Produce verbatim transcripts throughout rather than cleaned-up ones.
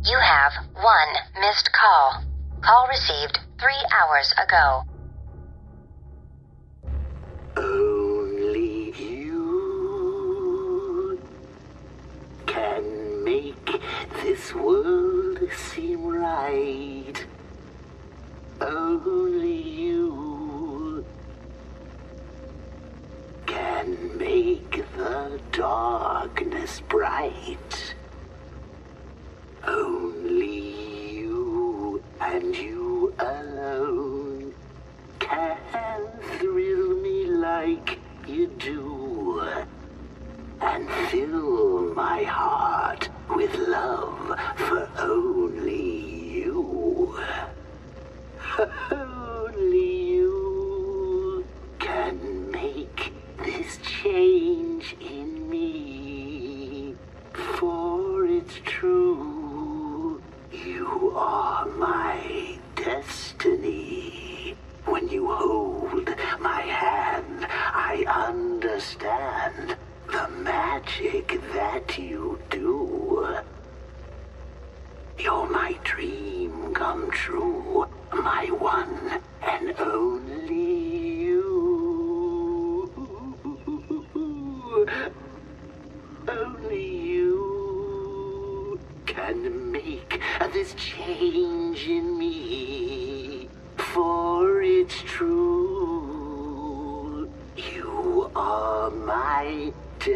You have one missed call. Call received three hours ago. Only you can make this world seem right. Only you can make the darkness bright. Only you and you alone can thrill me like you do and fill my heart with love for only you. Only you can make this change in me, for it's true, you are my destiny. When you hold my hand, I understand the magic that you do. You're my dream come true, my one and only you. Only you can make this change in me, for it's true, you are my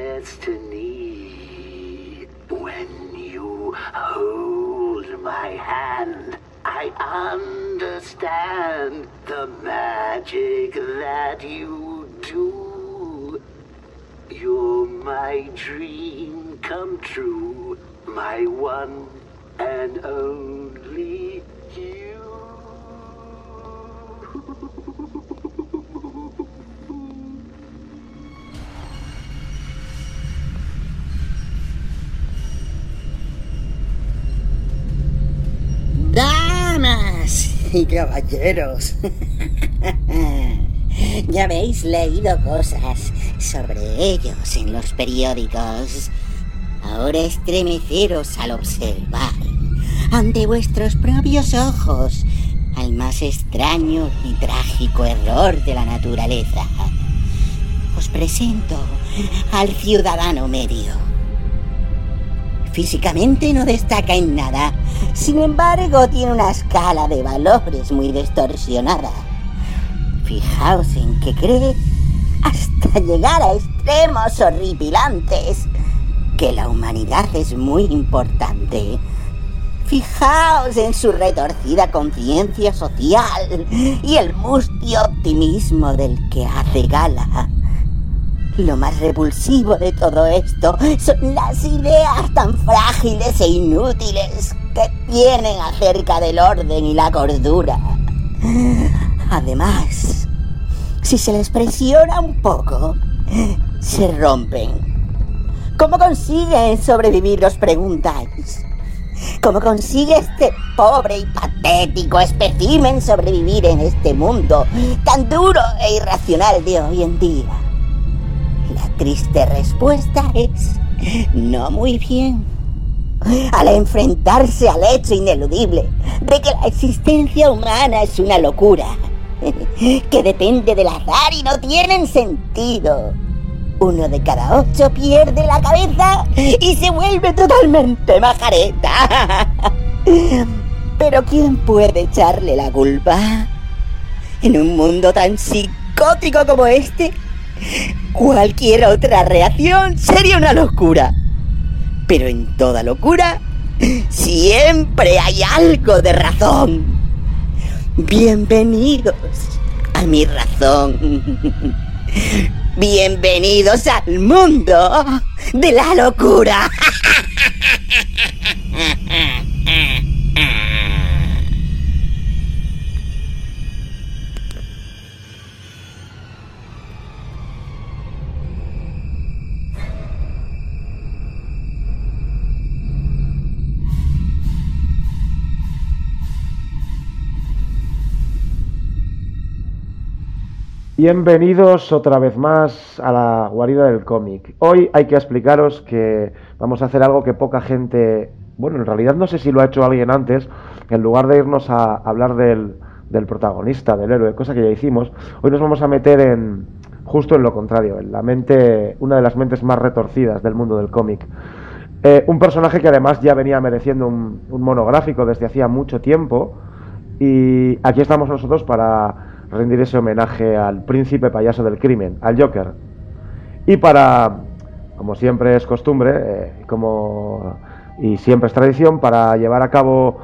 destiny. When you hold my hand, I understand the magic that you do. You're my dream come true, my one and only you. Damas y caballeros, ya habéis leído cosas sobre ellos en los periódicos. Ahora estremeceros al observar, ante vuestros propios ojos, al más extraño y trágico error de la naturaleza. Os presento al ciudadano medio. Físicamente no destaca en nada, sin embargo tiene una escala de valores muy distorsionada. Fijaos en que cree, hasta llegar a extremos horripilantes, que la humanidad es muy importante. Fijaos en su retorcida conciencia social y el mustio optimismo del que hace gala. Lo más repulsivo de todo esto son las ideas tan frágiles e inútiles que tienen acerca del orden y la cordura. Además, si se les presiona un poco, se rompen. ¿Cómo consiguen sobrevivir, os preguntáis? ¿Cómo consigue este pobre y patético espécimen sobrevivir en este mundo tan duro e irracional de hoy en día? La triste respuesta es no muy bien. Al enfrentarse al hecho ineludible de que la existencia humana es una locura, que depende del azar y no tienen sentido, uno de cada ocho pierde la cabeza y se vuelve totalmente majareta. Pero ¿quién puede echarle la culpa? En un mundo tan psicótico como este, cualquier otra reacción sería una locura. Pero en toda locura siempre hay algo de razón. Bienvenidos a mi razón. Bienvenidos al mundo de la locura. Bienvenidos otra vez más a la guarida del cómic. Hoy hay que explicaros que vamos a hacer algo que poca gente bueno, en realidad no sé si lo ha hecho alguien antes, en lugar de irnos a hablar del, del protagonista, del héroe, cosa que ya hicimos, hoy nos vamos a meter en justo en lo contrario, en la mente, una de las mentes más retorcidas del mundo del cómic. Eh, un personaje que además ya venía mereciendo un, un monográfico desde hacía mucho tiempo, y aquí estamos nosotros para rendir ese homenaje al príncipe payaso del crimen, al Joker. Y para, como siempre es costumbre, eh, como y siempre es tradición, para llevar a cabo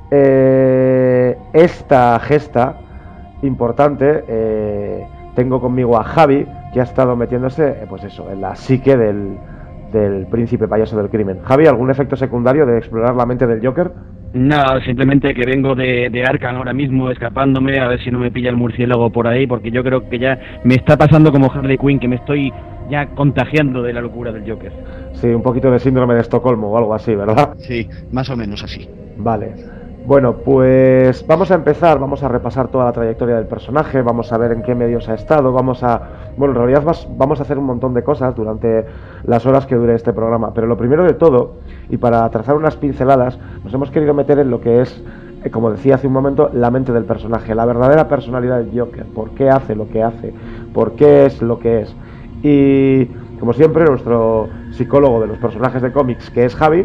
eh, esta gesta importante, eh, tengo conmigo a Javi, que ha estado metiéndose, eh, pues eso, en la psique del, del príncipe payaso del crimen. Javi, ¿algún efecto secundario de explorar la mente del Joker? No, simplemente que vengo de, de Arkham ahora mismo escapándome, a ver si no me pilla el murciélago por ahí, porque yo creo que ya me está pasando como Harley Quinn, que me estoy ya contagiando de la locura del Joker. Sí, un poquito de síndrome de Estocolmo o algo así, ¿verdad? Sí, más o menos así. Vale. Bueno, pues vamos a empezar, vamos a repasar toda la trayectoria del personaje, vamos a ver en qué medios ha estado, vamos a... Bueno, en realidad vamos a hacer un montón de cosas durante las horas que dure este programa, pero lo primero de todo, y para trazar unas pinceladas, nos hemos querido meter en lo que es, como decía hace un momento, la mente del personaje, la verdadera personalidad del Joker, por qué hace lo que hace, por qué es lo que es. Y, como siempre, nuestro psicólogo de los personajes de cómics, que es Javi,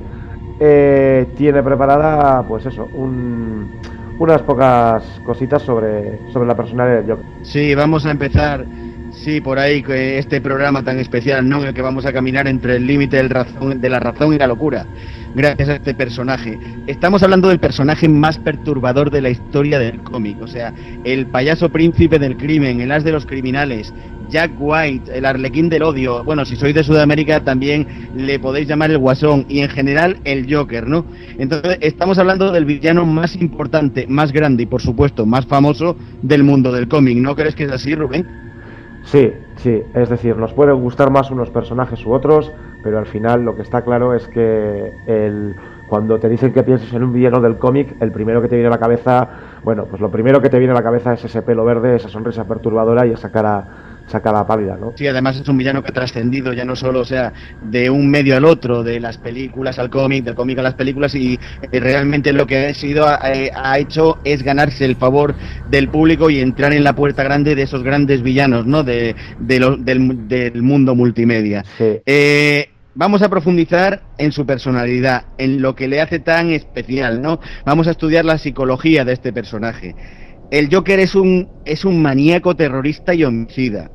Eh, tiene preparada, pues eso, un, unas pocas cositas sobre, sobre la personalidad del Joker. Sí, vamos a empezar, sí, por ahí, este programa tan especial, ¿no?, en el que vamos a caminar entre el límite del razón, de la razón y la locura, gracias a este personaje. Estamos hablando del personaje más perturbador de la historia del cómic, o sea, el payaso príncipe del crimen, el as de los criminales, Jack White, el arlequín del odio. Bueno, si sois de Sudamérica también le podéis llamar el Guasón, y en general el Joker, ¿no? Entonces estamos hablando del villano más importante, más grande y por supuesto más famoso del mundo del cómic. ¿No crees que es así, Rubén? Sí, sí, es decir, nos pueden gustar más unos personajes u otros, pero al final lo que está claro es que el... cuando te dicen que pienses en un villano del cómic, el primero que te viene a la cabeza, bueno, pues lo primero que te viene a la cabeza es ese pelo verde, esa sonrisa perturbadora y esa cara, esa cara pálida, ¿no? Sí, además es un villano que ha trascendido ya no solo, o sea, de un medio al otro, de las películas al cómic, del cómic a las películas, y eh, realmente lo que ha sido, eh, ha hecho es ganarse el favor del público y entrar en la puerta grande de esos grandes villanos, ¿no?, de, de lo, del, del mundo multimedia. Sí. Eh... Vamos a profundizar en su personalidad, en lo que le hace tan especial, ¿no? Vamos a estudiar la psicología de este personaje. El Joker es un es un maníaco terrorista y homicida,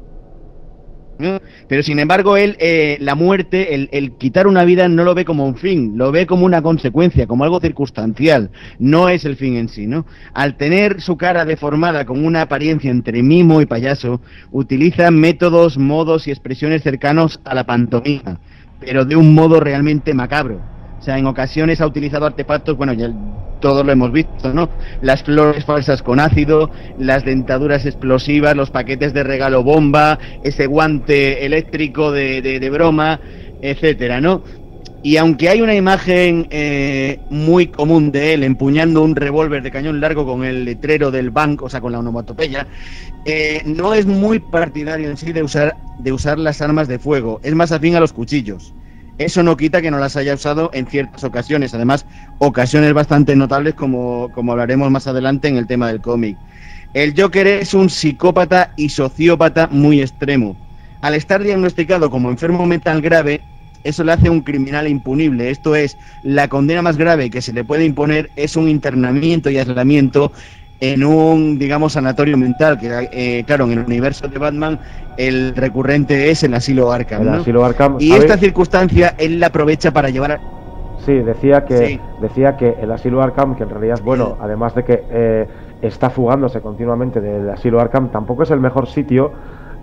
¿no? Pero sin embargo él, eh, la muerte, el, el quitar una vida no lo ve como un fin, lo ve como una consecuencia, como algo circunstancial, no es el fin en sí, ¿no? Al tener su cara deformada con una apariencia entre mimo y payaso, utiliza métodos, modos y expresiones cercanos a la pantomima, pero de un modo realmente macabro. O sea, en ocasiones ha utilizado artefactos, bueno, ya todos lo hemos visto, ¿no? Las flores falsas con ácido, las dentaduras explosivas, los paquetes de regalo bomba, ese guante eléctrico de, de, de broma, etcétera, ¿no? Y aunque hay una imagen eh, muy común de él empuñando un revólver de cañón largo con el letrero del banco, o sea, con la onomatopeya, eh, no es muy partidario en sí de usar, de usar las armas de fuego, es más afín a los cuchillos. Eso no quita que no las haya usado en ciertas ocasiones, además, ocasiones bastante notables, como, como hablaremos más adelante en el tema del cómic. El Joker es un psicópata y sociópata muy extremo. Al estar diagnosticado como enfermo mental grave, eso le hace un criminal impunible. Esto es, la condena más grave que se le puede imponer es un internamiento y aislamiento en un, digamos, sanatorio mental, que eh, claro, en el universo de Batman el recurrente es el asilo Arkham, ¿no? El asilo Arkham. Y esta ver... circunstancia él la aprovecha para llevar a... Sí, decía que sí. decía que el asilo Arkham, que en realidad, bueno, sí. además de que eh, está fugándose continuamente del asilo Arkham, tampoco es el mejor sitio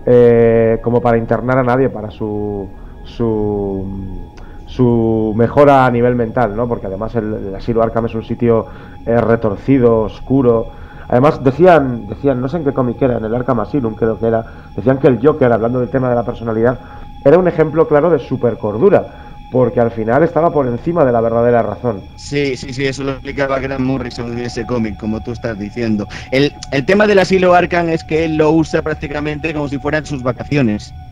eh, como para internar a nadie para su su su mejora a nivel mental, ¿no? Porque además el, el asilo Arkham es un sitio eh, retorcido, oscuro. Además decían, decían, no sé en qué cómic era, en el Arkham Asylum creo que era, decían que el Joker, hablando del tema de la personalidad, era un ejemplo claro de supercordura, porque al final estaba por encima de la verdadera razón. Sí, sí, sí, eso lo explicaba Grant Morrison en ese cómic, como tú estás diciendo. El, el tema del asilo Arkham es que él lo usa prácticamente como si fueran sus vacaciones.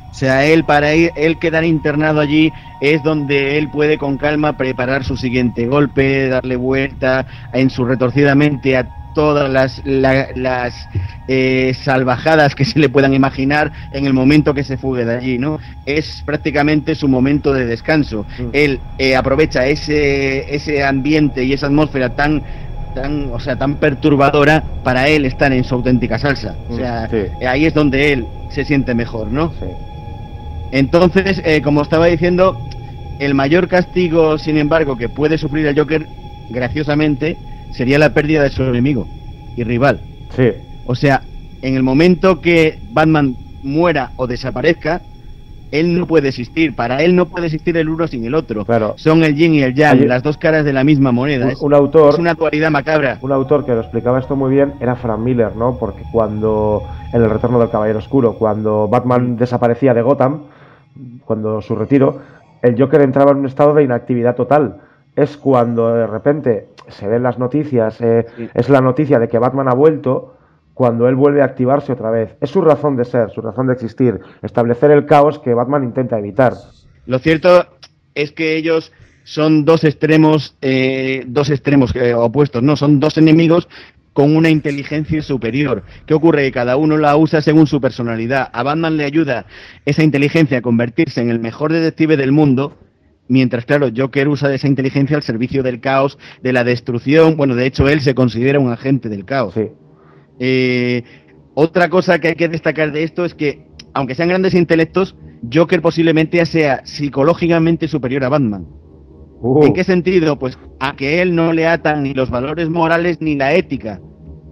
O sea, él para ir, él quedar internado allí es donde él puede con calma preparar su siguiente golpe, darle vuelta en su retorcida mente a todas las, la, las eh, salvajadas que se le puedan imaginar en el momento que se fugue de allí, ¿no? Es prácticamente su momento de descanso. Mm. Él eh, aprovecha ese ese ambiente y esa atmósfera tan tan, o sea, tan perturbadora para él estar en su auténtica salsa. O sea, sí. Ahí es donde él se siente mejor, ¿no? Sí. Entonces, eh, como estaba diciendo, el mayor castigo, sin embargo, que puede sufrir el Joker, graciosamente, sería la pérdida de su enemigo y rival. Sí. O sea, en el momento que Batman muera o desaparezca, él no puede existir. Para él no puede existir el uno sin el otro. Claro. Son el yin y el yang, Hay, las dos caras de la misma moneda. Un, es, un autor, es una dualidad macabra. Un autor que lo explicaba esto muy bien era Frank Miller, ¿no? Porque cuando, en El Retorno del Caballero Oscuro, cuando Batman desaparecía de Gotham, cuando su retiro, el Joker entraba en un estado de inactividad total. Es cuando de repente se ven las noticias, eh, sí. es la noticia de que Batman ha vuelto, cuando él vuelve a activarse otra vez. Es su razón de ser, su razón de existir, establecer el caos que Batman intenta evitar. Lo cierto es que ellos son dos extremos, eh, dos extremos eh, opuestos, no, son dos enemigos con una inteligencia superior. ¿Qué ocurre? Que cada uno la usa según su personalidad. A Batman le ayuda esa inteligencia a convertirse en el mejor detective del mundo, mientras, claro, Joker usa esa inteligencia al servicio del caos, de la destrucción. Bueno, de hecho, él se considera un agente del caos. Sí. Eh, otra cosa que hay que destacar de esto es que, aunque sean grandes intelectos, Joker posiblemente sea psicológicamente superior a Batman. Uh. ¿En qué sentido? Pues a que él no le atan ni los valores morales ni la ética.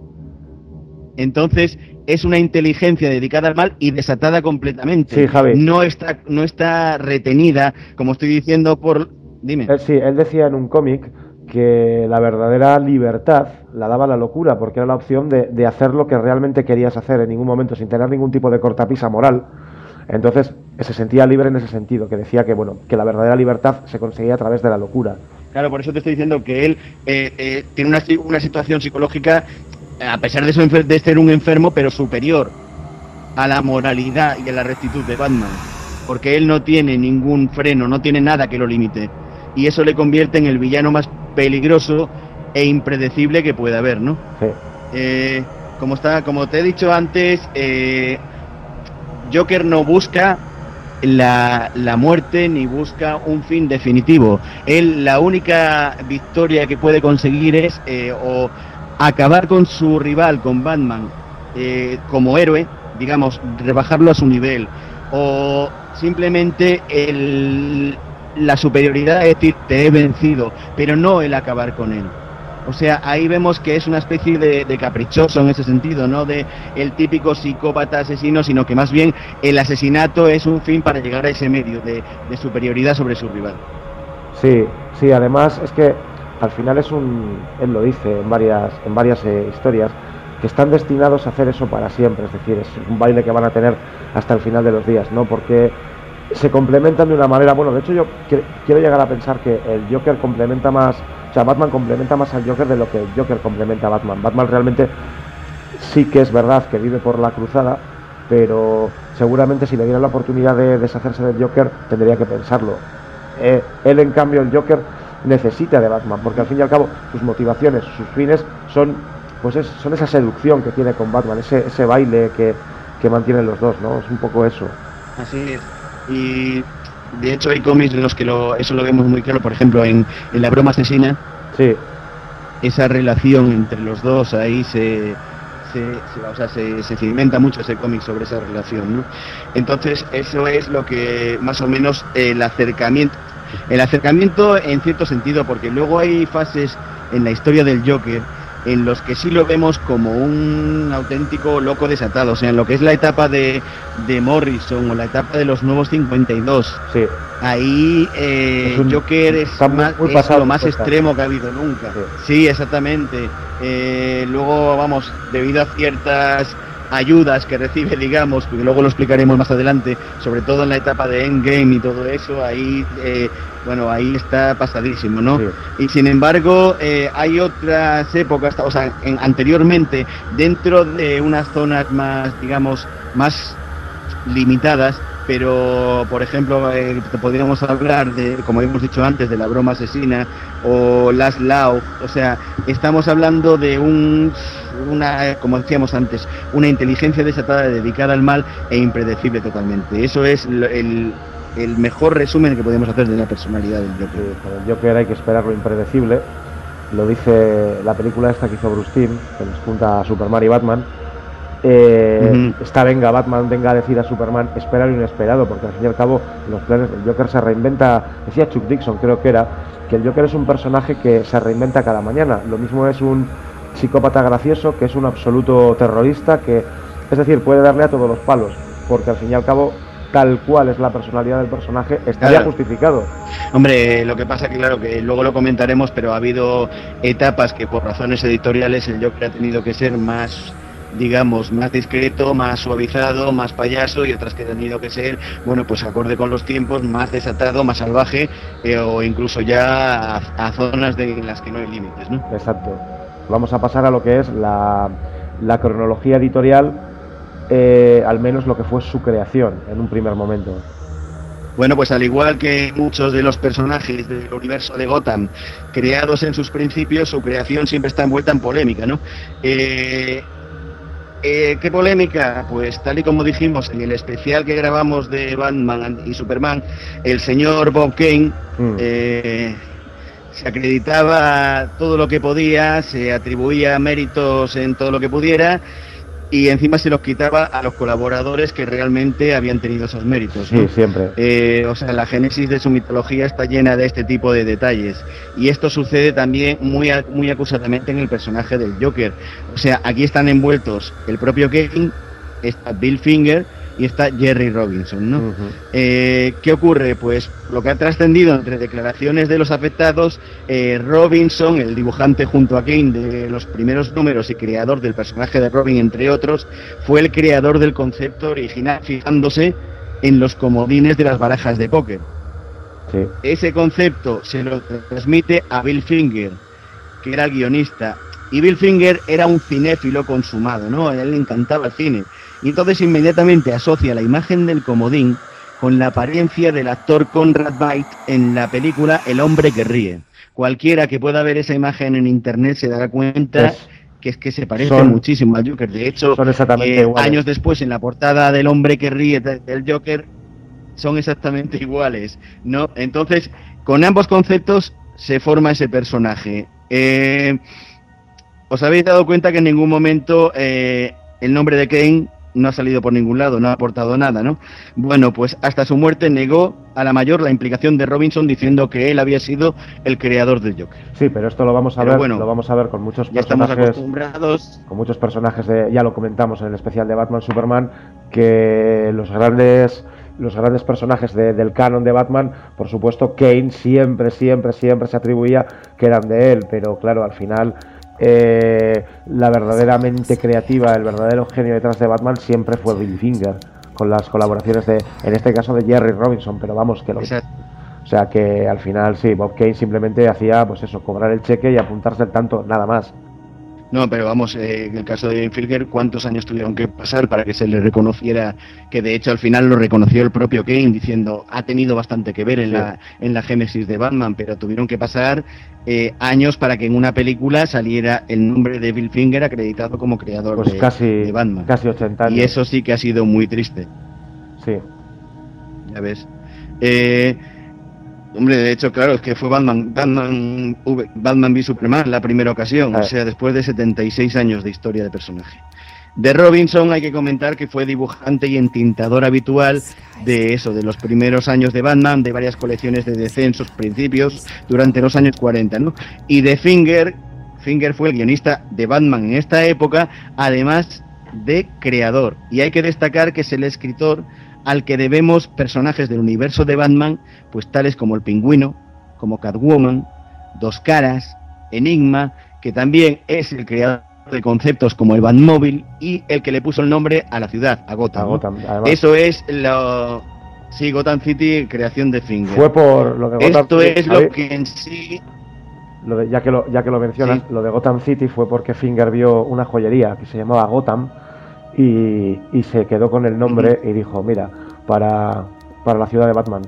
Entonces, es una inteligencia dedicada al mal y desatada completamente. Sí, Javi. No está, no está retenida, como estoy diciendo, por... Dime. Eh, sí, él decía en un cómic que la verdadera libertad la daba la locura, porque era la opción de, de hacer lo que realmente querías hacer en ningún momento, sin tener ningún tipo de cortapisa moral. Entonces, se sentía libre en ese sentido, que decía que, bueno, que la verdadera libertad se conseguía a través de la locura. Claro, por eso te estoy diciendo que él eh, eh, tiene una, una situación psicológica, a pesar de, su, de ser un enfermo, pero superior a la moralidad y a la rectitud de Batman, porque él no tiene ningún freno, no tiene nada que lo limite, y eso le convierte en el villano más peligroso e impredecible que puede haber, ¿no? Sí. Eh, como está, como te he dicho antes, eh, Joker no busca la, la muerte ni busca un fin definitivo. Él, la única victoria que puede conseguir es eh, o acabar con su rival, con Batman, eh, como héroe, digamos, rebajarlo a su nivel, o simplemente el, la superioridad, es decir, te he vencido, pero no el acabar con él. O sea, ahí vemos que es una especie de, de caprichoso en ese sentido, no de el típico psicópata asesino, sino que más bien el asesinato es un fin para llegar a ese medio de, de superioridad sobre su rival. Sí, sí, además es que al final es un, él lo dice en varias, en varias eh, historias, que están destinados a hacer eso para siempre, es decir, es un baile que van a tener hasta el final de los días, ¿no? Porque se complementan de una manera, bueno, de hecho yo quiero llegar a pensar que el Joker complementa más, o sea, Batman complementa más al Joker de lo que el Joker complementa a Batman. Batman realmente sí que es verdad que vive por la cruzada, pero seguramente si le diera la oportunidad de deshacerse del Joker tendría que pensarlo. Eh, él, en cambio, el Joker necesita de Batman, porque al fin y al cabo sus motivaciones, sus fines son, pues es, son esa seducción que tiene con Batman, ese, ese baile que, que mantienen los dos, ¿no? Es un poco eso. Así es. Y de hecho hay cómics en los que lo, eso lo vemos muy claro, por ejemplo en, en La broma asesina. Sí. Esa relación entre los dos ahí se se, se, o sea, se, se cimenta mucho ese cómic sobre esa relación, ¿no? Entonces eso es lo que más o menos el acercamiento el acercamiento en cierto sentido, porque luego hay fases en la historia del Joker en los que sí lo vemos como un auténtico loco desatado, o sea, en lo que es la etapa de, de Morrison o la etapa de los nuevos cincuenta y dos, sí. Ahí eh, es un, Joker es, más, muy es lo más extremo que ha habido nunca. Sí, sí, exactamente. Eh, luego, vamos, debido a ciertas ayudas que recibe, digamos, porque luego lo explicaremos más adelante, sobre todo en la etapa de Endgame y todo eso, ahí, eh, bueno, ahí está pasadísimo, ¿no? Sí. Y sin embargo, eh, hay otras épocas, o sea, en, anteriormente, dentro de unas zonas más, digamos, más limitadas, pero por ejemplo eh, podríamos hablar de, como hemos dicho antes, de La broma asesina o Last Laugh. O sea, estamos hablando de un una, como decíamos antes, una inteligencia desatada dedicada al mal e impredecible totalmente. Eso es el, el mejor resumen que podemos hacer de la personalidad del Joker. Sí, con el Joker hay que esperar lo impredecible. Lo dice la película esta que hizo Bruce Timm, que nos junta a Superman y Batman. Eh, uh-huh. Esta venga Batman, venga a decir a Superman esperar lo inesperado, porque al fin y al cabo los planes del Joker se reinventa. Decía Chuck Dixon, creo que era, que el Joker es un personaje que se reinventa cada mañana. Lo mismo es un psicópata gracioso, que es un absoluto terrorista, que es decir, puede darle a todos los palos, porque al fin y al cabo tal cual es la personalidad del personaje, estaría claro. justificado. Hombre, lo que pasa que claro, que luego lo comentaremos, pero ha habido etapas que por razones editoriales el Joker ha tenido que ser más, digamos, más discreto, más suavizado, más payaso, y otras que han tenido que ser, bueno, pues acorde con los tiempos, más desatado, más salvaje, eh, o incluso ya a, a zonas de, en las que no hay límites, ¿no? Exacto. Vamos a pasar a lo que es la, la cronología editorial, eh, al menos lo que fue su creación en un primer momento. Bueno, pues al igual que muchos de los personajes del universo de Gotham creados en sus principios, su creación siempre está envuelta en polémica, ¿no? Eh, eh, ¿Qué polémica? Pues tal y como dijimos en el especial que grabamos de Batman y Superman, el señor Bob Kane mm. eh, se acreditaba todo lo que podía, se atribuía méritos en todo lo que pudiera, y encima se los quitaba a los colaboradores que realmente habían tenido esos méritos, ¿no? Sí, siempre. Eh, o sea, la génesis de su mitología está llena de este tipo de detalles. Y esto sucede también muy, muy acusadamente en el personaje del Joker. O sea, aquí están envueltos el propio Kane, está Bill Finger y está Jerry Robinson, ¿no? Uh-huh. Eh, ¿Qué ocurre? Pues lo que ha trascendido entre declaraciones de los afectados, eh, Robinson, el dibujante junto a Kane de los primeros números y creador del personaje de Robin, entre otros, fue el creador del concepto original, fijándose en los comodines de las barajas de póker. Sí. Ese concepto se lo transmite a Bill Finger, que era el guionista, y Bill Finger era un cinéfilo consumado, ¿no? A él le encantaba el cine. Y entonces inmediatamente asocia la imagen del comodín con la apariencia del actor Conrad Veidt en la película El hombre que ríe. Cualquiera que pueda ver esa imagen en internet se dará cuenta pues, que es que se parece son, muchísimo al Joker. De hecho, son exactamente eh, años después en la portada del hombre que ríe del Joker son exactamente iguales, ¿no? Entonces, con ambos conceptos se forma ese personaje. Eh, ¿Os habéis dado cuenta que en ningún momento eh, el nombre de Kane no ha salido por ningún lado, no ha aportado nada, ¿no? Bueno, pues hasta su muerte negó a la mayor la implicación de Robinson, diciendo que él había sido el creador del Joker. Sí, pero esto lo vamos a pero ver, bueno, lo vamos a ver con muchos ya personajes. Estamos acostumbrados. Con muchos personajes de, ya lo comentamos en el especial de Batman Superman, que los grandes los grandes personajes de, del canon de Batman, por supuesto, Kane siempre, siempre, siempre se atribuía que eran de él, pero claro, al final Eh, la verdaderamente creativa, el verdadero genio detrás de Batman siempre fue Bill Finger, con las colaboraciones de, en este caso, de Jerry Robinson, pero vamos, que lo, o sea que al final sí, Bob Kane simplemente hacía, pues eso, cobrar el cheque y apuntarse el tanto, nada más. No, pero vamos, eh, en el caso de Finger, ¿cuántos años tuvieron que pasar para que se le reconociera? Que de hecho al final lo reconoció el propio Kane, diciendo, ha tenido bastante que ver en, sí. la, en la génesis de Batman, pero tuvieron que pasar eh, años para que en una película saliera el nombre de Bill Finger acreditado como creador pues de, casi, de Batman. Casi ochenta años. Y eso sí que ha sido muy triste. Sí. Ya ves. Eh... Hombre, de hecho, claro, es que fue Batman Batman, Batman v Superman la primera ocasión, o sea, después de setenta y seis años de historia de personaje. De Robinson hay que comentar que fue dibujante y entintador habitual de eso, de los primeros años de Batman, de varias colecciones de D C en sus principios, durante los años cuarenta, ¿no? Y de Finger, Finger fue el guionista de Batman en esta época, además de creador. Y hay que destacar que es el escritor al que debemos personajes del universo de Batman, pues tales como el Pingüino, como Catwoman, Dos Caras, Enigma, que también es el creador de conceptos como el Batmóvil y el que le puso el nombre a la ciudad, a Gotham. A Gotham, además. Eso es lo... Sí, Gotham City, creación de Finger. Fue por lo de Gotham Esto City, es lo que en sí... Lo de, ya, que lo, ya que lo mencionas, sí. Lo de Gotham City fue porque Finger vio una joyería que se llamaba Gotham, Y, y se quedó con el nombre uh-huh. y dijo, mira, para, para la ciudad de Batman.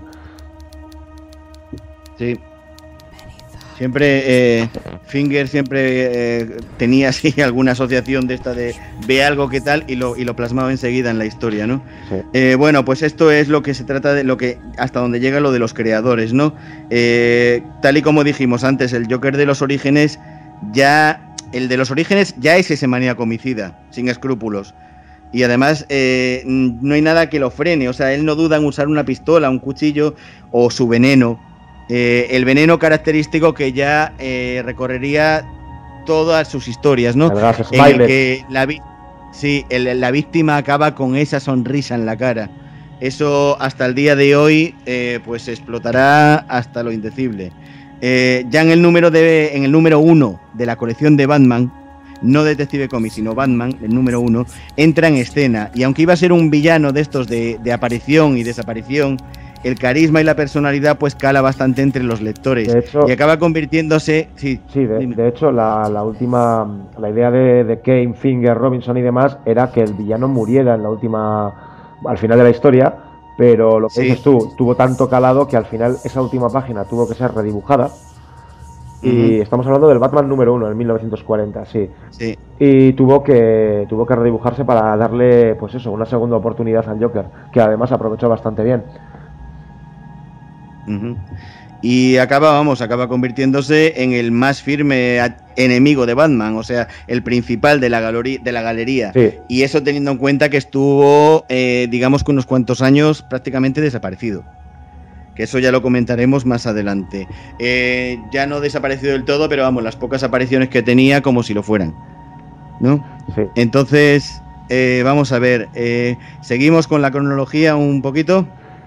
Sí. Siempre, eh, Finger siempre eh, tenía así alguna asociación de esta de ve algo que tal y lo, y lo plasmaba enseguida en la historia, ¿no? Sí. Eh, bueno, pues esto es lo que se trata de lo que, hasta donde llega lo de los creadores, ¿no? Eh, tal y como dijimos antes, el Joker de los orígenes ya, el de los orígenes ya es ese maníaco homicida, sin escrúpulos. Y además eh, no hay nada que lo frene, o sea, él no duda en usar una pistola, un cuchillo o su veneno. Eh, el veneno característico que ya eh, recorrería todas sus historias, ¿no? El gas en el Smiley. que la, vi- sí, el- la víctima acaba con esa sonrisa en la cara. Eso hasta el día de hoy eh, pues explotará hasta lo indecible. Eh, ya en el número de, en el número uno de la colección de Batman, no Detective Comics, sino Batman, el número uno, entra en escena. Y aunque iba a ser un villano de estos de, de aparición y desaparición, el carisma y la personalidad pues cala bastante entre los lectores. De hecho- y acaba convirtiéndose... Sí, Sí, de, dime. de hecho, la, la última, la idea de, de Kane, Finger, Robinson y demás era que el villano muriera en la última, al final de la historia, pero lo que Sí. dices tú, tuvo tanto calado que al final esa última página tuvo que ser redibujada. Y Ujú. estamos hablando del Batman número uno, en mil novecientos cuarenta, sí. Sí. Y tuvo que tuvo que redibujarse para darle, pues eso, una segunda oportunidad al Joker, que además aprovechó bastante bien. Ujú. Y acaba, vamos, acaba convirtiéndose en el más firme a- enemigo de Batman, o sea, el principal de la, galori- de la galería. Sí. Y eso teniendo en cuenta que estuvo, eh, digamos que unos cuantos años prácticamente desaparecido. Que eso ya lo comentaremos más adelante. Eh, ya no desaparecido del todo, pero vamos, las pocas apariciones que tenía como si lo fueran, ¿no? Sí. Entonces, eh, vamos a ver, eh, seguimos con la cronología un poquito.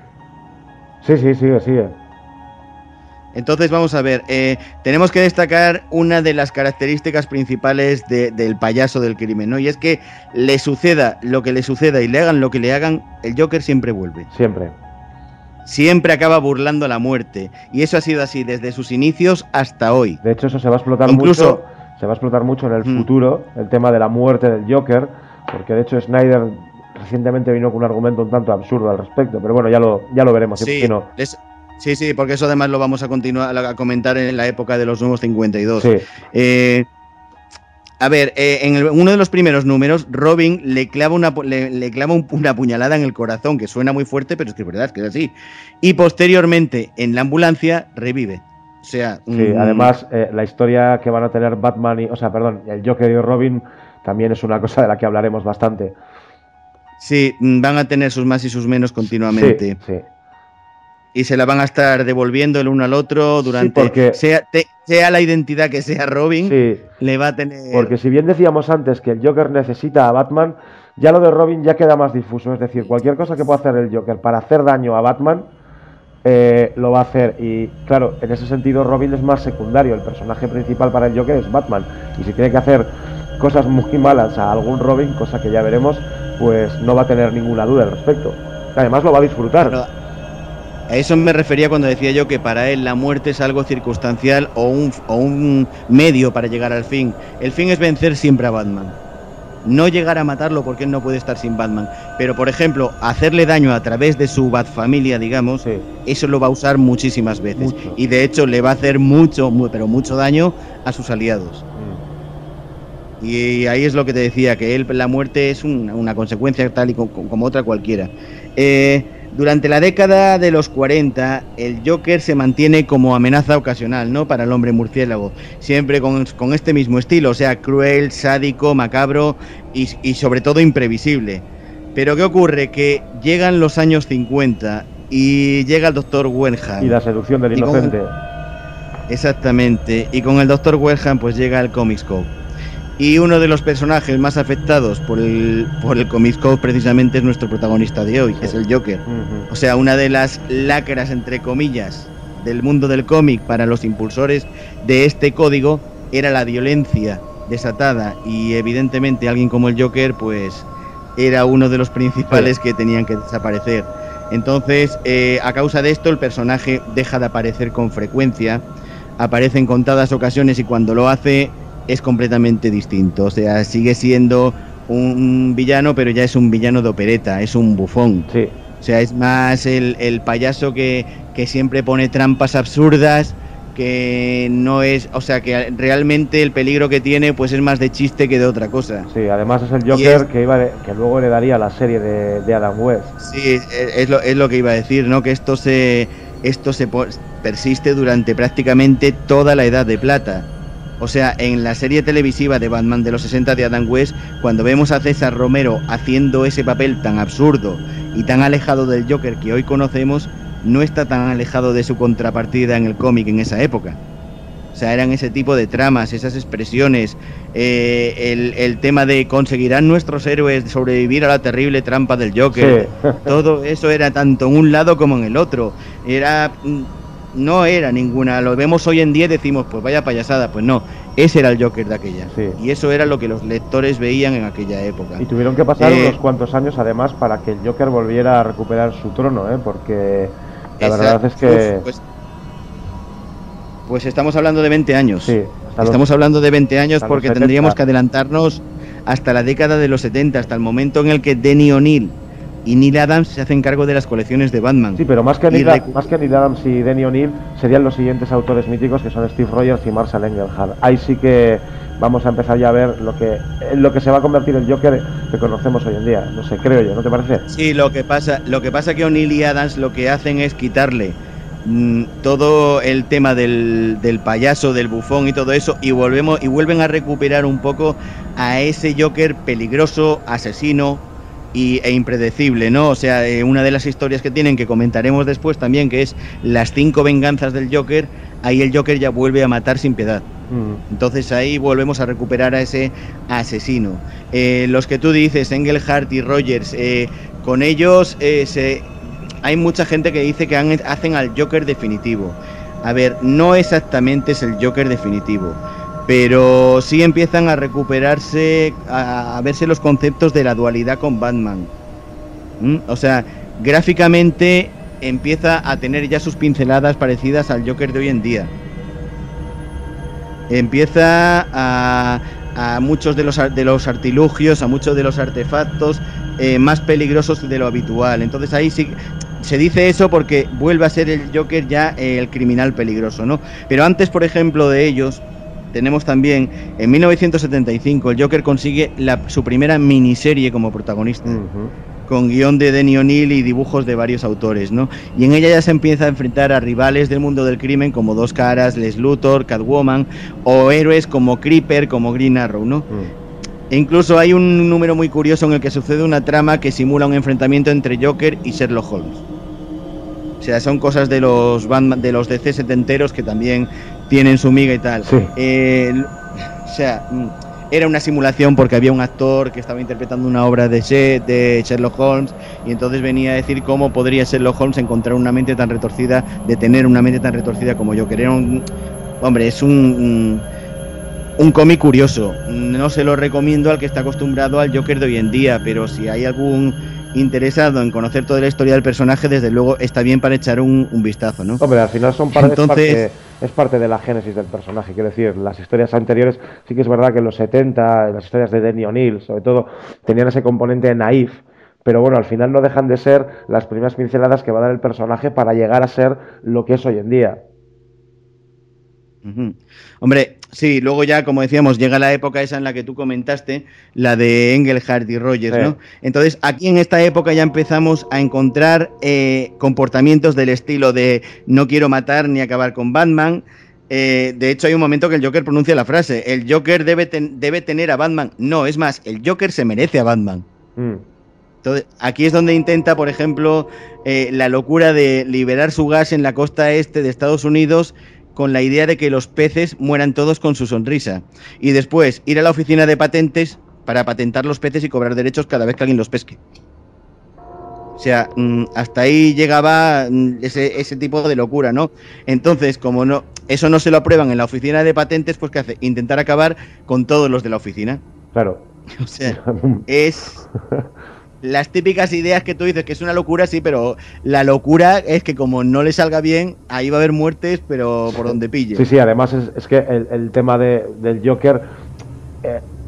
Sí, sí, sigue, sigue. Entonces vamos a ver, eh, tenemos que destacar una de las características principales de- del payaso del crimen, ¿no? Y es que le suceda lo que le suceda y le hagan lo que le hagan, el Joker siempre vuelve. Siempre. Siempre acaba burlando la muerte. Y eso ha sido así desde sus inicios hasta hoy. De hecho, eso se va a explotar Incluso- mucho. Se va a explotar mucho en el Mm. futuro, el tema de la muerte del Joker, porque de hecho Snyder recientemente vino con un argumento un tanto absurdo al respecto, pero bueno, ya lo, ya lo veremos. Sí, imagino. es- sí, sí, porque eso además lo vamos a continuar a comentar en la época de los nuevos cincuenta y dos. Sí, Eh, a ver, eh, en el- uno de los primeros números, Robin le clava, una, pu- le, le clava un- una puñalada en el corazón, que suena muy fuerte, pero es que es verdad, es que es así. Y posteriormente, en la ambulancia, revive. O sea, sí. mm, Además, eh, la historia que van a tener Batman y, o sea, perdón, el Joker y Robin también es una cosa de la que hablaremos bastante. sí, mm, van a tener sus más y sus menos continuamente. Sí, sí. Y se la van a estar devolviendo el uno al otro durante... porque- sea, te- sea la identidad que sea Robin, Sí, le va a tener... porque si bien decíamos antes que el Joker necesita a Batman, ya lo de Robin ya queda más difuso. Es decir, cualquier cosa que pueda hacer el Joker para hacer daño a Batman, eh, lo va a hacer. Y claro, en ese sentido Robin es más secundario. El personaje principal para el Joker es Batman. Y si tiene que hacer cosas muy malas a algún Robin, cosa que ya veremos, pues no va a tener ninguna duda al respecto. Además lo va a disfrutar. Pero a eso me refería cuando decía yo que para él la muerte es algo circunstancial o un, o un medio para llegar al fin. El fin es vencer siempre a Batman. No llegar a matarlo porque él no puede estar sin Batman. Pero, por ejemplo, hacerle daño a través de su Batfamilia, digamos, Sí. eso lo va a usar muchísimas veces. Mucho. Y de hecho le va a hacer mucho, mu- pero mucho daño a sus aliados. Mm. Y ahí es lo que te decía, que él, la muerte es un- una consecuencia tal y co- como otra cualquiera. Eh, durante la década de los cuarenta, el Joker se mantiene como amenaza ocasional, ¿no? Para el hombre murciélago. Siempre con, con este mismo estilo, o sea, cruel, sádico, macabro y, y sobre todo imprevisible. Pero ¿qué ocurre? Que llegan los años cincuenta y llega el doctor Wenham. Y la seducción del Y con- inocente. Exactamente, y con el doctor Wenham pues llega el Comics Code. Y uno de los personajes más afectados por el, por el Comics Code precisamente es nuestro protagonista de hoy, que es el Joker. Ujú. O sea, una de las lacras, entre comillas, del mundo del cómic para los impulsores de este código era la violencia desatada, y evidentemente alguien como el Joker pues era uno de los principales que tenían que desaparecer. Entonces, eh, a causa de esto, el personaje deja de aparecer con frecuencia, aparece en contadas ocasiones y cuando lo hace es completamente distinto. O sea, sigue siendo un villano, pero ya es un villano de opereta, es un bufón. Sí. O O sea, es más el, el payaso que, que siempre pone trampas absurdas, que no es, o sea, que realmente el peligro que tiene pues es más de chiste que de otra cosa. Sí, además es el Joker es, que iba de, que luego le daría la serie de, de Adam West. Sí, es lo, es lo que iba a decir, ¿no? Que esto se esto se persiste durante prácticamente toda la Edad de Plata. O sea, en la serie televisiva de Batman de los sesenta de Adam West, cuando vemos a César Romero haciendo ese papel tan absurdo y tan alejado del Joker que hoy conocemos, no está tan alejado de su contrapartida en el cómic en esa época. O sea, eran ese tipo de tramas, esas expresiones, eh, el, el tema de conseguirán nuestros héroes sobrevivir a la terrible trampa del Joker. Sí. Todo eso era tanto en un lado como en el otro. Era, no era ninguna, lo vemos hoy en día y decimos, pues vaya payasada, pues no, ese era el Joker de aquella. Sí. Y eso era lo que los lectores veían en aquella época. Y tuvieron que pasar eh, unos cuantos años además para que el Joker volviera a recuperar su trono, ¿eh? Porque la Esa, verdad es que... Uf, pues, pues estamos hablando de veinte años. Sí, estamos los, hablando de veinte años porque tendríamos que adelantarnos hasta la década de los setenta, hasta el momento en el que Denny O'Neil y Neil Adams se hacen cargo de las colecciones de Batman. Sí, pero más que, Neil, recu- más que Neil Adams y Denny O'Neil serían los siguientes autores míticos, que son Steve Rogers y Marshall Engelhardt. Ahí sí que vamos a empezar ya a ver lo que lo que se va a convertir el Joker que conocemos hoy en día. No sé, creo yo, ¿no te parece? Sí, lo que pasa, lo que pasa que O'Neil y Adams lo que hacen es quitarle mmm, todo el tema del, del payaso, del bufón y todo eso, y volvemos y vuelven a recuperar un poco a ese Joker peligroso, asesino y, e impredecible, ¿no? O sea, eh, una de las historias que tienen, que comentaremos después también, que es las cinco venganzas del Joker, ahí el Joker ya vuelve a matar sin piedad. Mm. Entonces ahí volvemos a recuperar a ese asesino. Eh, los que tú dices, Engelhardt y Rogers, eh, con ellos eh, se, hay mucha gente que dice que han, hacen al Joker definitivo. A ver, no exactamente es el Joker definitivo, pero sí empiezan a recuperarse, a, a verse los conceptos de la dualidad con Batman. ¿Mm? O sea, gráficamente empieza a tener ya sus pinceladas parecidas al Joker de hoy en día. Empieza a, a muchos de los, de los artilugios, a muchos de los artefactos eh, más peligrosos de lo habitual. Entonces ahí sí se dice eso porque vuelve a ser el Joker ya eh, el criminal peligroso, ¿no? Pero antes, por ejemplo, de ellos, tenemos también, en mil novecientos setenta y cinco, el Joker consigue la, su primera miniserie como protagonista, uh-huh. con guión de Denny O'Neil y dibujos de varios autores, ¿no? Y en ella ya se empieza a enfrentar a rivales del mundo del crimen como Dos Caras, Lex Luthor, Catwoman, o héroes como Creeper, como Green Arrow, ¿no? Uh-huh. E incluso hay un número muy curioso en el que sucede una trama que simula un enfrentamiento entre Joker y Sherlock Holmes. O sea, son cosas de los Batman, de los D C setenteros que también tienen su miga y tal. Sí. Eh, o sea, era una simulación porque había un actor que estaba interpretando una obra de, She- de Sherlock Holmes, y entonces venía a decir cómo podría Sherlock Holmes encontrar una mente tan retorcida, de tener una mente tan retorcida como Joker. Era un, hombre, es un, un, un cómic curioso. No se lo recomiendo al que está acostumbrado al Joker de hoy en día, pero si hay algún interesado en conocer toda la historia del personaje, desde luego está bien para echar un, un vistazo, ¿no? Hombre, al final son parte, Entonces, es, parte, es parte de la génesis del personaje, quiero decir, las historias anteriores, sí que es verdad que en los setenta, las historias de Denny O'Neil, sobre todo, tenían ese componente naif, pero bueno, al final no dejan de ser las primeras pinceladas que va a dar el personaje para llegar a ser lo que es hoy en día. Uh-huh. Hombre, sí, luego ya, como decíamos, llega la época esa en la que tú comentaste, la de Engelhardt y Rogers, sí. ¿no? Entonces, aquí en esta época ya empezamos a encontrar eh, comportamientos del estilo de no quiero matar ni acabar con Batman. Eh, de hecho, hay un momento que el Joker pronuncia la frase, el Joker debe, ten- debe tener a Batman. No, es más, el Joker se merece a Batman. Mm. Entonces, aquí es donde intenta, por ejemplo, eh, la locura de liberar su gas en la costa este de Estados Unidos, con la idea de que los peces mueran todos con su sonrisa. Y después ir a la oficina de patentes para patentar los peces y cobrar derechos cada vez que alguien los pesque. O sea, hasta ahí llegaba ese, ese tipo de locura, ¿no? Entonces, como no eso no se lo aprueban en la oficina de patentes, pues ¿qué hace? Intentar acabar con todos los de la oficina. Claro. O sea, es... Las típicas ideas que tú dices que es una locura, sí, pero la locura es que como no le salga bien, ahí va a haber muertes, pero por donde pille. Sí, sí, además es, es que el, el tema de, del Joker, eh,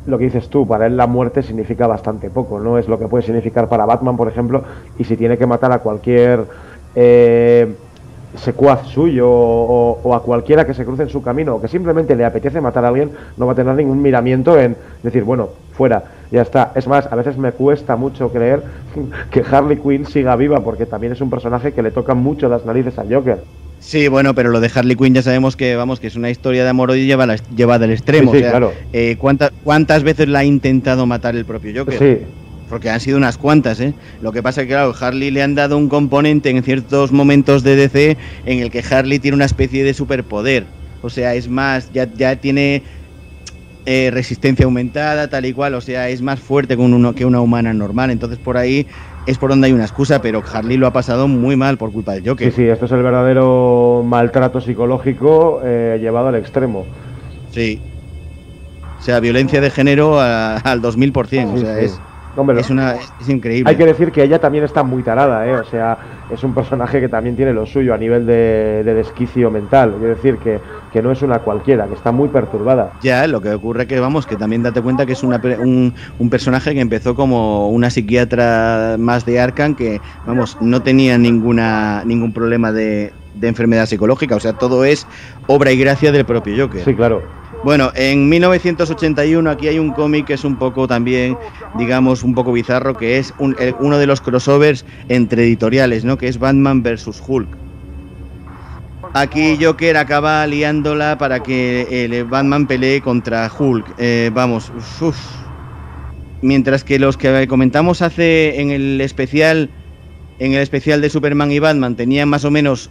lo que dices tú, para él la muerte significa bastante poco, no es lo que puede significar para Batman, por ejemplo, y si tiene que matar a cualquier eh, secuaz suyo o, o a cualquiera que se cruce en su camino o que simplemente le apetece matar a alguien, no va a tener ningún miramiento en decir, bueno, fuera, ya está. Es más, a veces me cuesta mucho creer que Harley Quinn siga viva, porque también es un personaje que le toca mucho las narices al Joker. Sí, bueno, pero lo de Harley Quinn ya sabemos que, vamos, que es una historia de amor y lleva, lleva del extremo. Sí, sí, o sea, claro. eh, ¿cuántas, ¿Cuántas veces la ha intentado matar el propio Joker? Sí. Porque han sido unas cuantas, ¿eh? Lo que pasa es que, claro, Harley le han dado un componente en ciertos momentos de D C en el que Harley tiene una especie de superpoder. O sea, es más, ya, ya tiene eh, resistencia aumentada, tal y cual. O sea, es más fuerte que, uno, que una humana normal. Entonces, por ahí es por donde hay una excusa, pero Harley lo ha pasado muy mal por culpa del Joker. Sí, sí, esto es el verdadero maltrato psicológico eh, llevado al extremo. Sí. O sea, violencia de género a, al dos mil por ciento. Sí, o sea, sí. es... Hombre, es, una, es increíble. Hay que decir que ella también está muy tarada, ¿eh? O sea, es un personaje que también tiene lo suyo a nivel de, de desquicio mental. Quiero decir que, que no es una cualquiera, que está muy perturbada. Ya, lo que ocurre que, vamos, que también date cuenta que es una, un, un personaje que empezó como una psiquiatra más de Arkham, que, vamos, no tenía ninguna ningún problema de, de enfermedad psicológica. O sea, todo es obra y gracia del propio Joker. Sí, claro. Bueno, en mil novecientos ochenta y uno aquí hay un cómic que es un poco también, digamos, un poco bizarro, que es un, el, uno de los crossovers entre editoriales, ¿no? Que es Batman versus Hulk. Aquí Joker acaba liándola para que el Batman pelee contra Hulk. Eh, vamos, uf. Mientras que los que comentamos hace en el especial, en el especial de Superman y Batman tenían más o menos,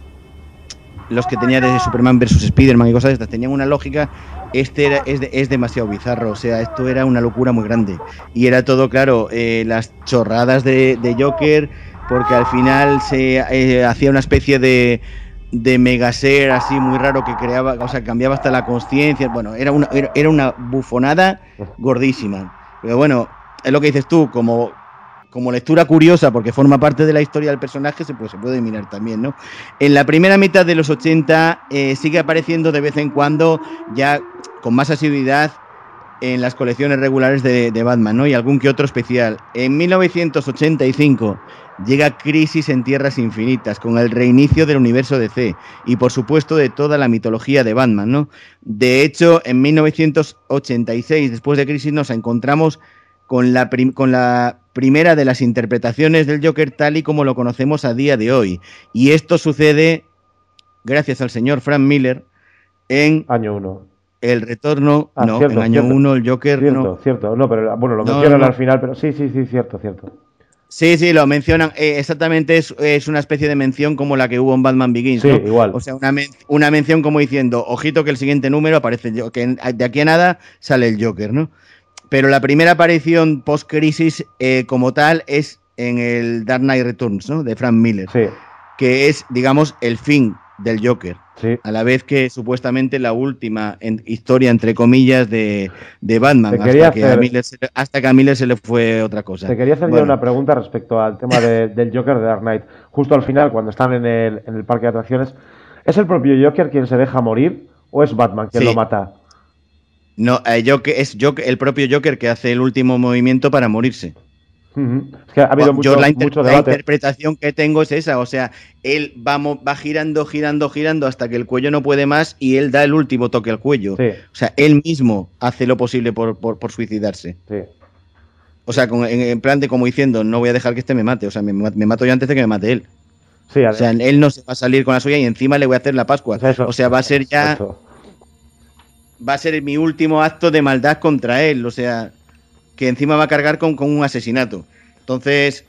los que tenía de Superman versus Spiderman y cosas de estas, tenían una lógica. Este era, es, de, es demasiado bizarro, o sea, esto era una locura muy grande. Y era todo, claro, eh, las chorradas de, de Joker, porque al final se eh, hacía una especie de, de megaser así muy raro que creaba, o sea, cambiaba hasta la conciencia. Bueno, era una, era, era una bufonada gordísima. Pero bueno, es lo que dices tú, como... como lectura curiosa, porque forma parte de la historia del personaje, se, pues, se puede mirar también, ¿no? En la primera mitad de los ochenta eh, sigue apareciendo de vez en cuando, ya con más asiduidad, en las colecciones regulares de, de Batman, ¿no? Y algún que otro especial. En mil novecientos ochenta y cinco llega Crisis en Tierras Infinitas, con el reinicio del universo D C, y por supuesto de toda la mitología de Batman, ¿no? De hecho, en mil novecientos ochenta y seis, después de Crisis, nos encontramos con la, prim- con la primera de las interpretaciones del Joker tal y como lo conocemos a día de hoy. Y esto sucede gracias al señor Frank Miller en... Año uno. El retorno... Ah, no, cierto, en año cierto. uno el Joker... Cierto, no. cierto. No, pero bueno, lo No, mencionan no. al final, pero sí, sí, sí, cierto, cierto. Sí, sí, lo mencionan. Eh, exactamente, es, es una especie de mención como la que hubo en Batman Begins, Sí, ¿no? igual. O sea, una, men- una mención como diciendo, ojito que el siguiente número aparece, el Jo- que en- de aquí a nada sale el Joker, ¿no? Pero la primera aparición post-crisis eh, como tal es en el Dark Knight Returns, ¿no? De Frank Miller, Sí, que es, digamos, el fin del Joker. sí. A la vez que supuestamente la última en- historia, entre comillas, de, de Batman, Te quería hasta que, a hacer- Miller se, le- hasta que a Miller se le fue otra cosa. Te quería hacer Bueno. ya una pregunta respecto al tema de- del Joker de Dark Knight. Justo al final, cuando están en el, en el parque de atracciones, ¿es el propio Joker quien se deja morir o es Batman quien Sí. lo mata? No, eh, Joker, es Joker, el propio Joker que hace el último movimiento para morirse. Ujú. Es que ha habido mucho, Yo la, inter- mucho la debate. interpretación que tengo es esa, o sea, él va, mo- va girando, girando, girando hasta que el cuello no puede más y él da el último toque al cuello. Sí. O sea, él mismo hace lo posible por, por, por suicidarse. Sí. O sea, con- en, en plan de como diciendo, no voy a dejar que este me mate, o sea, me, ma- me mato yo antes de que me mate él. Sí, O sea, él no se va a salir con la suya y encima le voy a hacer la Pascua. eso- O sea, va a ser ya, eso. va a ser mi último acto de maldad contra él, o sea, que encima va a cargar con, con un asesinato. Entonces,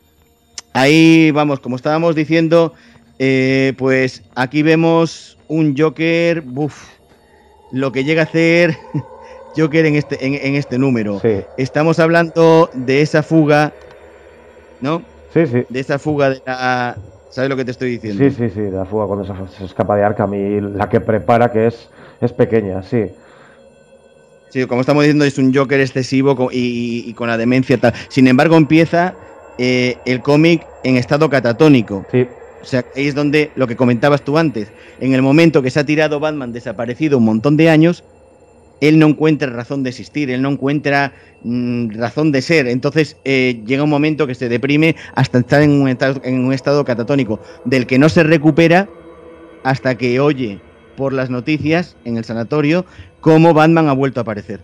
ahí vamos, como estábamos diciendo, eh, pues aquí vemos un Joker, buf, lo que llega a hacer Joker en este, en, en este número. Sí, Estamos hablando de esa fuga, ¿no? sí, sí. De esa fuga de la... ¿Sabes lo que te estoy diciendo? Sí, sí, sí, la fuga cuando se, se escapa de Arkham y la que prepara, que es, es pequeña, sí. Sí, como estamos diciendo, es un Joker excesivo co- y, y con la demencia tal. Sin embargo, empieza eh, el cómic en estado catatónico. Sí, O sea, ahí es donde lo que comentabas tú antes. En el momento que se ha tirado Batman desaparecido un montón de años, él no encuentra razón de existir, él no encuentra mmm, razón de ser. Entonces eh, llega un momento que se deprime hasta estar en un, estado, en un estado catatónico, del que no se recupera hasta que oye por las noticias en el sanatorio cómo Batman ha vuelto a aparecer.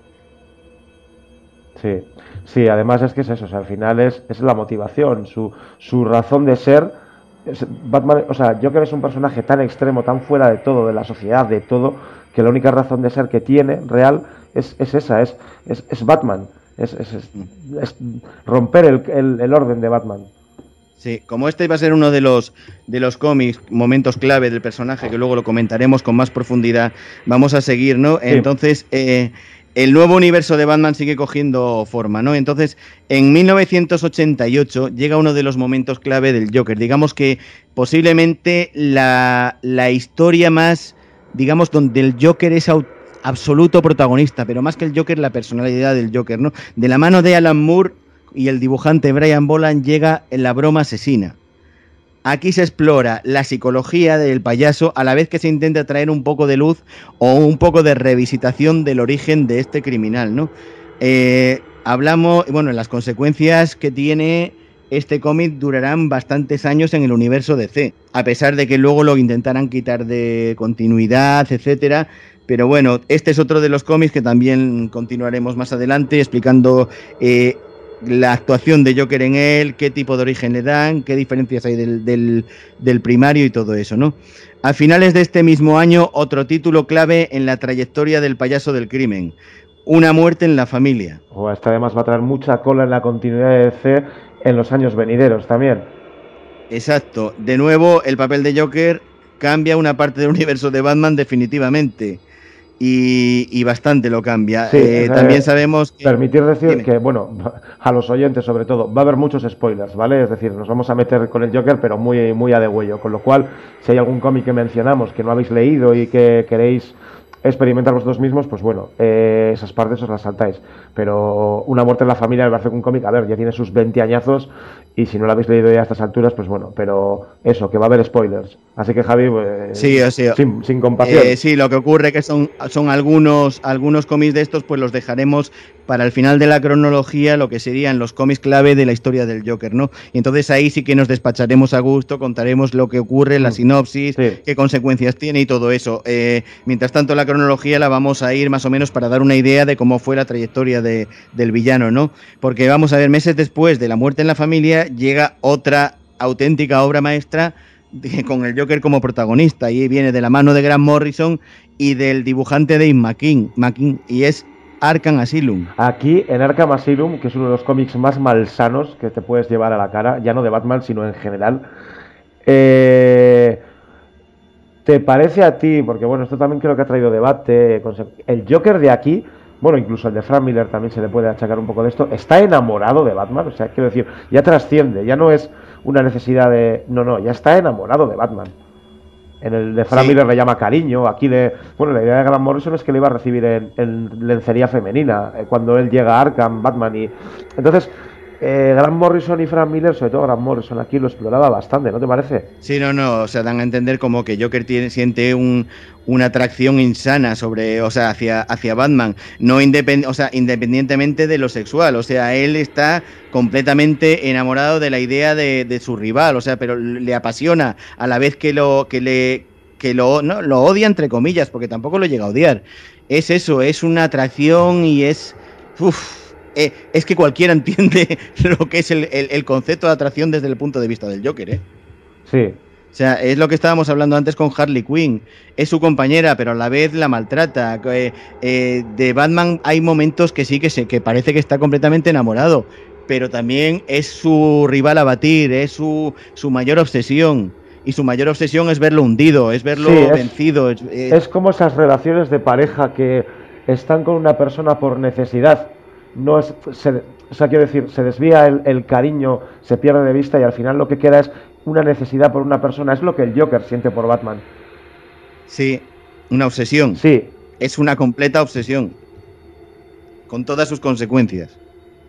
Sí, sí, además es que es eso, o sea, al final es, es la motivación, su, su razón de ser. Es, Batman, o sea, Joker es un personaje tan extremo, tan fuera de todo, de la sociedad, de todo, que la única razón de ser que tiene, real, es, es esa, es, es, es Batman, es, es, es, es romper el, el, el orden de Batman. Sí, como este va a ser uno de los de los cómics, momentos clave del personaje, que luego lo comentaremos con más profundidad, vamos a seguir, ¿no? Sí. Entonces, eh, el nuevo universo de Batman sigue cogiendo forma, ¿no? Entonces, en mil novecientos ochenta y ocho llega uno de los momentos clave del Joker. Digamos que posiblemente la, la historia más, digamos, donde el Joker es auténtico, absoluto protagonista, pero más que el Joker, la personalidad del Joker, ¿no? De la mano de Alan Moore y el dibujante Brian Boland llega en La broma asesina. Aquí se explora la psicología del payaso, a la vez que se intenta traer un poco de luz o un poco de revisitación del origen de este criminal, ¿no? Eh, hablamos, bueno, las consecuencias que tiene este cómic durarán bastantes años en el universo D C, a pesar de que luego lo intentaran quitar de continuidad, etcétera. Pero bueno, este es otro de los cómics que también continuaremos más adelante explicando eh, la actuación de Joker en él, qué tipo de origen le dan, qué diferencias hay del, del, del primario y todo eso, ¿no? A finales de este mismo año, otro título clave en la trayectoria del payaso del crimen, Una muerte en la familia. Oh, este además va a traer mucha cola en la continuidad de D C en los años venideros también. Exacto. De nuevo, el papel de Joker cambia una parte del universo de Batman definitivamente. Y, y bastante lo cambia. Sí, eh, eh, también sabemos que... Permitir decir Dime. que, bueno, a los oyentes sobre todo, va a haber muchos spoilers, ¿vale? Es decir, nos vamos a meter con el Joker, pero muy, muy a degüello. Con lo cual, si hay algún cómic que mencionamos que no habéis leído y que queréis experimentar vosotros mismos, pues bueno, eh, esas partes os las saltáis. Pero Una muerte en la familia me parece que un cómic, a ver, ya tiene sus veinte añazos y si no lo habéis leído ya a estas alturas, pues bueno, pero eso, que va a haber spoilers. Así que Javi, pues, sí, o sea, sin, sin compasión. Eh, sí, lo que ocurre que son, son algunos, algunos cómics de estos, pues los dejaremos para el final de la cronología, lo que serían los cómics clave de la historia del Joker, ¿no? Y entonces ahí sí que nos despacharemos a gusto, contaremos lo que ocurre, la sinopsis, sí. qué consecuencias tiene y todo eso. Eh, mientras tanto, la cronología la vamos a ir más o menos para dar una idea de cómo fue la trayectoria de, del villano, ¿no? Porque vamos a ver, meses después de La muerte en la familia, llega otra auténtica obra maestra de, con el Joker como protagonista, y viene de la mano de Grant Morrison y del dibujante Dave McKean, McKean y es Arkham Asylum. Aquí en Arkham Asylum, que es uno de los cómics más malsanos que te puedes llevar a la cara, ya no de Batman, sino en general. Eh, ¿Te parece a ti, porque bueno, esto también creo que ha traído debate, el Joker de aquí, bueno, incluso el de Frank Miller también se le puede achacar un poco de esto, está enamorado de Batman? O sea, quiero decir, ya trasciende, ya no es una necesidad de... No, no, ya está enamorado de Batman. En el de Frank sí. Miller le llama cariño, aquí de... Bueno, la idea de Grant Morrison es que le iba a recibir en, en lencería femenina, eh, cuando él llega a Arkham, Batman, y... Entonces, eh, Grant Morrison y Frank Miller, sobre todo Grant Morrison, aquí lo exploraba bastante, ¿no te parece? Sí, no, no, o sea, dan a entender como que Joker tiene, siente un, una atracción insana sobre, o sea, hacia, hacia Batman, no independ, o sea, independientemente de lo sexual, o sea, él está completamente enamorado de la idea de, de su rival, o sea, pero le apasiona a la vez que lo, que le, que lo, no, lo odia entre comillas, porque tampoco lo llega a odiar. Es eso, es una atracción y es, uff. Eh, es que cualquiera entiende lo que es el, el, el concepto de atracción desde el punto de vista del Joker, ¿eh? Sí. O sea, es lo que estábamos hablando antes con Harley Quinn. Es su compañera, pero a la vez la maltrata. Eh, eh, de Batman hay momentos que sí que, se, que parece que está completamente enamorado, pero también es su rival a batir, es su, su mayor obsesión. Y su mayor obsesión es verlo hundido, es verlo sí, es, vencido. Es, eh... es como esas relaciones de pareja que están con una persona por necesidad. No es, se, o sea, quiero decir, se desvía el, el cariño, se pierde de vista y al final lo que queda es una necesidad por una persona. Es lo que el Joker siente por Batman. Sí, una obsesión. Sí. Es una completa obsesión, con todas sus consecuencias.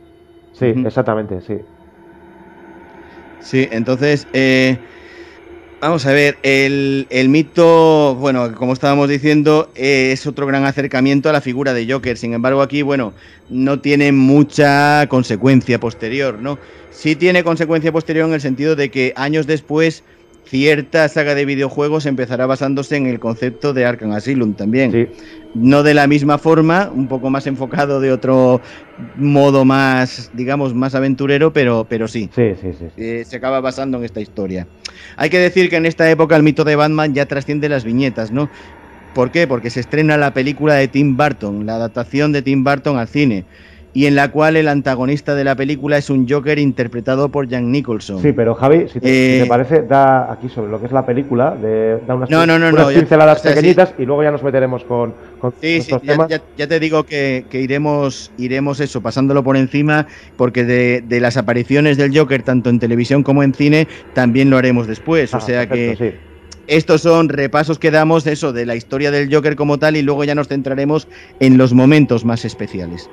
Sí, uh-huh. exactamente, sí. Sí, entonces, eh, Vamos a ver, el, el mito, bueno, como estábamos diciendo, eh, es otro gran acercamiento a la figura de Joker. Sin embargo, aquí, bueno, no tiene mucha consecuencia posterior, ¿no? Sí tiene consecuencia posterior en el sentido de que años después cierta saga de videojuegos empezará basándose en el concepto de Arkham Asylum también. Sí. No de la misma forma, un poco más enfocado de otro modo más, digamos, más aventurero, pero, pero sí. Sí, sí, sí. sí. Eh, se acaba basando en esta historia. Hay que decir que en esta época el mito de Batman ya trasciende las viñetas, ¿no? ¿Por qué? Porque se estrena la película de Tim Burton, la adaptación de Tim Burton al cine, y en la cual el antagonista de la película es un Joker interpretado por Jack Nicholson. Sí, pero Javi, si te, Eh, si te parece, da aquí sobre lo que es la película, de, da unas, No, no, no, unas no, ya- pinceladas o sea, pequeñitas y luego ya nos meteremos con, con Sí, sí, estos ya, temas. ya- ya te digo que, que iremos, iremos eso, pasándolo por encima, porque de, de las apariciones del Joker, tanto en televisión como en cine, también lo haremos después. Ah, o sea perfecto, que sí. estos son repasos que damos, eso, de la historia del Joker como tal, y luego ya nos centraremos en los momentos más especiales.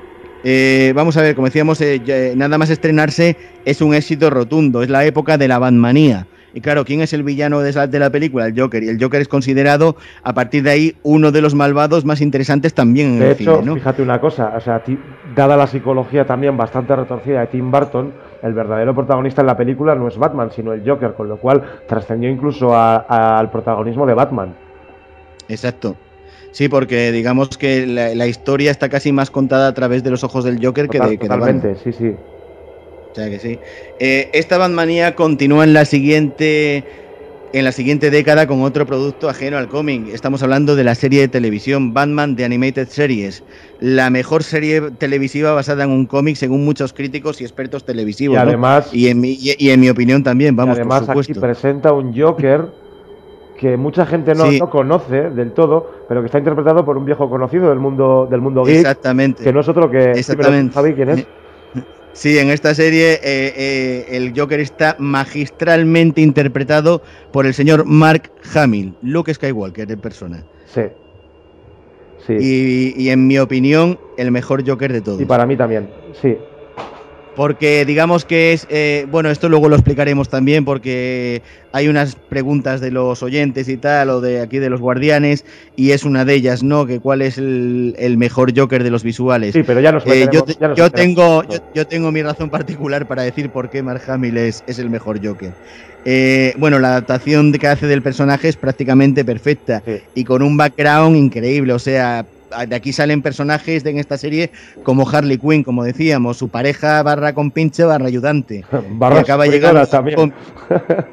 Eh, vamos a ver, como decíamos, eh, ya- nada más estrenarse es un éxito rotundo, es la época de la Batmanía. Y claro, ¿quién es el villano de, esa, de la película? El Joker. Y el Joker es considerado, a partir de ahí, uno de los malvados más interesantes también en De el hecho, cine, ¿no? fíjate una cosa, o sea, ti- dada la psicología también bastante retorcida de Tim Burton, el verdadero protagonista en la película no es Batman, sino el Joker, con lo cual trascendió incluso a- a- al protagonismo de Batman. Exacto. Sí, porque digamos que la, la historia está casi más contada a través de los ojos del Joker que Total- de, que de Batman. totalmente, sí, sí. O sea que sí. Eh, esta Batmanía continúa en la siguiente en la siguiente década con otro producto ajeno al cómic. Estamos hablando de la serie de televisión Batman The Animated Series, la mejor serie televisiva basada en un cómic según muchos críticos y expertos televisivos. Y ¿no? además- y, en mi, y, y en mi opinión también, vamos, y además por supuesto. aquí presenta un Joker que mucha gente no, Sí. no conoce del todo, pero que está interpretado por un viejo conocido del mundo del mundo geek, Exactamente. que no es otro que... Exactamente. ¿Sabéis quién es? Sí, en esta serie eh, eh, el Joker está magistralmente interpretado por el señor Mark Hamill, Luke Skywalker en persona. Sí. Sí. Y, y en mi opinión, el mejor Joker de todos. Y para mí también, sí. Porque digamos que es, eh, bueno, esto luego lo explicaremos también porque hay unas preguntas de los oyentes y tal, o de aquí de los guardianes, y es una de ellas, ¿no? Que cuál es el, el mejor Joker de los visuales. Sí, pero ya nos Eh, yo, meteremos- te- ya nos yo meteremos. tengo yo, yo tengo mi razón particular para decir por qué Mark Hamill es, es el mejor Joker. Eh, bueno, la adaptación que hace del personaje es prácticamente perfecta Sí. y con un background increíble, o sea, de aquí salen personajes de, en esta serie como Harley Quinn, como decíamos, su pareja barra compinche barra ayudante. Barras que acaba fregadoras llegando también.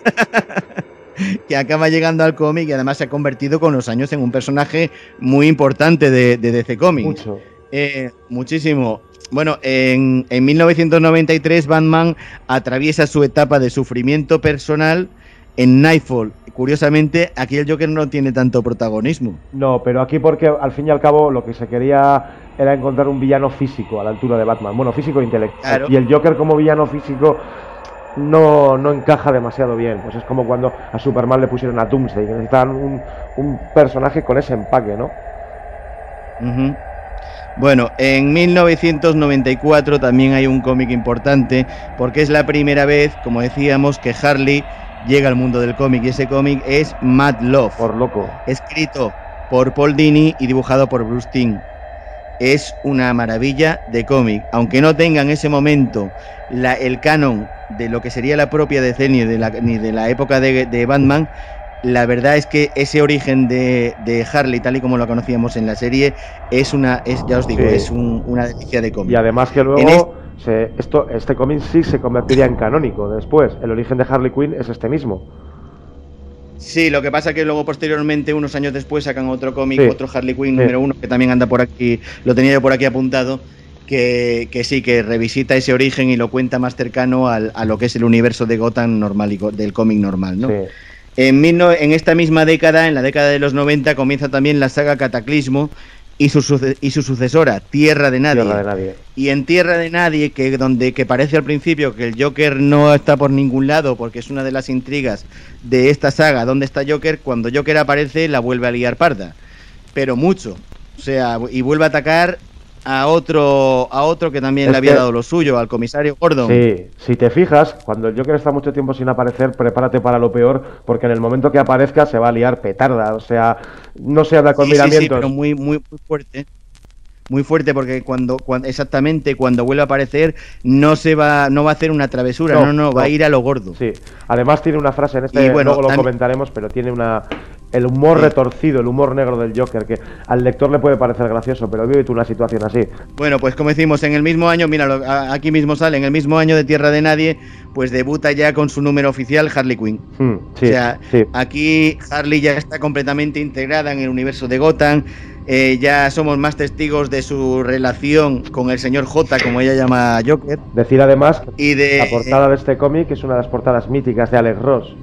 que acaba llegando al cómic y además se ha convertido con los años en un personaje muy importante de, de D C Comics. Mucho. Eh, muchísimo. Bueno, en, en mil novecientos noventa y tres Batman atraviesa su etapa de sufrimiento personal en Nightfall. Curiosamente, aquí el Joker no tiene tanto protagonismo. No, pero aquí porque al fin y al cabo lo que se quería era encontrar un villano físico a la altura de Batman. Bueno, físico e intelectual. Claro. Y el Joker como villano físico no, no encaja demasiado bien. Pues es como cuando a Superman le pusieron a Doomsday, que necesitaban un, un personaje con ese empaque, ¿no? Ujú. Bueno, en mil novecientos noventa y cuatro también hay un cómic importante porque es la primera vez, como decíamos, que Harley llega al mundo del cómic y ese cómic es Mad Love, Por loco. escrito por Paul Dini y dibujado por Bruce Timm. Es una maravilla de cómic, aunque no tenga en ese momento la, el canon de lo que sería la propia D C ni de la, ni de la época de, de Batman. La verdad es que ese origen de, de Harley, tal y como lo conocíamos en la serie, es una, es, ya os digo, Sí. es un, una delicia de cómic. Y además que En luego se, esto, este cómic sí se convertiría en canónico después. El origen de Harley Quinn es este mismo. Sí, lo que pasa que luego posteriormente, unos años después, sacan otro cómic, Sí. otro Harley Quinn Sí. número uno, que también anda por aquí, lo tenía yo por aquí apuntado, que, que sí, que revisita ese origen y lo cuenta más cercano al, a lo que es el universo de Gotham normal y go- del cómic normal, ¿no? Sí. En, mil no- en esta misma década, en la década de los noventa, comienza también la saga Cataclismo y su, suce- y su sucesora, Tierra de Nadie. Tierra de nadie. Y en Tierra de Nadie, que donde que parece al principio que el Joker no está por ningún lado, porque es una de las intrigas de esta saga, ¿dónde está Joker? Cuando Joker aparece, la vuelve a liar parda. Pero mucho. O sea, y vuelve a atacar a otro a otro que también Es le había que- dado lo suyo, al comisario Gordon. Sí, si te fijas, cuando el Joker está mucho tiempo sin aparecer, prepárate para lo peor, porque en el momento que aparezca se va a liar petarda, o sea, no se anda con Sí, sí, sí, miramientos. pero muy, muy, muy fuerte. Muy fuerte porque cuando, cuando exactamente cuando vuelve a aparecer no se va no va a hacer una travesura, no, no, no va a ir a lo gordo. Sí, además tiene una frase en este, Y bueno, luego lo también- comentaremos, pero tiene una el humor Sí. retorcido, el humor negro del Joker, que al lector le puede parecer gracioso, pero vive tú una situación así. Bueno, pues como decimos, en el mismo año, mira, lo- a- aquí mismo sale, en el mismo año de Tierra de Nadie, pues debuta ya con su número oficial Harley Quinn. Hmm, sí, o sea, sí. aquí Harley ya está completamente integrada en el universo de Gotham. eh, ya somos más testigos de su relación con el señor J, como ella llama a Joker. Decir además que Y de. la portada de este cómic es una de las portadas míticas de Alex Ross.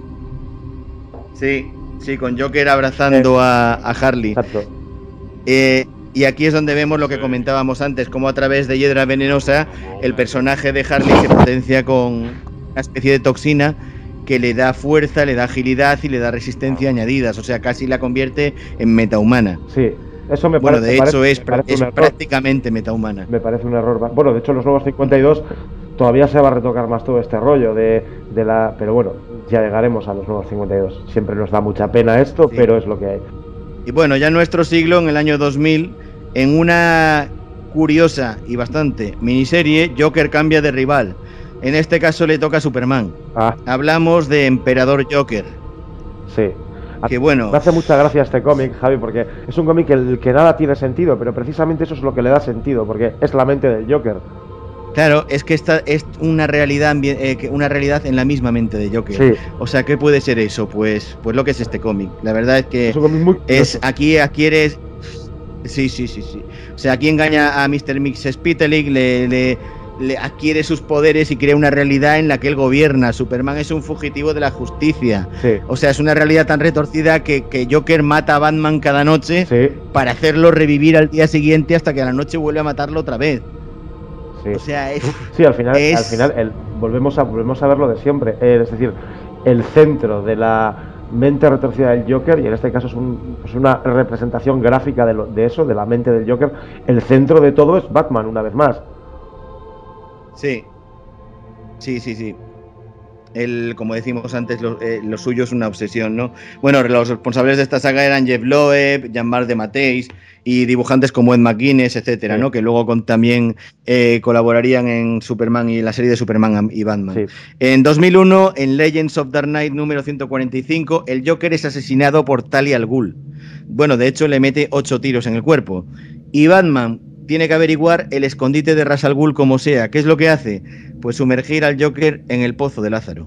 Sí, sí, con Joker abrazando a, a Harley. Exacto. Eh, y aquí es donde vemos lo que comentábamos antes, cómo a través de Hiedra Venenosa el personaje de Harley se potencia con una especie de toxina que le da fuerza, le da agilidad y le da resistencia añadidas, o sea, casi la convierte en metahumana. Sí, eso me Bueno, parece. de me hecho parece- es, me parece es un error. prácticamente metahumana. Me parece un error. Bueno, de hecho, los nuevos cincuenta y dos todavía se va a retocar más todo este rollo de, de la. Pero bueno, ya llegaremos a los nuevos cincuenta y dos. Siempre nos da mucha pena esto, Sí. pero es lo que hay. Y bueno, ya en nuestro siglo, en el año dos mil, en una curiosa y bastante miniserie, Joker cambia de rival. En este caso le toca a Superman. Ah, Hablamos de Emperador Joker. sí. Que bueno, Me hace mucha gracia este cómic, Javi, porque es un cómic que, el que nada tiene sentido, pero precisamente eso es lo que le da sentido, porque es la mente del Joker. claro, es que esta es una realidad, ambi- eh, que- una realidad en la misma mente de Joker. Sí. O sea, ¿qué puede ser eso? Pues, pues lo que es este cómic. La verdad es que Es un cómic muy es curioso. aquí adquieres. Sí, sí, sí, sí. O sea, aquí engaña a mister Mix Spitalik, le, le, le adquiere sus poderes y crea una realidad en la que él gobierna. Superman es un fugitivo de la justicia. Sí, O sea, es una realidad tan retorcida que, que Joker mata a Batman cada noche sí, para hacerlo revivir al día siguiente hasta que a la noche vuelve a matarlo otra vez. sí. O sea, es. Sí, al final, es- al final el- volvemos, a, volvemos a ver lo de siempre. eh, es decir, el centro de la mente retorcida del Joker, y en este caso es un- pues una representación gráfica de, lo- de eso, de la mente del Joker. El centro de todo es Batman, una vez más. Sí. Sí, sí, sí. El, como decimos antes, lo, eh, lo suyo es una obsesión, ¿no? Bueno, los responsables de esta saga eran Jeff Loeb, Jean-Marc de Mateis y dibujantes como Ed McGuinness, etcétera, Sí. ¿no? Que luego con, también eh, colaborarían en Superman y en la serie de Superman y Batman. Sí. En dos mil uno, en Legends of Dark Knight número ciento cuarenta y cinco, el Joker es asesinado por Talia al Ghul. Bueno, de hecho le mete ocho tiros en el cuerpo. Y Batman tiene que averiguar el escondite de Ra's al Ghul como sea. ¿Qué es lo que hace? Pues sumergir al Joker en el pozo de Lázaro.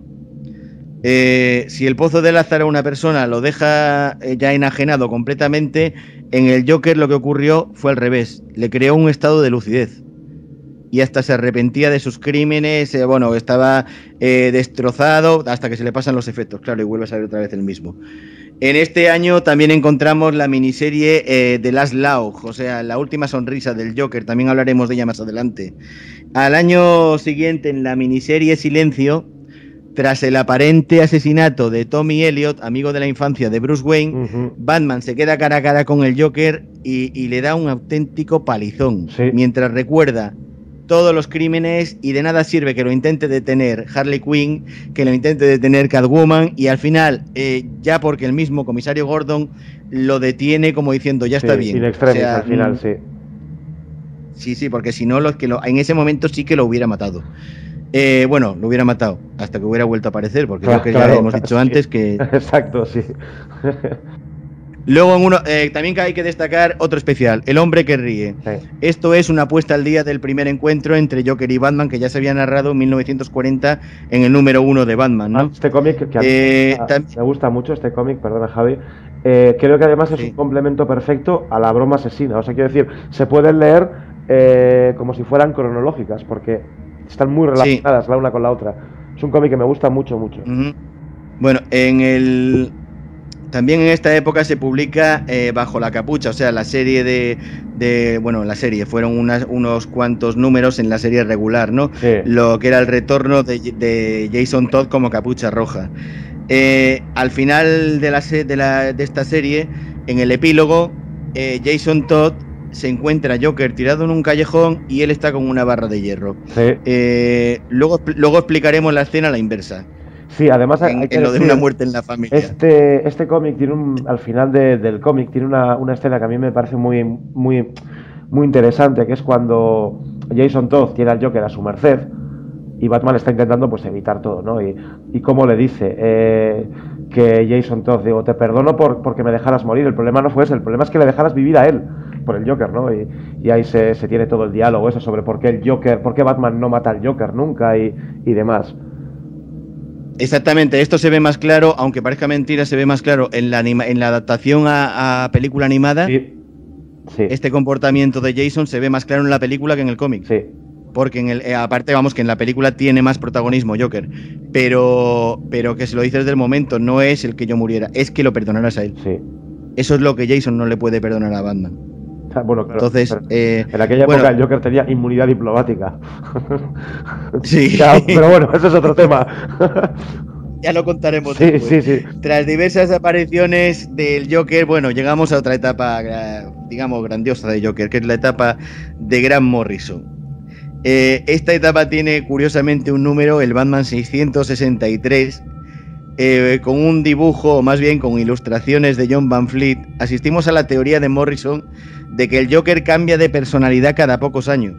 Eh, si el pozo de Lázaro una persona lo deja eh, ya enajenado completamente, en el Joker lo que ocurrió fue al revés. Le creó un estado de lucidez. Y hasta se arrepentía de sus crímenes, eh, bueno, estaba eh, destrozado hasta que se le pasan los efectos, claro, y vuelve a salir otra vez el mismo. En este año también encontramos la miniserie eh, The Last Laugh, o sea, la última sonrisa del Joker, también hablaremos de ella más adelante. Al año siguiente, en la miniserie Silencio, tras el aparente asesinato de Tommy Elliot, amigo de la infancia de Bruce Wayne, Ujú. Batman se queda cara a cara con el Joker y, y le da un auténtico palizón, Sí. mientras recuerda todos los crímenes y de nada sirve que lo intente detener Harley Quinn, que lo intente detener Catwoman y al final, eh, ya porque el mismo comisario Gordon lo detiene como diciendo ya está Sí, bien. in extremis, O sea, al final, mm, sí. Sí, sí, porque si no, los que lo, en ese momento sí que lo hubiera matado. Eh, bueno, lo hubiera matado hasta que hubiera vuelto a aparecer, porque Claro, creo que claro, ya hemos claro, dicho sí. antes que... Exacto, sí. Luego en uno, eh, también que hay que destacar otro especial, El hombre que ríe. Sí. Esto es una puesta al día del primer encuentro entre Joker y Batman que ya se había narrado en mil novecientos cuarenta en el número uno de Batman, ¿no? Este cómic, que a mí Eh, me, tam- gusta, me gusta mucho, este cómic, perdona Javi, eh, creo que además es Sí. un complemento perfecto a la broma asesina. O sea, quiero decir, se pueden leer eh, como si fueran cronológicas, porque están muy relacionadas la una con la otra. Es un cómic que me gusta mucho, mucho. Ujú. Bueno, en el también en esta época se publica eh, Bajo la capucha, o sea, la serie de, de bueno, la serie, fueron unas, unos cuantos números en la serie regular, ¿no? Sí. Lo que era el retorno de, de Jason Todd como Capucha Roja. Eh, al final de, la, se- de, la, de esta serie, en el epílogo, eh, Jason Todd se encuentra Joker tirado en un callejón y él está con una barra de hierro. Sí. Eh, luego, luego explicaremos la escena a la inversa. Sí, además hay, en, hay que en lo de decir, una muerte en la familia. Este, este cómic tiene un, al final de, del cómic tiene una, una escena que a mí me parece muy, muy, muy interesante, que es cuando Jason Todd tiene al Joker a su merced y Batman está intentando pues evitar todo, ¿no? Y, y cómo le dice eh, que Jason Todd, digo, te perdono por, porque me dejaras morir, el problema no fue ese, el problema es que le dejaras vivir a él, por el Joker, ¿no? Y, y ahí se, se tiene todo el diálogo eso sobre por qué el Joker, por qué Batman no mata al Joker nunca y, y demás. Exactamente, esto se ve más claro, aunque parezca mentira, se ve más claro en la, anima, en la adaptación a, a película animada. Sí. Sí. Este comportamiento de Jason se ve más claro en la película que en el cómic. Sí. Porque en el, eh, aparte, vamos, que en la película tiene más protagonismo Joker, pero, pero que se lo dice desde el momento, no es el que yo muriera, es que lo perdonaras a él. Sí. Eso es lo que Jason no le puede perdonar a Batman. Bueno, claro, entonces, eh, en aquella bueno, época el Joker tenía inmunidad diplomática. Sí. Ya, pero bueno, eso es otro tema. Ya lo contaremos sí, después. Sí, sí. Tras diversas apariciones del Joker, bueno, llegamos a otra etapa, digamos, grandiosa de Joker, que es la etapa de Grant Morrison. Eh, esta etapa tiene, curiosamente, un número, el Batman seiscientos sesenta y tres, eh, con un dibujo, o más bien con ilustraciones de John Van Fleet. Asistimos a la teoría de Morrison de que el Joker cambia de personalidad cada pocos años.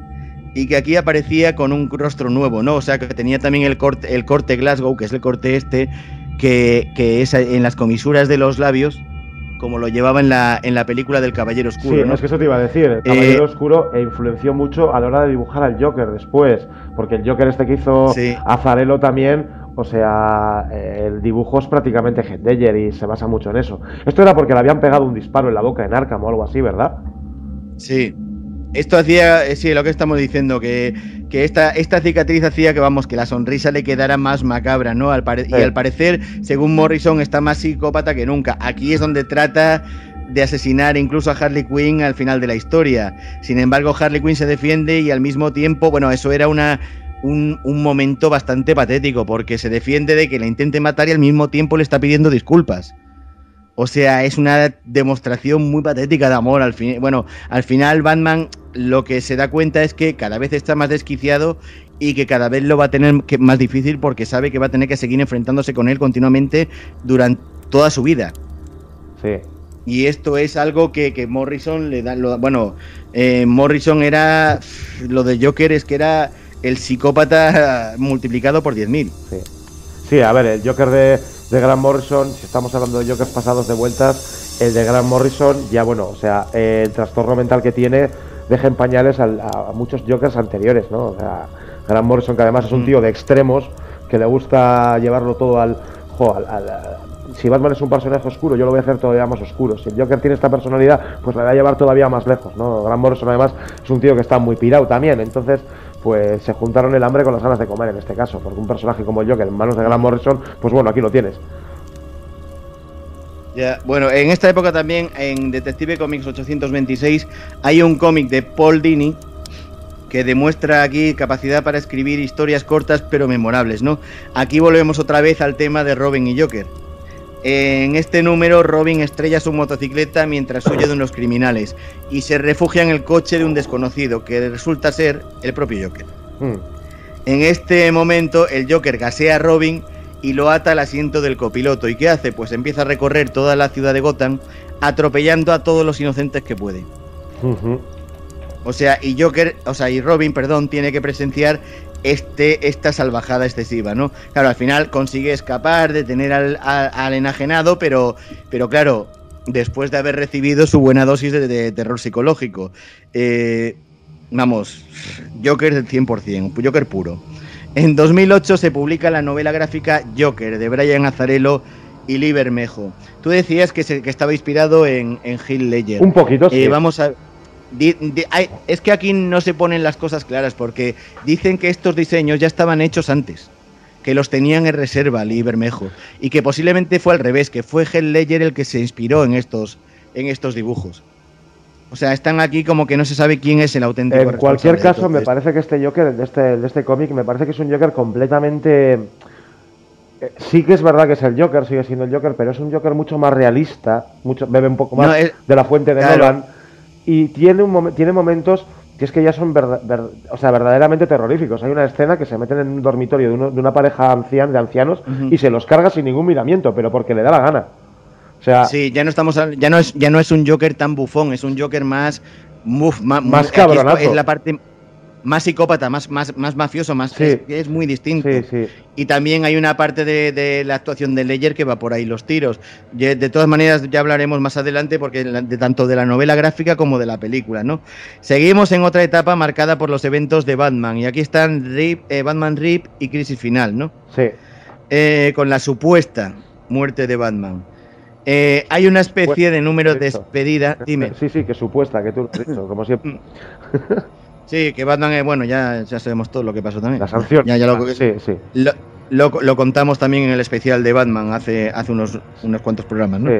Y que aquí aparecía con un rostro nuevo, ¿no? O sea, que tenía también el corte, el corte Glasgow, que es el corte este, que, que es en las comisuras de los labios, como lo llevaba en la, en la película del Caballero Oscuro. Sí, ¿no? es que eso te iba a decir, el Caballero eh, Oscuro influenció mucho a la hora de dibujar al Joker después, porque el Joker este que hizo sí. Azzarello también, o sea, el dibujo es prácticamente Heath Ledger y se basa mucho en eso. Esto era porque le habían pegado un disparo en la boca en Arkham o algo así, ¿verdad? Sí. Esto hacía, sí, lo que estamos diciendo, que, que esta, esta cicatriz hacía que, vamos, que la sonrisa le quedara más macabra, ¿no? Al pare- sí. Y al parecer, según Morrison, está más psicópata que nunca. Aquí es donde trata de asesinar incluso a Harley Quinn al final de la historia. Sin embargo, Harley Quinn se defiende y al mismo tiempo, bueno, eso era una... Un, un momento bastante patético, porque se defiende de que la intente matar y al mismo tiempo le está pidiendo disculpas. O sea, es una demostración muy patética de amor. Al fin, bueno, al final Batman lo que se da cuenta es que cada vez está más desquiciado y que cada vez lo va a tener que, más difícil, porque sabe que va a tener que seguir enfrentándose con él continuamente durante toda su vida. Sí. Y esto es algo que, que Morrison le da... Lo, bueno, eh, Morrison era... Lo de Joker es que era el psicópata multiplicado por diez mil. Sí. Sí, a ver, el Joker de... de Grant Morrison, si estamos hablando de Jokers pasados de vueltas, el de Grant Morrison, ya bueno, o sea, eh, el trastorno mental que tiene deja en pañales a, a muchos Jokers anteriores, ¿no? O sea, Grant Morrison, que además es un tío de extremos, que le gusta llevarlo todo al... Jo, al, al, al si Batman es un personaje oscuro, yo lo voy a hacer todavía más oscuro. Si el Joker tiene esta personalidad, pues la voy a llevar todavía más lejos, ¿no? Grant Morrison además es un tío que está muy pirado también, entonces... pues se juntaron el hambre con las ganas de comer en este caso, porque un personaje como el Joker en manos de Grant Morrison, pues bueno, aquí lo tienes. Ya, bueno, en esta época también, en Detective Comics ochocientos veintiséis, hay un cómic de Paul Dini que demuestra aquí capacidad para escribir historias cortas pero memorables, ¿no? Aquí volvemos otra vez al tema de Robin y Joker. En este número, Robin estrella su motocicleta mientras huye de unos criminales y se refugia en el coche de un desconocido, que resulta ser el propio Joker. Hmm. En este momento, el Joker gasea a Robin y lo ata al asiento del copiloto. ¿Y qué hace? Pues empieza a recorrer toda la ciudad de Gotham, atropellando a todos los inocentes que puede. Uh-huh. O sea, y Joker, o sea, y Robin, perdón, tiene que presenciar este, esta salvajada excesiva, ¿no? Claro, al final consigue escapar, detener al, al, al enajenado, pero, pero claro, después de haber recibido su buena dosis de, de terror psicológico. Eh, vamos, Joker del cien por ciento, Joker puro. En dos mil ocho se publica la novela gráfica Joker, de Brian Azzarello y Lee Bermejo. Tú decías que, se, que estaba inspirado en, en Heath Ledger. Un poquito, sí. Eh, vamos a... Di, di, hay, es que aquí no se ponen las cosas claras, porque dicen que estos diseños ya estaban hechos antes, que los tenían en reserva Lee Bermejo, y que posiblemente fue al revés, que fue Heath Ledger el que se inspiró en estos, en estos dibujos. O sea, están aquí como que no se sabe quién es el auténtico En cualquier caso, entonces, me parece que este Joker, de este, de este cómic, me parece que es un Joker completamente... Sí que es verdad que es el Joker, sigue siendo el Joker, pero es un Joker mucho más realista, mucho bebe un poco más no, es... de la fuente de claro. Nolan. y tiene, un mom- tiene momentos que es que ya son verda- ver- o sea, verdaderamente terroríficos. Hay una escena que se meten en un dormitorio de, uno- de una pareja anciana, de ancianos Ujú. y se los carga sin ningún miramiento, pero porque le da la gana. O sea, Sí, ya no estamos, al- ya no es, ya no es un Joker tan bufón, es un Joker más, uf, ma- Más aquí es- cabronazo. Es, la parte más psicópata, más, más, más mafioso, más Sí. es, es muy distinto. sí, sí. Y también hay una parte de, de la actuación de Ledger que va por ahí los tiros. Ye- De todas maneras, ya hablaremos más adelante, porque la- de tanto de la novela gráfica como de la película, ¿no? Seguimos en otra etapa marcada por los eventos de Batman. Y aquí están Rip, eh, Batman Rip y Crisis Final, ¿no? Sí. Eh, con la supuesta muerte de Batman. Eh, hay una especie de número de Eso. despedida. Dime. Sí, sí, que supuesta, que tú lo has dicho, como siempre. Sí, que Batman, eh, bueno, ya, ya sabemos todo lo que pasó también. La sanción. Ya, ya lo, Ah, sí, sí. lo, lo- lo contamos también en el especial de Batman hace, hace unos, unos cuantos programas, ¿no? Sí.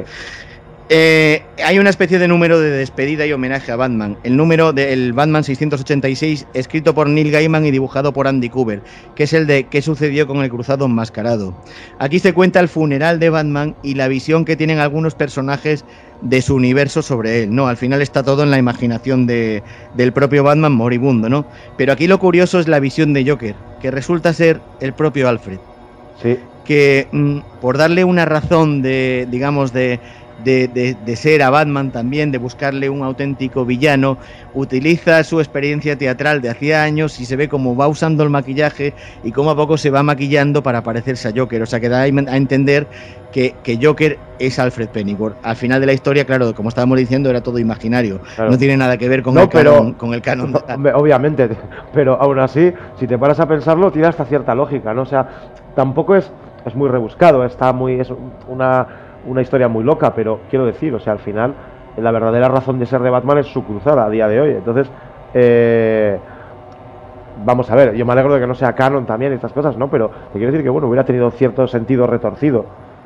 Eh, hay una especie de número de despedida y homenaje a Batman. El número del Batman seiscientos ochenta y seis, escrito por Neil Gaiman y dibujado por Andy Kubert, que es el de qué sucedió con el Cruzado Enmascarado. Aquí se cuenta el funeral de Batman y la visión que tienen algunos personajes de su universo sobre él, ¿no? Al final está todo en la imaginación de, del propio Batman moribundo, ¿no? Pero aquí lo curioso es la visión de Joker, que resulta ser el propio Alfred, Sí. que mm, por darle una razón de, digamos, de, de, de, de ser a Batman también, de buscarle un auténtico villano, utiliza su experiencia teatral de hacía años y se ve cómo va usando el maquillaje y cómo a poco se va maquillando para parecerse a Joker. O sea, que da a entender que, que Joker es Alfred Pennyworth. Al final de la historia, claro, como estábamos diciendo, era todo imaginario. Claro. No tiene nada que ver con, No, el, pero- canon, con el canon. de- Hombre, obviamente, pero aún así, si te paras a pensarlo, tiene hasta cierta lógica, ¿no? O sea, tampoco es, es muy rebuscado, está muy, es una, una historia muy loca, pero quiero decir, o sea, al final, la verdadera razón de ser de Batman es su cruzada a día de hoy. Entonces, eh, vamos a ver, yo me alegro de que no sea canon también estas cosas, ¿no? Pero te quiero decir que, bueno, hubiera tenido cierto sentido retorcido.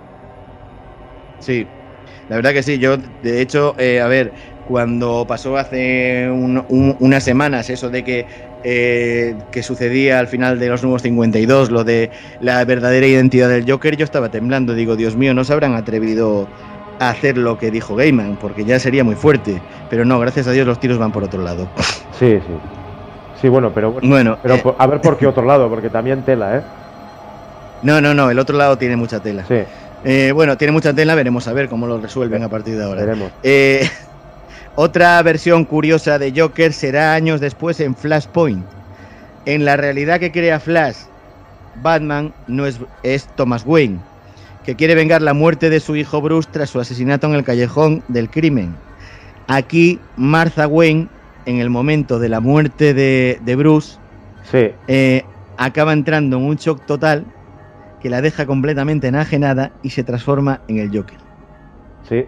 Sí, la verdad que sí. Yo, de hecho, eh, a ver, cuando pasó hace un- un- unas semanas eso de que, eh, que sucedía al final de los Nuevos cincuenta y dos, lo de la verdadera identidad del Joker, yo estaba temblando. Digo, Dios mío, no se habrán atrevido a hacer lo que dijo Gaiman, porque ya sería muy fuerte. Pero no, gracias a Dios los tiros van por otro lado. Sí, sí. Sí, bueno, pero, Bueno, pero eh, por- a ver por qué otro lado, porque también tela, ¿eh? no, no, no, el otro lado tiene mucha tela. Sí, Eh, bueno, tiene mucha tela, veremos a ver cómo lo resuelven a partir de ahora. veremos. Eh, otra versión curiosa de Joker será años después en Flashpoint. En la realidad que crea Flash, Batman no es, es Thomas Wayne, que quiere vengar la muerte de su hijo Bruce tras su asesinato en el callejón del crimen. Aquí, Martha Wayne, en el momento de la muerte de, de Bruce, Sí, eh, acaba entrando en un shock total que la deja completamente enajenada y se transforma en el Joker. sí.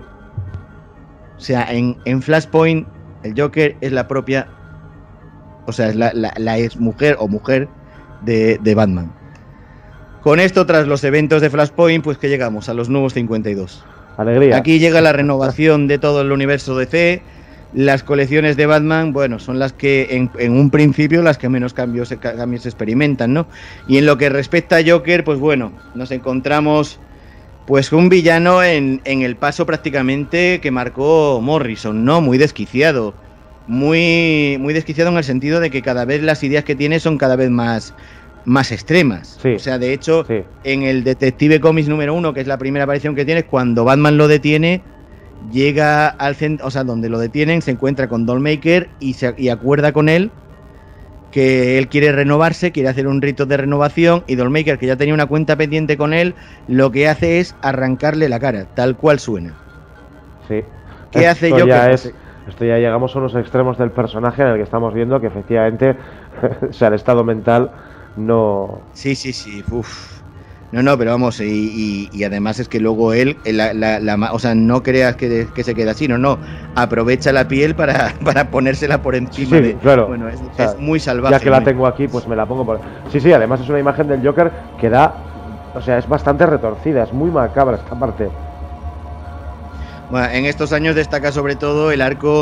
O sea, en, en Flashpoint, el Joker es la propia, o sea, es la, la, la ex mujer o mujer de, de Batman. Con esto, tras los eventos de Flashpoint, pues que llegamos a los nuevos cincuenta y dos. Alegría. Aquí llega la renovación de todo el universo D C. Las colecciones de Batman, bueno, son las que en, en un principio las que menos cambios, cambios experimentan, ¿no? Y en lo que respecta a Joker, pues bueno, nos encontramos pues un villano en, en el paso prácticamente que marcó Morrison, ¿no? Muy desquiciado. Muy, muy desquiciado en el sentido de que cada vez las ideas que tiene son cada vez más, más extremas. Sí. O sea, de hecho, Sí. en el Detective Comics número uno, que es la primera aparición que tiene, cuando Batman lo detiene, llega al centro, o sea, donde lo detienen, se encuentra con Dollmaker y, se, y acuerda con él que él quiere renovarse, quiere hacer un rito de renovación, y Dollmaker, que ya tenía una cuenta pendiente con él, lo que hace es arrancarle la cara, tal cual suena. Sí. ¿Qué hace Esto Joker? ya es, esto ya llegamos a los extremos del personaje en el que estamos viendo que efectivamente o sea, el estado mental no... Sí, sí, sí, uf. No, no, pero vamos, y, y, y además es que luego él, la, la, la, o sea, no creas que, que se queda así, no, no, aprovecha la piel para, para ponérsela por encima Sí, de... claro. Bueno, es, O sea, es muy salvaje. Ya que la muy- tengo aquí, pues me la pongo por... Sí, sí, además es una imagen del Joker que da... O sea, es bastante retorcida, es muy macabra esta parte. Bueno, en estos años destaca sobre todo el arco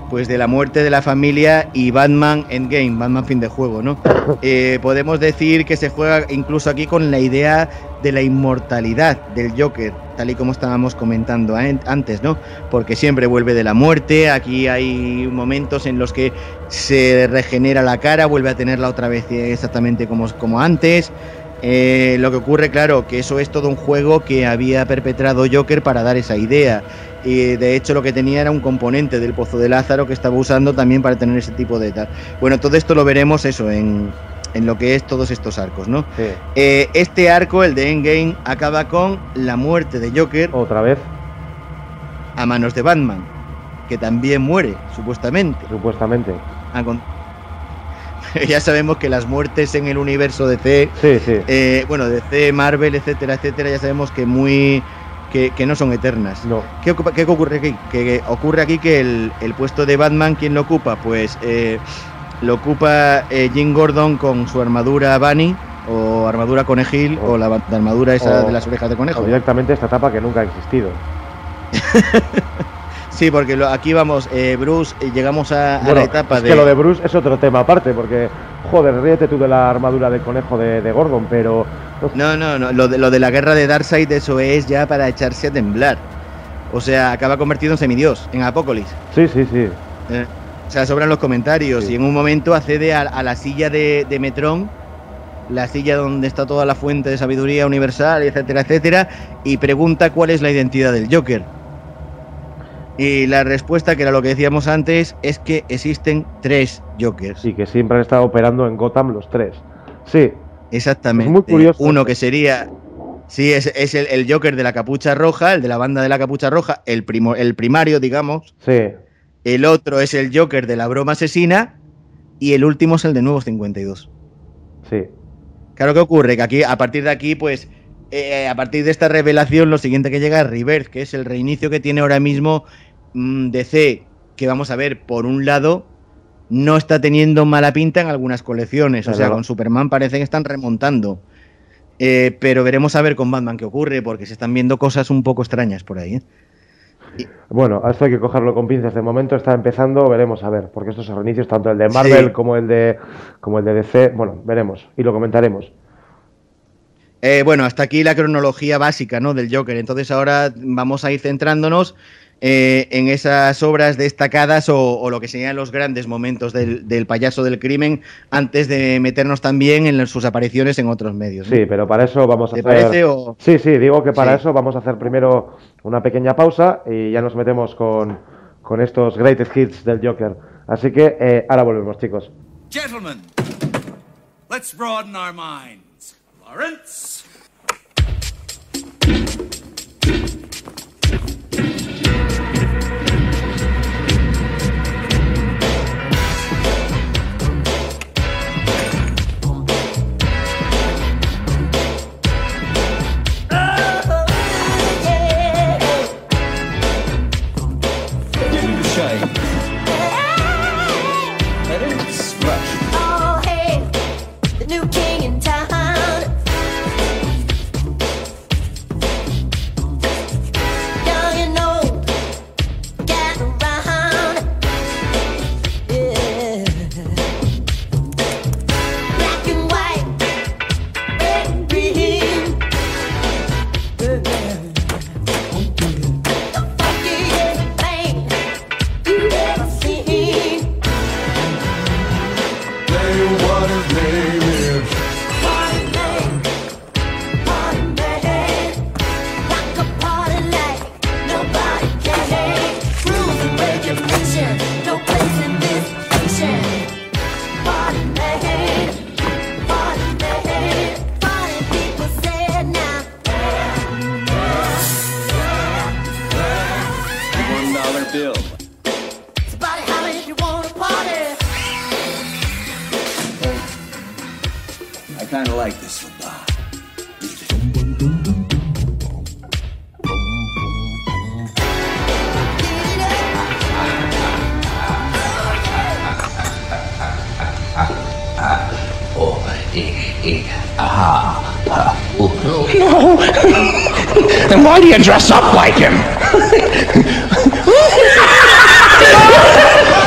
pues de la muerte de la familia y Batman Endgame, Batman fin de juego, ¿no? Eh, podemos decir que se juega incluso aquí con la idea de la inmortalidad del Joker, tal y como estábamos comentando antes, ¿no? Porque siempre vuelve de la muerte, aquí hay momentos en los que se regenera la cara, vuelve a tenerla otra vez exactamente como, como antes. Eh, lo que ocurre, claro, que eso es todo un juego que había perpetrado Joker para dar esa idea. Y de hecho lo que tenía era un componente del Pozo de Lázaro que estaba usando también para tener ese tipo de tal. Bueno, todo esto lo veremos eso en, en lo que es todos estos arcos, ¿no? Sí. Eh, este arco, el de Endgame, acaba con la muerte de Joker. Otra vez. A manos de Batman, que también muere, supuestamente. Supuestamente. Ah, con... ya sabemos que las muertes en el universo D C, sí, sí. Eh, bueno, D C, Marvel, etcétera, etcétera, ya sabemos que muy... Que, que no son eternas. No. ¿Qué, ocupa, qué ocurre aquí? Que, que ocurre aquí que el, el puesto de Batman, ¿quién lo ocupa? Pues eh, lo ocupa eh, Jim Gordon con su armadura Bunny, o armadura conejil, o, o la, la armadura esa o, de las orejas de conejo. O directamente esta etapa que nunca ha existido. Sí, porque lo, aquí vamos, eh, Bruce, eh, llegamos a, bueno, a la etapa es de... que lo de Bruce es otro tema aparte, porque, joder, ríete tú de la armadura de conejo de, de Gordon, pero... No, no, no, lo de, lo de la guerra de Darkseid, eso es ya para echarse a temblar. O sea, acaba convertido en semidios, en Apocalipsis. Sí, sí, sí. Eh, o sea, sobran los comentarios, sí. Y en un momento accede a, a la silla de, de Metrón, la silla donde está toda la fuente de sabiduría universal, etcétera, etcétera, y pregunta cuál es la identidad del Joker. Y la respuesta, que era lo que decíamos antes, es que existen tres Jokers. Sí, que siempre han estado operando en Gotham los tres. Sí. Exactamente. Es muy curioso. Uno que sería... Sí, es, es el, el Joker de la capucha roja, el de la banda de la capucha roja, el, primo, el primario, digamos. Sí. El otro es el Joker de la broma asesina. Y el último es el de Nuevos cincuenta y dos. Sí. Claro, ¿qué ocurre? Que aquí, a partir de aquí, pues... Eh, a partir de esta revelación, lo siguiente que llega es Rebirth, que es el reinicio que tiene ahora mismo mmm, D C, que vamos a ver, por un lado, no está teniendo mala pinta en algunas colecciones. Claro. O sea, con Superman parece que están remontando. Eh, pero veremos a ver con Batman qué ocurre, porque se están viendo cosas un poco extrañas por ahí, ¿eh? Y... Bueno, esto hay que cogerlo con pinzas. De momento está empezando, veremos a ver, porque estos reinicios, tanto el de Marvel sí. como el de como el de D C, bueno, veremos y lo comentaremos. Eh, bueno, hasta aquí la cronología básica, ¿no?, del Joker. Entonces ahora vamos a ir centrándonos eh, en esas obras destacadas o, o lo que serían los grandes momentos del, del payaso del crimen, antes de meternos también en sus apariciones en otros medios, ¿no? Sí, pero para eso vamos a ¿Te hacer... parece o...? Sí, sí, digo que para sí. eso vamos a hacer primero una pequeña pausa y ya nos metemos con, con estos greatest hits del Joker. Así que eh, ahora volvemos, chicos. Gentlemen, let's broaden our minds. Lawrence. Then why do you dress up like him?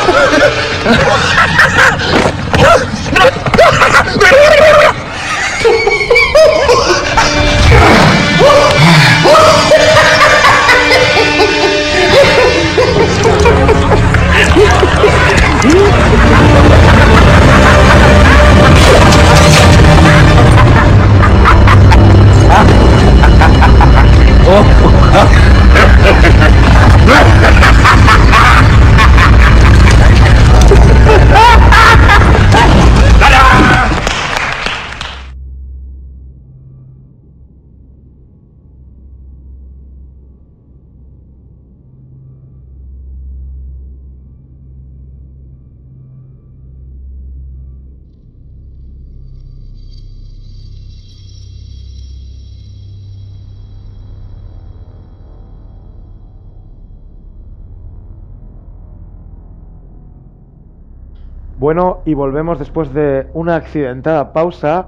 Bueno, y volvemos después de una accidentada pausa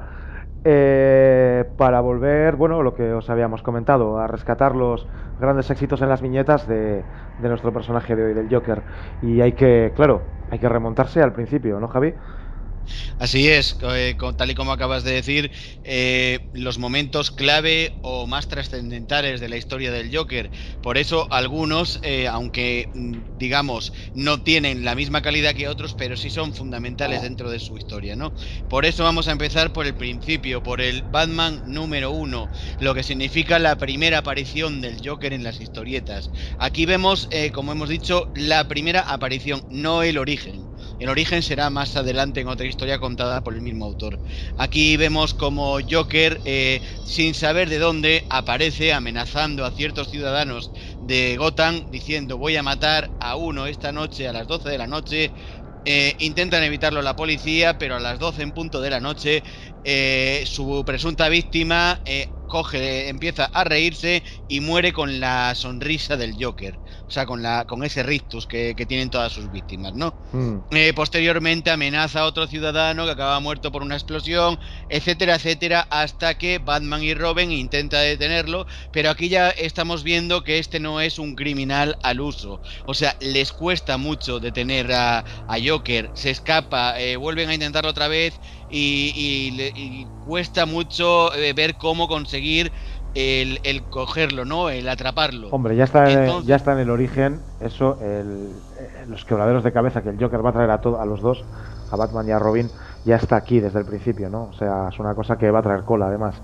eh, para volver, bueno, lo que os habíamos comentado, a rescatar los grandes éxitos en las viñetas de, de nuestro personaje de hoy, del Joker. Y hay que, claro, hay que remontarse al principio, ¿no, Javi? Así es, eh, tal y como acabas de decir, eh, los momentos clave o más trascendentales de la historia del Joker. Por eso algunos, eh, aunque digamos no tienen la misma calidad que otros, pero sí son fundamentales dentro de su historia, ¿no? Por eso vamos a empezar por el principio, por el Batman número uno, lo que significa la primera aparición del Joker en las historietas. Aquí vemos, eh, como hemos dicho, la primera aparición, no el origen. El origen será más adelante en otra historia contada por el mismo autor. Aquí vemos como Joker, eh, sin saber de dónde, aparece amenazando a ciertos ciudadanos de Gotham, diciendo voy a matar a uno esta noche a las doce de la noche. Eh, intentan evitarlo la policía, pero a las doce en punto de la noche eh, su presunta víctima eh, coge, empieza a reírse y muere con la sonrisa del Joker, o sea, con la con ese rictus que, que tienen todas sus víctimas, ¿no? Mm. Eh, posteriormente amenaza a otro ciudadano que acaba muerto por una explosión, etcétera, etcétera, hasta que Batman y Robin intenta detenerlo, pero aquí ya estamos viendo que este no es un criminal al uso, o sea, les cuesta mucho detener a, a Joker, se escapa, eh, vuelven a intentarlo otra vez y, y, y cuesta mucho eh, ver cómo conseguir el, el cogerlo, ¿no? El atraparlo. Hombre, ya está, Entonces, ya está en el origen eso, el, los quebraderos de cabeza que el Joker va a traer a, to, a los dos, a Batman y a Robin, ya está aquí desde el principio, ¿no? O sea, es una cosa que va a traer cola, además.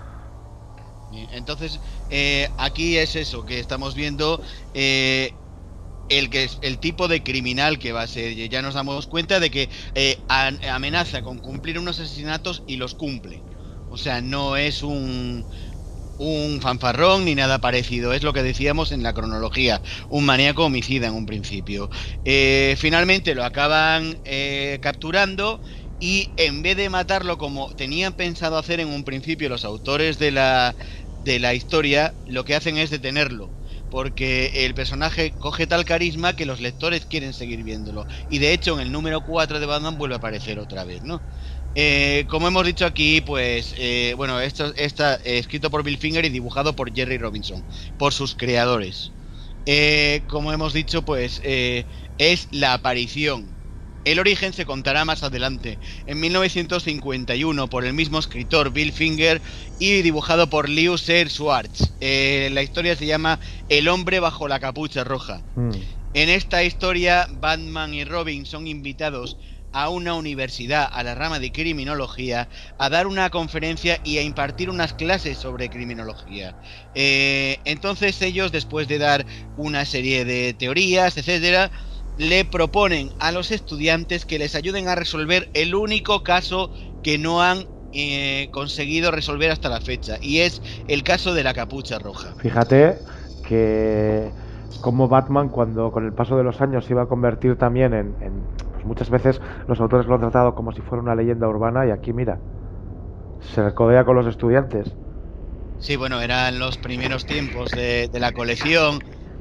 Entonces, eh, aquí es eso, que estamos viendo eh, el que es el tipo de criminal que va a ser. Ya nos damos cuenta de que eh, amenaza con cumplir unos asesinatos y los cumple. O sea, no es un... un fanfarrón ni nada parecido, es lo que decíamos en la cronología, un maníaco homicida en un principio. Eh, finalmente lo acaban eh, capturando y en vez de matarlo como tenían pensado hacer en un principio los autores de la, de la historia, lo que hacen es detenerlo, porque el personaje coge tal carisma que los lectores quieren seguir viéndolo, y de hecho en el número cuatro de Batman vuelve a aparecer otra vez, ¿no? Eh, como hemos dicho aquí, pues, eh, bueno, esto está eh, escrito por Bill Finger y dibujado por Jerry Robinson, por sus creadores. Eh, como hemos dicho, pues, eh, es la aparición. El origen se contará más adelante, en mil novecientos cincuenta y uno, por el mismo escritor Bill Finger y dibujado por Leo Ser Schwartz. Eh, la historia se llama El hombre bajo la capucha roja. Mm. En esta historia, Batman y Robin son invitados a una universidad, a la rama de criminología, a dar una conferencia y a impartir unas clases sobre criminología. Eh, entonces ellos, después de dar una serie de teorías, etcétera, le proponen a los estudiantes que les ayuden a resolver el único caso que no han eh, conseguido resolver hasta la fecha, y es el caso de la capucha roja. Fíjate que como Batman, cuando con el paso de los años se iba a convertir también en, en pues muchas veces los autores lo han tratado como si fuera una leyenda urbana, y aquí mira, se recodea con los estudiantes. Sí, bueno, eran los primeros tiempos de, de la colección.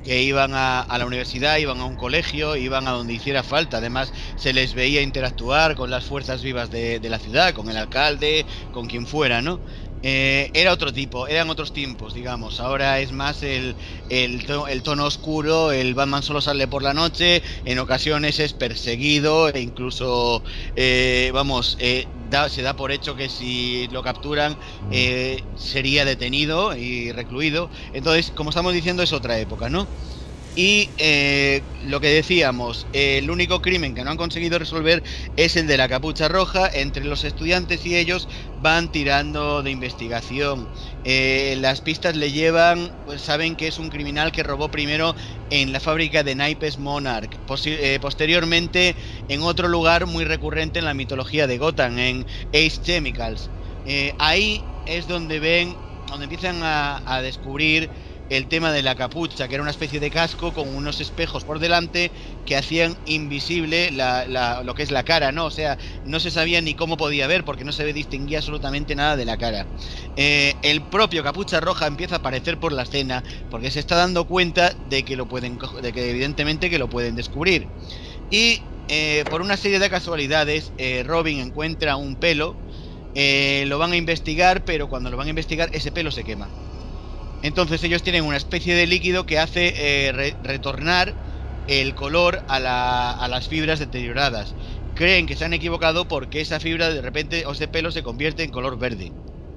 que iban a, a la universidad, iban a un colegio, iban a donde hiciera falta. Además, se les veía interactuar con las fuerzas vivas de, de la ciudad, con el alcalde, con quien fuera, ¿no? Eh, era otro tipo, eran otros tiempos, digamos. Ahora es más el, el, el tono oscuro, el Batman solo sale por la noche, en ocasiones es perseguido e incluso, eh, vamos, eh, da, se da por hecho que si lo capturan eh, sería detenido y recluido. Entonces, como estamos diciendo, es otra época, ¿no? Y eh, lo que decíamos, eh, el único crimen que no han conseguido resolver es el de la capucha roja. Entre los estudiantes y ellos van tirando de investigación. Eh, las pistas le llevan, pues saben que es un criminal que robó primero en la fábrica de naipes Monarch, posi- eh, posteriormente en otro lugar muy recurrente en la mitología de Gotham, en Ace Chemicals. Eh, ahí es donde ven, donde empiezan a, a descubrir el tema de la capucha, que era una especie de casco con unos espejos por delante que hacían invisible la, la, lo que es la cara, ¿no? O sea, no se sabía ni cómo podía ver porque no se distinguía absolutamente nada de la cara. Eh, el propio Capucha Roja empieza a aparecer por la escena porque se está dando cuenta de que lo pueden, de que evidentemente que lo pueden descubrir. Y eh, por una serie de casualidades, eh, Robin encuentra un pelo, eh, lo van a investigar, pero cuando lo van a investigar ese pelo se quema. Entonces ellos tienen una especie de líquido que hace eh, re retornar el color a, la, a las fibras deterioradas. Creen que se han equivocado porque esa fibra de repente, o ese pelo, se convierte en color verde.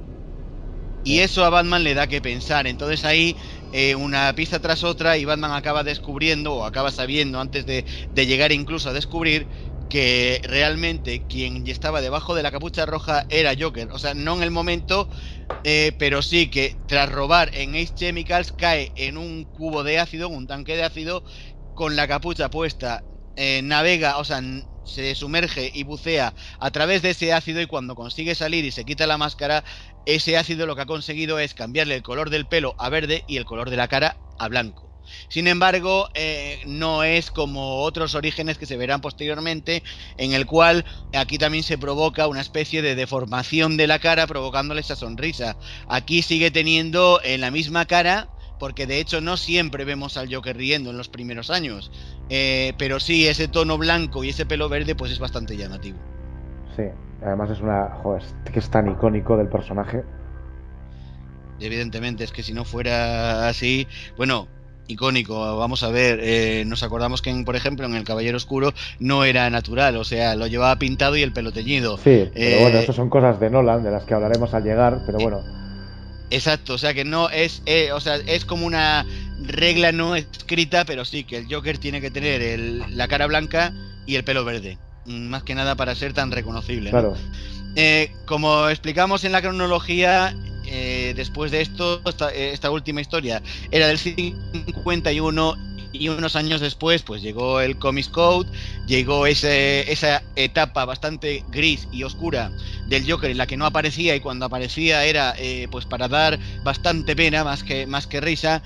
Y eso a Batman le da que pensar. Entonces ahí eh, una pista tras otra y Batman acaba descubriendo, o acaba sabiendo antes de, de llegar incluso a descubrir, que realmente quien estaba debajo de la capucha roja era Joker. O sea, no en el momento, eh, pero sí que tras robar en Ace Chemicals cae en un cubo de ácido, un tanque de ácido, con la capucha puesta, eh, navega, o sea, se sumerge y bucea a través de ese ácido, y cuando consigue salir y se quita la máscara, ese ácido lo que ha conseguido es cambiarle el color del pelo a verde y el color de la cara a blanco. Sin embargo, eh, no es como otros orígenes que se verán posteriormente, en el cual aquí también se provoca una especie de deformación de la cara, provocándole esa sonrisa. Aquí sigue teniendo en la misma cara, porque de hecho no siempre vemos al Joker riendo en los primeros años, eh, pero sí, ese tono blanco y ese pelo verde pues es bastante llamativo. Sí, además es una... Joder, que es tan icónico del personaje. Evidentemente, es que si no fuera así, bueno... icónico, vamos a ver, eh, nos acordamos que en, por ejemplo en El Caballero Oscuro no era natural, o sea, lo llevaba pintado y el pelo teñido. Sí, pero eh, bueno, eso son cosas de Nolan, de las que hablaremos al llegar, pero bueno. Exacto, o sea que no es, eh, o sea, es como una regla no escrita, pero sí que el Joker tiene que tener el, la cara blanca y el pelo verde, más que nada para ser tan reconocible, ¿no? Claro. Eh, como explicamos en la cronología, eh, después de esto, esta, esta última historia era del cincuenta y uno, y unos años después pues llegó el Comics Code, llegó ese, esa etapa bastante gris y oscura del Joker, en la que no aparecía, y cuando aparecía era eh, pues para dar bastante pena más que, más que risa,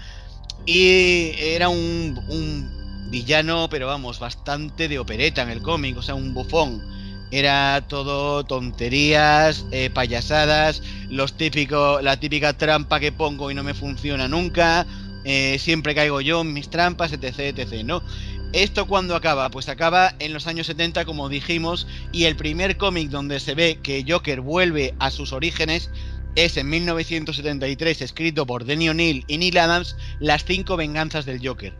y era un, un villano, pero vamos, bastante de opereta en el cómic, o sea, un bufón. Era todo tonterías, eh, payasadas, los típicos, la típica trampa que pongo y no me funciona nunca, eh, siempre caigo yo en mis trampas, etc, etc, ¿no? ¿Esto cuándo acaba? Pues acaba en los años setenta, como dijimos, y el primer cómic donde se ve que Joker vuelve a sus orígenes es en mil novecientos setenta y tres, escrito por Denny O'Neil y Neil Adams, Las cinco venganzas del Joker.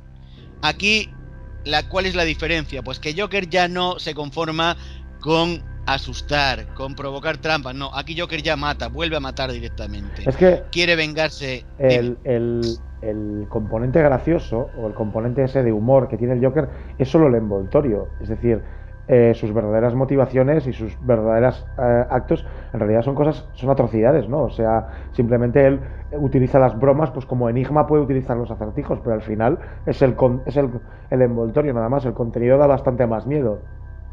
Aquí, la, ¿cuál es la diferencia? Pues que Joker ya no se conforma con asustar, con provocar trampas. No, aquí Joker ya mata, vuelve a matar directamente. Es que quiere vengarse. El, el, el componente gracioso, o el componente ese de humor que tiene el Joker, es solo el envoltorio. Es decir, eh, sus verdaderas motivaciones y sus verdaderos eh, actos en realidad son cosas, son atrocidades, ¿no? O sea, simplemente él utiliza las bromas, pues como Enigma puede utilizar los acertijos, pero al final es el, con, es el, el envoltorio nada más. El contenido da bastante más miedo.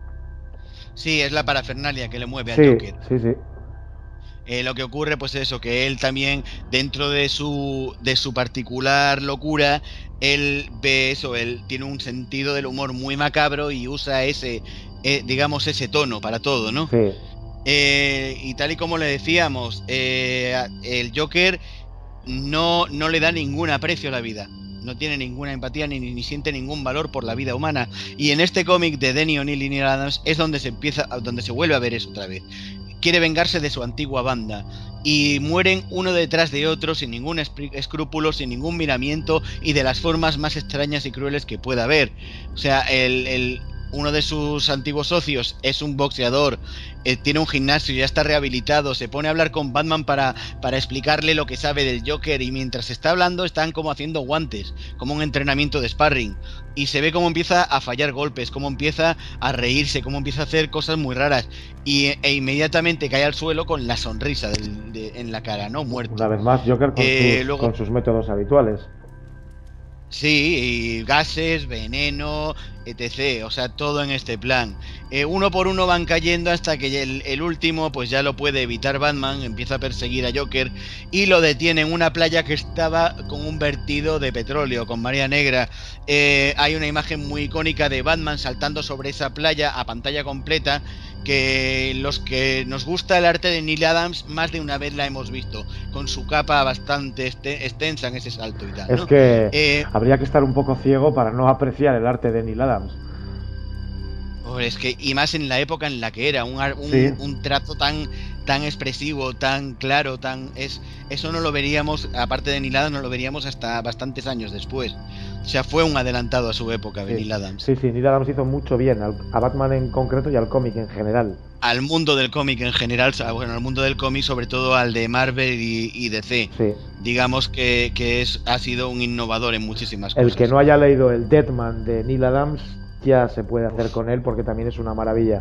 Sí, es la parafernalia que le mueve sí, al Joker. Sí, sí. Eh, lo que ocurre, pues es eso, que él también, dentro de su, de su particular locura, él ve eso, él tiene un sentido del humor muy macabro y usa ese, eh, digamos, ese tono para todo, ¿no? Sí. Eh, y tal y como le decíamos, eh, el Joker no, no le da ningún aprecio a la vida. no tiene ninguna empatía ni, ni siente ningún valor por la vida humana. Y en este cómic de Denny O'Neil y Neil Adams es donde se empieza, donde se vuelve a ver eso otra vez. Quiere vengarse de su antigua banda y mueren uno detrás de otro sin ningún escrúpulo, sin ningún miramiento y de las formas más extrañas y crueles que pueda haber. O sea, el, el uno de sus antiguos socios es un boxeador, eh, tiene un gimnasio, ya está rehabilitado, se pone a hablar con Batman para, para explicarle lo que sabe del Joker, y mientras está hablando están como haciendo guantes, como un entrenamiento de sparring, y se ve cómo empieza a fallar golpes, cómo empieza a reírse, cómo empieza a hacer cosas muy raras, y, e inmediatamente cae al suelo con la sonrisa del, de, en la cara, ¿no? Muerto. Una vez más, Joker con, eh, sus, luego... con sus métodos habituales. Sí, y gases, veneno, etcétera. O sea, todo en este plan. Eh, uno por uno van cayendo hasta que el, el último, pues ya lo puede evitar Batman, empieza a perseguir a Joker y lo detiene en una playa que estaba con un vertido de petróleo, con marea negra. Eh, hay una imagen muy icónica de Batman saltando sobre esa playa a pantalla completa, que los que nos gusta el arte de Neil Adams más de una vez la hemos visto, con su capa bastante este, extensa en ese salto y tal, ¿no? Es que eh, habría que estar un poco ciego para no apreciar el arte de Neil Adams. Es que, y más en la época en la que era, un, un, sí. un trato tan tan expresivo, tan claro, tan es eso no lo veríamos, aparte de Neil Adams, no lo veríamos hasta bastantes años después. O sea, fue un adelantado a su época, sí. Neil Adams. Sí, sí, Neil Adams hizo mucho bien al, a Batman en concreto y al cómic en general. Al mundo del cómic en general, bueno, al mundo del cómic, sobre todo al de Marvel y, y D C. Sí. Digamos que, que es, ha sido un innovador en muchísimas cosas. El que no haya leído el Deadman de Neil Adams ya se puede hacer con él porque también es una maravilla.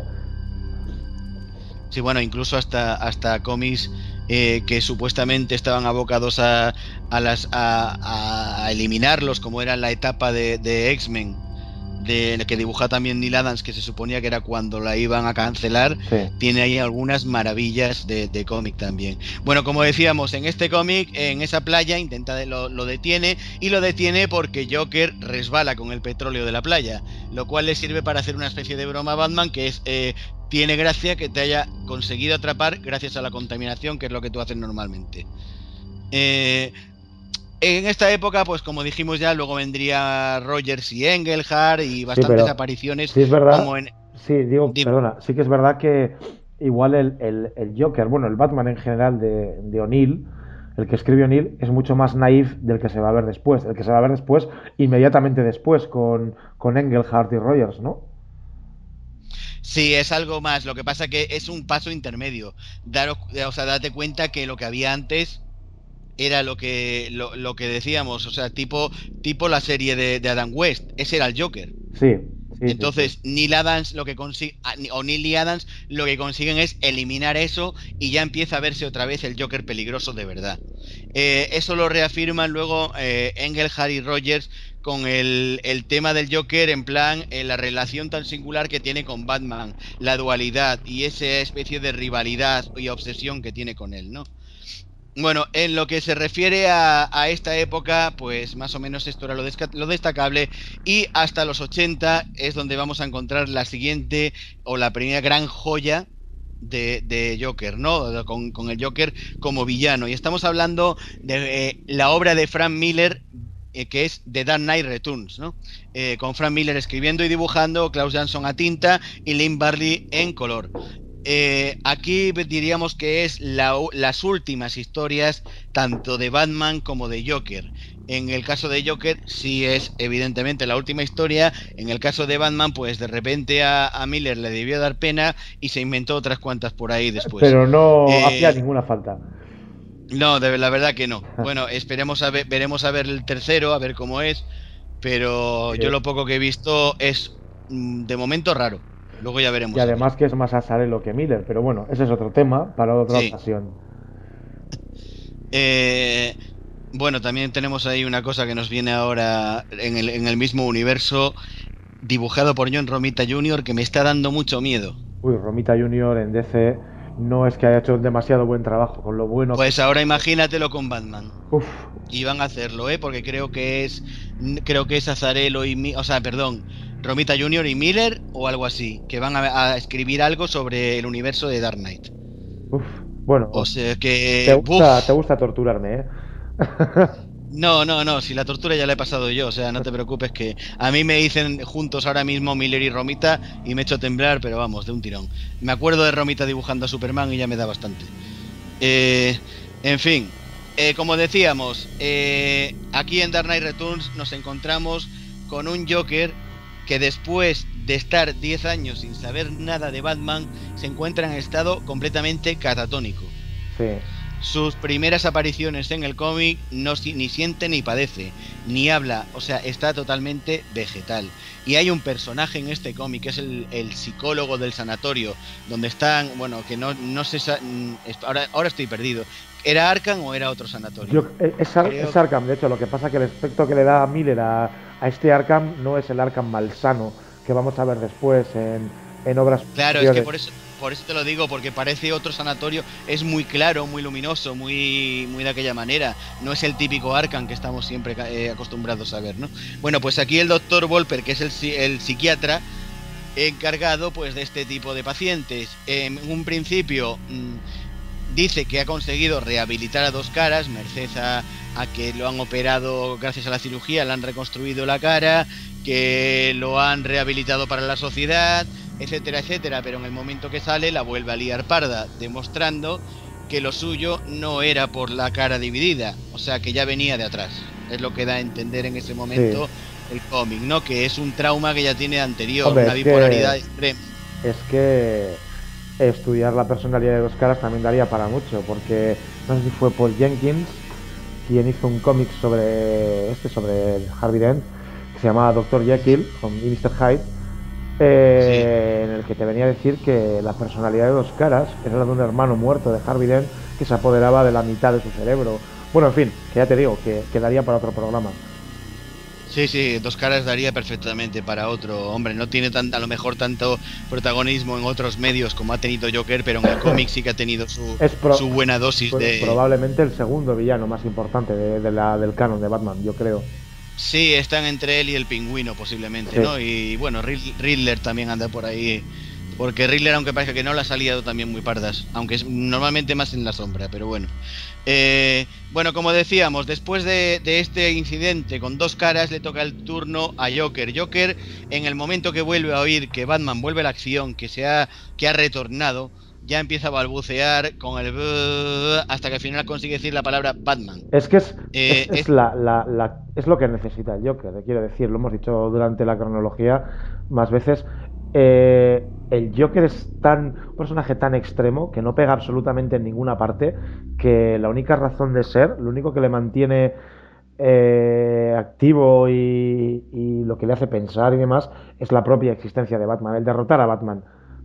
Sí, bueno, incluso hasta hasta cómics eh, que supuestamente estaban abocados a a las a, a eliminarlos, como era la etapa de, de X-Men, de que dibujaba también Neil Adams, que se suponía que era cuando la iban a cancelar. Sí. Tiene ahí algunas maravillas de, de cómic también. Bueno, como decíamos, en este cómic, en esa playa, intenta de, lo, lo detiene, y lo detiene porque Joker resbala con el petróleo de la playa, lo cual le sirve para hacer una especie de broma a Batman, que es, eh, tiene gracia que te haya conseguido atrapar gracias a la contaminación, que es lo que tú haces normalmente. Eh... En esta época, pues como dijimos ya, luego vendría Rogers y Engelhardt y bastantes sí, pero, apariciones. Sí, es verdad. Como en... Sí, digo, Dime. perdona, sí que es verdad que igual el, el, el Joker, bueno, el Batman en general de, de O'Neill, el que escribe O'Neill, es mucho más naif del que se va a ver después. El que se va a ver después, inmediatamente después, con, con Engelhardt y Rogers, ¿no? Sí, es algo más. Lo que pasa que es un paso intermedio. Daros, o sea, date cuenta que lo que había antes era lo que lo, lo que decíamos, o sea, tipo tipo la serie de, de Adam West. Ese era el Joker. Sí. sí Entonces, sí, sí. Neil Adams lo que consigue, o Neil y Adams lo que consiguen es eliminar eso y ya empieza a verse otra vez el Joker peligroso de verdad. Eh, eso lo reafirman luego eh, Engelhardt y Rogers con el, el tema del Joker, en plan eh, la relación tan singular que tiene con Batman, la dualidad y esa especie de rivalidad y obsesión que tiene con él, ¿no? Bueno, en lo que se refiere a, a esta época, pues más o menos esto era lo, desca- lo destacable, y hasta los ochenta es donde vamos a encontrar la siguiente o la primera gran joya de, de Joker, ¿no? Con, con el Joker como villano, y estamos hablando de eh, la obra de Frank Miller, eh, que es The Dark Knight Returns, ¿no? Eh, con Frank Miller escribiendo y dibujando, Klaus Janson a tinta y Lynn Barley en color. Eh, aquí diríamos que es la, las últimas historias tanto de Batman como de Joker. En el caso de Joker sí es evidentemente la última historia. En el caso de Batman, pues de repente a, a Miller le debió dar pena y se inventó otras cuantas por ahí después. Pero no eh, hacía ninguna falta. No, de, la verdad que no. Bueno, esperemos a ver, veremos a ver el tercero, a ver cómo es. Pero sí. Yo lo poco que he visto es de momento raro. Luego ya veremos. Y además que es más Asarello que Miller, pero bueno, ese es otro tema para otra sí. ocasión. Eh, bueno, también tenemos ahí una cosa que nos viene ahora en el, en el mismo universo, dibujado por John Romita junior, que me está dando mucho miedo. Uy, Romita junior en D C no es que haya hecho demasiado buen trabajo, con lo bueno... Pues que... ahora imagínatelo con Batman. Uf. Y van a hacerlo, ¿eh? Porque creo que es creo que es Azzarello y... O sea, perdón, Romita junior y Miller o algo así, que van a, a escribir algo sobre el universo de Dark Knight. Uf, bueno. O sea que... Te gusta, te gusta torturarme, ¿eh? No, no, no, si la tortura ya la he pasado yo, o sea, no te preocupes que a mí me dicen juntos ahora mismo Miller y Romita y me echo a temblar, pero vamos, de un tirón. Me acuerdo de Romita dibujando a Superman y ya me da bastante. Eh, en fin, eh, como decíamos, eh, aquí en Dark Knight Returns nos encontramos con un Joker que después de estar diez años sin saber nada de Batman, se encuentra en estado completamente catatónico. Sí. Sus primeras apariciones en el cómic no ni siente ni padece, ni habla, o sea, está totalmente vegetal. Y hay un personaje en este cómic que es el, el psicólogo del sanatorio, donde están, bueno, que no, no sé, ahora, ahora estoy perdido. ¿Era Arkham o era otro sanatorio? Yo, es, Ar es Arkham, de hecho, lo que pasa es que el aspecto que le da a Miller a, a este Arkham no es el Arkham malsano que vamos a ver después en, en obras Claro, posteriores. Es que por eso... Por eso te lo digo, porque parece otro sanatorio, es muy claro, muy luminoso, muy, muy de aquella manera. No es el típico Arkham que estamos siempre eh, acostumbrados a ver, ¿no? Bueno, pues aquí el doctor Wolper, que es el, el psiquiatra encargado pues de este tipo de pacientes. En un principio mmm, dice que ha conseguido rehabilitar a Dos Caras, merced a, a que lo han operado gracias a la cirugía, le han reconstruido la cara, que lo han rehabilitado para la sociedad, etcétera, etcétera, pero en el momento que sale la vuelve a liar parda, demostrando que lo suyo no era por la cara dividida, o sea que ya venía de atrás. Es lo que da a entender en ese momento sí. el cómic, ¿no? Que es un trauma que ya tiene anterior, Hombre, una bipolaridad que, extrema. Es que estudiar la personalidad de Dos Caras también daría para mucho, porque no sé si fue Paul Jenkins quien hizo un cómic sobre este, sobre Harvey Dent, que se llamaba doctor Jekyll y mister Hyde. Eh, sí. En el que te venía a decir que la personalidad de Dos Caras era la de un hermano muerto de Harvey Dent que se apoderaba de la mitad de su cerebro. Bueno, en fin, que ya te digo, que quedaría para otro programa. Sí, sí, Dos Caras daría perfectamente para otro. Hombre, no tiene tan, a lo mejor tanto protagonismo en otros medios como ha tenido Joker, pero en el cómic sí que ha tenido su, su buena dosis pues, de... Probablemente el segundo villano más importante de, de la, del canon de Batman, yo creo. Sí, están entre él y el Pingüino posiblemente, sí. ¿no? Y bueno, Riddler también anda por ahí, porque Riddler, aunque parezca que no, la ha salido también muy pardas, aunque es normalmente más en la sombra, pero bueno. Eh, bueno, como decíamos, después de, de este incidente con Dos Caras, le toca el turno a Joker. Joker, en el momento que vuelve a oír que Batman vuelve a la acción, que, se ha, que ha retornado, ya empieza a balbucear con el hasta que al final consigue decir la palabra Batman. Es que es, eh, es, es, es, la, la, la, es lo que necesita el Joker, quiero decir, lo hemos dicho durante la cronología más veces. Eh, el Joker es tan un personaje tan extremo que no pega absolutamente en ninguna parte, que la única razón de ser, lo único que le mantiene eh, activo y, y lo que le hace pensar y demás es la propia existencia de Batman, el derrotar a Batman.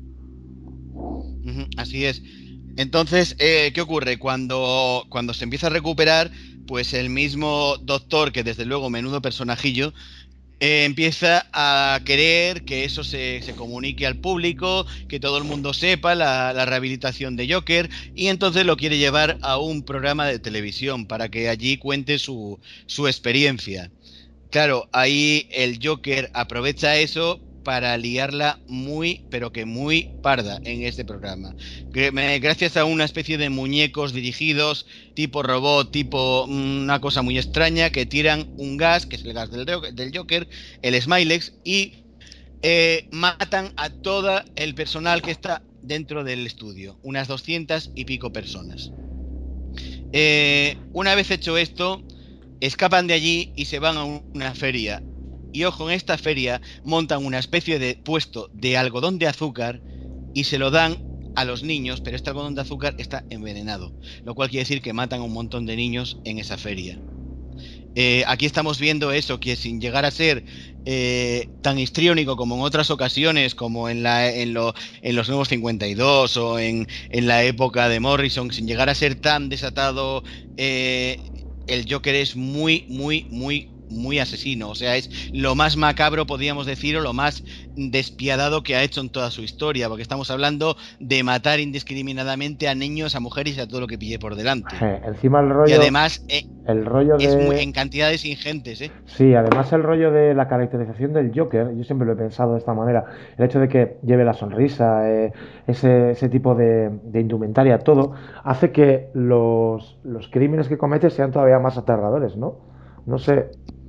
Así es. Entonces, eh, ¿qué ocurre? Cuando, cuando se empieza a recuperar, pues el mismo doctor, que desde luego menudo personajillo, eh, empieza a querer que eso se, se comunique al público, que todo el mundo sepa la, la rehabilitación de Joker, y entonces lo quiere llevar a un programa de televisión para que allí cuente su, su experiencia. Claro, ahí el Joker aprovecha eso para liarla muy, pero que muy parda en este programa. Gracias a una especie de muñecos dirigidos, tipo robot, tipo una cosa muy extraña, que tiran un gas, que es el gas del, del Joker, el Smilex, y eh, matan a todo el personal que está dentro del estudio, unas doscientas y pico personas. Eh, una vez hecho esto, escapan de allí y se van a una feria. Y ojo, en esta feria montan una especie de puesto de algodón de azúcar y se lo dan a los niños, pero este algodón de azúcar está envenenado, lo cual quiere decir que matan a un montón de niños en esa feria. Eh, aquí estamos viendo eso, que sin llegar a ser eh, tan histriónico como en otras ocasiones, como en, la, en, lo, en los Nuevos cincuenta y dos o en, en la época de Morrison, sin llegar a ser tan desatado, eh, el Joker es muy, muy, muy... muy asesino, o sea, es lo más macabro, podríamos decir, o lo más despiadado que ha hecho en toda su historia, porque estamos hablando de matar indiscriminadamente a niños, a mujeres y a todo lo que pille por delante. Eh, encima el rollo... Y además, eh, el rollo de... es muy, en cantidades ingentes, ¿eh? Sí, además el rollo de la caracterización del Joker, yo siempre lo he pensado de esta manera, el hecho de que lleve la sonrisa, eh, ese, ese tipo de, de indumentaria, todo, hace que los, los crímenes que comete sean todavía más aterradores, ¿no? No sé.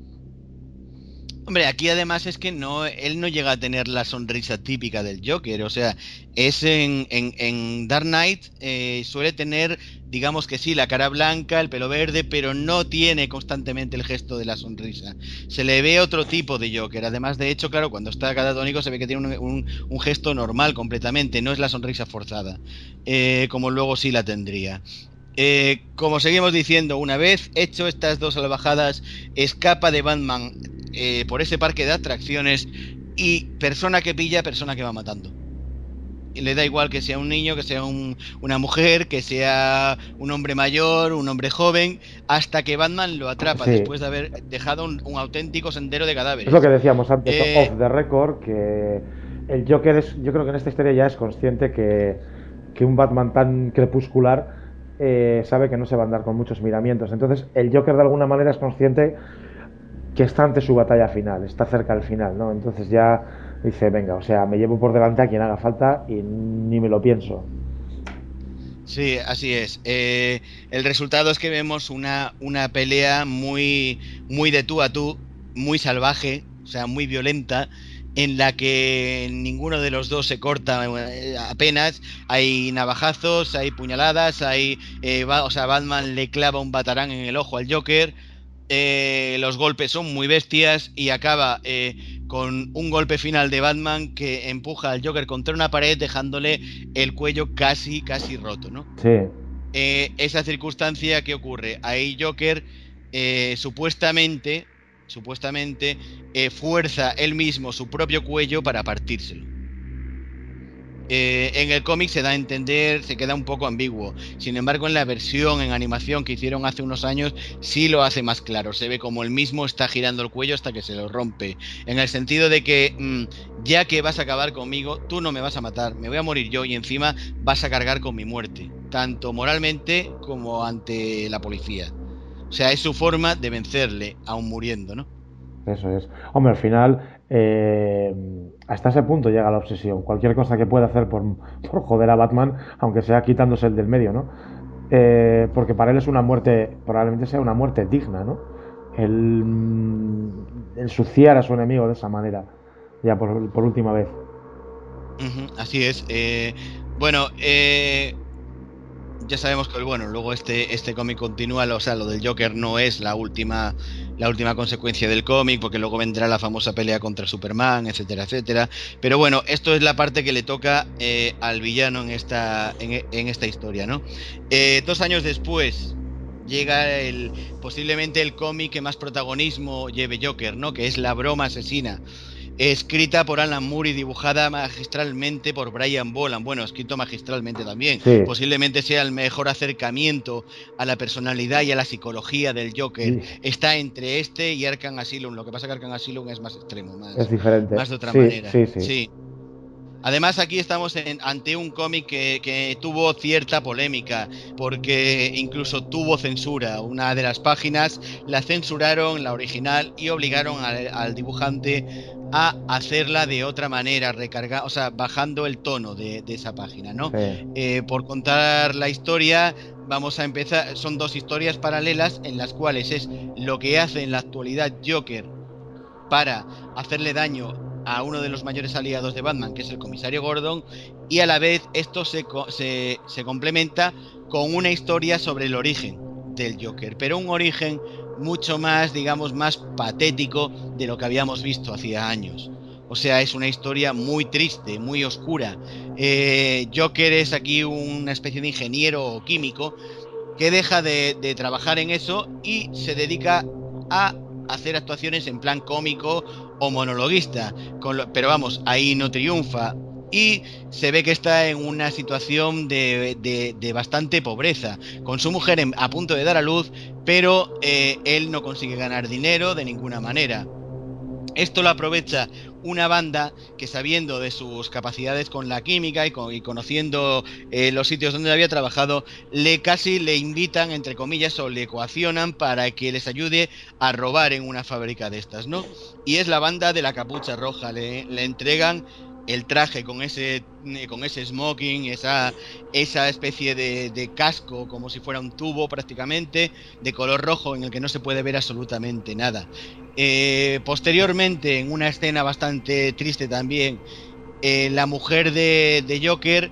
Hombre, aquí además es que no, él no llega a tener la sonrisa típica del Joker, o sea, es en, en, en Dark Knight eh, suele tener, digamos que sí, la cara blanca, el pelo verde, pero no tiene constantemente el gesto de la sonrisa. Se le ve otro tipo de Joker, además de hecho, claro, cuando está catatónico se ve que tiene un, un, un gesto normal completamente, no es la sonrisa forzada, eh, como luego sí la tendría. Eh, como seguimos diciendo, una vez hecho estas dos salvajadas, escapa de Batman eh, por ese parque de atracciones y persona que pilla, persona que va matando. Y le da igual que sea un niño, que sea un, una mujer, que sea un hombre mayor, un hombre joven, hasta que Batman lo atrapa, sí, después de haber dejado un, un auténtico sendero de cadáveres. Es lo que decíamos antes, eh... off the record, que el Joker es, yo creo que en esta historia ya es consciente que, que un Batman tan crepuscular Eh, sabe que no se va a andar con muchos miramientos. Entonces el Joker de alguna manera es consciente que está ante su batalla final, está cerca del final, ¿no? Entonces ya dice, venga, o sea, me llevo por delante a quien haga falta y ni me lo pienso. Sí, así es. Eh, el resultado es que vemos una, una pelea muy, muy de tú a tú, muy salvaje, o sea, muy violenta, en la que ninguno de los dos se corta apenas. Hay navajazos, hay puñaladas, hay eh, va, o sea, Batman le clava un batarán en el ojo al Joker, eh, los golpes son muy bestias y acaba eh, con un golpe final de Batman que empuja al Joker contra una pared dejándole el cuello casi, casi roto, ¿no? Sí. Eh, esa circunstancia, ¿qué ocurre? Ahí Joker eh, supuestamente... supuestamente eh, fuerza él mismo su propio cuello para partírselo. Eh, en el cómic se da a entender, se queda un poco ambiguo. Sin embargo, en la versión en animación que hicieron hace unos años sí lo hace más claro. Se ve como él mismo está girando el cuello hasta que se lo rompe. En el sentido de que mmm, ya que vas a acabar conmigo, tú no me vas a matar, me voy a morir yo y encima vas a cargar con mi muerte, tanto moralmente como ante la policía. O sea, es su forma de vencerle, aún muriendo, ¿no? Eso es. Hombre, al final, eh, hasta ese punto llega la obsesión. Cualquier cosa que pueda hacer por, por joder a Batman, aunque sea quitándose el del medio, ¿no? Eh, porque para él es una muerte, probablemente sea una muerte digna, ¿no? El ensuciar a su enemigo de esa manera, ya por, por última vez. Uh-huh, así es. Eh, bueno, eh... ya sabemos que bueno, luego este, este cómic continúa, o sea, lo del Joker no es la última, la última consecuencia del cómic, porque luego vendrá la famosa pelea contra Superman, etcétera, etcétera. Pero bueno, esto es la parte que le toca eh, al villano en esta, en, en esta historia, ¿no? Eh, dos años después llega el posiblemente el cómic que más protagonismo lleve Joker, ¿no? Que es La broma asesina. Escrita por Alan Moore y dibujada magistralmente por Brian Boland. Bueno, escrito magistralmente también. Sí. Posiblemente sea el mejor acercamiento a la personalidad y a la psicología del Joker. Sí. Está entre este y Arkham Asylum. Lo que pasa que Arkham Asylum es más extremo, más, es diferente. Más de otra sí, manera. Sí, sí. sí. Además, aquí estamos en, ante un cómic que, que tuvo cierta polémica, porque incluso tuvo censura. Una de las páginas la censuraron, la original, y obligaron al, al dibujante a hacerla de otra manera, recargar, o sea, bajando el tono de, de esa página, ¿no? Sí. Eh, por contar la historia, vamos a empezar. Son dos historias paralelas en las cuales es lo que hace en la actualidad Joker para hacerle daño a uno de los mayores aliados de Batman, que es el comisario Gordon, y a la vez esto se, se, se complementa con una historia sobre el origen del Joker, pero un origen mucho más, digamos, más patético de lo que habíamos visto hacía años. O sea, es una historia muy triste, muy oscura. Eh, Joker es aquí una especie de ingeniero químico que deja de, de trabajar en eso y se dedica a hacer actuaciones en plan cómico o monologuista, con lo, pero vamos, ahí no triunfa y se ve que está en una situación de, de, de bastante pobreza, con su mujer en, a punto de dar a luz, pero eh, él no consigue ganar dinero de ninguna manera. Esto lo aprovecha una banda que, sabiendo de sus capacidades con la química y, con, y conociendo eh, los sitios donde había trabajado, le casi le invitan, entre comillas, o le coaccionan para que les ayude a robar en una fábrica de estas, ¿no? Y es la banda de la Capucha Roja. Le, le entregan el traje con ese con ese smoking, esa esa especie de, de casco como si fuera un tubo prácticamente, de color rojo en el que no se puede ver absolutamente nada. Eh, posteriormente, en una escena bastante triste también, eh, la mujer de, de Joker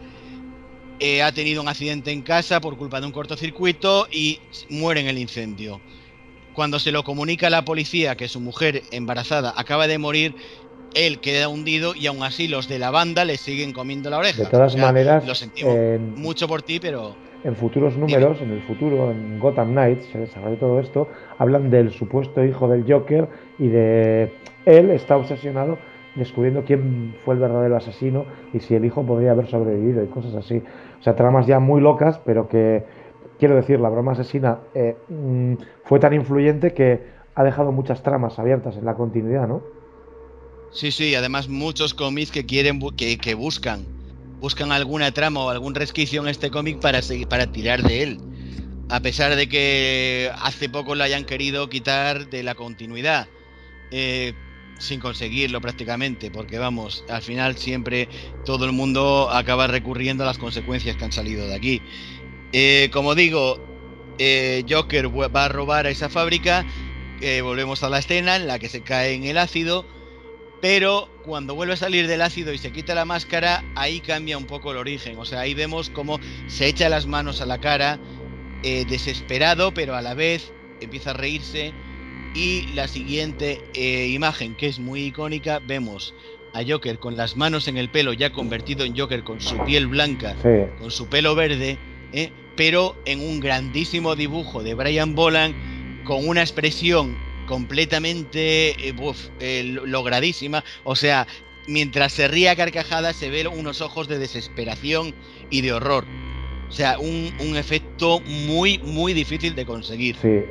eh, ha tenido un accidente en casa por culpa de un cortocircuito y muere en el incendio. Cuando se lo comunica a la policía que su mujer embarazada acaba de morir, él queda hundido y aún así los de la banda le siguen comiendo la oreja. De todas o sea, maneras, lo sentimos en, mucho por ti, pero... en futuros números, Dime. en el futuro, en Gotham Knights, se desarrolla todo esto, hablan del supuesto hijo del Joker y de él está obsesionado descubriendo quién fue el verdadero asesino y si el hijo podría haber sobrevivido y cosas así. O sea, tramas ya muy locas, pero que, quiero decir, la broma asesina eh, mmm, fue tan influyente que ha dejado muchas tramas abiertas en la continuidad, ¿no? Sí, sí, además muchos cómics que quieren, que, que buscan, buscan alguna trama o algún resquicio en este cómic para seguir, para tirar de él, a pesar de que hace poco lo hayan querido quitar de la continuidad, eh, sin conseguirlo prácticamente, porque vamos, al final siempre todo el mundo acaba recurriendo a las consecuencias que han salido de aquí. Eh, como digo, eh, Joker va a robar a esa fábrica, eh, volvemos a la escena en la que se cae en el ácido. Pero cuando vuelve a salir del ácido y se quita la máscara, ahí cambia un poco el origen. O sea, ahí vemos cómo se echa las manos a la cara, eh, desesperado, pero a la vez empieza a reírse. Y la siguiente eh, imagen, que es muy icónica, vemos a Joker con las manos en el pelo, ya convertido en Joker con su piel blanca, sí. con su pelo verde, eh, pero en un grandísimo dibujo de Brian Boland, con una expresión completamente eh, uf, eh, logradísima, o sea, mientras se ríe a carcajadas se ven unos ojos de desesperación y de horror, o sea, un, un efecto muy, muy difícil de conseguir. Sí,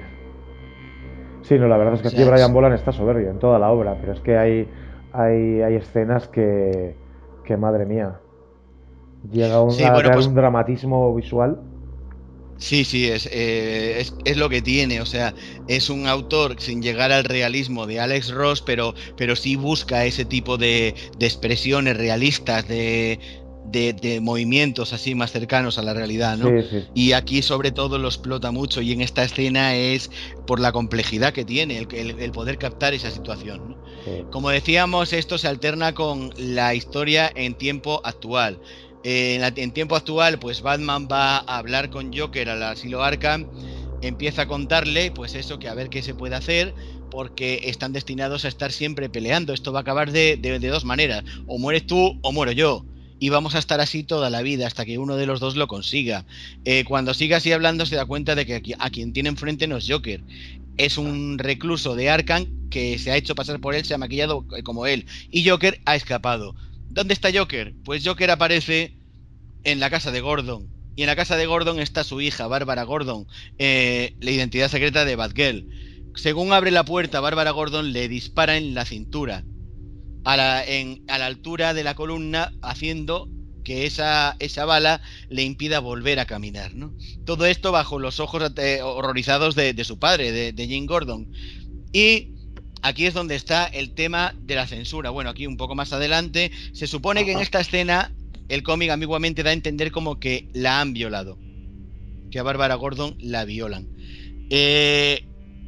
sí, no, la verdad es que o sea, aquí Brian es... Boland está soberbio en toda la obra, pero es que hay, hay, hay escenas que, que, madre mía, llega a un, sí, bueno, pues... un dramatismo visual. Sí, sí, es, eh, es, es lo que tiene, o sea, es un autor sin llegar al realismo de Alex Ross, pero, pero sí busca ese tipo de, de expresiones realistas, de, de, de movimientos así más cercanos a la realidad, ¿no? Sí, sí. Y aquí sobre todo lo explota mucho, y en esta escena es por la complejidad que tiene, el, el, el poder captar esa situación, ¿no? Sí. Como decíamos, esto se alterna con la historia en tiempo actual. Eh, en, la, en tiempo actual, pues Batman va a hablar con Joker al asilo Arkham, empieza a contarle, pues eso, que a ver qué se puede hacer, porque están destinados a estar siempre peleando. Esto va a acabar de, de, de dos maneras, o mueres tú o muero yo, y vamos a estar así toda la vida hasta que uno de los dos lo consiga. Eh, cuando sigue así hablando se da cuenta de que aquí, a quien tiene enfrente no es Joker, es un recluso de Arkham que se ha hecho pasar por él, se ha maquillado como él, y Joker ha escapado. ¿Dónde está Joker? Pues Joker aparece en la casa de Gordon. Y en la casa de Gordon está su hija, Bárbara Gordon, eh, la identidad secreta de Batgirl. Según abre la puerta, Bárbara Gordon le dispara en la cintura, a la, en, a la altura de la columna, haciendo que esa, esa bala le impida volver a caminar, ¿no? Todo esto bajo los ojos eh, horrorizados de, de su padre, de, de Jim Gordon. Y aquí es donde está el tema de la censura. Bueno, aquí un poco más adelante, se supone que en esta escena el cómic ambiguamente da a entender como que la han violado, que a Bárbara Gordon la violan. Eh,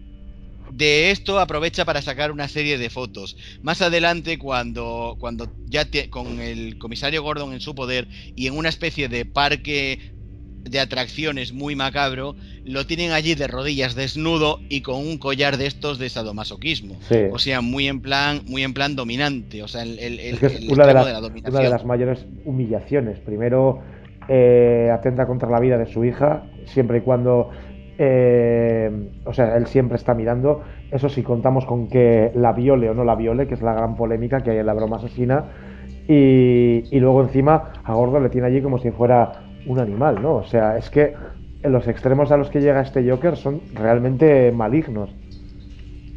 de esto aprovecha para sacar una serie de fotos. Más adelante, cuando, cuando ya te, con el comisario Gordon en su poder y en una especie de parque de atracciones muy macabro, lo tienen allí de rodillas desnudo y con un collar de estos de sadomasoquismo. Sí. O sea, muy en plan, muy en plan dominante. O sea, el, el, es que es el una, de las, de la dominación. Una de las mayores humillaciones. Primero, eh, atenta contra la vida de su hija, siempre y cuando, eh, o sea, él siempre está mirando. Eso sí, contamos con que la viole o no la viole, que es la gran polémica que hay en la broma asesina. Y, y luego encima a Gordon le tiene allí como si fuera un animal, ¿no? O sea, es que los extremos a los que llega este Joker son realmente malignos.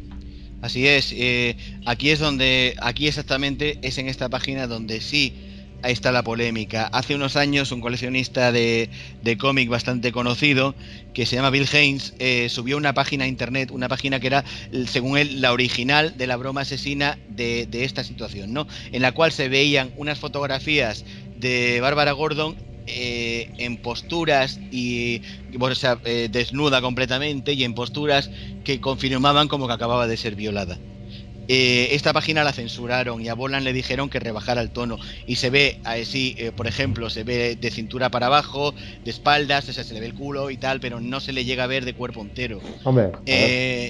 Así es, eh, aquí es donde, aquí exactamente es en esta página donde sí ahí está la polémica. Hace unos años un coleccionista de, de cómic bastante conocido, que se llama Bill Haynes, eh, subió una página a internet, una página que era, según él, la original de la broma asesina de, de esta situación, ¿no? En la cual se veían unas fotografías de Bárbara Gordon eh, en posturas y, o sea, eh, desnuda completamente, y en posturas que confirmaban como que acababa de ser violada. Eh, esta página la censuraron y a Bolan le dijeron que rebajara el tono, y se ve así, eh, por ejemplo, se ve de cintura para abajo, de espaldas, o sea, se le ve el culo y tal, pero no se le llega a ver de cuerpo entero. Hombre, eh,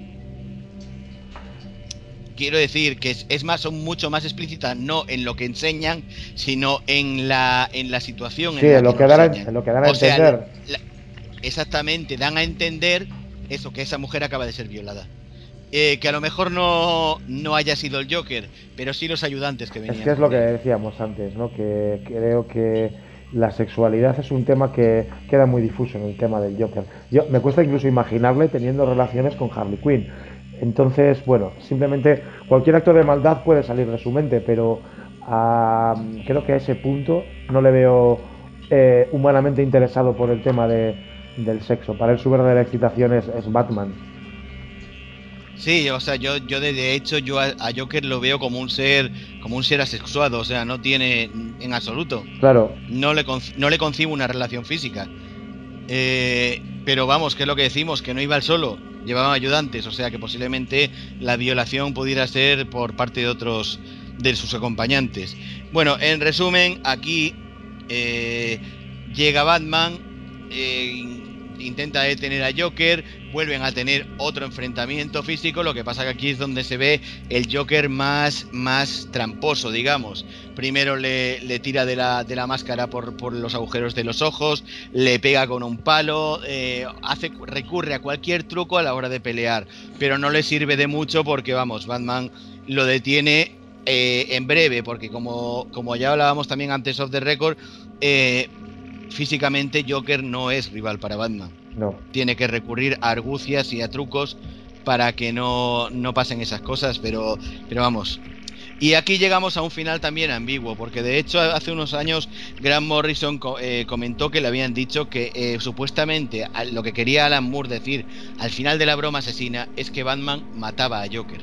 quiero decir que es, es más, son mucho más explícitas, no en lo que enseñan, sino en la en la situación. Sí, en, la en, lo que que dan a, enseñan. en lo que dan a o sea, entender. la, la, exactamente, dan a entender eso, que esa mujer acaba de ser violada. Eh, que a lo mejor no, no haya sido el Joker, pero sí los ayudantes que venían. Es que es lo que decíamos antes, ¿no? Que creo que la sexualidad es un tema que queda muy difuso en el tema del Joker. Yo me cuesta incluso imaginarle teniendo relaciones con Harley Quinn. Entonces, bueno, simplemente cualquier acto de maldad puede salir de su mente, pero uh, creo que a ese punto no le veo eh, humanamente interesado por el tema de, del sexo. Para él su verdadera excitación es, es Batman. Sí, o sea, yo, yo de, de hecho yo a, a Joker lo veo como un ser, como un ser asexuado, o sea, no tiene en absoluto. Claro. No le no le concibo una relación física. Eh, pero vamos, que es lo que decimos, que no iba él solo, llevaban ayudantes, o sea que posiblemente la violación pudiera ser por parte de otros de sus acompañantes. Bueno, en resumen, aquí eh, llega Batman, eh, intenta detener a Joker, vuelven a tener otro enfrentamiento físico. Lo que pasa que aquí es donde se ve el Joker más, más tramposo, digamos. Primero le, le tira de la, de la máscara por, por los agujeros de los ojos, le pega con un palo, eh, hace, recurre a cualquier truco a la hora de pelear, pero no le sirve de mucho porque, vamos, Batman lo detiene eh, en breve, porque como, como ya hablábamos también antes off the record, eh, físicamente Joker no es rival para Batman. No. Tiene que recurrir a argucias y a trucos para que no, no pasen esas cosas, pero, pero vamos. Y aquí llegamos a un final también ambiguo, porque de hecho hace unos años Grant Morrison eh, comentó que le habían dicho que eh, supuestamente lo que quería Alan Moore decir al final de la broma asesina es que Batman mataba a Joker.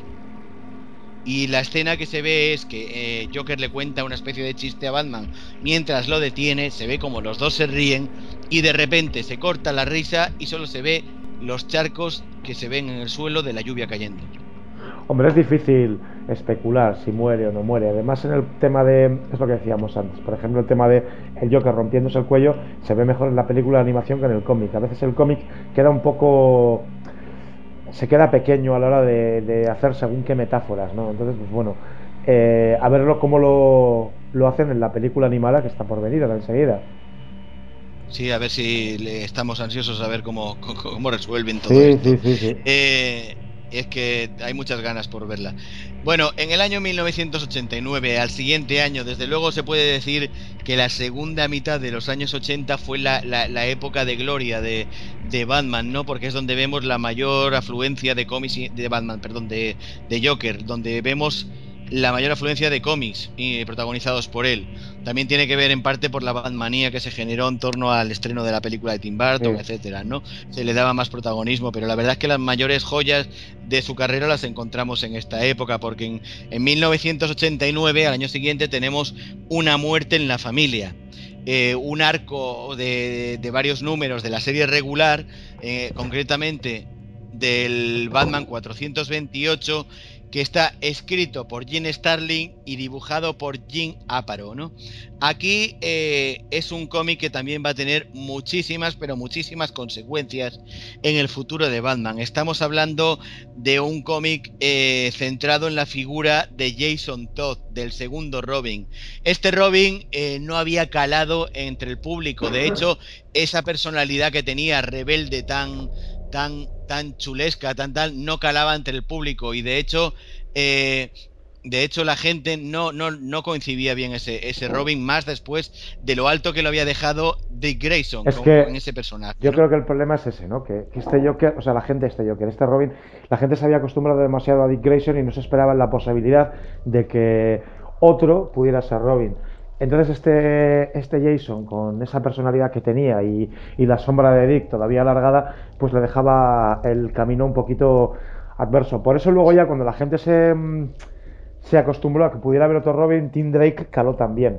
Y la escena que se ve es que eh, Joker le cuenta una especie de chiste a Batman mientras lo detiene, se ve como los dos se ríen y de repente se corta la risa y solo se ve los charcos que se ven en el suelo de la lluvia cayendo. Hombre, es difícil especular si muere o no muere. Además, en el tema de, es lo que decíamos antes, por ejemplo, el tema de el Joker rompiéndose el cuello se ve mejor en la película de animación que en el cómic. A veces el cómic queda un poco... se queda pequeño a la hora de, de hacer según qué metáforas, ¿no? Entonces, pues bueno, eh, a verlo cómo lo, lo hacen en la película animada que está por venir ahora enseguida. Sí, a ver si le estamos ansiosos a ver cómo, cómo, cómo resuelven todo sí, esto. Sí, sí, sí. Eh, es que hay muchas ganas por verla. Bueno, en el año mil novecientos ochenta y nueve, al siguiente año, desde luego se puede decir que la segunda mitad de los años ochenta fue la, la, la época de gloria de, de Batman, ¿no? Porque es donde vemos la mayor afluencia de cómics de Batman, perdón, de, de Joker, donde vemos la mayor afluencia de cómics y protagonizados por él. También tiene que ver en parte por la Batmanía que se generó en torno al estreno de la película de Tim Burton, sí, etcétera, ¿no? Se le daba más protagonismo, pero la verdad es que las mayores joyas de su carrera las encontramos en esta época, porque en, en mil novecientos ochenta y nueve, al año siguiente, tenemos Una muerte en la familia. Eh, un arco de, de varios números de la serie regular, eh, concretamente del Batman cuatrocientos veintiocho, que está escrito por Jim Starlin y dibujado por Jim Aparo, ¿no? Aquí eh, es un cómic que también va a tener muchísimas, pero muchísimas consecuencias en el futuro de Batman. Estamos hablando de un cómic eh, centrado en la figura de Jason Todd, del segundo Robin. Este Robin eh, no había calado entre el público. De hecho, esa personalidad que tenía rebelde tan... tan tan chulesca, tan tal, no calaba entre el público, y de hecho eh, de hecho la gente no, no, no coincidía bien ese, ese Robin, más después de lo alto que lo había dejado Dick Grayson es con, que con ese personaje, yo ¿no? creo que el problema es ese, ¿no? Que, que este Joker, o sea, la gente, este Joker, este Robin, la gente se había acostumbrado demasiado a Dick Grayson y no se esperaba la posibilidad de que otro pudiera ser Robin. Entonces este, este Jason, con esa personalidad que tenía y, y la sombra de Dick todavía alargada, pues le dejaba el camino un poquito adverso. Por eso luego ya cuando la gente se, se acostumbró a que pudiera haber otro Robin, Tim Drake caló también.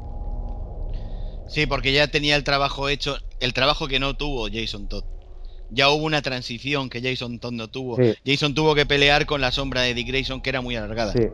Sí, porque ya tenía el trabajo hecho, el trabajo que no tuvo Jason Todd. Ya hubo una transición que Jason Todd no tuvo. Sí. Jason tuvo que pelear con la sombra de Dick Grayson, que era muy alargada. Sí.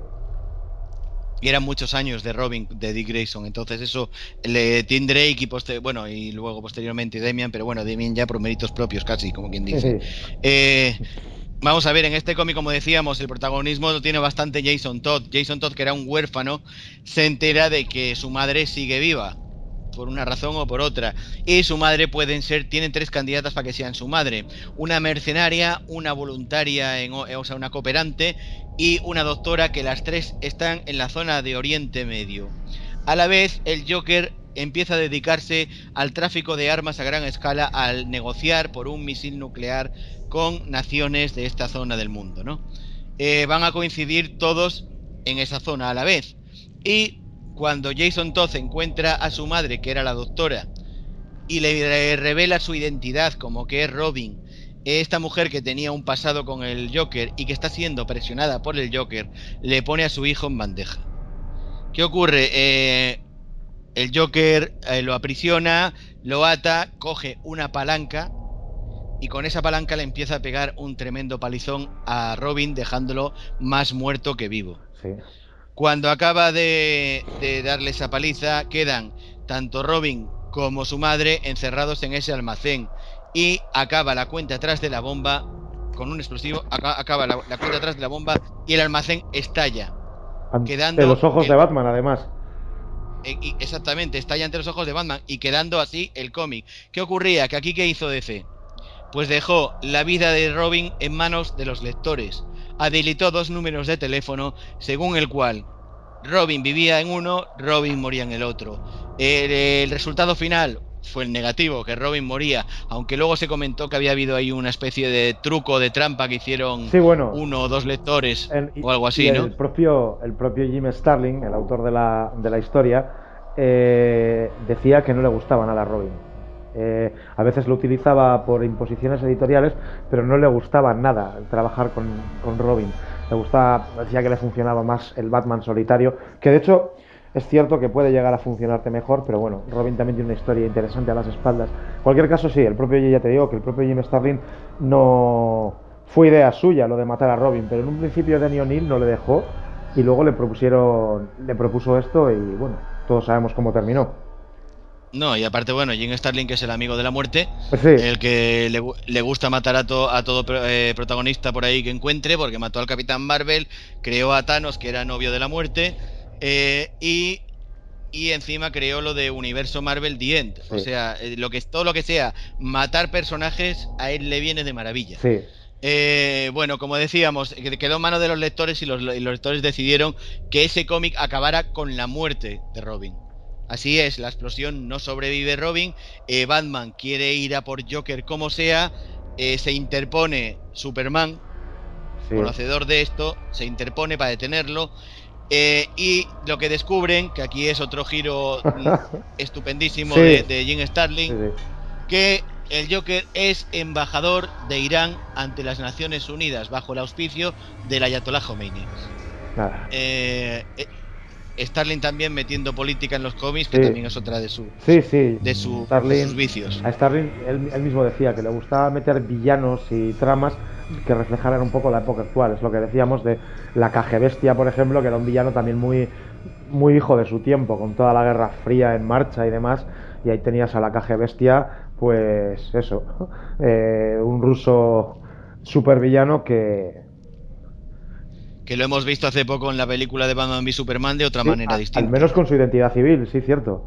Y eran muchos años de Robin de Dick Grayson. Entonces eso, le, Tim Drake y poster, bueno, y luego posteriormente Damian, pero bueno, Damian ya por méritos propios casi, como quien dice. Sí. Eh, vamos a ver, en este cómic, como decíamos, el protagonismo lo tiene bastante Jason Todd. Jason Todd, que era un huérfano, se entera de que su madre sigue viva, por una razón o por otra, y su madre pueden ser, tienen tres candidatas para que sean su madre: una mercenaria, una voluntaria, en, o sea, una cooperante, y una doctora, que las tres están en la zona de Oriente Medio. A la vez, el Joker empieza a dedicarse al tráfico de armas a gran escala, al negociar por un misil nuclear con naciones de esta zona del mundo, ¿no? Eh, van a coincidir todos en esa zona a la vez, y cuando Jason Todd encuentra a su madre, que era la doctora, y le revela su identidad como que es Robin, esta mujer que tenía un pasado con el Joker y que está siendo presionada por el Joker, le pone a su hijo en bandeja. ¿Qué ocurre? Eh, el Joker eh, lo aprisiona, lo ata, coge una palanca y con esa palanca le empieza a pegar un tremendo palizón a Robin, dejándolo más muerto que vivo. Sí. Cuando acaba de, de darle esa paliza, quedan tanto Robin como su madre encerrados en ese almacén, y acaba la cuenta atrás de la bomba con un explosivo, acaba, acaba la, la cuenta atrás de la bomba y el almacén estalla, Ante quedando los ojos el, de Batman, además. e, y, exactamente, estalla ante los ojos de Batman y quedando así el cómic. ¿Qué ocurría? Que aquí, ¿qué hizo D C? Pues dejó la vida de Robin en manos de los lectores. Habilitó dos números de teléfono según el cual Robin vivía en uno, Robin moría en el otro. El, el resultado final fue el negativo, que Robin moría, aunque luego se comentó que había habido ahí una especie de truco, de trampa que hicieron sí, bueno, uno o dos lectores el, y, o algo así, y el ¿no? Propio, el propio Jim Starlin, el autor de la, de la historia, eh, decía que no le gustaba nada a Robin. Eh, a veces lo utilizaba por imposiciones editoriales, pero no le gustaba nada trabajar con, con Robin. Le gustaba, decía que le funcionaba más el Batman solitario, que de hecho es cierto que puede llegar a funcionarte mejor, pero bueno, Robin también tiene una historia interesante a las espaldas. En cualquier caso, sí, el propio, ya te digo, que el propio Jim Starlin no fue idea suya lo de matar a Robin, pero en un principio Denny O'Neil no le dejó y luego le propusieron, le propuso esto y bueno, todos sabemos cómo terminó. No, y aparte, bueno, Jim Starlin, que es el amigo de la muerte, pues sí, el que le, le gusta matar a, to, a todo eh, protagonista por ahí que encuentre, porque mató al Capitán Marvel, creó a Thanos, que era novio de la muerte, eh, y, y encima creó lo de Universo Marvel The End. Sí. O sea, eh, lo que, todo lo que sea matar personajes, a él le viene de maravilla. Sí. Eh, bueno, como decíamos, quedó en manos de los lectores y los, y los lectores decidieron que ese cómic acabara con la muerte de Robin. Así es, la explosión, no sobrevive Robin, eh, Batman quiere ir a por Joker como sea, eh, se interpone Superman, sí. Conocedor de esto, se interpone para detenerlo, eh, y lo que descubren, que aquí es otro giro estupendísimo sí. de, de Jim Starlin, sí, sí. que el Joker es embajador de Irán ante las Naciones Unidas, bajo el auspicio del Ayatollah Khomeini. Nada. Eh, eh, Starlin también metiendo política en los cómics, que sí. también es otra de, su, sí, sí. De, su, Starlin, de sus vicios. A Starlin él, él mismo decía que le gustaba meter villanos y tramas que reflejaran un poco la época actual. Es lo que decíamos de la Cagebestia, por ejemplo, que era un villano también muy, muy hijo de su tiempo, con toda la Guerra Fría en marcha y demás. Y ahí tenías a la Cagebestia, pues eso, eh, un ruso supervillano que... que lo hemos visto hace poco en la película de Batman v Superman de otra sí, manera a, distinta. Al menos con su identidad civil, sí, cierto.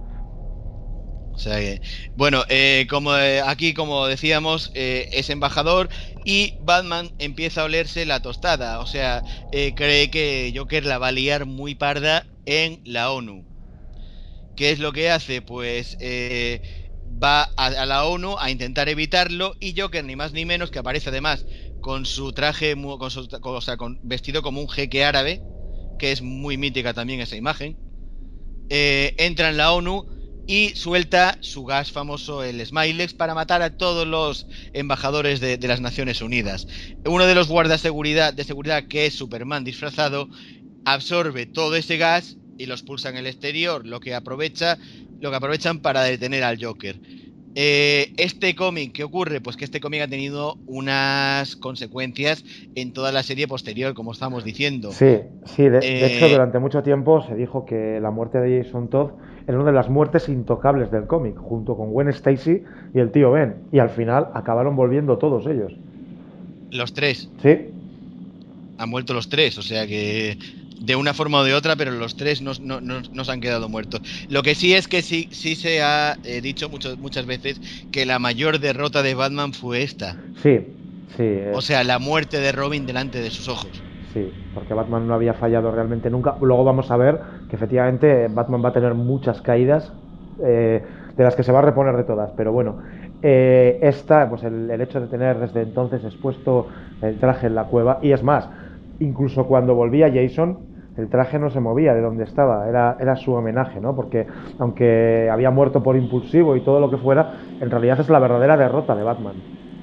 O sea que, bueno, eh, como eh, aquí, como decíamos, eh, es embajador y Batman empieza a olerse la tostada. O sea, eh, cree que Joker la va a liar muy parda en la ONU. ¿Qué es lo que hace? Pues eh, va a, a la ONU a intentar evitarlo, y Joker, ni más ni menos, que aparece además con su traje, con su, o sea, con, vestido como un jeque árabe, que es muy mítica también esa imagen, eh, entra en la ONU y suelta su gas famoso, el Smilex, para matar a todos los embajadores de, de las Naciones Unidas. Uno de los guardas de seguridad, de seguridad, que es Superman disfrazado, absorbe todo ese gas y los pulsa en el exterior, lo que aprovecha, lo que aprovechan para detener al Joker. Eh, este cómic, ¿qué ocurre? Pues que este cómic ha tenido unas consecuencias en toda la serie posterior, como estamos diciendo. Sí, sí, de, Eh, de hecho durante mucho tiempo se dijo que la muerte de Jason Todd era una de las muertes intocables del cómic, junto con Gwen Stacy y el tío Ben, y al final acabaron volviendo todos ellos. Los tres. Sí. Han muerto los tres, o sea que de una forma o de otra, pero los tres nos, no, no, nos han quedado muertos. Lo que sí es que sí, sí se ha eh, dicho mucho, muchas veces que la mayor derrota de Batman fue esta. Sí, sí. Eh, o sea, la muerte de Robin delante de sus ojos. Sí, porque Batman no había fallado realmente nunca. Luego vamos a ver que efectivamente Batman va a tener muchas caídas, eh, de las que se va a reponer de todas, pero bueno, eh, esta, pues el, el hecho de tener desde entonces expuesto el traje en la cueva, y es más, incluso cuando volvía Jason, el traje no se movía de donde estaba, era, era su homenaje, ¿no? Porque aunque había muerto por impulsivo y todo lo que fuera, en realidad es la verdadera derrota de Batman.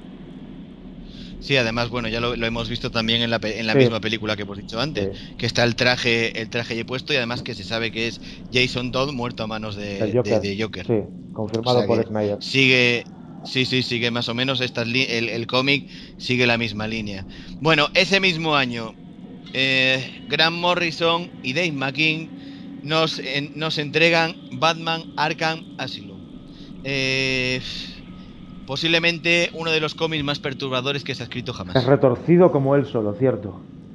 Sí, además, bueno, ya lo, lo hemos visto también en la, en la Sí. misma película que hemos dicho antes, Sí. que está el traje el traje ya puesto, y además que se sabe que es Jason Todd muerto a manos de El Joker. de, de Joker. Sí, confirmado O sea por que Snyder. Sigue, sí, sí, sigue más o menos estas li- el, el cómic sigue la misma línea. Bueno, ese mismo año, eh, Grant Morrison y Dave McKean nos, en- nos entregan Batman Arkham Asylum. Eh, posiblemente uno de los cómics más perturbadores que se ha escrito jamás. Es retorcido como él solo, cierto.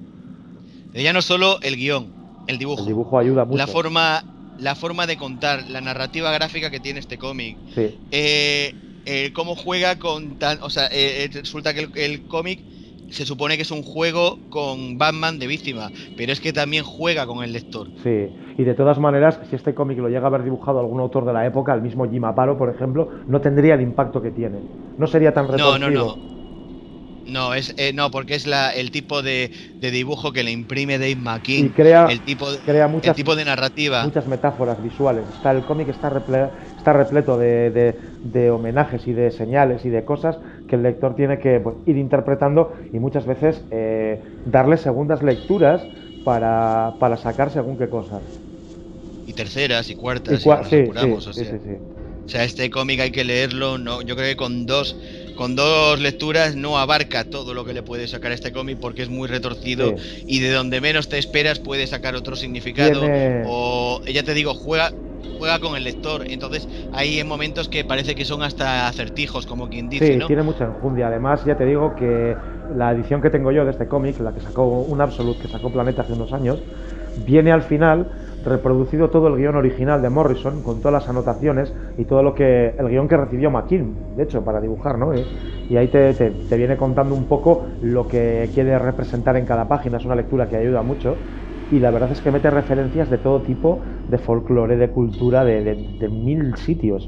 Ya no solo el guión, el dibujo. El dibujo ayuda mucho. La forma, la forma de contar, la narrativa gráfica que tiene este cómic. Sí. Eh, eh, cómo juega con tan, o sea, eh, eh, resulta que el, el cómic se supone que es un juego con Batman de víctima, pero es que también juega con el lector. Sí, y de todas maneras, si este cómic lo llega a haber dibujado algún autor de la época, el mismo Jim Aparo, por ejemplo, no tendría el impacto que tiene. No sería tan No, retorcido. no, no. No, es eh, no, porque es la, el tipo de, de dibujo que le imprime Dave McKean, Y crea- el tipo de, crea muchas- el tipo de narrativa. Muchas metáforas visuales. Está, el cómic está, reple- está repleto de, de- de homenajes y de señales y de cosas que el lector tiene que pues, ir interpretando y muchas veces eh, darle segundas lecturas para, para sacar según qué cosas. Y terceras y cuartas, Y cua- si nos sí, apuramos, sí, o sí, sea. sí, sí. O sea, este cómic hay que leerlo, no, yo creo que con dos, con dos lecturas no abarca todo lo que le puede sacar a este cómic, porque es muy retorcido Sí. y de donde menos te esperas puede sacar otro significado. Tiene- O, ya te digo, juega juega con el lector. Entonces hay en momentos que parece que son hasta acertijos, como quien dice, Sí, ¿no? tiene mucha enjundia. Además, ya te digo que la edición que tengo yo de este cómic, la que sacó un Absolute, que sacó Planeta hace unos años, viene al final reproducido todo el guión original de Morrison, con todas las anotaciones y todo lo que el guión que recibió McKean, de hecho, para dibujar, ¿no? Y, y ahí te, te, te viene contando un poco lo que quiere representar en cada página. Es una lectura que ayuda mucho. Y la verdad es que mete referencias de todo tipo, de folclore, de cultura, de, de, de mil sitios.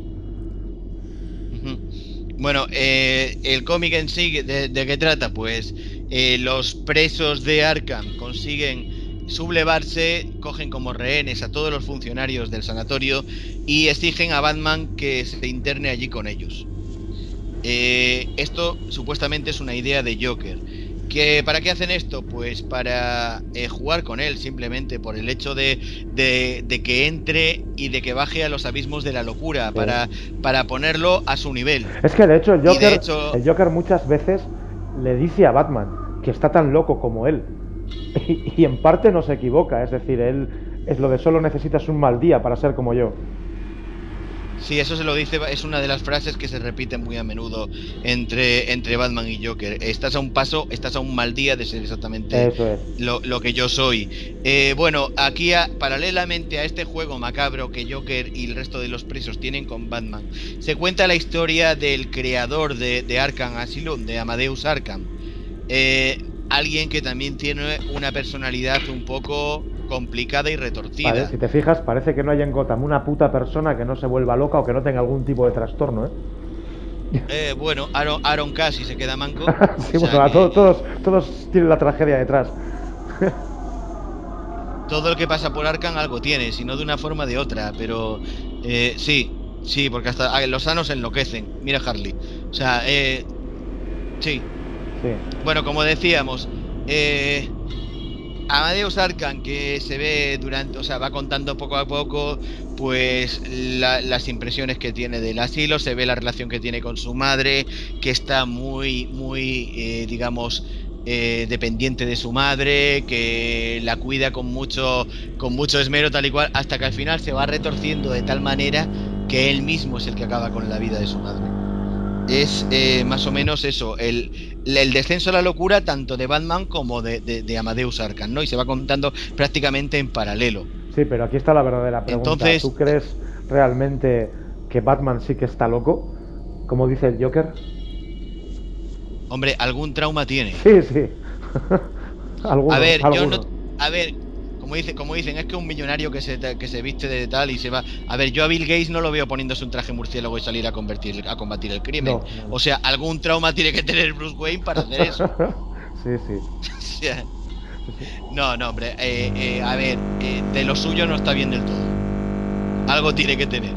Ujú. Bueno, eh, el cómic en sí, ¿de, de qué trata? Pues eh, los presos de Arkham consiguen sublevarse, cogen como rehenes a todos los funcionarios del sanatorio y exigen a Batman que se interne allí con ellos. Eh, esto supuestamente es una idea de Joker. ¿Que ¿Para qué hacen esto? Pues para eh, jugar con él, simplemente por el hecho de, de, de que entre y de que baje a los abismos de la locura, Sí. para, para ponerlo a su nivel. Es que de hecho el Y de Joker, hecho- el Joker muchas veces le dice a Batman que está tan loco como él. Y, y en parte no se equivoca, es decir, él es lo de solo necesitas un mal día para ser como yo. Sí, eso se lo dice, es una de las frases que se repiten muy a menudo entre, entre Batman y Joker. Estás a un paso, estás a un mal día de ser exactamente Eso es. lo, lo que yo soy. Eh, bueno, aquí a- paralelamente a este juego macabro que Joker y el resto de los presos tienen con Batman, se cuenta la historia del creador de, de Arkham Asylum, de Amadeus Arkham. Eh, alguien que también tiene una personalidad un poco complicada y retorcida. Vale, si te fijas, parece que no hay en Gotham una puta persona que no se vuelva loca o que no tenga algún tipo de trastorno, ¿eh? Eh, bueno, Aaron, Aaron Cash, si se queda manco. Sí, o sea bueno, a que- todos, todos, todos tienen la tragedia detrás. todo el que pasa por Arkham algo tiene, si no de una forma de otra, pero eh, sí, sí, porque hasta los sanos enloquecen. Mira Harley, o sea, eh, sí. Sí. Bueno, como decíamos, eh, Amadeus Arkham, que se ve durante, o sea, va contando poco a poco, pues la, las impresiones que tiene del asilo, se ve la relación que tiene con su madre, que está muy, muy, eh, digamos, eh, dependiente de su madre, que la cuida con mucho, con mucho esmero, tal y cual, hasta que al final se va retorciendo de tal manera que él mismo es el que acaba con la vida de su madre. Es eh, más o menos eso, el, el descenso a la locura tanto de Batman como de, de, de Amadeus Arkham, ¿no? Y se va contando prácticamente en paralelo. Sí, pero aquí está la verdadera pregunta. Entonces, ¿tú crees realmente que Batman sí que está loco? Como dice el Joker. Hombre, algún trauma tiene. Sí, sí. Alguno, a ver, alguno. yo no, a ver, como dice, como dicen, es que un millonario que se que se viste de tal y se va. A ver, yo a Bill Gates no lo veo poniéndose un traje murciélago y salir a convertir a combatir el crimen. No, no, no. O sea, algún trauma tiene que tener Bruce Wayne para hacer eso. Sí, sí. O sea, no, no, hombre. Eh, eh, a ver, eh, de lo suyo no está bien del todo. Algo tiene que tener.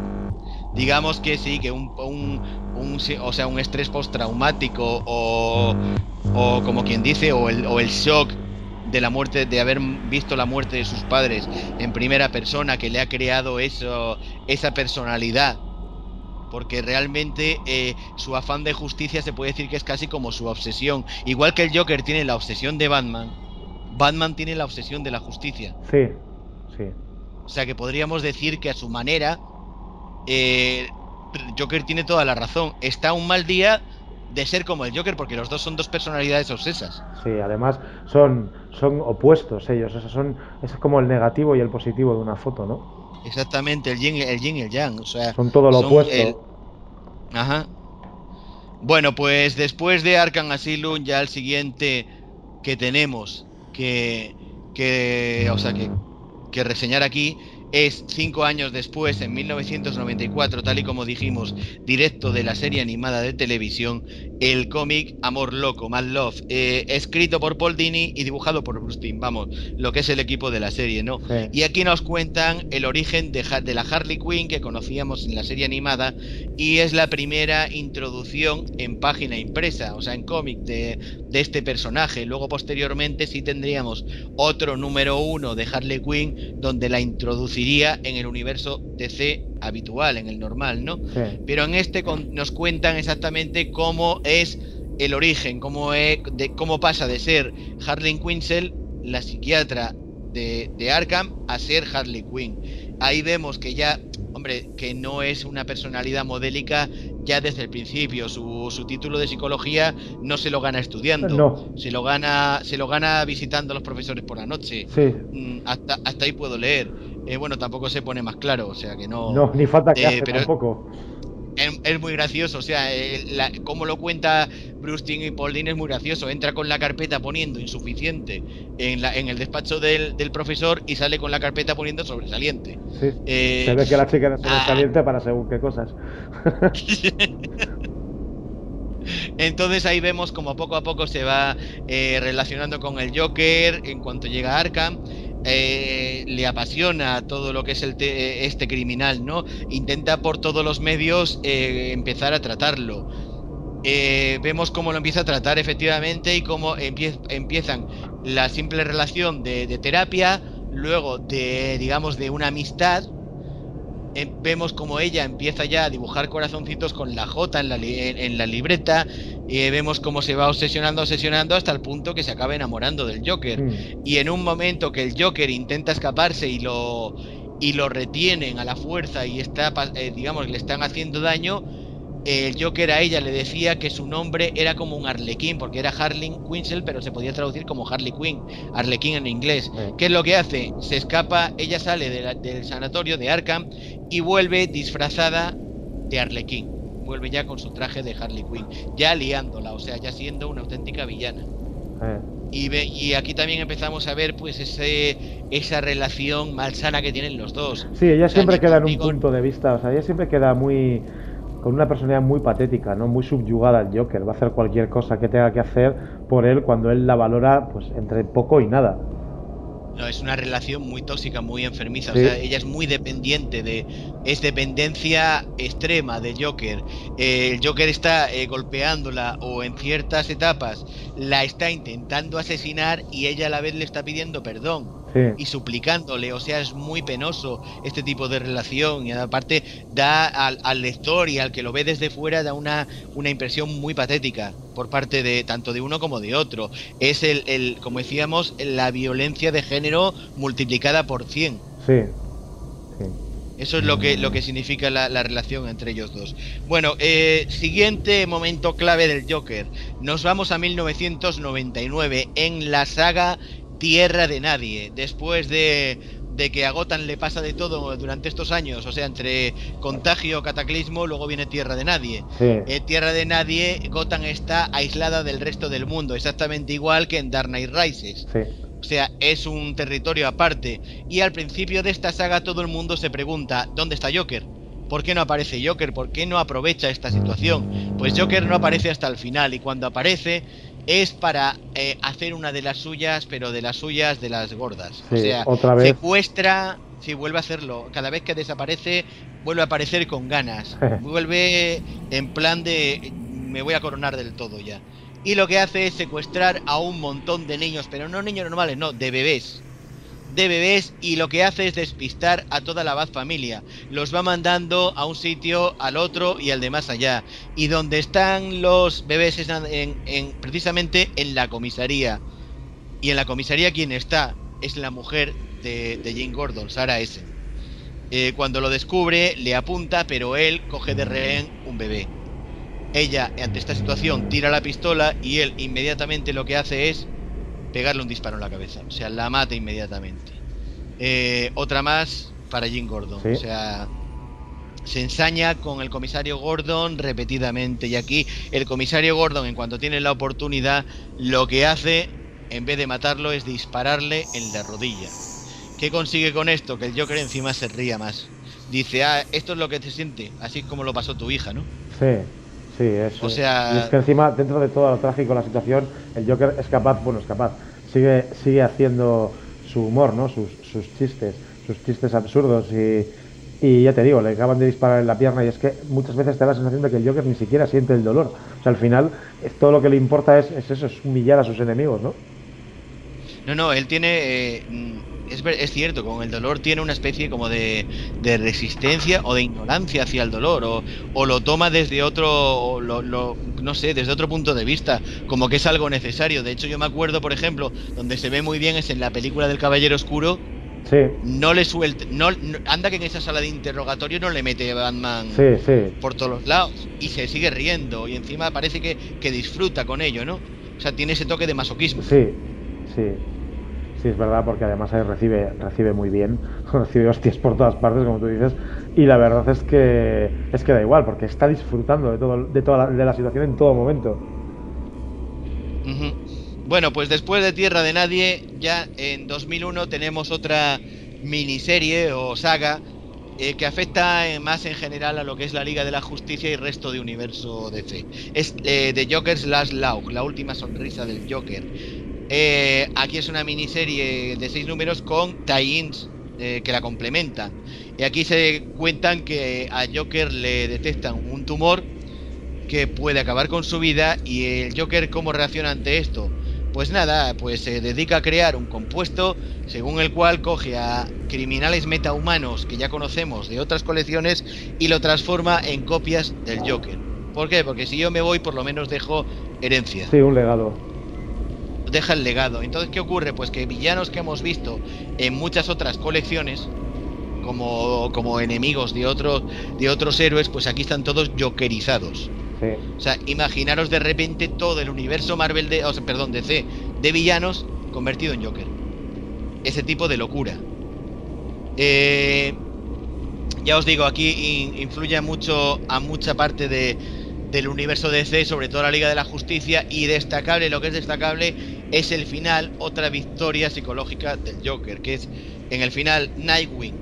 Digamos que sí, que un, un, un o sea, un estrés postraumático o, o como quien dice, o el, o el shock de la muerte, de haber visto la muerte de sus padres en primera persona, que le ha creado eso, esa personalidad. Porque realmente eh, su afán de justicia se puede decir que es casi como su obsesión. Igual que el Joker tiene la obsesión de Batman, Batman tiene la obsesión de la justicia. Sí, sí. O sea que podríamos decir que a su manera, eh, Joker tiene toda la razón. Está un mal día de ser como el Joker, porque los dos son dos personalidades obsesas. Sí, además son, son opuestos ellos. O sea, son, es como el negativo y el positivo de una foto, ¿no? Exactamente, el yin, el yin y el yang. O sea, son todo lo son opuesto. El... Ajá. Bueno, pues después de Arkham Asylum, ya el siguiente que tenemos que, que o sea, que, que reseñar aquí es cinco años después, en mil novecientos noventa y cuatro, tal y como dijimos, directo de la serie animada de televisión, el cómic Amor Loco, Mad Love, eh, escrito por Paul Dini y dibujado por Bruce Timm, vamos, lo que es el equipo de la serie, ¿no? Sí. Y aquí nos cuentan el origen de, de la Harley Quinn que conocíamos en la serie animada, y es la primera introducción en página impresa, o sea, en cómic de, de este personaje. Luego, posteriormente, sí tendríamos otro número uno de Harley Quinn, donde la introduciría en el universo D C habitual, en el normal, ¿no? Sí. Pero en este con, nos cuentan exactamente cómo es el origen, cómo, es, de, cómo pasa de ser Harley Quinzel, la psiquiatra de, de Arkham, a ser Harley Quinn. Ahí vemos que ya, hombre, que no es una personalidad modélica ya desde el principio. Su, su título de psicología no se lo gana estudiando, no. se lo gana, se lo gana visitando a los profesores por la noche. Sí. Mm, hasta, hasta ahí puedo leer. Eh, bueno, tampoco se pone más claro, o sea que no. No, ni falta que eh, hace pero tampoco. Es, es muy gracioso, o sea, eh, la, como lo cuenta Bruce Timm y Paul Dini es muy gracioso. Entra con la carpeta poniendo insuficiente en, la, en el despacho del, del profesor y sale con la carpeta poniendo sobresaliente. Sí. Eh, Se ve que la chica era sobresaliente ah, para según qué cosas. Entonces ahí vemos como poco a poco se va eh, relacionando con el Joker en cuanto llega a Arkham. Eh, le apasiona todo lo que es el te este criminal, ¿no? Intenta por todos los medios eh, empezar a tratarlo. Eh, vemos cómo lo empieza a tratar efectivamente y cómo empie empiezan la simple relación de, de terapia, luego de, digamos, de una amistad. Eh, vemos como ella empieza ya a dibujar corazoncitos con la J en la, li en, en la libreta. Eh, vemos cómo se va obsesionando, obsesionando hasta el punto que se acaba enamorando del Joker. Mm. Y en un momento que el Joker intenta escaparse y lo, y lo retienen a la fuerza y está, eh, digamos, le están haciendo daño, el Joker a ella le decía que su nombre era como un arlequín, porque era Harley Quinzel, pero se podía traducir como Harley Quinn, arlequín en inglés. Sí. ¿Qué es lo que hace? Se escapa, ella sale de la, del sanatorio de Arkham y vuelve disfrazada de arlequín. Vuelve ya con su traje de Harley Quinn, ya liándola, o sea, ya siendo una auténtica villana. Eh. Y, ve, y aquí también empezamos a ver pues ese esa relación malsana que tienen los dos. Sí, ella o sea, siempre queda en un conmigo... punto de vista, o sea, ella siempre queda muy... con una personalidad muy patética, ¿no? Muy subyugada al Joker. Va a hacer cualquier cosa que tenga que hacer por él cuando él la valora, pues, entre poco y nada. No, es una relación muy tóxica, muy enfermiza. Sí. O sea, ella es muy dependiente de... Es dependencia extrema del Joker. Eh, el Joker está eh, golpeándola o en ciertas etapas la está intentando asesinar y ella a la vez le está pidiendo perdón. Sí. Y suplicándole, o sea, es muy penoso este tipo de relación y aparte da al, al lector y al que lo ve desde fuera da una, una impresión muy patética por parte de tanto de uno como de otro. Es el, el como decíamos, la violencia de género multiplicada por cien. Sí. Sí. Eso es lo que, lo que significa la, la relación entre ellos dos. Bueno, eh, siguiente momento clave del Joker. Nos vamos a mil novecientos noventa y nueve en la saga Tierra de Nadie. Después de, de que a Gotham le pasa de todo durante estos años, o sea, entre contagio, cataclismo, luego viene Tierra de Nadie. Sí. Eh, Tierra de Nadie, Gotham está aislada del resto del mundo, exactamente igual que en Dark Knight Rises. Sí. O sea, es un territorio aparte. Y al principio de esta saga todo el mundo se pregunta, ¿dónde está Joker? ¿Por qué no aparece Joker? ¿Por qué no aprovecha esta situación? Pues Joker no aparece hasta el final y cuando aparece es para eh, hacer una de las suyas, pero de las suyas de las gordas. Sí, o sea, otra vez. secuestra, si vuelve a hacerlo, cada vez que desaparece vuelve a aparecer con ganas. Vuelve en plan de me voy a coronar del todo ya. Y lo que hace es secuestrar a un montón de niños, pero no niños normales, no, de bebés. De bebés y lo que hace es despistar a toda la Bat familia. Los va mandando a un sitio, al otro y al de más allá. Y donde están los bebés es en, en, precisamente en la comisaría. Y en la comisaría quien está es la mujer de, de Jim Gordon, Sarah Essen. Eh, cuando lo descubre le apunta, pero él coge de rehén un bebé. Ella, ante esta situación, tira la pistola y él inmediatamente lo que hace es pegarle un disparo en la cabeza. O sea, la mata inmediatamente. Eh, otra más para Jim Gordon. ¿Sí? O sea, se ensaña con el comisario Gordon repetidamente. Y aquí el comisario Gordon, en cuanto tiene la oportunidad, lo que hace, en vez de matarlo, es dispararle en la rodilla. ¿Qué consigue con esto? Que el Joker encima se ría más. Dice, ah, esto es lo que te siente. Así es como lo pasó tu hija, ¿no? Sí. Sí, eso. O sea... Y es que encima, dentro de todo lo trágico de la situación, el Joker es capaz, bueno, es capaz, sigue sigue haciendo su humor, ¿no? Sus, sus chistes, sus chistes absurdos y, y ya te digo, le acaban de disparar en la pierna y es que muchas veces te da la sensación de que el Joker ni siquiera siente el dolor. O sea, al final, es, todo lo que le importa es, es eso, es humillar a sus enemigos, ¿no? No, no, él tiene... Eh, es, es cierto, con el dolor tiene una especie como de, de resistencia o de ignorancia hacia el dolor, o, o lo toma desde otro, o lo, lo, no sé, desde otro punto de vista, como que es algo necesario. De hecho, yo me acuerdo, por ejemplo, donde se ve muy bien es en la película del Caballero Oscuro. Sí. No le suelta, no, no, anda que en esa sala de interrogatorio no le mete Batman sí, sí. por todos los lados y se sigue riendo y encima parece que, que disfruta con ello, ¿no? O sea, tiene ese toque de masoquismo. Sí, sí. Sí, es verdad, porque además ahí recibe, recibe muy bien, recibe hostias por todas partes, como tú dices, y la verdad es que es que da igual, porque está disfrutando de todo, de toda la, de la situación en todo momento. Uh-huh. Bueno, pues después de Tierra de Nadie, ya en dos mil uno tenemos otra miniserie o saga eh, que afecta eh, más en general a lo que es la Liga de la Justicia y el resto de universo D C. Es eh, The Joker's Last Laugh, la última sonrisa del Joker. Eh, aquí es una miniserie de seis números con tie-ins eh, que la complementan. Y aquí se cuentan que a Joker le detectan un tumor que puede acabar con su vida. Y el Joker, ¿cómo reacciona ante esto? Pues nada, pues se dedica a crear un compuesto según el cual coge a criminales metahumanos que ya conocemos de otras colecciones y lo transforma en copias del Joker. ¿Por qué? Porque si yo me voy, por lo menos dejo herencia. Sí, un legado. Deja el legado. Entonces, ¿qué ocurre? Pues que villanos que hemos visto en muchas otras colecciones como, como enemigos de otros de otros héroes, pues aquí están todos jokerizados. Sí. O sea, imaginaros de repente todo el universo Marvel de, o sea, perdón, D C de villanos convertido en Joker. Ese tipo de locura. Eh, ya os digo, aquí in, influye mucho a mucha parte de del universo D C, sobre todo la Liga de la Justicia, y destacable, lo que es destacable es el final, otra victoria psicológica del Joker, que es en el final Nightwing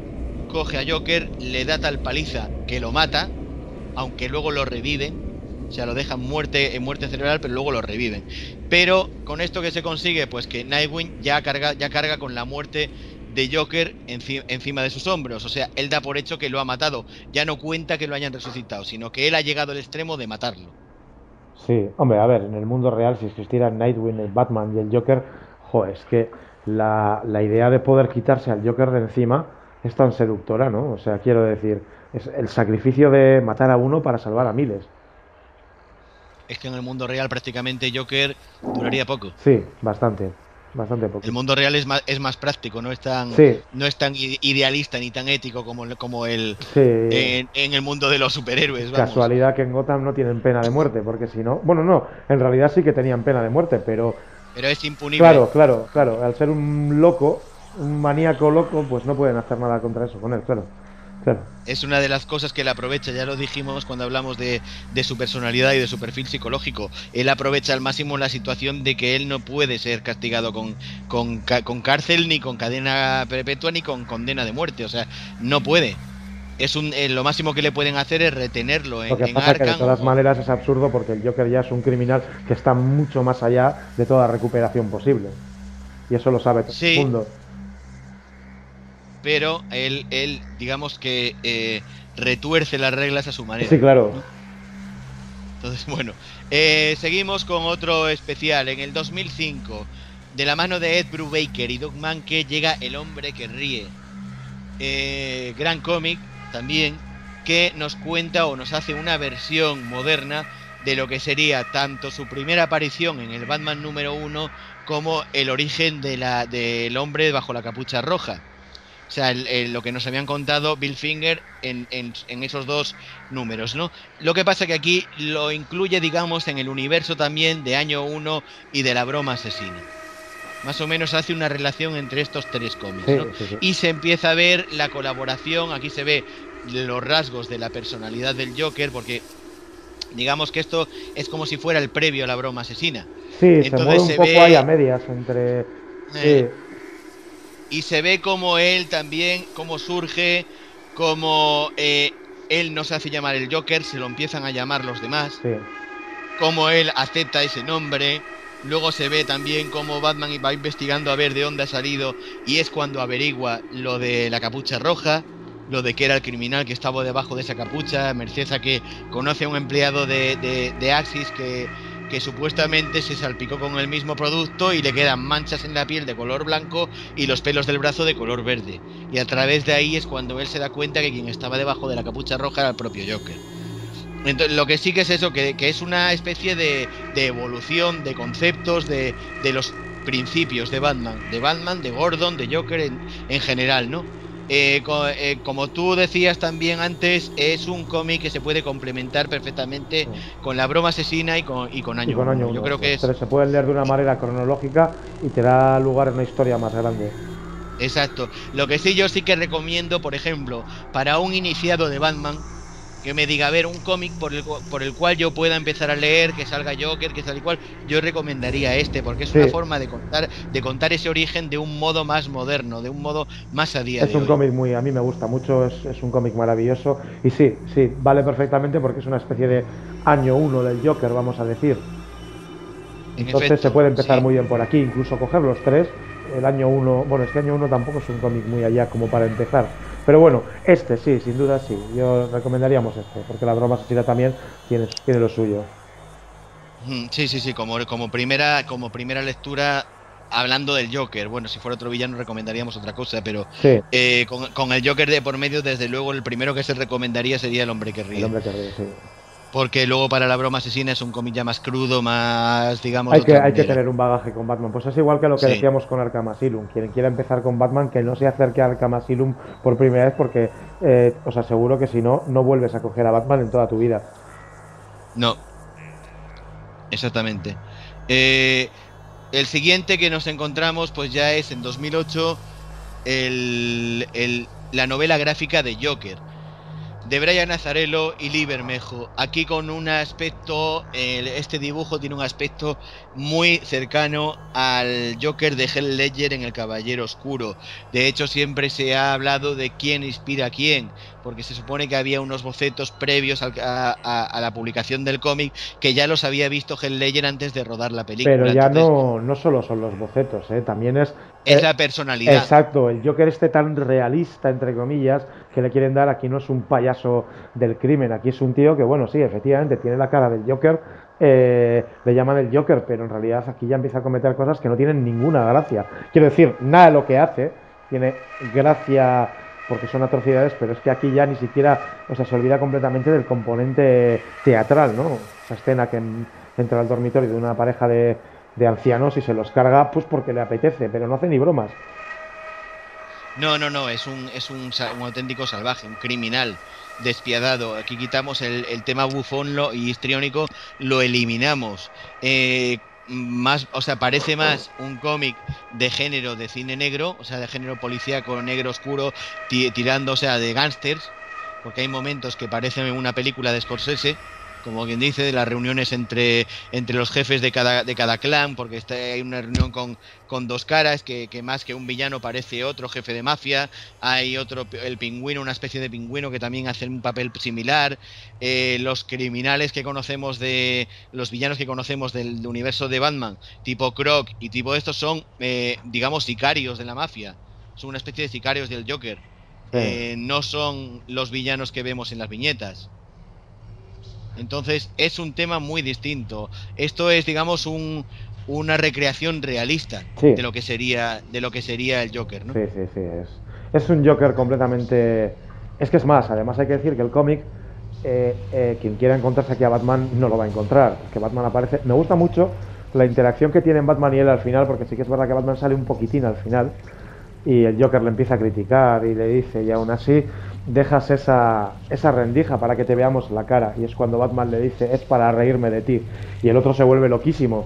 coge a Joker, le da tal paliza que lo mata, aunque luego lo reviven, o sea, lo dejan muerte, en muerte cerebral, pero luego lo reviven. Pero con esto que se consigue, pues que Nightwing ya carga, ya carga con la muerte de Joker enci- encima de sus hombros, o sea, él da por hecho que lo ha matado, ya no cuenta que lo hayan resucitado, sino que él ha llegado al extremo de matarlo. Sí, hombre, a ver, en el mundo real, si existieran Nightwing, el Batman y el Joker, jo, es que la, la idea de poder quitarse al Joker de encima es tan seductora, ¿no? O sea, quiero decir, es el sacrificio de matar a uno para salvar a miles. Es que en el mundo real prácticamente Joker duraría poco. Sí, bastante, bastante poco. El mundo real es más, es más práctico, no es tan, Sí. no es tan i- idealista ni tan ético como, como el Sí. en, en el mundo de los superhéroes. Vamos. Casualidad que en Gotham no tienen pena de muerte, porque si no, bueno, no, en realidad sí que tenían pena de muerte, pero Pero es impunible. claro, claro, claro, al ser un loco, un maníaco loco, pues no pueden hacer nada contra eso con él, claro, claro. Es una de las cosas que él aprovecha, ya lo dijimos cuando hablamos de, de su personalidad y de su perfil psicológico. Él aprovecha al máximo la situación de que él no puede ser castigado con, con, ca- con cárcel, ni con cadena perpetua, ni con condena de muerte. O sea, no puede. Es un, eh, lo máximo que le pueden hacer es retenerlo en, Lo que en pasa que de Arkham. todas o- maneras es absurdo porque el Joker ya es un criminal que está mucho más allá de toda recuperación posible. Y eso lo sabe todo Sí. el mundo. Pero él, él digamos que eh, retuerce las reglas a su manera. Sí, claro. Entonces, bueno, eh, seguimos con otro especial. En el dos mil cinco, de la mano de Ed Brubaker y Doug Mahnke, llega El hombre que ríe. Eh, gran cómic también, que nos cuenta o nos hace una versión moderna de lo que sería tanto su primera aparición en el Batman número uno como el origen de la, del hombre bajo la capucha roja. O sea, el- el- lo que nos habían contado Bill Finger en, en- en esos dos números, ¿no? Lo que pasa que aquí lo incluye, digamos, en el universo también de Año uno y de la broma asesina. Más o menos hace una relación entre estos tres cómics, Sí, ¿no? sí, sí. Y se empieza a ver la colaboración, aquí se ve los rasgos de la personalidad del Joker, porque digamos que esto es como si fuera el previo a la broma asesina. Sí, se Entonces mueve un se poco ve- ahí a medias entre... Eh, Sí, Y se ve como él también, cómo surge, como eh, él no se hace llamar el Joker, se lo empiezan a llamar los demás, sí. cómo él acepta ese nombre. Luego se ve también cómo Batman va investigando a ver de dónde ha salido, y es cuando averigua lo de la capucha roja, lo de que era el criminal que estaba debajo de esa capucha, merced a que conoce a un empleado de, de, de Axis que, que supuestamente se salpicó con el mismo producto y le quedan manchas en la piel de color blanco y los pelos del brazo de color verde. Y a través de ahí es cuando él se da cuenta que quien estaba debajo de la capucha roja era el propio Joker. Entonces, lo que sí que es eso, que, que es una especie de, de evolución de conceptos de, de los principios de Batman, de Batman, de Gordon, de Joker en, en general, ¿no? Eh, co- eh, como tú decías también antes, es un cómic que se puede complementar perfectamente con la broma asesina y con, y con Año Y con año uno. Yo uno. creo que es Pero se pueden leer de una manera cronológica y te da lugar a una historia más grande. exacto. Lo que sí yo sí que recomiendo, por ejemplo, para un iniciado de Batman, que me diga, a ver, un cómic por el, cu- por el cual yo pueda empezar a leer, que salga Joker, que tal y cual, yo recomendaría este, porque es Sí. una forma de contar, de contar ese origen de un modo más moderno, de un modo más a día Es de un hoy. cómic muy, a mí me gusta mucho, es, es un cómic maravilloso. Y sí, sí, vale perfectamente porque es una especie de año uno del Joker, vamos a decir. En Entonces efecto, se puede empezar sí. muy bien por aquí, incluso coger los tres. El año uno, bueno, es que año uno tampoco es un cómic muy allá como para empezar. Pero bueno, este sí, sin duda sí. Yo recomendaríamos este, porque la broma asesina también tiene, tiene lo suyo. Mm, Sí, sí, sí, como, como primera, como primera lectura, hablando del Joker. Bueno, si fuera otro villano recomendaríamos otra cosa, pero Sí, eh, con, con el Joker de por medio, desde luego, el primero que se recomendaría sería El hombre que ríe. el hombre que ríe, sí. Porque luego para la broma asesina es un cómic ya más crudo, más, digamos, Hay de que, otra hay que manera. tener un bagaje con Batman. Pues es igual que lo que Sí. decíamos con Arkham Asylum. Quien quiera empezar con Batman, que no se acerque a Arkham Asylum por primera vez, porque eh, os aseguro que si no, no vuelves a coger a Batman en toda tu vida. No. Exactamente. Eh, el siguiente que nos encontramos, pues ya es en dos mil ocho, el, el- la novela gráfica de Joker. de Brian Azzarello y Lee Bermejo. Aquí con un aspecto, eh, este dibujo tiene un aspecto muy cercano al Joker de Heath Ledger en El Caballero Oscuro. De hecho, siempre se ha hablado de quién inspira a quién, porque se supone que había unos bocetos previos al, a, a, a la publicación del cómic que ya los había visto Heath Ledger antes de rodar la película. Pero ya Entonces, no, no solo son los bocetos, ¿eh? También es... es eh, la personalidad. Exacto, el Joker este tan realista, entre comillas, que le quieren dar, aquí no es un payaso del crimen, aquí es un tío que, bueno, sí, efectivamente, tiene la cara del Joker, eh, le llaman el Joker, pero en realidad aquí ya empieza a cometer cosas que no tienen ninguna gracia. Quiero decir, nada de lo que hace tiene gracia porque son atrocidades, pero es que aquí ya ni siquiera, o sea, se olvida completamente del componente teatral, ¿no? Esa escena que entra al dormitorio de una pareja de, de ancianos y se los carga pues porque le apetece, pero no hace ni bromas. No, no, no, es un, es un, un auténtico salvaje, un criminal despiadado. Aquí quitamos el, el tema bufón lo, y histriónico, lo eliminamos. Eh, más, o sea, parece más un cómic de género de cine negro, o sea, de género policíaco negro oscuro, tirando, o sea, de gángsters, porque hay momentos que parecen una película de Scorsese, como quien dice, de las reuniones entre, entre los jefes de cada, de cada clan, porque está, hay una reunión con, con dos caras, que, que más que un villano parece otro jefe de mafia, hay otro, el pingüino, una especie de pingüino que también hace un papel similar, eh, los criminales que conocemos de, los villanos que conocemos del universo de Batman, tipo Croc y tipo estos son, eh, digamos, sicarios de la mafia, son una especie de sicarios del Joker, sí. eh, no son los villanos que vemos en las viñetas. Entonces es un tema muy distinto. Esto es, digamos, un, una recreación realista sí. de lo que sería de lo que sería el Joker, ¿no? Sí, sí, sí. Es, es un Joker completamente... Es que es más, además hay que decir que el cómic, eh, eh, quien quiera encontrarse aquí a Batman no lo va a encontrar. Que Batman aparece... Me gusta mucho la interacción que tienen Batman y él al final, porque sí que es verdad que Batman sale un poquitín al final y el Joker le empieza a criticar y le dice, y aún así... dejas esa, esa rendija para que te veamos la cara, y es cuando Batman le dice, es para reírme de ti, y el otro se vuelve loquísimo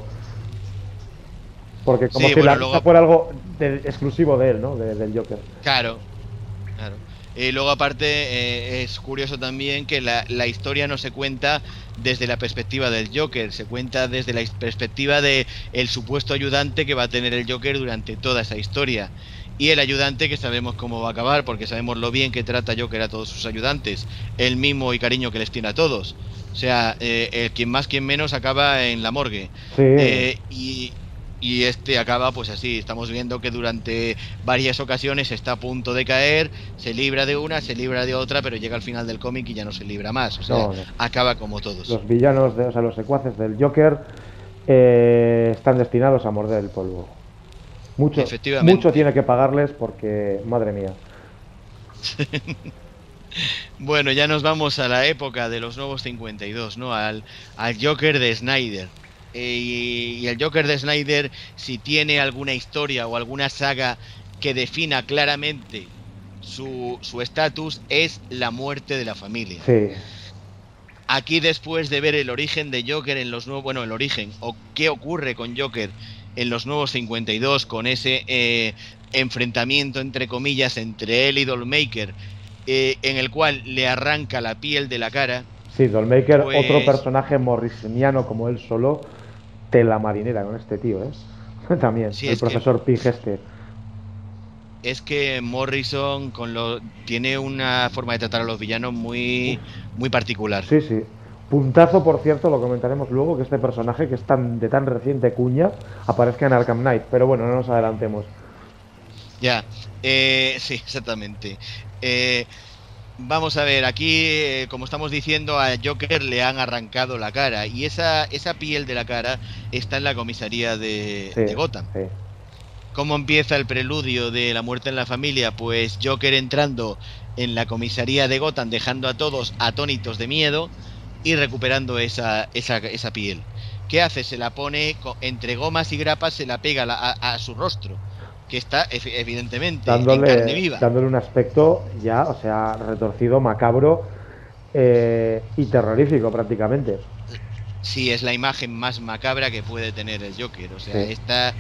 porque como sí, si bueno, la luego... fuera algo de, exclusivo de él, ¿no? De, del Joker. Claro, claro. Y luego aparte eh, es curioso también que la, la historia no se cuenta desde la perspectiva del Joker, se cuenta desde la perspectiva de el supuesto ayudante que va a tener el Joker durante toda esa historia. Y el ayudante que sabemos cómo va a acabar, porque sabemos lo bien que trata Joker a todos sus ayudantes, el mimo y cariño que les tiene a todos. O sea, eh, el quien más, quien menos acaba en la morgue. Sí. Eh, y, y este acaba pues así, estamos viendo que durante varias ocasiones está a punto de caer, se libra de una, se libra de otra, pero llega al final del cómic y ya no se libra más. O sea, no, no. acaba como todos. Los villanos, de, o sea, los secuaces del Joker eh, están destinados a morder el polvo. Mucho, mucho tiene que pagarles porque, madre mía. Bueno, ya nos vamos a la época de los nuevos cincuenta y dos, ¿no? Al, al Joker de Snyder. Eh, y, y el Joker de Snyder, si tiene alguna historia o alguna saga que defina claramente su su estatus, es la muerte de la familia. Sí. Aquí, después de ver el origen de Joker en los nuevos... Bueno, el origen, o qué ocurre con Joker en los nuevos cincuenta y dos, con ese eh, enfrentamiento, entre comillas, entre él y Dollmaker, eh, en el cual le arranca la piel de la cara. Sí, Dollmaker, pues... otro personaje morrisoniano como él solo, tela marinera con este tío, ¿eh? También, sí, el profesor que... Pig este. Es que Morrison con lo... tiene una forma de tratar a los villanos muy, muy particular. Sí, sí. Puntazo, por cierto, lo comentaremos luego, que este personaje, que es tan de tan reciente cuña, aparezca en Arkham Knight, pero bueno, no nos adelantemos. Ya, eh, sí, exactamente. Eh, vamos a ver, aquí, eh, como estamos diciendo, a Joker le han arrancado la cara, y esa, esa piel de la cara está en la comisaría de, sí, de Gotham. Sí. ¿Cómo empieza el preludio de la muerte en la familia? Pues Joker entrando en la comisaría de Gotham, dejando a todos atónitos de miedo, y recuperando esa, esa, esa piel. ¿Qué hace? Se la pone entre gomas y grapas, se la pega a, a, a su rostro, que está evidentemente dándole, en carne viva. Dándole un aspecto ya, o sea, retorcido, macabro eh, y terrorífico prácticamente. Sí, es la imagen más macabra que puede tener el Joker. O sea, sí. Esta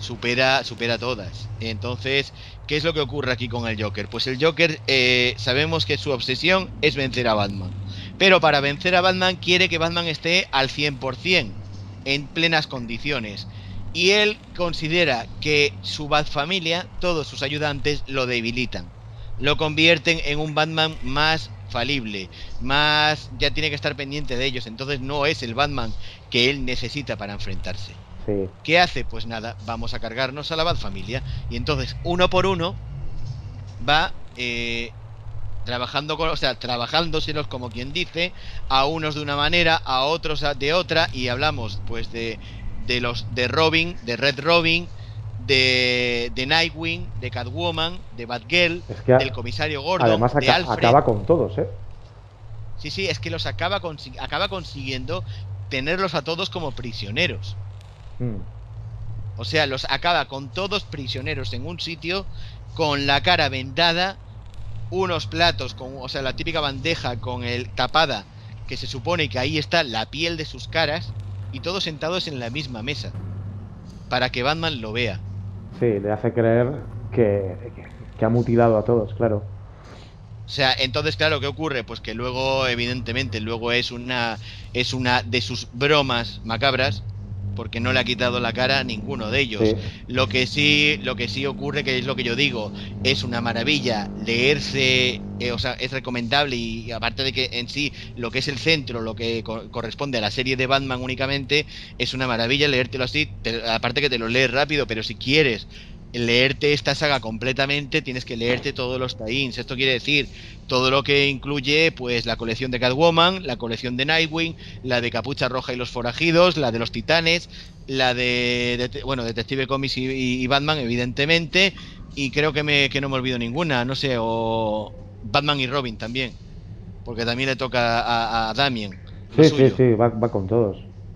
supera, supera todas. Entonces, ¿qué es lo que ocurre aquí con el Joker? Pues el Joker, eh, sabemos que su obsesión es vencer a Batman. Pero para vencer a Batman quiere que Batman esté al cien por ciento, en plenas condiciones. Y él considera que su Batfamilia, todos sus ayudantes, lo debilitan. Lo convierten en un Batman más falible, más ya tiene que estar pendiente de ellos. Entonces no es el Batman que él necesita para enfrentarse. Sí. ¿Qué hace? Pues nada, vamos a cargarnos a la Batfamilia. Y entonces, uno por uno, va eh, trabajando con, o sea, trabajándoselos, como quien dice, a unos de una manera, a otros de otra. Y hablamos pues de, de los de Robin, de Red Robin, de, de Nightwing, de Catwoman, de Batgirl, Es que a- del comisario Gordon, Además, de aca- Alfred. acaba con todos, ¿eh? Sí, sí, es que los acaba, consi- acaba consiguiendo tenerlos a todos como prisioneros. Mm. O sea, los acaba con todos prisioneros en un sitio, con la cara vendada, unos platos, con, o sea, la típica bandeja con el tapada, que se supone que ahí está la piel de sus caras, y todos sentados en la misma mesa, para que Batman lo vea. Sí, le hace creer que, que, que ha mutilado a todos, claro. O sea, entonces, claro, ¿qué ocurre? Pues que luego, evidentemente, luego es una es una de sus bromas macabras, porque no le ha quitado la cara a ninguno de ellos. Sí. Lo que sí, lo que sí ocurre, que es lo que yo digo, es una maravilla leerse, eh, o sea, es recomendable, y aparte de que en sí lo que es el centro, lo que co- corresponde a la serie de Batman únicamente, es una maravilla leértelo así, te- aparte que te lo lees rápido, pero si quieres leerte esta saga completamente, tienes que leerte todos los tie-ins. Esto quiere decir todo lo que incluye pues la colección de Catwoman, la colección de Nightwing, la de Capucha Roja y los Forajidos, la de los Titanes, la de, de bueno, Detective Comics y, y- y Batman, evidentemente, y creo que me que no me olvido ninguna, no sé, o Batman y Robin también, porque también le toca a, a Damien lo Sí, sí, suyo. sí, va, va con todos.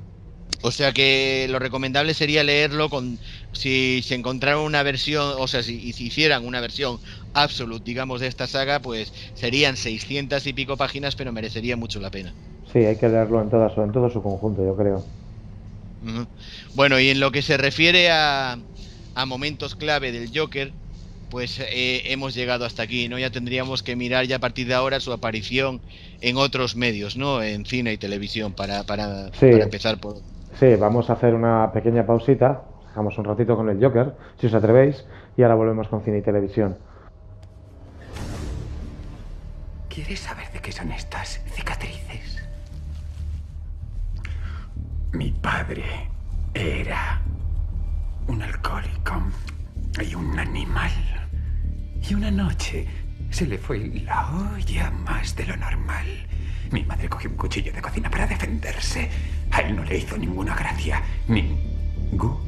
O sea que lo recomendable sería leerlo con, si se encontrara una versión, o sea, si, si hicieran una versión absolute, digamos, de esta saga, pues serían seiscientas y pico páginas, pero merecería mucho la pena. Sí, hay que leerlo en, toda su, en todo su conjunto, yo creo. Ujú. Bueno, y en lo que se refiere a, a momentos clave del Joker, pues eh, hemos llegado hasta aquí, ¿no? Ya tendríamos que mirar ya a partir de ahora su aparición en otros medios, ¿no? En cine y televisión, para, para, Sí. para empezar por... Sí, vamos a hacer una pequeña pausita. Dejamos un ratito con el Joker, si os atrevéis, y ahora volvemos con cine y televisión. ¿Quieres saber de qué son estas cicatrices? Mi padre era un alcohólico y un animal. Y una noche se le fue la olla más de lo normal. Mi madre cogió un cuchillo de cocina para defenderse. A él no le hizo ninguna gracia. Ninguna.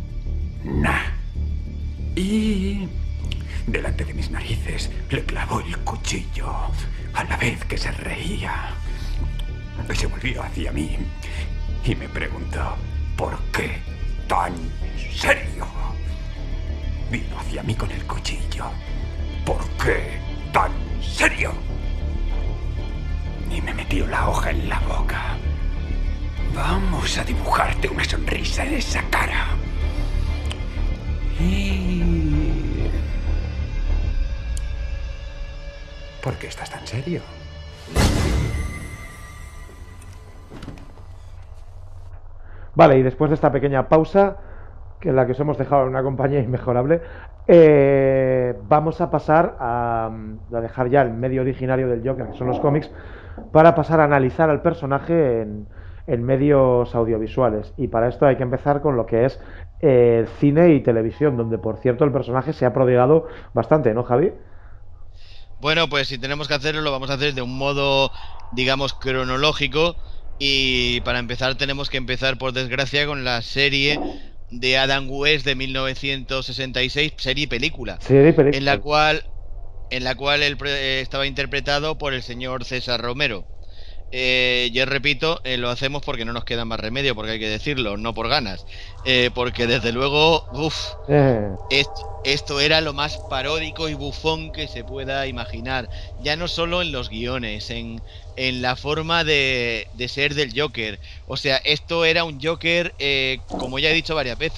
Y delante de mis narices le clavó el cuchillo a la vez que se reía. Se volvió hacia mí y me preguntó, ¿por qué tan serio? Vino hacia mí con el cuchillo. ¿Por qué tan serio? Y me metió la hoja en la boca. Vamos a dibujarte una sonrisa en esa cara. Y... ¿por qué estás tan serio? Vale, y después de esta pequeña pausa, que en la que os hemos dejado en una compañía inmejorable, eh, vamos a pasar a, a dejar ya el medio originario del Joker, que son los cómics, para pasar a analizar al personaje en, en medios audiovisuales. Y para esto hay que empezar con lo que es eh, cine y televisión, donde por cierto el personaje se ha prodigado bastante, ¿no, Javi? Bueno, pues si tenemos que hacerlo, lo vamos a hacer de un modo, digamos, cronológico. Y para empezar tenemos que empezar, por desgracia, con la serie de Adam West de mil novecientos sesenta y seis, serie y película, Serie y película. en la cual en la cual él pre- estaba interpretado por el señor César Romero. Eh, yo repito, eh, lo hacemos porque no nos queda más remedio, porque hay que decirlo, no por ganas, eh, porque desde luego, uff, Eh, esto, esto era lo más paródico y bufón que se pueda imaginar, ya no solo en los guiones, en, en la forma de, de ser del Joker. O sea, esto era un Joker, eh, como ya he dicho varias veces,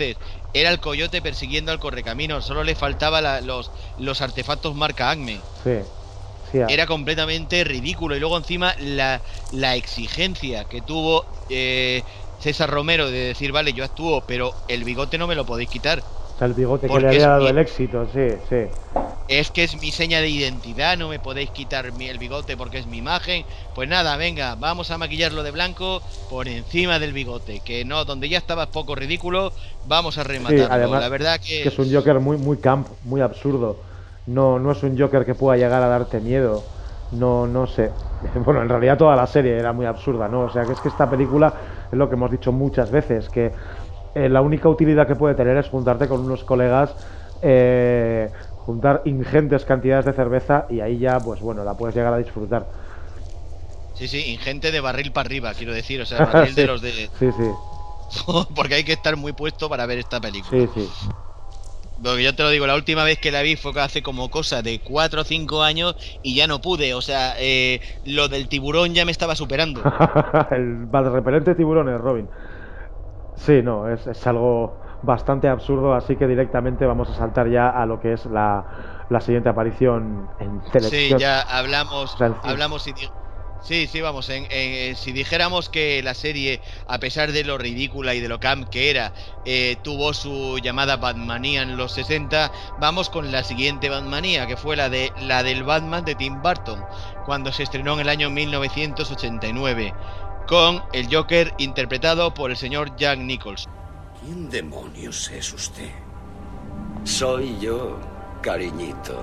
era el coyote persiguiendo al correcaminos, solo le faltaba la, los, los artefactos marca Acme. Sí. Sí, era completamente ridículo. Y luego encima la, la exigencia que tuvo eh, César Romero de decir, vale, yo actúo, pero el bigote no me lo podéis quitar. O sea, el bigote que le había dado mi... el éxito, sí, sí. Es que es mi seña de identidad, no me podéis quitar mi, el bigote porque es mi imagen. Pues nada, venga, vamos a maquillarlo de blanco por encima del bigote. Que no, donde ya estaba poco ridículo, vamos a rematarlo. Sí, además, la verdad que... que es un Joker muy, muy camp, muy absurdo. No, no es un Joker que pueda llegar a darte miedo. No, no sé. Bueno, en realidad toda la serie era muy absurda, ¿no? O sea, que es que esta película es lo que hemos dicho muchas veces, que eh, la única utilidad que puede tener es juntarte con unos colegas, eh, juntar ingentes cantidades de cerveza y ahí ya, pues bueno, la puedes llegar a disfrutar. Sí, sí, ingente de barril para arriba, quiero decir, o sea, barril sí, de los de... Sí, sí. Porque hay que estar muy puesto para ver esta película. Sí, sí. Porque yo te lo digo, la última vez que la vi fue hace como cosa de cuatro o cinco años y ya no pude, o sea, eh, lo del tiburón ya me estaba superando. El repelente tiburones, Robin. Sí, no, es, es algo bastante absurdo, así que directamente vamos a saltar ya a lo que es la, la siguiente aparición en televisión. Sí, ya hablamos, o sea, hablamos y... Sí, sí, vamos, en, en, si dijéramos que la serie, a pesar de lo ridícula y de lo camp que era, eh, tuvo su llamada Batmanía en los sesenta, vamos con la siguiente Batmanía, que fue la de la del Batman de Tim Burton, cuando se estrenó en el año mil novecientos ochenta y nueve, con el Joker interpretado por el señor Jack Nicholson. ¿Quién demonios es usted? Soy yo, cariñito.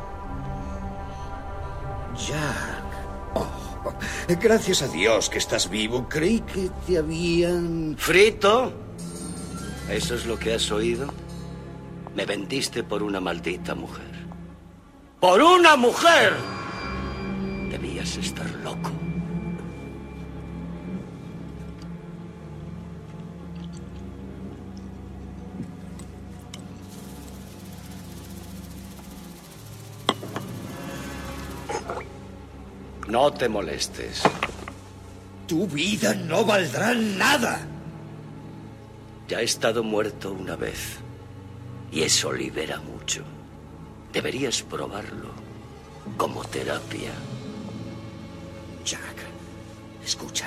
Jack. Oh. Gracias a Dios que estás vivo. Creí que te habían... ¿Frito? ¿Eso es lo que has oído? Me vendiste por una maldita mujer. ¡Por una mujer! Debías estar loco. No te molestes. Tu vida no valdrá nada. Ya he estado muerto una vez. Y eso libera mucho. Deberías probarlo. Como terapia. Jack, escucha.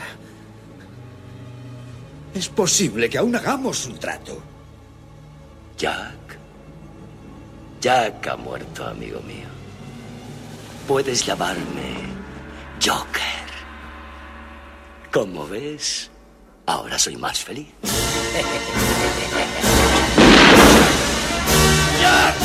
Es posible que aún hagamos un trato. Jack. Jack ha muerto, amigo mío. Puedes llamarme Joker. Como ves, ahora soy más feliz. ¡Jack!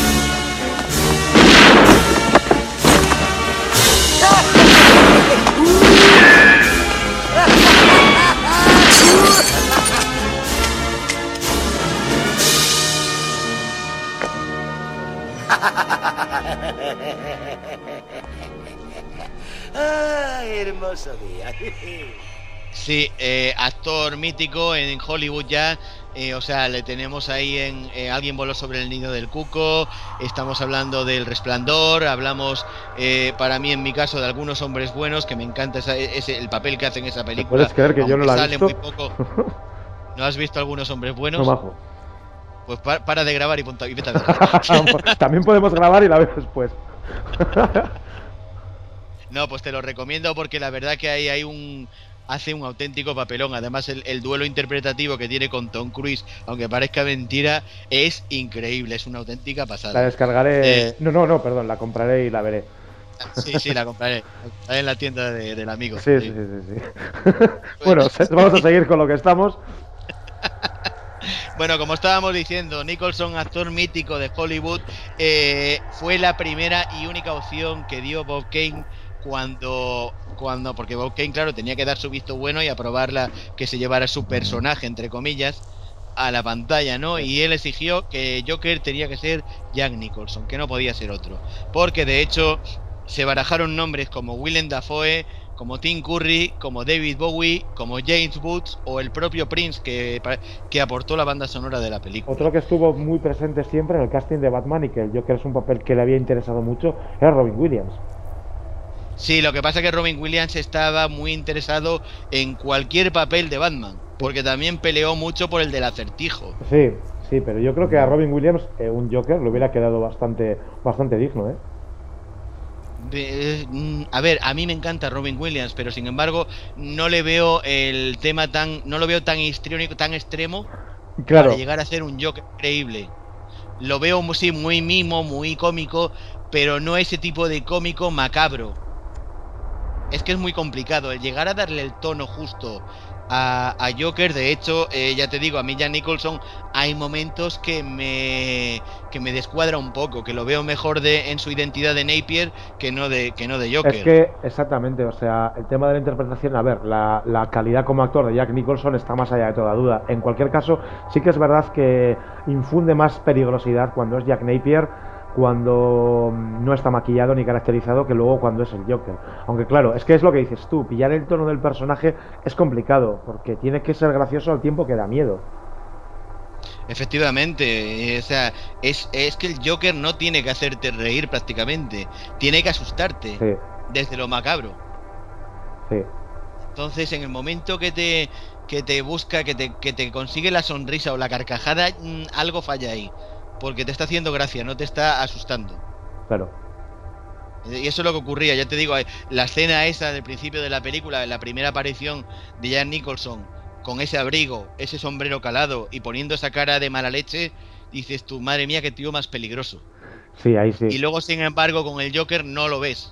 ¡Ah, hermoso día! Sí, eh, actor mítico en Hollywood ya, eh, o sea, le tenemos ahí en eh, Alguien voló sobre el nido del cuco, estamos hablando del Resplandor, hablamos, eh, para mí en mi caso, de Algunos hombres buenos, que me encanta esa, ese, el papel que hace en esa película. ¿Puedes creer que yo no la he sale visto? Muy poco. ¿No has visto Algunos hombres buenos? No, bajo. Pues pa para de grabar y, punta, y vete a ver. También podemos grabar y la ves después. No, pues te lo recomiendo porque la verdad que ahí hay un... hace un auténtico papelón. Además el, el duelo interpretativo que tiene con Tom Cruise, aunque parezca mentira, es increíble, es una auténtica pasada. La descargaré... Eh... No, no, no, perdón, la compraré y la veré. Sí, sí, la compraré. La compraré en la tienda de, del amigo. Sí, sí, sí, sí, sí. Bueno, vamos a seguir con lo que estamos. Bueno, como estábamos diciendo, Nicholson, actor mítico de Hollywood, eh, fue la primera y única opción que dio Bob Kane cuando, cuando, porque Bob Kane, claro, tenía que dar su visto bueno y aprobarla que se llevara su personaje, entre comillas, a la pantalla, ¿no? Y él exigió que Joker tenía que ser Jack Nicholson, que no podía ser otro, porque de hecho se barajaron nombres como Willem Dafoe, como Tim Curry, como David Bowie, como James Woods o el propio Prince que, que aportó la banda sonora de la película. Otro que estuvo muy presente siempre en el casting de Batman y que el Joker es un papel que le había interesado mucho era Robin Williams. Sí, lo que pasa es que Robin Williams estaba muy interesado en cualquier papel de Batman, porque también peleó mucho por el del Acertijo. Sí, Sí, pero yo creo que a Robin Williams eh, un Joker le hubiera quedado bastante, bastante digno, ¿eh? De- mm, a ver, a mí me encanta Robin Williams, pero sin embargo no le veo el tema tan, no lo veo tan histriónico, tan extremo Claro. para llegar a ser un Joker creíble. Lo veo mu- sí, muy mimo, muy cómico, pero no ese tipo de cómico macabro. Es que es muy complicado el llegar a darle el tono justo a, a Joker. De hecho, eh, ya te digo, a mí Jack Nicholson hay momentos que me que me descuadra un poco, que lo veo mejor de en su identidad de Napier que no de que no de Joker. Es que, exactamente, o sea, el tema de la interpretación, a ver, la, la calidad como actor de Jack Nicholson está más allá de toda duda. En cualquier caso, sí que es verdad que infunde más peligrosidad cuando es Jack Napier, cuando no está maquillado ni caracterizado, que luego cuando es el Joker. Aunque claro, es que es lo que dices tú, pillar el tono del personaje es complicado, porque tiene que ser gracioso al tiempo que da miedo. Efectivamente, eh, o sea, es, es que el Joker no tiene que hacerte reír prácticamente, tiene que asustarte Sí, desde lo macabro. sí. Entonces, en el momento que te que te busca, que te, que te consigue la sonrisa o la carcajada, mm, algo falla ahí, porque te está haciendo gracia, no te está asustando. Claro. Y eso es lo que ocurría, ya te digo, eh, la escena esa del principio de la película, la primera aparición de Jack Nicholson, con ese abrigo, ese sombrero calado y poniendo esa cara de mala leche, dices tú, madre mía, qué tío más peligroso. Sí, ahí sí. Y luego, sin embargo, con el Joker no lo ves.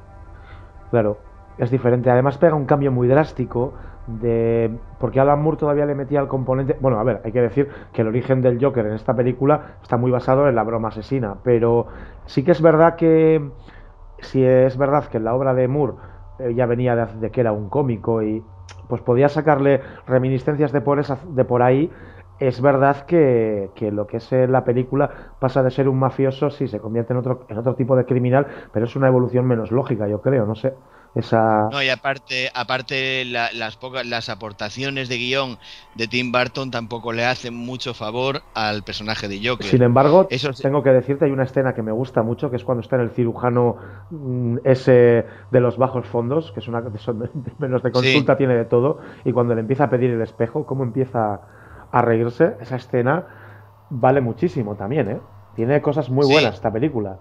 Claro, es diferente. Además pega un cambio muy drástico de porque Alan Moore todavía le metía el componente. Bueno, a ver, hay que decir que el origen del Joker en esta película está muy basado en la broma asesina, pero sí que es verdad que si es verdad que en la obra de Moore eh, ya venía de, de que era un cómico y pues podía sacarle reminiscencias de por esa, de por ahí. Es verdad que, que lo que es en la película pasa de ser un mafioso, sí, se convierte en otro, en otro tipo de criminal, pero es una evolución menos lógica, yo creo, no sé. Esa... No, y aparte, aparte la- las pocas, las aportaciones de guión de Tim Burton tampoco le hacen mucho favor al personaje de Joker. Sin embargo, Eso sí. tengo que decirte, hay una escena que me gusta mucho, que es cuando está en el cirujano mm, ese de los bajos fondos, que es una son de- de- menos de consulta, Sí. tiene de todo, y cuando le empieza a pedir el espejo, cómo empieza a reírse, esa escena vale muchísimo también, ¿eh? Tiene cosas muy Sí. buenas esta película.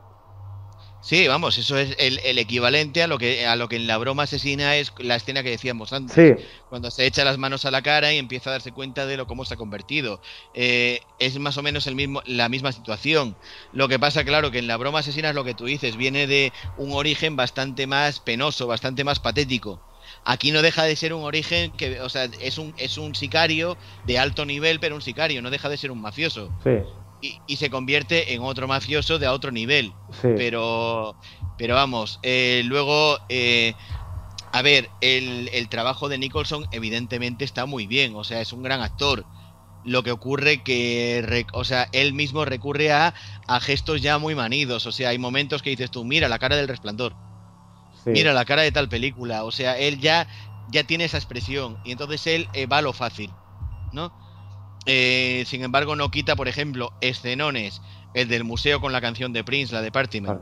Sí, vamos, eso es el, el equivalente a lo que a lo que en la broma asesina es la escena que decíamos antes, Sí, cuando se echa las manos a la cara y empieza a darse cuenta de lo cómo se ha convertido. Eh, es más o menos el mismo, la misma situación. Lo que pasa, claro, que en la broma asesina es lo que tú dices, viene de un origen bastante más penoso, bastante más patético. Aquí no deja de ser un origen que, o sea, es un es un sicario de alto nivel, pero un sicario, no deja de ser un mafioso. sí, Y, y se convierte en otro mafioso de a otro nivel. sí. Pero, pero vamos, eh, luego, eh, a ver, el, el trabajo de Nicholson evidentemente está muy bien, o sea, es un gran actor. Lo que ocurre que, rec- o sea, él mismo recurre a, a gestos ya muy manidos, o sea, hay momentos que dices tú, mira la cara del Resplandor, Sí. mira la cara de tal película, o sea, él ya, ya tiene esa expresión y entonces él eh, va a lo fácil, ¿no? Eh, sin embargo, no quita, por ejemplo, escenones, el del museo con la canción de Prince, la de Partyman.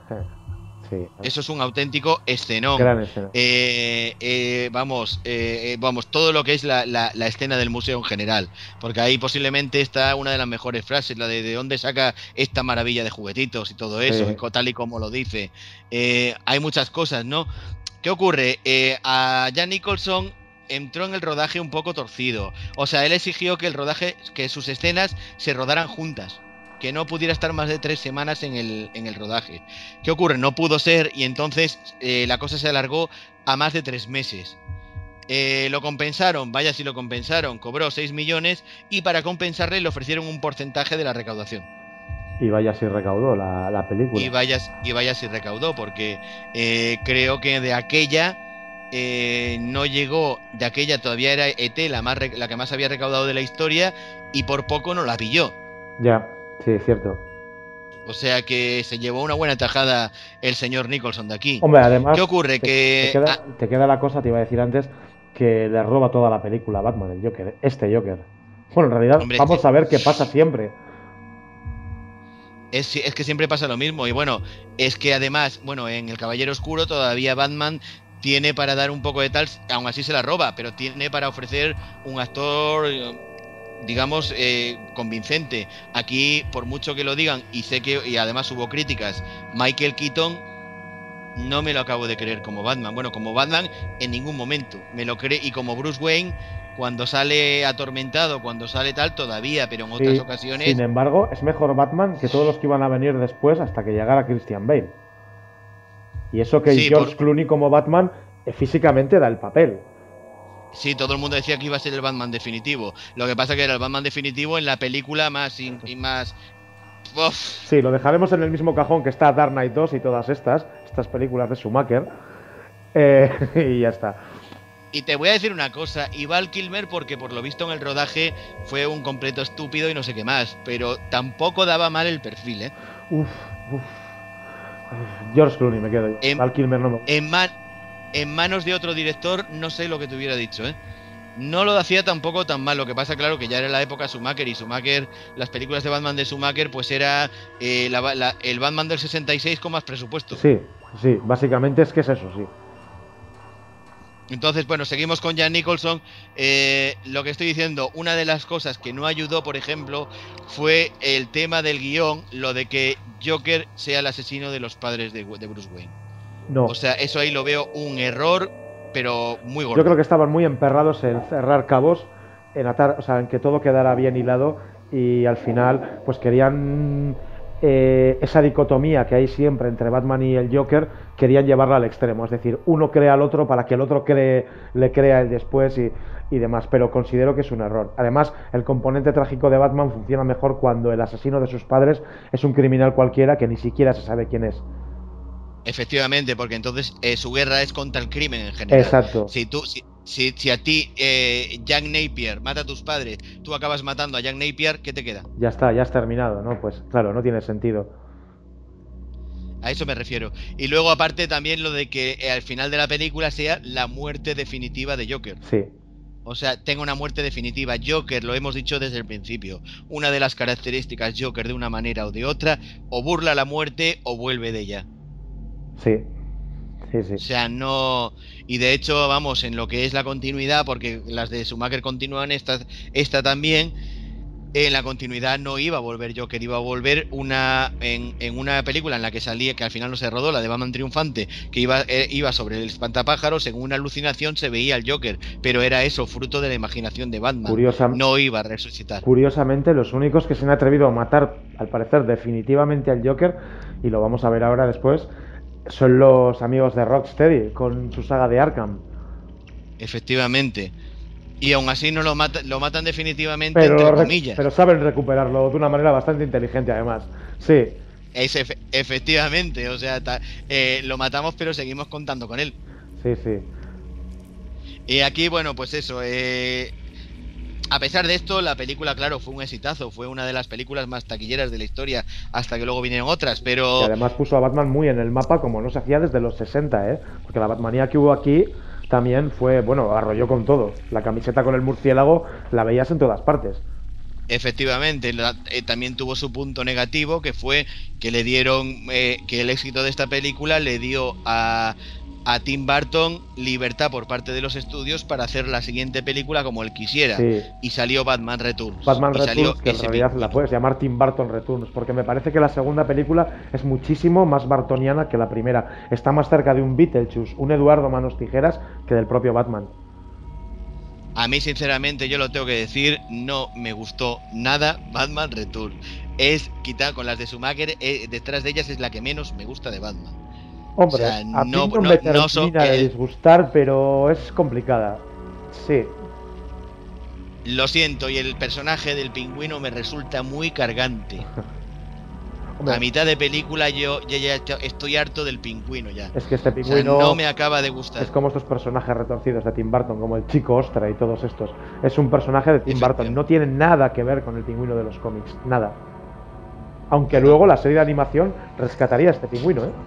Sí. Eso es un auténtico escenón. Gran escena. Eh, eh, vamos, eh, eh, vamos, todo lo que es la, la, la escena del museo en general, porque ahí posiblemente está una de las mejores frases, la de de dónde saca esta maravilla de juguetitos y todo eso, Sí. y co- tal y como lo dice. Eh, hay muchas cosas, ¿no? ¿Qué ocurre? Eh, a Jack Nicholson entró en el rodaje un poco torcido. O sea, él exigió que el rodaje, que sus escenas se rodaran juntas, que no pudiera estar más de tres semanas en el, en el rodaje. ¿Qué ocurre? No pudo ser y entonces eh, la cosa se alargó a más de tres meses. Eh, lo compensaron, vaya si lo compensaron, cobró seis millones y para compensarle le ofrecieron un porcentaje de la recaudación. Y vaya si recaudó la, la película. Y vaya, y vaya si recaudó, porque eh, creo que de aquella eh, no llegó, de aquella todavía era E T la, más, la que más había recaudado de la historia y por poco no la pilló. Ya, sí, es cierto. O sea que se llevó una buena tajada el señor Nicholson de aquí. Hombre, además, ¿Qué ocurre? te, Que te queda, ah, te queda la cosa, te iba a decir antes, que le roba toda la película a Batman, el Joker, este Joker. Bueno, en realidad, Hombre, vamos sí. a ver qué pasa siempre. es, es que siempre pasa lo mismo. Y bueno, es que además, bueno, en El Caballero Oscuro todavía Batman tiene para dar un poco de tal, aún así se la roba, pero tiene para ofrecer un actor eh, digamos, eh, convincente. Aquí, por mucho que lo digan, y sé que, y además hubo críticas, Michael Keaton, no me lo acabo de creer como Batman. Bueno, como Batman en ningún momento me lo cree, y como Bruce Wayne, cuando sale atormentado, cuando sale tal, todavía, pero en otras Sí, ocasiones... Sin embargo, es mejor Batman que todos los que iban a venir después hasta que llegara Christian Bale. Y eso que Sí, George por- Clooney como Batman eh, físicamente da el papel. Sí, todo el mundo decía que iba a ser el Batman definitivo. Lo que pasa que era el Batman definitivo en la película más in- y más... Uf. Sí, lo dejaremos en el mismo cajón que está Dark Knight dos y todas estas, estas películas de Schumacher. Eh, y ya está. Y te voy a decir una cosa, y Val Kilmer, porque por lo visto en el rodaje fue un completo estúpido y no sé qué más, pero tampoco daba mal el perfil, ¿eh? Uf, uf. George Clooney me quedo yo. En- Val Kilmer no me gusta. En, man- en manos de otro director, no sé lo que te hubiera dicho, ¿eh? No lo hacía tampoco tan mal, lo que pasa, claro, que ya era la época Schumacher, y Schumacher, las películas de Batman de Schumacher, pues era eh, la- la- el Batman del sesenta y seis con más presupuesto. Sí, sí, básicamente es que es eso, sí. Entonces, bueno, seguimos con Jack Nicholson. Eh, lo que estoy diciendo, una de las cosas que no ayudó, por ejemplo, fue el tema del guión, lo de que Joker sea el asesino de los padres de, de Bruce Wayne. No. O sea, eso ahí lo veo un error, pero muy gordo. Yo creo que estaban muy emperrados en cerrar cabos, en atar, o sea, en que todo quedara bien hilado, y al final, pues querían eh, esa dicotomía que hay siempre entre Batman y el Joker, querían llevarla al extremo, es decir, uno crea al otro para que el otro cree, le crea el después y, y demás, pero considero que es un error. Además, el componente trágico de Batman funciona mejor cuando el asesino de sus padres es un criminal cualquiera que ni siquiera se sabe quién es. Efectivamente, porque entonces eh, su guerra es contra el crimen en general. Exacto. Si tú, si, si, si a ti eh, Jack Napier mata a tus padres, tú acabas matando a Jack Napier, ¿qué te queda? Ya está, ya has terminado, ¿no? Pues claro, no tiene sentido. A eso me refiero. Y luego aparte también lo de que eh, al final de la película sea la muerte definitiva de Joker. Sí. O sea, tenga una muerte definitiva. Joker, lo hemos dicho desde el principio, una de las características Joker de una manera o de otra, o burla la muerte o vuelve de ella. Sí, sí, sí. O sea, no... Y de hecho, vamos, en lo que es la continuidad, porque las de Schumacher continúan, esta, esta también, en la continuidad no iba a volver Joker, iba a volver una en, en una película en la que salía, que al final no se rodó, la de Batman Triunfante, que iba, eh, iba sobre el espantapájaros, en una alucinación se veía al Joker, pero era eso, fruto de la imaginación de Batman. Curiosa- No iba a resucitar. Curiosamente, los únicos que se han atrevido a matar, al parecer, definitivamente al Joker, y lo vamos a ver ahora después, son los amigos de Rocksteady con su saga de Arkham. Efectivamente. Y aún así no lo, mata, lo matan definitivamente, Pero, entre re- comillas. pero saben recuperarlo de una manera bastante inteligente, además. Sí, Es efe- efectivamente, o sea, ta- eh, lo matamos pero seguimos contando con él. sí, sí. Y aquí, bueno, pues eso, eh, a pesar de esto, la película, claro, fue un exitazo, fue una de las películas más taquilleras de la historia, hasta que luego vinieron otras, pero... Y además puso a Batman muy en el mapa, como no se hacía desde los sesenta, ¿eh? Porque la Batmanía que hubo aquí también fue, bueno, arrolló con todo. La camiseta con el murciélago la veías en todas partes. Efectivamente, la- eh, también tuvo su punto negativo, que fue que le dieron, eh, que el éxito de esta película le dio a, a Tim Burton libertad por parte de los estudios para hacer la siguiente película como él quisiera. Sí. Y salió Batman Returns. Batman y salió Returns, que en ese realidad pingüino. la puedes llamar Tim Burton Returns, porque me parece que la segunda película es muchísimo más bartoniana que la primera. Está más cerca de un Beetlejuice, un Eduardo Manos Tijeras, que del propio Batman. A mí, sinceramente, yo lo tengo que decir, no me gustó nada Batman Returns. Es quitar con las de Schumacher, eh, detrás de ellas es la que menos me gusta de Batman. Hombre, O sea, a no- mí no, no- me no son termina de el- disgustar, pero es complicada. Sí, Lo siento, y el personaje del pingüino me resulta muy cargante. hombre, A mitad de película yo ya, ya estoy harto del pingüino ya. es que este O sea, pingüino no me acaba de gustar. es como estos personajes retorcidos de Tim Burton, como el Chico Ostra y todos estos. Es un personaje de Tim Efectivamente. Burton, no tiene nada que ver con el pingüino de los cómics, nada. Aunque luego la serie de animación rescataría a este pingüino, ¿eh?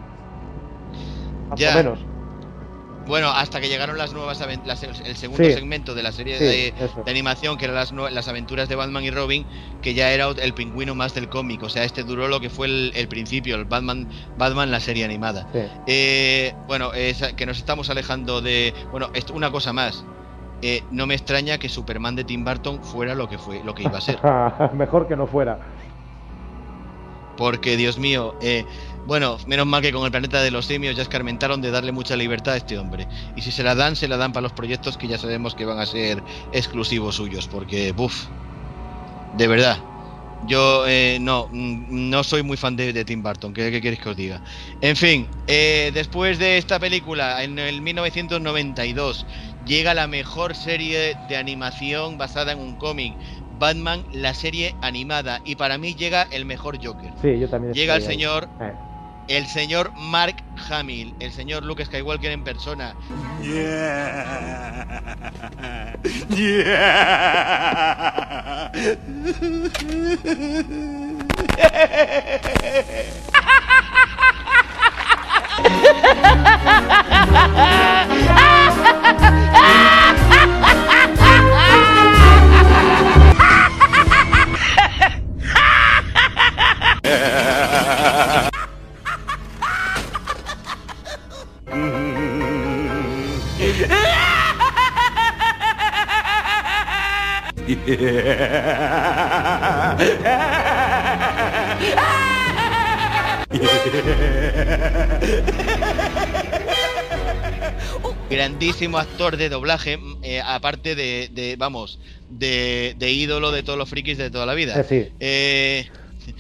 Más Ya. o menos. Bueno, hasta que llegaron las nuevas aven- las- el, el segundo Sí. segmento de la serie Sí, de, eso. de animación, que eran las, nue- las aventuras de Batman y Robin, que ya era el pingüino más del cómic. O sea, este duró lo que fue el, el principio, el Batman, Batman la serie animada. Sí. Eh, bueno, es que nos estamos alejando de... Bueno, esto, una cosa más. eh, no me extraña que Superman de Tim Burton fuera lo que fue, lo que iba a ser. Mejor que no fuera. Porque, Dios mío, eh, bueno, menos mal que con el planeta de los simios ya escarmentaron de darle mucha libertad a este hombre. Y si se la dan, se la dan para los proyectos que ya sabemos que van a ser exclusivos suyos. Porque, buf, de verdad, yo eh, no, no soy muy fan de, de Tim Burton. ¿Qué, qué queréis que os diga? En fin, eh, después de esta película, en el mil novecientos noventa y dos, llega la mejor serie de animación basada en un cómic, Batman, la serie animada, y para mí llega el mejor Joker. Sí, yo también. Llega el señor, eh. el señor Mark Hamill, el señor Luke Skywalker en persona. Yeah. Yeah. Grandísimo actor de doblaje, eh, aparte de, de vamos, de, de ídolo de todos los frikis de toda la vida. Eh, sí. Eh,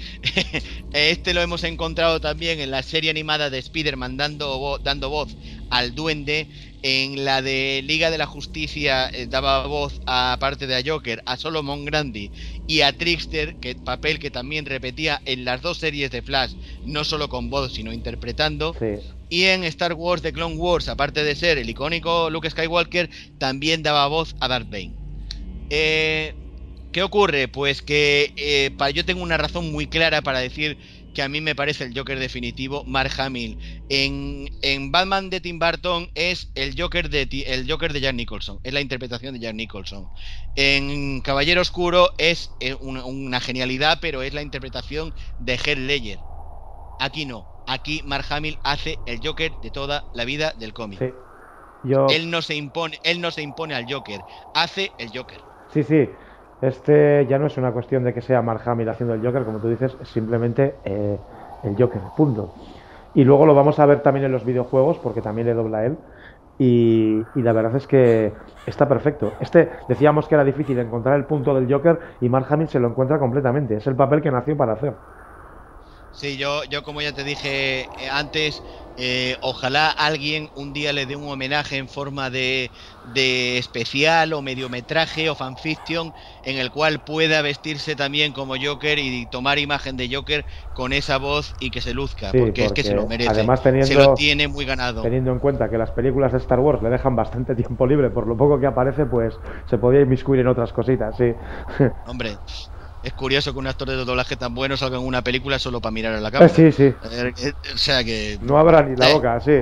este lo hemos encontrado también en la serie animada de Spider-Man dando, vo dando voz al Duende. En la de Liga de la Justicia eh, daba voz, aparte de a Joker, a Solomon Grundy y a Trickster, que papel que también repetía en las dos series de Flash, no solo con voz sino interpretando. Sí. Y en Star Wars The Clone Wars, aparte de ser el icónico Luke Skywalker, también daba voz a Darth Bane. Eh, ¿Qué ocurre? Pues que eh, para, yo tengo una razón muy clara para decir que a mí me parece el Joker definitivo, Mark Hamill. En, en Batman de Tim Burton es el Joker de el Joker de Jack Nicholson, es la interpretación de Jack Nicholson. En Caballero Oscuro es eh, una, una genialidad, pero es la interpretación de Heath Ledger. Aquí no, aquí Mark Hamill hace el Joker de toda la vida del cómic. Sí. Yo... Él no se impone, él no se impone al Joker, hace el Joker. Sí, sí. Este ya no es una cuestión de que sea Mark Hamill haciendo el Joker, como tú dices, es simplemente eh, el Joker, punto. Y luego lo vamos a ver también en los videojuegos, porque también le dobla él. Y, y la verdad es que está perfecto. Este, decíamos que era difícil encontrar el punto del Joker y Mark Hamill se lo encuentra completamente. Es el papel que nació para hacer. Sí, yo, yo como ya te dije eh, antes, eh, ojalá alguien un día le dé un homenaje en forma de, de especial o mediometraje o fanfiction en el cual pueda vestirse también como Joker y tomar imagen de Joker con esa voz y que se luzca, sí, porque, porque es que se lo merece, además teniendo, se lo tiene muy ganado. Teniendo en cuenta que las películas de Star Wars le dejan bastante tiempo libre, por lo poco que aparece, pues se podía inmiscuir en otras cositas, sí. Hombre... Es curioso que un actor de doblaje tan bueno salga en una película solo para mirar a la cámara. Eh, sí, sí. Eh, eh, o sea que... No abra ni la eh. boca, sí.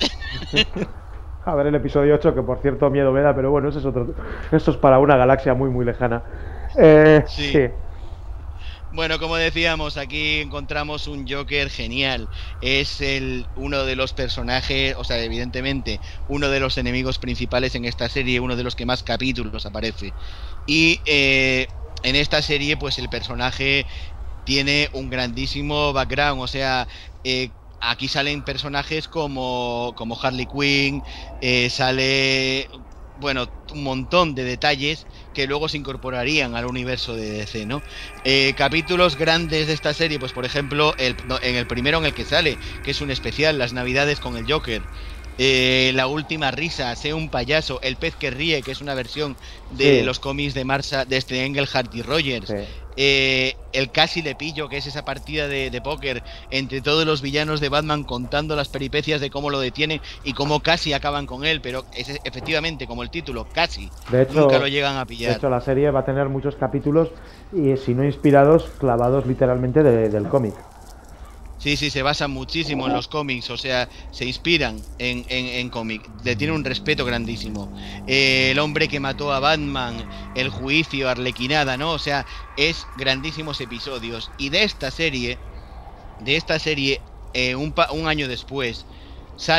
A ver el episodio ocho, que por cierto miedo me da, pero bueno, eso es otro... Esto es para una galaxia muy, muy lejana. Eh, sí. sí. Bueno, como decíamos, aquí encontramos un Joker genial. Es el uno de los personajes, o sea, evidentemente, uno de los enemigos principales en esta serie, uno de los que más capítulos aparece. Y... Eh, en esta serie, pues el personaje tiene un grandísimo background, o sea, eh, aquí salen personajes como, como Harley Quinn, eh, sale, bueno, un montón de detalles que luego se incorporarían al universo de D C, ¿no? Eh, capítulos grandes de esta serie, pues por ejemplo, el, en el primero en el que sale, que es un especial, las Navidades con el Joker. Eh, la última risa, Sé un payaso, El pez que ríe, que es una versión de sí. los cómics de Marsa, de este Engelhardt y Rogers. Sí. Eh, el Casi le pillo, que es esa partida de, de póker entre todos los villanos de Batman contando las peripecias de cómo lo detienen y cómo casi acaban con él, pero es efectivamente como el título, casi, de hecho, nunca lo llegan a pillar. De hecho, la serie va a tener muchos capítulos y si no inspirados, clavados literalmente de, del cómic. Sí, sí, se basan muchísimo en los cómics, o sea, se inspiran en, en, en cómic, le tienen un respeto grandísimo. Eh, el hombre que mató a Batman, el juicio, Arlequinada, ¿no? O sea, es grandísimos episodios. Y de esta serie, de esta serie, eh, un, pa un año después, sale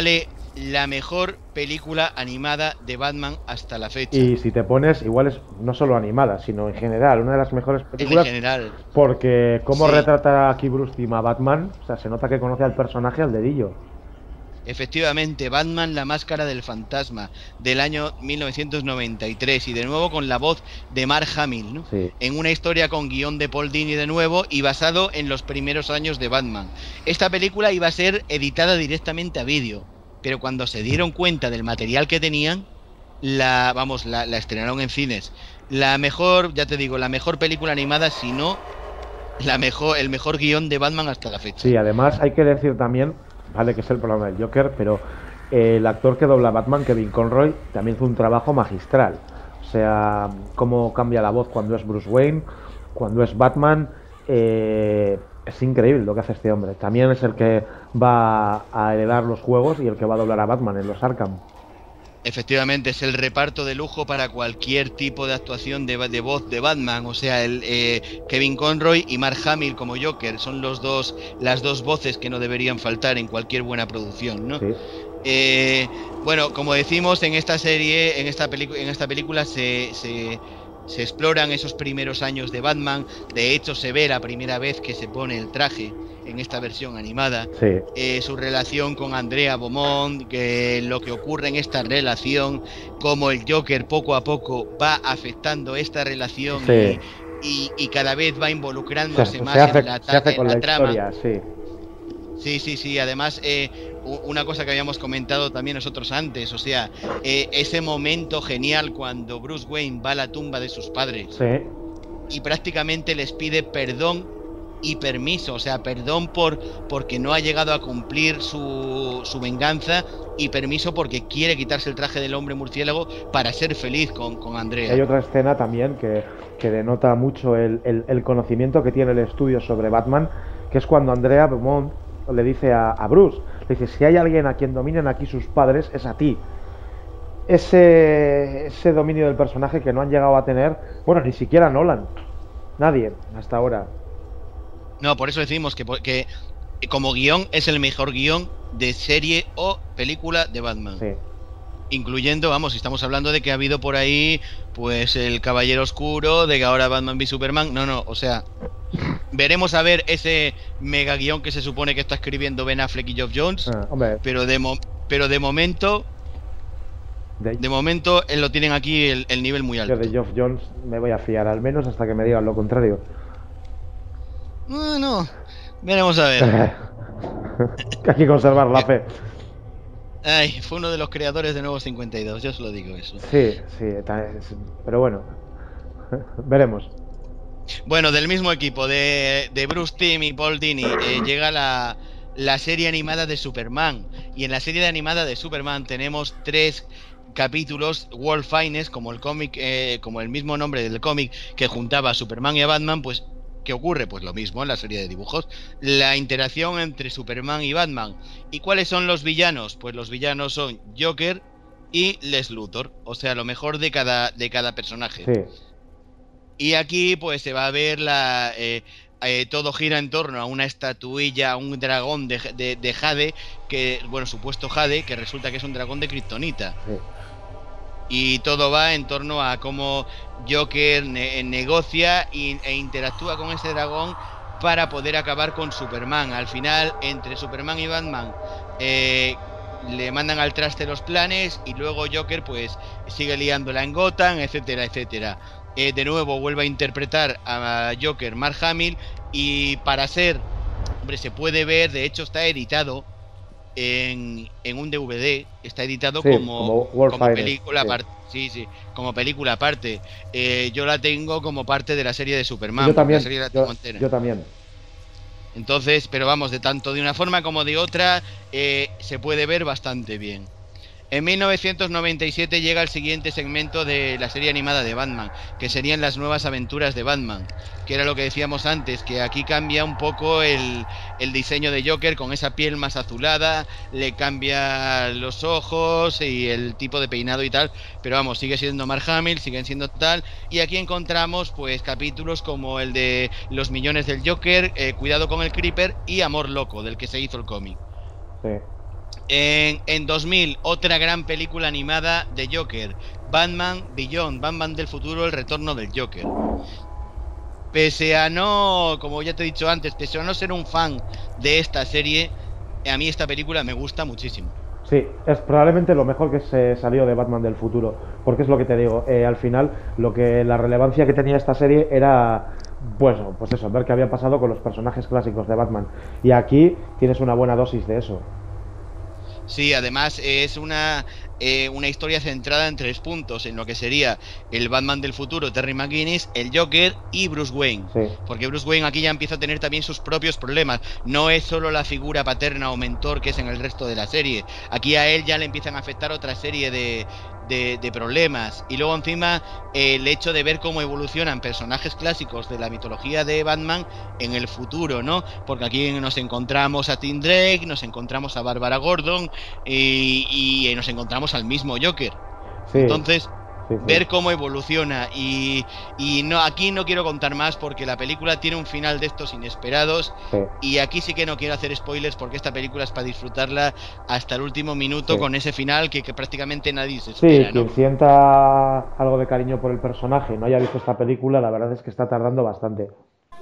la mejor película animada de Batman hasta la fecha. Y si te pones, igual es no solo animada, sino en general, una de las mejores películas. En general. Porque cómo Sí. retrata aquí Bruce Timm a Batman, o sea, se nota que conoce al personaje al dedillo. Efectivamente, Batman, la máscara del fantasma, del año mil novecientos noventa y tres, y de nuevo con la voz de Mark Hamill, ¿no? Sí. En una historia con guión de Paul Dini de nuevo y basado en los primeros años de Batman. Esta película iba a ser editada directamente a vídeo, pero cuando se dieron cuenta del material que tenían, la vamos, la, la estrenaron en cines. La mejor, ya te digo, la mejor película animada, si no la mejor, el mejor guión de Batman hasta la fecha. Sí, además hay que decir también, vale que es el problema del Joker, pero eh, el actor que dobla a Batman, Kevin Conroy, también hizo un trabajo magistral. O sea, cómo cambia la voz cuando es Bruce Wayne, cuando es Batman, eh, es increíble lo que hace este hombre. También es el que va a heredar los juegos y el que va a doblar a Batman en los Arkham. Efectivamente, es el reparto de lujo para cualquier tipo de actuación de, de voz de Batman. O sea, el eh, Kevin Conroy y Mark Hamill como Joker son los dos, las dos voces que no deberían faltar en cualquier buena producción, ¿no? Sí. Eh, bueno, como decimos, en esta serie, en esta película, en esta película se, se, se exploran esos primeros años de Batman. De hecho, se ve la primera vez que se pone el traje en esta versión animada. Sí. Eh, su relación con Andrea Beaumont, que lo que ocurre en esta relación, cómo el Joker poco a poco va afectando esta relación. Sí. y, y, y cada vez va involucrándose Se, más se hace, en la, se hace en con la la trama. historia, sí. Sí, sí, sí. Además, eh, una cosa que habíamos comentado también nosotros antes, o sea, eh, ese momento genial cuando Bruce Wayne va a la tumba de sus padres Sí. y prácticamente les pide perdón y permiso, o sea, perdón por porque no ha llegado a cumplir su, su venganza, y permiso porque quiere quitarse el traje del hombre murciélago para ser feliz con, con Andrea. Hay otra escena también que, que denota mucho el, el, el conocimiento que tiene el estudio sobre Batman, que es cuando Andrea Beaumont le dice a, a Bruce, le dice, si hay alguien a quien dominen aquí sus padres, es a ti. Ese, ese dominio del personaje que no han llegado a tener, bueno, ni siquiera Nolan, nadie hasta ahora. No, por eso decimos que, que como guión es el mejor guión de serie o película de Batman. Sí. Incluyendo, vamos, si estamos hablando de que ha habido por ahí, pues el Caballero Oscuro, de que ahora Batman v Superman. No, no, o sea, veremos a ver ese mega guión que se supone que está escribiendo Ben Affleck y Geoff Jones. Ah, hombre. Pero de mo pero de momento, de, de momento él lo tienen aquí el, el nivel muy alto. Yo de Geoff Jones me voy a fiar, al menos hasta que me digan lo contrario. Bueno, veremos a ver. Que hay que conservar la fe. Ay, fue uno de los creadores de Nuevo cincuenta y dos, yo os lo digo eso. Sí, sí, pero bueno, veremos. Bueno, del mismo equipo, de, de Bruce Timm y Paul Dini, eh, llega la, la serie animada de Superman. Y en la serie animada de Superman tenemos tres capítulos, World Finest, como el cómic, eh, como el mismo nombre del cómic que juntaba a Superman y a Batman. Pues ¿qué ocurre? Pues lo mismo en la serie de dibujos, la interacción entre Superman y Batman. ¿Y cuáles son los villanos? Pues los villanos son Joker y Lex Luthor, o sea, lo mejor de cada, de cada personaje. Sí. Y aquí pues se va a ver la... Eh, eh, todo gira en torno a una estatuilla, a un dragón de, de, de Jade, que, bueno, supuesto Jade, que resulta que es un dragón de Kryptonita. Sí. Y todo va en torno a cómo Joker ne negocia y, e interactúa con ese dragón para poder acabar con Superman. Al final, entre Superman y Batman eh, le mandan al traste los planes, y luego Joker pues sigue liándola en Gotham, etcétera, etcétera. Eh, de nuevo vuelve a interpretar a Joker Mark Hamill, y para ser, hombre, se puede ver, de hecho está editado en, en un D V D, está editado sí, como, como, como película sí. aparte. Sí, sí, como película aparte. Eh, yo la tengo como parte de la serie de Superman. Yo también, la serie la tengo yo, entera. yo también. Entonces, pero vamos, de tanto de una forma como de otra, eh, se puede ver bastante bien. En mil novecientos noventa y siete llega el siguiente segmento de la serie animada de Batman, que serían las nuevas aventuras de Batman, que era lo que decíamos antes, que aquí cambia un poco el, el diseño de Joker, con esa piel más azulada, le cambia los ojos y el tipo de peinado y tal, pero vamos, sigue siendo Mark Hamill, siguen siendo tal, y aquí encontramos pues capítulos como el de Los millones del Joker, eh, Cuidado con el Creeper y Amor loco, del que se hizo el cómic. Sí. En, en dos mil, otra gran película animada de Joker, Batman Beyond, Batman del futuro, el retorno del Joker. Pese a no, como ya te he dicho antes, pese a no ser un fan de esta serie, a mí esta película me gusta muchísimo. Sí, es probablemente lo mejor que se salió de Batman del futuro, porque es lo que te digo, eh, al final lo que la relevancia que tenía esta serie era, bueno, pues eso, ver qué había pasado con los personajes clásicos de Batman, y aquí tienes una buena dosis de eso. Sí, además es una, eh, una historia centrada en tres puntos, en lo que sería el Batman del futuro, Terry McGinnis, el Joker y Bruce Wayne. Sí. Porque Bruce Wayne aquí ya empieza a tener también sus propios problemas. No es solo la figura paterna o mentor que es en el resto de la serie. Aquí a él ya le empiezan a afectar otra serie de, de, de problemas. Y luego encima el hecho de ver cómo evolucionan personajes clásicos de la mitología de Batman en el futuro, ¿no? Porque aquí nos encontramos a Tim Drake, nos encontramos a Bárbara Gordon y, y nos encontramos al mismo Joker. Sí. Entonces, sí, sí. ver cómo evoluciona y, y no aquí no quiero contar más porque la película tiene un final de estos inesperados. Sí. Y aquí sí que no quiero hacer spoilers porque esta película es para disfrutarla hasta el último minuto, Sí. con ese final que, que prácticamente nadie se Sí, espera, quien ¿no? sienta algo de cariño por el personaje y no haya visto esta película, la verdad es que está tardando bastante.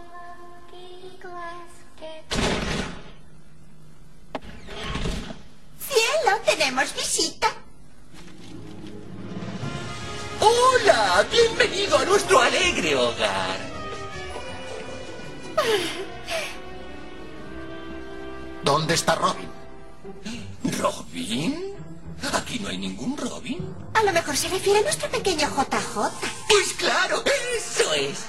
¡Cielo, tenemos visita! ¡Hola! ¡Bienvenido a nuestro alegre hogar! ¿Dónde está Robin? ¿Robin? Aquí no hay ningún Robin. A lo mejor se refiere a nuestro pequeño J J. Pues claro, eso es.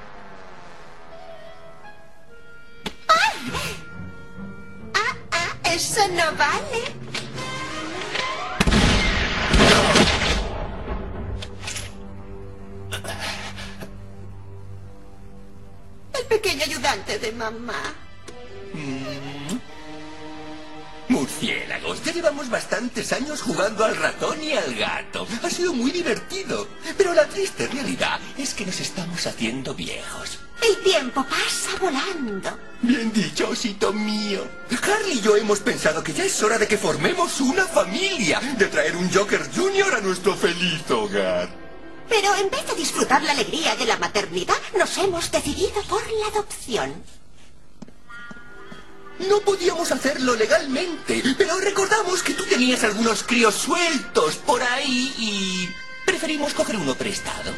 Ah, ah, eso no vale. El pequeño ayudante de mamá. Mm. Murciélagos, ya llevamos bastantes años jugando al ratón y al gato. Ha sido muy divertido. Pero la triste realidad es que nos estamos haciendo viejos. El tiempo pasa volando. Bien dicho, osito mío. Harley y yo hemos pensado que ya es hora de que formemos una familia, de traer un Joker junior a nuestro feliz hogar. Pero en vez de disfrutar la alegría de la maternidad, nos hemos decidido por la adopción. No podíamos hacerlo legalmente, pero recordamos que tú tenías algunos críos sueltos por ahí y preferimos coger uno prestado.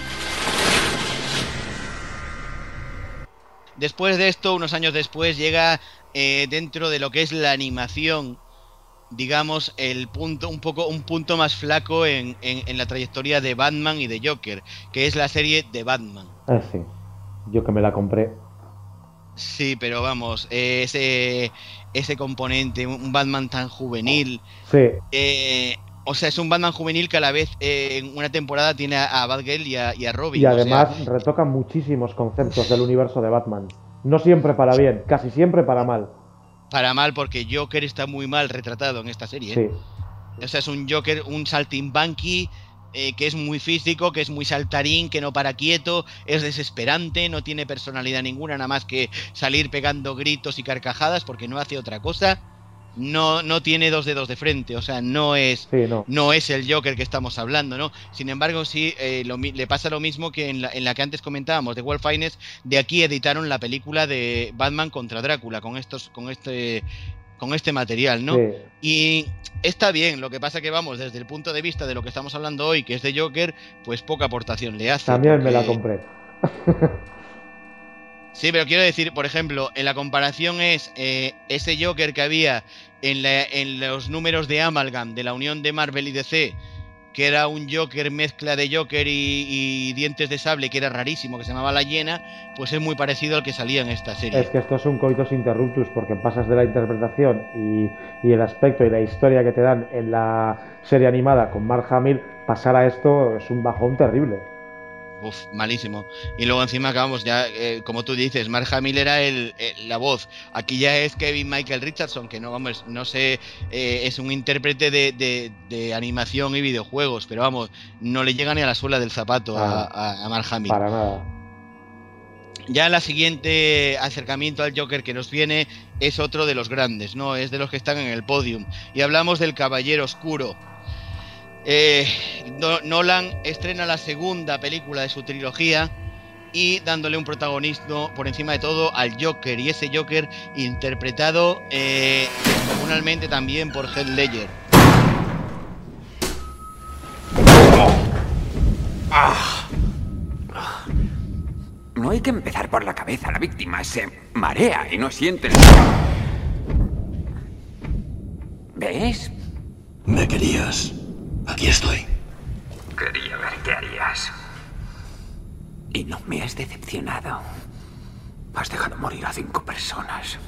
Después de esto, unos años después, llega eh, dentro de lo que es la animación, digamos, el punto un poco un punto más flaco en, en, en la trayectoria de Batman y de Joker, que es la serie de Batman. Ah, sí. Yo que me la compré. Sí, pero vamos, eh, ese ese componente, un Batman tan juvenil. Sí. Eh, o sea, es un Batman juvenil que a la vez eh, en una temporada tiene a, a Batgirl y a, y a Robin. Y además o sea, retoca muchísimos conceptos del universo de Batman. No siempre para bien, casi siempre para mal. para mal, porque Joker está muy mal retratado en esta serie. ¿eh? Sí. O sea, es un Joker, un saltimbanqui, eh, que es muy físico, que es muy saltarín, que no para quieto, es desesperante, no tiene personalidad ninguna, nada más que salir pegando gritos y carcajadas porque no hace otra cosa. No, no tiene dos dedos de frente, o sea, no es, Sí, no. no es el Joker que estamos hablando, ¿no? Sin embargo, sí, eh, lo, le pasa lo mismo que en la, en la que antes comentábamos, de Wolf Fiennes. De aquí editaron la película de Batman contra Drácula, con estos, con este, con este material, ¿no? Sí. Y está bien, lo que pasa que vamos, desde el punto de vista de lo que estamos hablando hoy, que es de Joker, pues poca aportación le hace. También porque... me la compré. Sí, pero quiero decir, por ejemplo, en la comparación es eh, ese Joker que había en, la, en los números de Amalgam de la unión de Marvel y D C, que era un Joker mezcla de Joker y, y Dientes de Sable, que era rarísimo, que se llamaba La Hiena, pues es muy parecido al que salía en esta serie. Es que esto es un coitus interruptus, porque pasas de la interpretación y, y el aspecto y la historia que te dan en la serie animada con Mark Hamill, pasar a esto es un bajón terrible. Uf, malísimo. Y luego encima acabamos ya, eh, como tú dices, Mark Hamill era el, el, la voz. Aquí ya es Kevin Michael Richardson, que no vamos, no sé, eh, es un intérprete de, de, de animación y videojuegos, pero vamos, no le llega ni a la suela del zapato ah, a, a, a Mark Hamill. Para nada. Ya la siguiente acercamiento al Joker que nos viene es otro de los grandes, ¿no? Es de los que están en el podium. Y hablamos del Caballero Oscuro. Eh, no, Nolan estrena la segunda película de su trilogía y dándole un protagonismo por encima de todo al Joker, y ese Joker interpretado eh, descomunalmente también por Heath Ledger. Ah. No hay que empezar por la cabeza, la víctima se marea y no siente el... ¿Ves? Me querías. Aquí estoy. Quería ver qué harías. Y no me has decepcionado. Has dejado morir a cinco personas.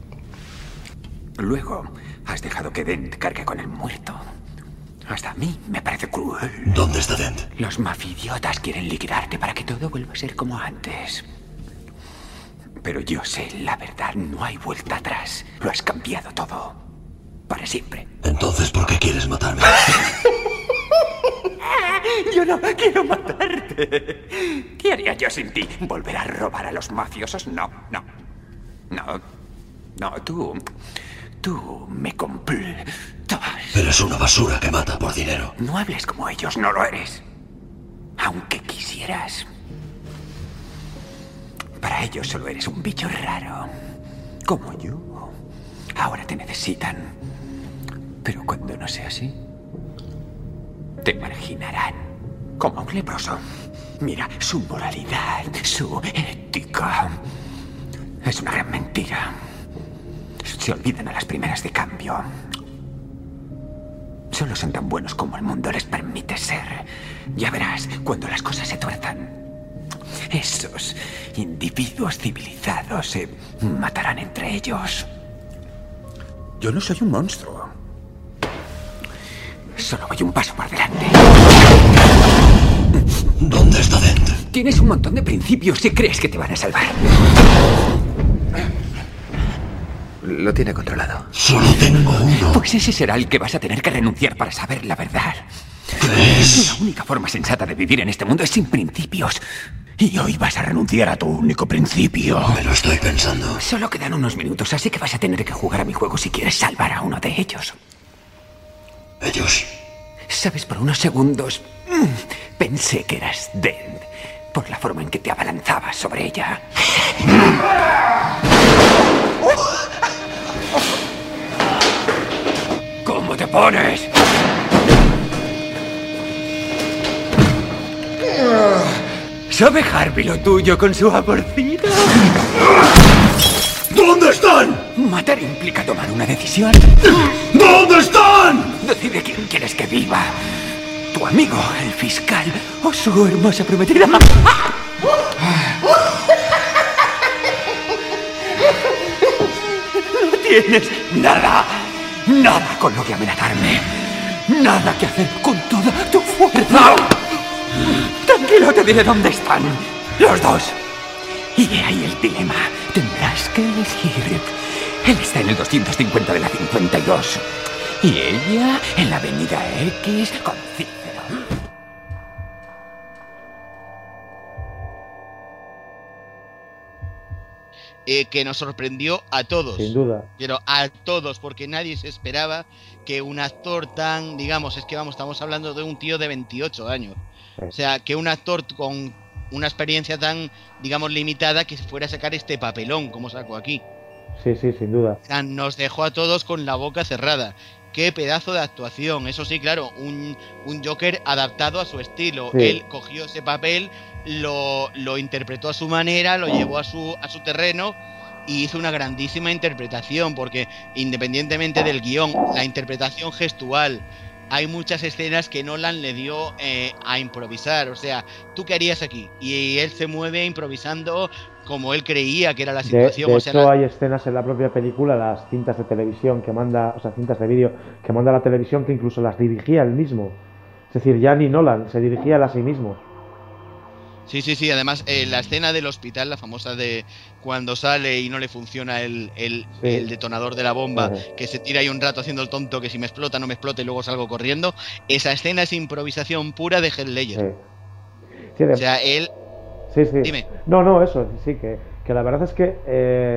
Luego, has dejado que Dent cargue con el muerto. Hasta a mí me parece cruel. ¿Dónde está Dent? Los mafidiotas quieren liquidarte para que todo vuelva a ser como antes. Pero yo sé la verdad, no hay vuelta atrás. Lo has cambiado todo. Para siempre. Entonces, ¿por qué quieres matarme? Yo no quiero matarte. ¿Qué haría yo sin ti? ¿Volver a robar a los mafiosos? No, no. No. No, tú... Tú me completas. Eres una basura que mata por dinero. No hables como ellos, no lo eres. Aunque quisieras. Para ellos solo eres un bicho raro. Como yo. Ahora te necesitan. Pero cuando no sea así, te marginarán. Como a un leproso. Mira, su moralidad, su ética. Es una gran mentira. Se olvidan a las primeras de cambio. Solo son tan buenos como el mundo les permite ser. Ya verás, cuando las cosas se tuerzan, esos individuos civilizados se matarán entre ellos. Yo no soy un monstruo. Solo voy un paso por delante. ¿Dónde está Dent? Tienes un montón de principios y crees que te van a salvar. Lo tiene controlado. Solo tengo uno. Pues ese será el que vas a tener que renunciar para saber la verdad. ¿Crees? La única forma sensata de vivir en este mundo es sin principios. Y hoy vas a renunciar a tu único principio. Me lo estoy pensando. Solo quedan unos minutos, así que vas a tener que jugar a mi juego si quieres salvar a uno de ellos. ¿Ellos? Sabes, por unos segundos pensé que eras Dent, por la forma en que te abalanzabas sobre ella. ¿Cómo te pones? ¿Sabe Harvey lo tuyo con su amorcito? ¿Dónde están? Matar implica tomar una decisión. ¿Dónde están? Decide quién quieres que viva. ¿Tu amigo, el fiscal, o su hermosa prometida? No tienes nada, nada con lo que amenazarme. Nada que hacer con toda tu fuerza. Tranquilo, te diré dónde están. Los dos. Y he ahí el dilema. Tendrás que elegir. Él está en el doscientos cincuenta de la cincuenta y dos. Y ella en la avenida X con Cícero. Eh, que nos sorprendió a todos. Sin duda. Pero a todos, porque nadie se esperaba que un actor tan, digamos, es que vamos, estamos hablando de un tío de veintiocho años. Sí. O sea, que un actor con una experiencia tan, digamos, limitada que fuera a sacar este papelón como sacó aquí. Sí, sí, sin duda. O sea, nos dejó a todos con la boca cerrada. Qué pedazo de actuación. Eso sí, claro, un, un Joker adaptado a su estilo. Sí. Él cogió ese papel, lo, lo interpretó a su manera, lo llevó a su, a su terreno y hizo una grandísima interpretación, porque independientemente del guión, la interpretación gestual, hay muchas escenas que Nolan le dio eh, a improvisar. O sea, ¿tú qué harías aquí? Y él se mueve improvisando como él creía que era la situación. De, de o sea, hecho, la... hay escenas en la propia película, las cintas de televisión que manda, o sea, cintas de vídeo que manda la televisión, que incluso las dirigía él mismo. Es decir, ya ni Nolan, se dirigía él a sí mismo. Sí, sí, sí. Además, eh, la escena del hospital, la famosa de cuando sale y no le funciona el, el, sí. el detonador de la bomba, uh-huh. que se tira ahí un rato haciendo el tonto, que si me explota, no me explota y luego salgo corriendo. Esa escena es improvisación pura de Heath Ledger. Sí. Sí, de... O sea, él... Sí, sí. Dime. No, no, eso, sí, que, que la verdad es que eh,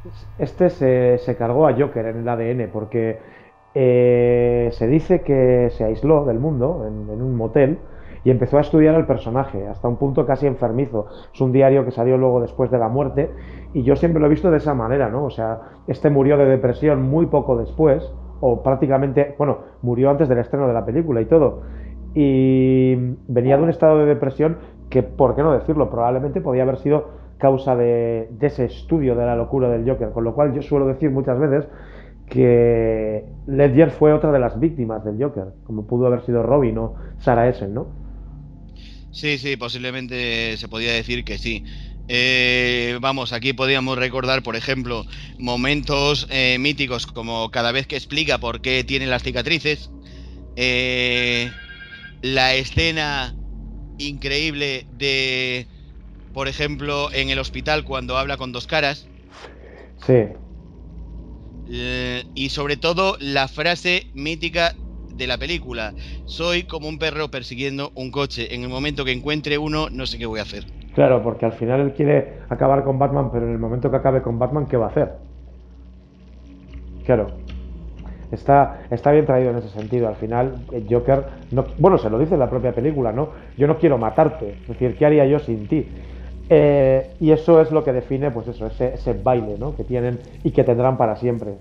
este se, se cargó a Joker en el A D N porque eh, se dice que se aisló del mundo en, en un motel y empezó a estudiar al personaje hasta un punto casi enfermizo. Es un diario que salió luego después de la muerte y yo siempre lo he visto de esa manera, ¿no? O sea, este murió de depresión muy poco después, o prácticamente, bueno, murió antes del estreno de la película y todo, y venía de un estado de depresión que, por qué no decirlo, probablemente podía haber sido causa de, de ese estudio de la locura del Joker, con lo cual yo suelo decir muchas veces que Ledger fue otra de las víctimas del Joker, como pudo haber sido Robin o Sarah Essen, ¿no? Sí, sí, posiblemente se podía decir que sí. Eh, vamos, aquí podríamos recordar, por ejemplo, momentos eh, míticos como cada vez que explica por qué tiene las cicatrices, eh, la escena increíble de, por ejemplo, en el hospital cuando habla con dos caras. Sí. Eh, y sobre todo la frase mítica de la película: soy como un perro persiguiendo un coche, en el momento que encuentre uno no sé qué voy a hacer. Claro, porque al final él quiere acabar con Batman, pero en el momento que acabe con Batman, ¿qué va a hacer? Claro, está, está bien traído en ese sentido. Al final el Joker, no, bueno, se lo dice en la propia película, ¿no? Yo no quiero matarte, es decir, ¿qué haría yo sin ti? Eh, y eso es lo que define, pues eso, ese, ese baile, ¿no? Que tienen y que tendrán para siempre.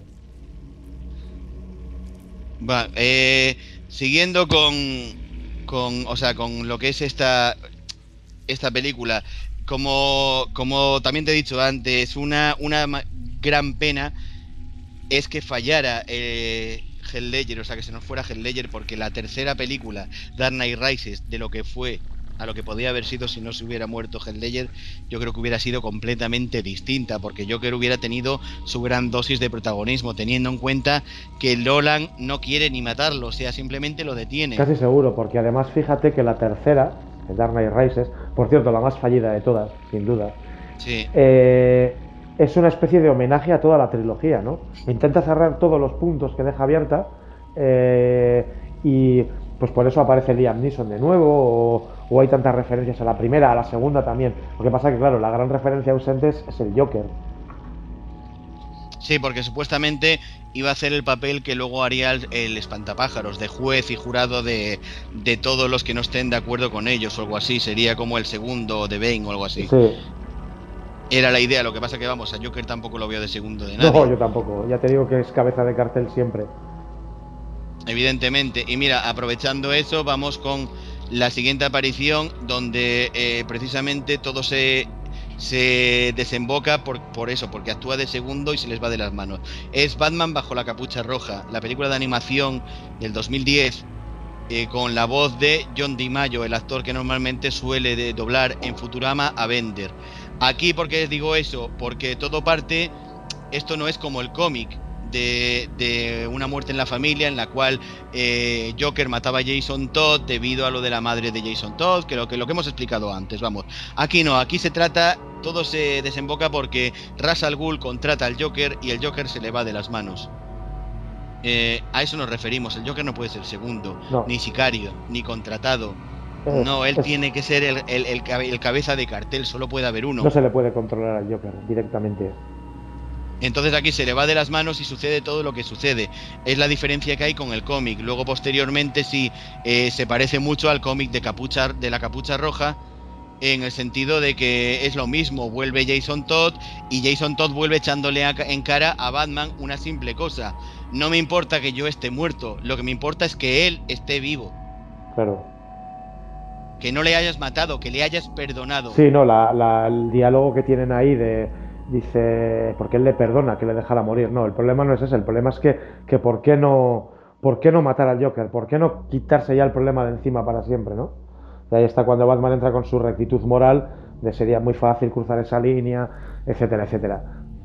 Va, eh, siguiendo con, con, o sea, con lo que es esta, esta película, como, como también te he dicho antes, una, una gran pena es que fallara eh, Heath Ledger, o sea, que se nos fuera Heath Ledger, porque la tercera película, Dark Knight Rises, de lo que fue a lo que podía haber sido si no se hubiera muerto Heath Ledger, yo creo que hubiera sido completamente distinta, porque Joker hubiera tenido su gran dosis de protagonismo, teniendo en cuenta que Nolan no quiere ni matarlo, o sea, simplemente lo detiene. Casi seguro, porque además fíjate que la tercera, el Dark Knight Rises, por cierto, la más fallida de todas, sin duda, sí. eh, es una especie de homenaje a toda la trilogía, ¿no? Intenta cerrar todos los puntos que deja abierta, eh, y pues por eso aparece Liam Neeson de nuevo, o, o hay tantas referencias a la primera, a la segunda también. Lo que pasa que, claro, la gran referencia ausente es, es el Joker. Sí, porque supuestamente iba a hacer el papel que luego haría el, el espantapájaros, de juez y jurado de, de todos los que no estén de acuerdo con ellos o algo así. Sería como el segundo de Bane o algo así. Sí. Era la idea, lo que pasa que, vamos, a Joker tampoco lo veo de segundo de nadie. No, yo tampoco. Ya te digo que es cabeza de cartel siempre. Evidentemente. Y mira, aprovechando eso, vamos con la siguiente aparición, donde eh, precisamente todo se, se desemboca por, por eso, porque actúa de segundo y se les va de las manos. Es Batman bajo la capucha roja, la película de animación del dos mil diez, eh, con la voz de John DiMaggio, el actor que normalmente suele de doblar en Futurama a Bender. Aquí, ¿por qué les digo eso? Porque todo parte, esto no es como el cómic De, de una muerte en la familia, en la cual eh, Joker mataba a Jason Todd debido a lo de la madre de Jason Todd, que lo que, lo que hemos explicado antes, vamos. Aquí no, aquí se trata, todo se desemboca porque Ra's al Ghul contrata al Joker y el Joker se le va de las manos. Eh, a eso nos referimos, el Joker no puede ser segundo, no. ni sicario, ni contratado. Es, no, él es... tiene que ser el, el, el, el cabeza de cartel, solo puede haber uno. No se le puede controlar al Joker directamente. Entonces aquí se le va de las manos y sucede todo lo que sucede. Es la diferencia que hay con el cómic. Luego posteriormente sí eh, se parece mucho al cómic de capucha de la capucha roja, en el sentido de que es lo mismo. Vuelve Jason Todd y Jason Todd vuelve echándole a, en cara a Batman una simple cosa: no me importa que yo esté muerto, lo que me importa es que él esté vivo. Claro. Que no le hayas matado, que le hayas perdonado. Sí, no, la, la, el diálogo que tienen ahí de... Dice, porque él le perdona que le dejara morir. No, el problema no es ese, el problema es que, que ¿por qué no, por qué no matar al Joker? ¿Por qué no quitarse ya el problema de encima para siempre, no? Y ahí está cuando Batman entra con su rectitud moral, de sería muy fácil cruzar esa línea, etcétera, etcétera.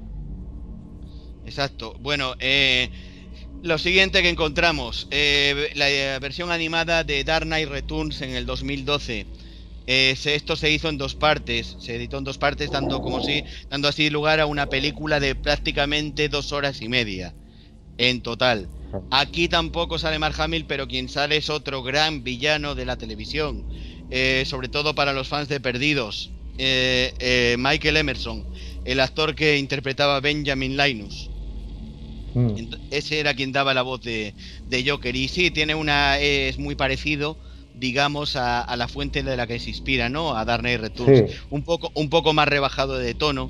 Exacto. Bueno, eh, lo siguiente que encontramos, eh, la eh, versión animada de Dark Knight Returns en el dos mil doce. Eh, se, esto se hizo en dos partes, se editó en dos partes, dando, como si, dando así lugar a una película de prácticamente dos horas y media en total. Aquí tampoco sale Mark Hamill, pero quien sale es otro gran villano de la televisión, eh, sobre todo para los fans de Perdidos, eh, eh, Michael Emerson, el actor que interpretaba a Benjamin Linus. Mm. Ese era quien daba la voz de, de Joker. Y sí, tiene una es muy parecido, digamos, a, a la fuente de la que se inspira, ¿no? A Dark Knight Returns. Sí. Un poco, un poco más rebajado de tono,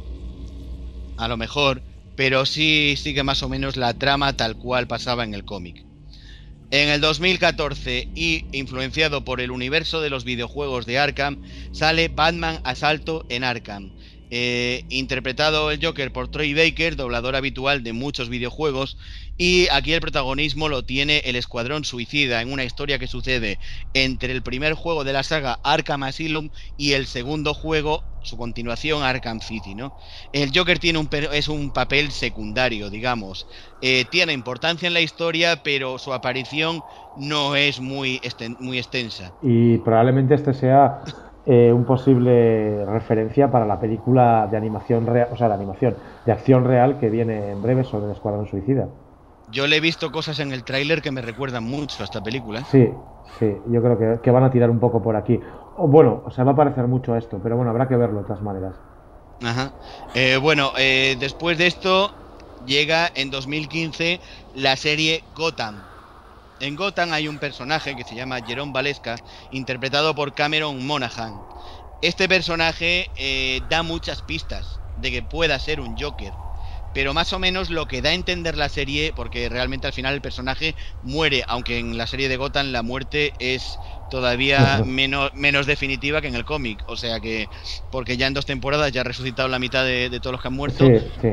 a lo mejor, pero sí sigue más o menos la trama tal cual pasaba en el cómic. En el dos mil catorce, y influenciado por el universo de los videojuegos de Arkham, sale Batman Asalto en Arkham. Eh, interpretado el Joker por Troy Baker, doblador habitual de muchos videojuegos, y aquí el protagonismo lo tiene el Escuadrón Suicida, en una historia que sucede entre el primer juego de la saga Arkham Asylum y el segundo juego, su continuación, Arkham City, ¿no? El Joker tiene un es un papel secundario, digamos, eh, tiene importancia en la historia, pero su aparición no es muy, esten muy extensa. Y probablemente este sea Eh, un posible referencia para la película de animación real, o sea, de animación, de acción real que viene en breve sobre el Escuadrón Suicida. Yo le he visto cosas en el tráiler que me recuerdan mucho a esta película. Sí, sí, yo creo que, que van a tirar un poco por aquí. O, bueno, o sea, va a parecer mucho a esto, pero bueno, habrá que verlo de todas maneras. Ajá. Eh, bueno, eh, después de esto llega en dos mil quince la serie Gotham. En Gotham hay un personaje que se llama Jerome Valeska, interpretado por Cameron Monaghan. Este personaje eh, da muchas pistas de que pueda ser un Joker, pero más o menos lo que da a entender la serie, porque realmente al final el personaje muere, aunque en la serie de Gotham la muerte es todavía menos, menos definitiva que en el cómic, o sea que, porque ya en dos temporadas ya ha resucitado la mitad de, de todos los que han muerto. Sí, sí.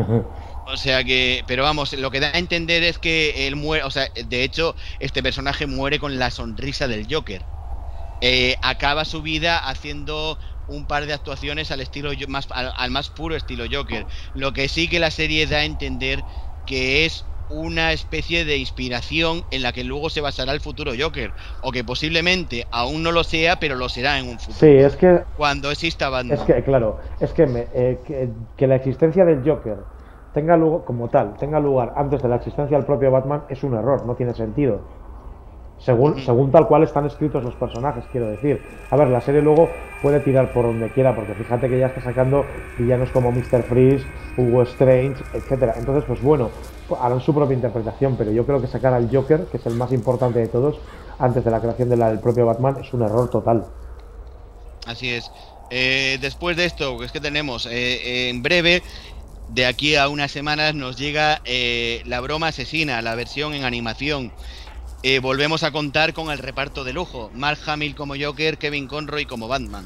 O sea que, pero vamos, lo que da a entender es que él muere, o sea, de hecho, este personaje muere con la sonrisa del Joker. Eh, acaba su vida haciendo un par de actuaciones al estilo más, al, al más puro estilo Joker. Lo que sí que la serie da a entender que es una especie de inspiración en la que luego se basará el futuro Joker, o que posiblemente aún no lo sea, pero lo será en un futuro. Sí, es que cuando exista Batman. Es que, claro, es que, me, eh, que, que la existencia del Joker tenga lugar, como tal, tenga lugar antes de la existencia del propio Batman es un error, no tiene sentido. Según, uh-huh. según tal cual están escritos los personajes, quiero decir. A ver, la serie luego puede tirar por donde quiera, porque fíjate que ya está sacando villanos como míster Freeze, Hugo Strange, etcétera. Entonces, pues bueno, harán su propia interpretación, pero yo creo que sacar al Joker, que es el más importante de todos, antes de la creación de la, del propio Batman, es un error total. Así es. Eh, después de esto, es que tenemos eh, eh, en breve, de aquí a unas semanas, nos llega eh, La Broma Asesina, la versión en animación. Eh, volvemos a contar con el reparto de lujo: Mark Hamill como Joker, Kevin Conroy como Batman.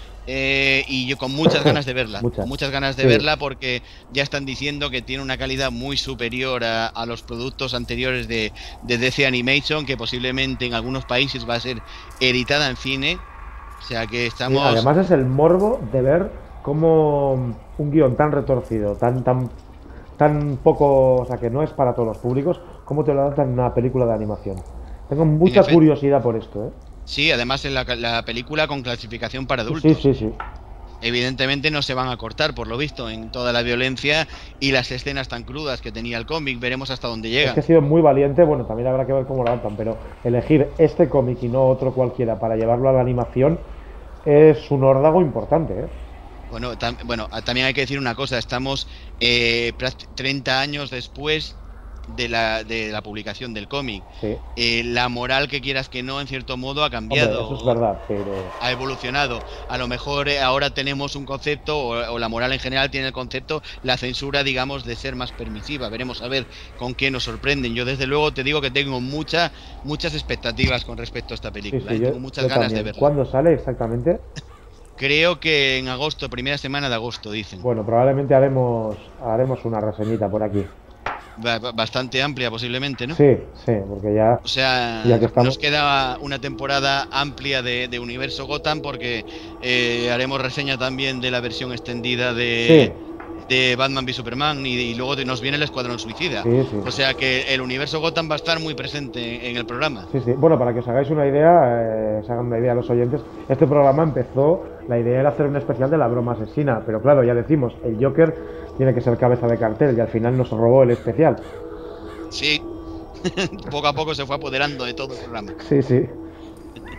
Eh, y yo con muchas ganas de verla, muchas, muchas ganas de sí. verla, porque ya están diciendo que tiene una calidad muy superior a, a los productos anteriores de, de D C Animation, que posiblemente en algunos países va a ser editada en cine. O sea que estamos... Sí, además es el morbo de ver cómo un guión tan retorcido, tan tan tan poco, o sea, que no es para todos los públicos, cómo te lo adaptan en una película de animación. Tengo mucha curiosidad por esto, ¿eh? Sí, además en la, la película con clasificación para adultos. Sí, sí, sí. Evidentemente no se van a cortar, por lo visto, en toda la violencia y las escenas tan crudas que tenía el cómic. Veremos hasta dónde llega. Es que ha sido muy valiente, bueno, también habrá que ver cómo lo adaptan, pero elegir este cómic y no otro cualquiera para llevarlo a la animación es un órdago importante, ¿eh? Bueno, tam bueno, también hay que decir una cosa, estamos eh, treinta años después de la, de la publicación del cómic. Sí. Eh, la moral, que quieras que no, en cierto modo ha cambiado. Hombre, eso es verdad, pero... ha evolucionado. A lo mejor eh, ahora tenemos un concepto, o, o la moral en general tiene el concepto, la censura, digamos, de ser más permisiva. Veremos a ver con qué nos sorprenden. Yo desde luego te digo que tengo mucha, muchas expectativas con respecto a esta película. Sí, sí, y yo, tengo muchas yo ganas también. de verla. ¿Cuándo sale exactamente? Creo que en agosto, primera semana de agosto, dicen. Bueno, probablemente haremos haremos una reseñita por aquí. Bastante amplia posiblemente, ¿no? Sí, sí, porque ya... O sea, ya que estamos... nos queda una temporada amplia de, de Universo Gotham, porque eh, haremos reseña también de la versión extendida de, sí. de Batman v Superman, y, y luego nos viene el Escuadrón Suicida. Sí, sí. O sea que el Universo Gotham va a estar muy presente en el programa. Sí, sí. Bueno, para que os hagáis una idea, eh, se hagan una idea a los oyentes, este programa empezó, la idea era hacer un especial de La Broma Asesina, pero claro, ya decimos, el Joker tiene que ser cabeza de cartel y al final nos robó el especial. Sí, poco a poco se fue apoderando de todo el programa. Sí, sí.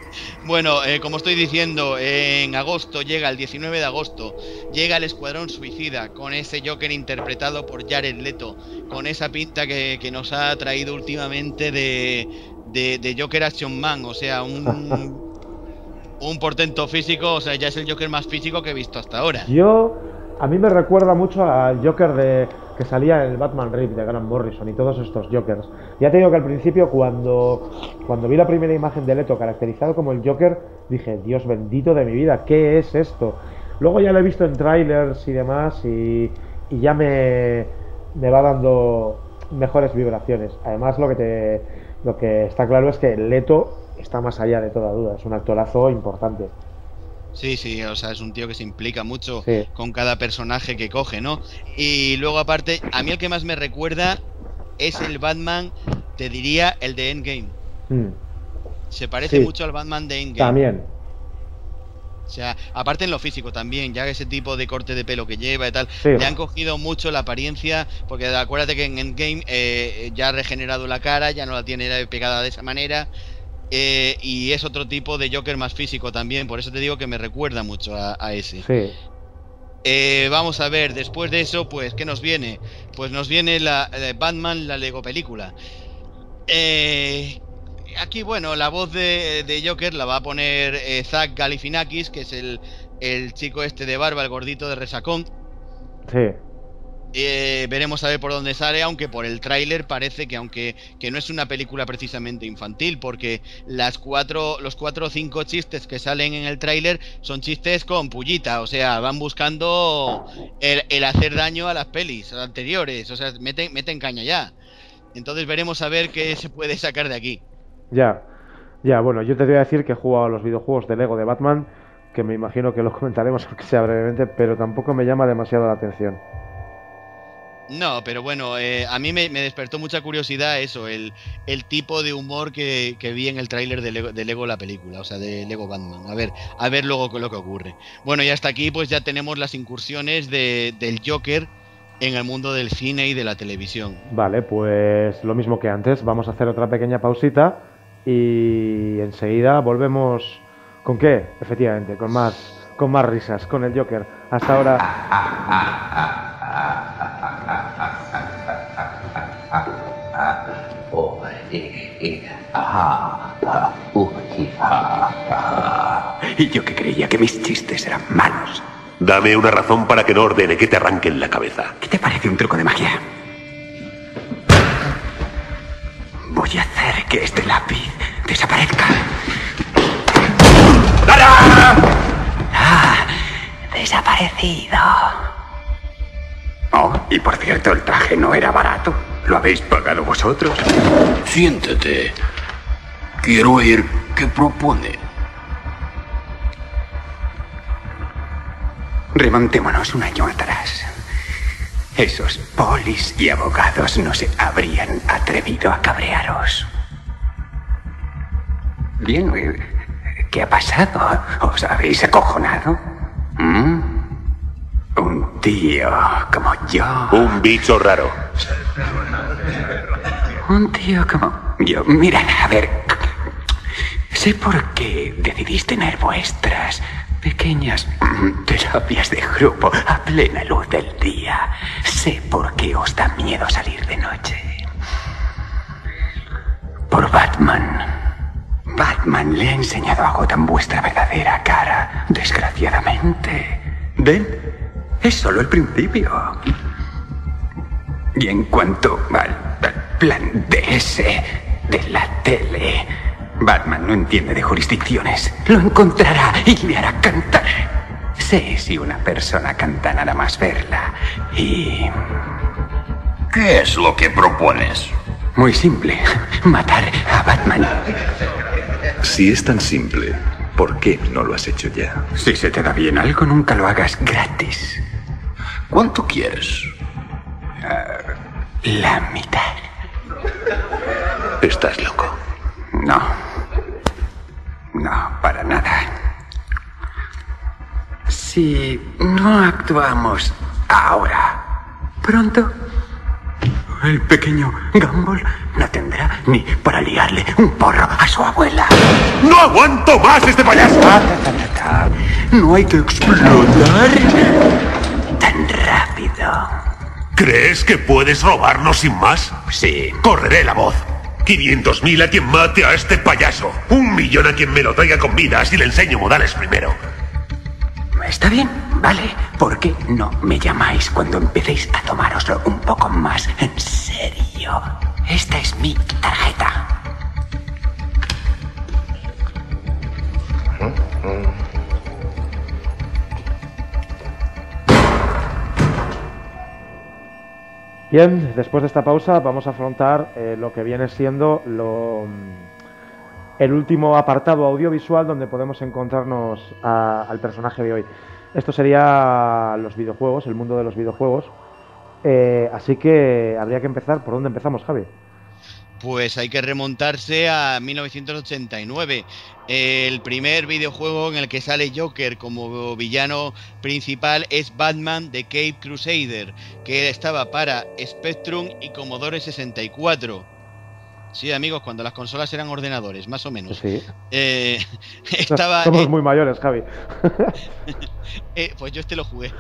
Bueno, eh, como estoy diciendo, en agosto llega, el diecinueve de agosto, llega el Escuadrón Suicida con ese Joker interpretado por Jared Leto, con esa pinta que, que nos ha traído últimamente de, de, de Joker Action Man, o sea, un, un portento físico, o sea, ya es el Joker más físico que he visto hasta ahora. Yo, a mí me recuerda mucho al Joker de que salía en el Batman Rip de Grant Morrison y todos estos Jokers. Ya te digo que al principio, cuando, cuando vi la primera imagen de Leto caracterizado como el Joker, dije, Dios bendito de mi vida, ¿qué es esto? Luego ya lo he visto en trailers y demás y, y ya me, me va dando mejores vibraciones. Además, lo que, te, lo que está claro es que Leto está más allá de toda duda, es un actorazo importante. Sí, sí, o sea, es un tío que se implica mucho sí. con cada personaje que coge, ¿no? Y luego aparte, a mí el que más me recuerda es el Batman, te diría, el de Endgame. Mm. Se parece sí. mucho al Batman de Endgame. También. O sea, aparte en lo físico también, ya ese tipo de corte de pelo que lleva y tal, sí. le han cogido mucho la apariencia, porque acuérdate que en Endgame eh, ya ha regenerado la cara, ya no la tiene pegada de esa manera. Eh, y es otro tipo de Joker más físico también, por eso te digo que me recuerda mucho a, a ese. Sí. Eh, vamos a ver, después de eso, pues, ¿qué nos viene? Pues nos viene la eh, Batman, la Lego película. Eh, aquí, bueno, la voz de, de Joker la va a poner eh, Zach Galifianakis, que es el, el chico este de barba, el gordito de resacón. Sí. Eh, veremos a ver por dónde sale, aunque por el tráiler parece que aunque que no es una película precisamente infantil, porque las cuatro, los cuatro o cinco chistes que salen en el tráiler son chistes con pullita, o sea, van buscando el, el hacer daño a las pelis anteriores, o sea, meten, meten caña ya. Entonces veremos a ver qué se puede sacar de aquí. Ya, ya, bueno, yo te voy a decir que he jugado a los videojuegos de Lego de Batman, que me imagino que los comentaremos aunque sea brevemente, pero tampoco me llama demasiado la atención. No, pero bueno, eh, a mí me, me despertó mucha curiosidad eso, el, el tipo de humor que, que vi en el tráiler de Lego, de Lego la película, o sea, de Lego Batman. A ver, a ver luego lo que ocurre. Bueno, y hasta aquí pues ya tenemos las incursiones de, del Joker en el mundo del cine y de la televisión. Vale, pues lo mismo que antes, vamos a hacer otra pequeña pausita y enseguida volvemos. ¿Con qué? Efectivamente, con más, con más risas, con el Joker. Hasta ahora. Oh, eh, eh, ah, ah, uh, ah, ah. Y yo que creía que mis chistes eran malos. Dame una razón para que no ordene que te arranquen la cabeza. ¿Qué te parece un truco de magia? Voy a hacer que este lápiz desaparezca. ¡Tada! Ah, desaparecido. Oh, y por cierto, el traje no era barato. ¿Lo habéis pagado vosotros? Siéntate. Quiero oír qué propone. Remontémonos un año atrás. Esos polis y abogados no se habrían atrevido a cabrearos. Bien, ¿qué ha pasado? ¿Os habéis acojonado? ¿Mm? Un tío como yo. Un bicho raro. Un tío como yo. Mirad, a ver. Sé por qué decidís tener vuestras pequeñas terapias de grupo a plena luz del día. Sé por qué os da miedo salir de noche. Por Batman. Batman le ha enseñado a Gotham vuestra verdadera cara. Desgraciadamente. ¿Ven? Es solo el principio. Y en cuanto al, al plan de ese de la tele, Batman no entiende de jurisdicciones. Lo encontrará y le hará cantar. Sé si una persona canta nada más verla. Y... ¿qué es lo que propones? Muy simple. Matar a Batman. Si es tan simple, ¿por qué no lo has hecho ya? Si se te da bien algo, nunca lo hagas gratis. ¿Cuánto quieres? Uh, la mitad. Estás loco. No. No, para nada. Si no actuamos ahora, pronto, el pequeño Gumball tendrá ni para liarle un porro a su abuela. ¡No aguanto más este payaso! No hay que explotar tan rápido. ¿Crees que puedes robarnos sin más? Sí. Correré la voz. quinientos mil a quien mate a este payaso. Un millón a quien me lo traiga con vida si le enseño modales primero. Está bien, vale. ¿Por qué no me llamáis cuando empecéis a tomároslo un poco más en serio? Esta es mi tarjeta. Bien, después de esta pausa vamos a afrontar eh, lo que viene siendo lo, el último apartado audiovisual donde podemos encontrarnos a, al personaje de hoy. Esto sería los videojuegos, el mundo de los videojuegos. Eh, así que habría que empezar. ¿Por dónde empezamos, Javi? Pues hay que remontarse a mil novecientos ochenta y nueve, el primer videojuego en el que sale Joker como villano principal es Batman The Caped Crusader, que estaba para Spectrum y Commodore sesenta y cuatro. Sí, amigos, cuando las consolas eran ordenadores, más o menos. Sí. Eh, estaba, Somos eh, muy mayores, Javi. eh, pues yo este lo jugué.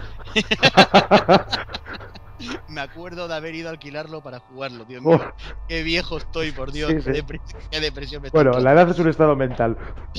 Me acuerdo de haber ido a alquilarlo para jugarlo, Dios mío. Oh. Qué viejo estoy, por Dios. Sí, sí. Qué, depresión, qué depresión me Bueno, estoy. La edad es un estado mental.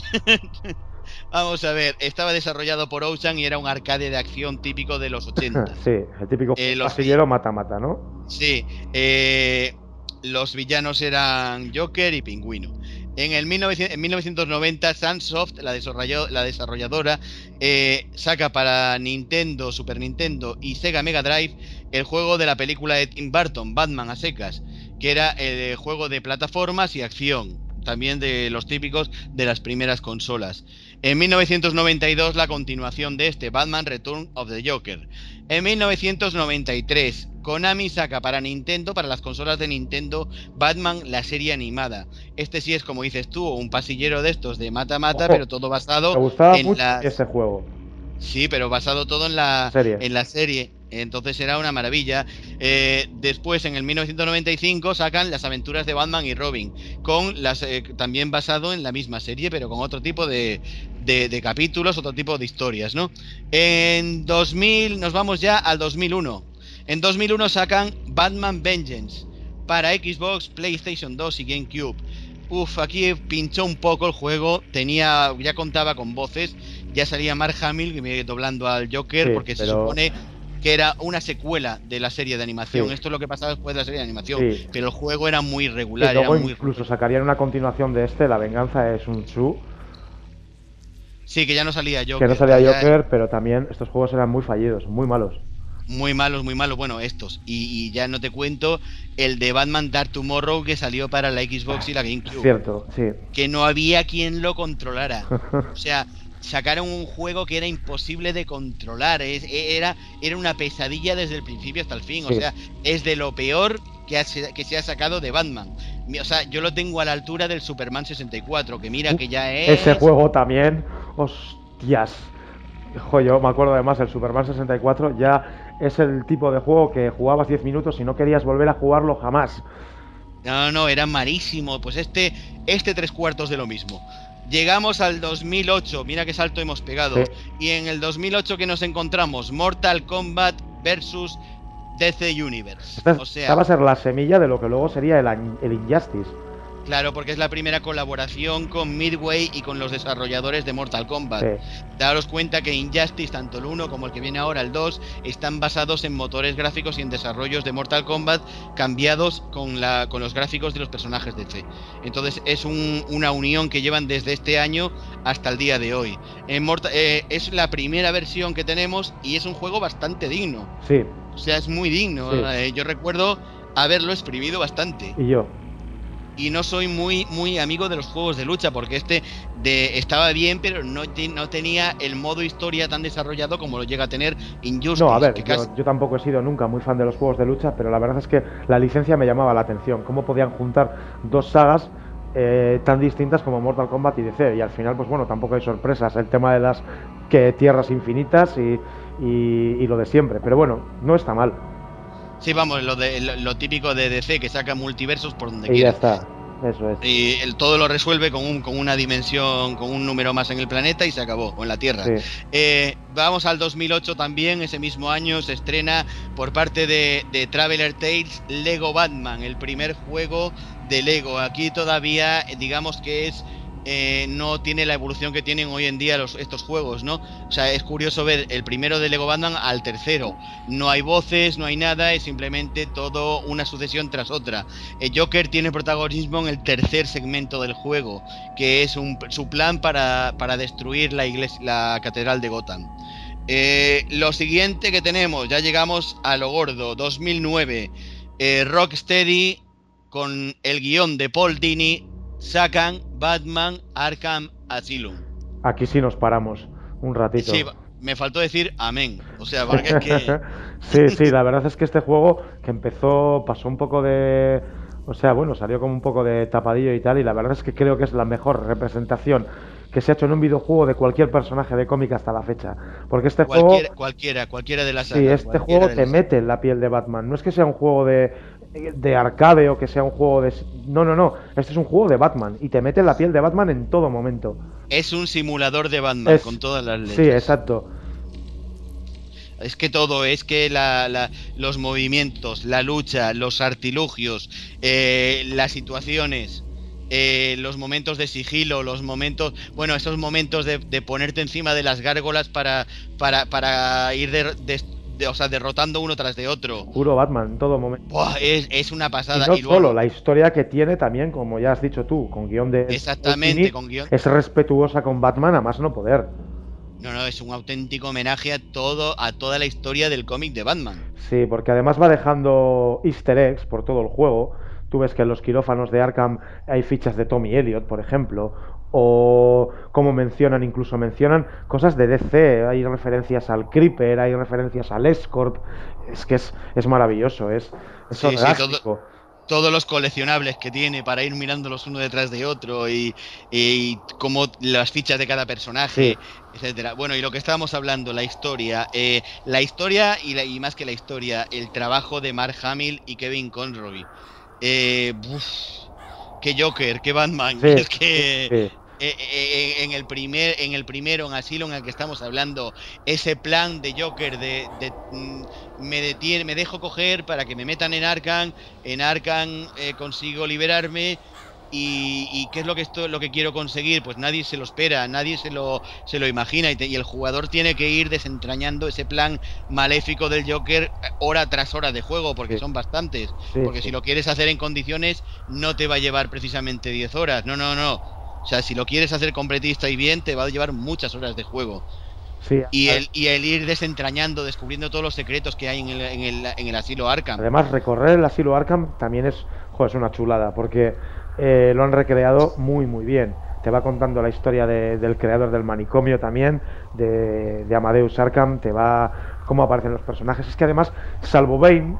Vamos a ver, estaba desarrollado por Ocean y era un arcade de acción típico de los ochenta. Sí, el típico eh, pasillero mata-mata, ¿no? Sí, eh, los villanos eran Joker y Pingüino. En, el mil novecientos noventa, Sunsoft, la, la desarrolladora, eh, saca para Nintendo, Super Nintendo y Sega Mega Drive el juego de la película de Tim Burton, Batman a secas, que era el juego de plataformas y acción, también de los típicos de las primeras consolas. En mil novecientos noventa y dos, la continuación de este, Batman Return of the Joker. En mil novecientos noventa y tres, Konami saca para Nintendo, para las consolas de Nintendo, Batman la serie animada. Este sí es, como dices tú, un pasillero de estos de mata-mata, pero todo basado Me gustaba en mucho las... ese juego. Sí, pero basado todo en la serie. En la serie. Entonces era una maravilla. Eh, después, en el mil novecientos noventa y cinco, sacan Las aventuras de Batman y Robin, con las eh, también basado en la misma serie, pero con otro tipo de, de, de capítulos, otro tipo de historias, ¿no? En dos mil, nos vamos ya al dos mil uno. En dos mil uno sacan Batman Vengeance para Xbox, PlayStation dos y GameCube. Uf, aquí pinchó un poco el juego, tenía, ya contaba con voces, ya salía Mark Hamill doblando al Joker, sí, porque pero... se supone que era una secuela de la serie de animación. Sí. Esto es lo que pasaba después de la serie de animación, sí. Pero el juego era muy irregular. Sí, luego era muy incluso sacarían una continuación de este, La venganza es un Chu. Sí, que ya no salía Joker. Que no salía Joker, pero también estos juegos eran muy fallidos, muy malos. Muy malos, muy malos, bueno, estos. Y, y ya no te cuento el de Batman Dark Tomorrow que salió para la Xbox y la GameCube. Cierto, sí. Que no había quien lo controlara. O sea, sacaron un juego que era imposible de controlar. Es, era, era una pesadilla desde el principio hasta el fin. Sí. O sea, es de lo peor que, ha, que se ha sacado de Batman. O sea, yo lo tengo a la altura del Superman sesenta y cuatro, que mira que ya es... Ese juego también, hostias. Jo, yo me acuerdo además, el Superman sesenta y cuatro ya es el tipo de juego que jugabas diez minutos y no querías volver a jugarlo jamás. No, no, era malísimo. Pues este, este tres cuartos de lo mismo. Llegamos al dos mil ocho, mira qué salto hemos pegado. Sí. Y en el dos mil ocho que nos encontramos, Mortal Kombat versus D C Universe. Esta, o sea, esta va a ser la semilla de lo que luego sería el, el Injustice. Claro, porque es la primera colaboración con Midway y con los desarrolladores de Mortal Kombat. Sí. Daros cuenta que Injustice, tanto el uno como el que viene ahora, el dos, están basados en motores gráficos y en desarrollos de Mortal Kombat cambiados con, la, con los gráficos de los personajes de D C. Entonces es un, una unión que llevan desde este año hasta el día de hoy. En Mortal, eh, es la primera versión que tenemos y es un juego bastante digno. Sí. O sea, es muy digno. Sí. Eh, yo recuerdo haberlo exprimido bastante. Y yo. Y no soy muy muy amigo de los juegos de lucha, porque este de, estaba bien, pero no, no tenía el modo historia tan desarrollado como lo llega a tener Injustice. No, a ver, que yo, casi... yo tampoco he sido nunca muy fan de los juegos de lucha, pero la verdad es que la licencia me llamaba la atención. ¿Cómo podían juntar dos sagas eh, tan distintas como Mortal Kombat y D C? Y al final, pues bueno, tampoco hay sorpresas. El tema de las que tierras infinitas y, y, y lo de siempre. Pero bueno, no está mal. Sí, vamos, lo, de, lo, lo típico de D C, que saca multiversos por donde y quiera. ya está, eso es. Y el, todo lo resuelve con, un, con una dimensión, con un número más en el planeta y se acabó, o en la Tierra. Sí. Eh, vamos al dos mil ocho también, ese mismo año se estrena por parte de, de Traveler Tales Lego Batman, el primer juego de Lego. Aquí todavía, digamos que es... Eh, no tiene la evolución que tienen hoy en día los, estos juegos, ¿no? O sea, es curioso ver el primero de Lego Batman al tercero. No hay voces, no hay nada, es simplemente todo una sucesión tras otra. El Joker tiene protagonismo en el tercer segmento del juego, que es un, su plan para, para destruir la iglesia, la catedral de Gotham. Eh, lo siguiente que tenemos, ya llegamos a lo gordo, dos mil nueve. Eh, Rocksteady, con el guión de Paul Dini, sacan Batman Arkham Asylum. Aquí sí nos paramos un ratito. Sí, me faltó decir amén. O sea, porque es que... sí, sí, la verdad es que este juego que empezó, pasó un poco de... O sea, bueno, salió como un poco de tapadillo y tal, y la verdad es que creo que es la mejor representación que se ha hecho en un videojuego de cualquier personaje de cómic hasta la fecha. Porque este cualquiera, juego... Cualquiera, cualquiera de las Sí, sagas, este juego te mete en la piel de Batman. No es que sea un juego de... de arcade o que sea un juego de... No, no, no. Este es un juego de Batman y te mete en la piel de Batman en todo momento. Es un simulador de Batman es... con todas las letras. Sí, exacto. Es que todo, es que la, la, los movimientos, la lucha, los artilugios, eh, las situaciones, eh, los momentos de sigilo, los momentos... Bueno, esos momentos de, de ponerte encima de las gárgolas para, para, para ir de... de De, o sea, derrotando uno tras de otro. Puro Batman en todo momento. Buah, es, es una pasada. Y no y luego... solo, la historia que tiene también, como ya has dicho tú, con guión de... Exactamente, Tini, con guión. Es respetuosa con Batman a más no poder. No, no, es un auténtico homenaje a todo, a toda la historia del cómic de Batman. Sí, porque además va dejando easter eggs por todo el juego. Tú ves que en los quirófanos de Arkham hay fichas de Tommy Elliot, por ejemplo, o como mencionan, incluso mencionan cosas de D C, hay referencias al Creeper, hay referencias al Escorp, es que es, es maravilloso, es, es sí, sí, todo, todos los coleccionables que tiene para ir mirándolos uno detrás de otro y, y como las fichas de cada personaje, sí, etcétera. Bueno, y lo que estábamos hablando, la historia, eh, la historia y, la, y más que la historia, el trabajo de Mark Hamill y Kevin Conroy. Eh, uf, qué Joker, qué Batman, sí, es que sí. eh, eh, en el primer, en el primero, en Asylum, en el que estamos hablando, ese plan de Joker de, de mm, me detiene, me dejo coger para que me metan en Arkham, en Arkham eh, consigo liberarme. Y, y qué es lo que esto, lo que quiero conseguir, pues nadie se lo espera, nadie se lo se lo imagina y, te, y el jugador tiene que ir desentrañando ese plan maléfico del Joker hora tras hora de juego, porque sí, son bastantes, sí, porque sí, si lo quieres hacer en condiciones no te va a llevar precisamente diez horas, no, no, no, o sea, si lo quieres hacer completista y bien te va a llevar muchas horas de juego. Sí, y el y el ir desentrañando, descubriendo todos los secretos que hay en el, en el, en el asilo Arkham. Además, recorrer el asilo Arkham también es, joder, es una chulada, porque Eh, lo han recreado muy muy bien. Te va contando la historia de, del creador del manicomio también, de, de Amadeus Arkham, te va cómo aparecen los personajes. Es que además, salvo Bane,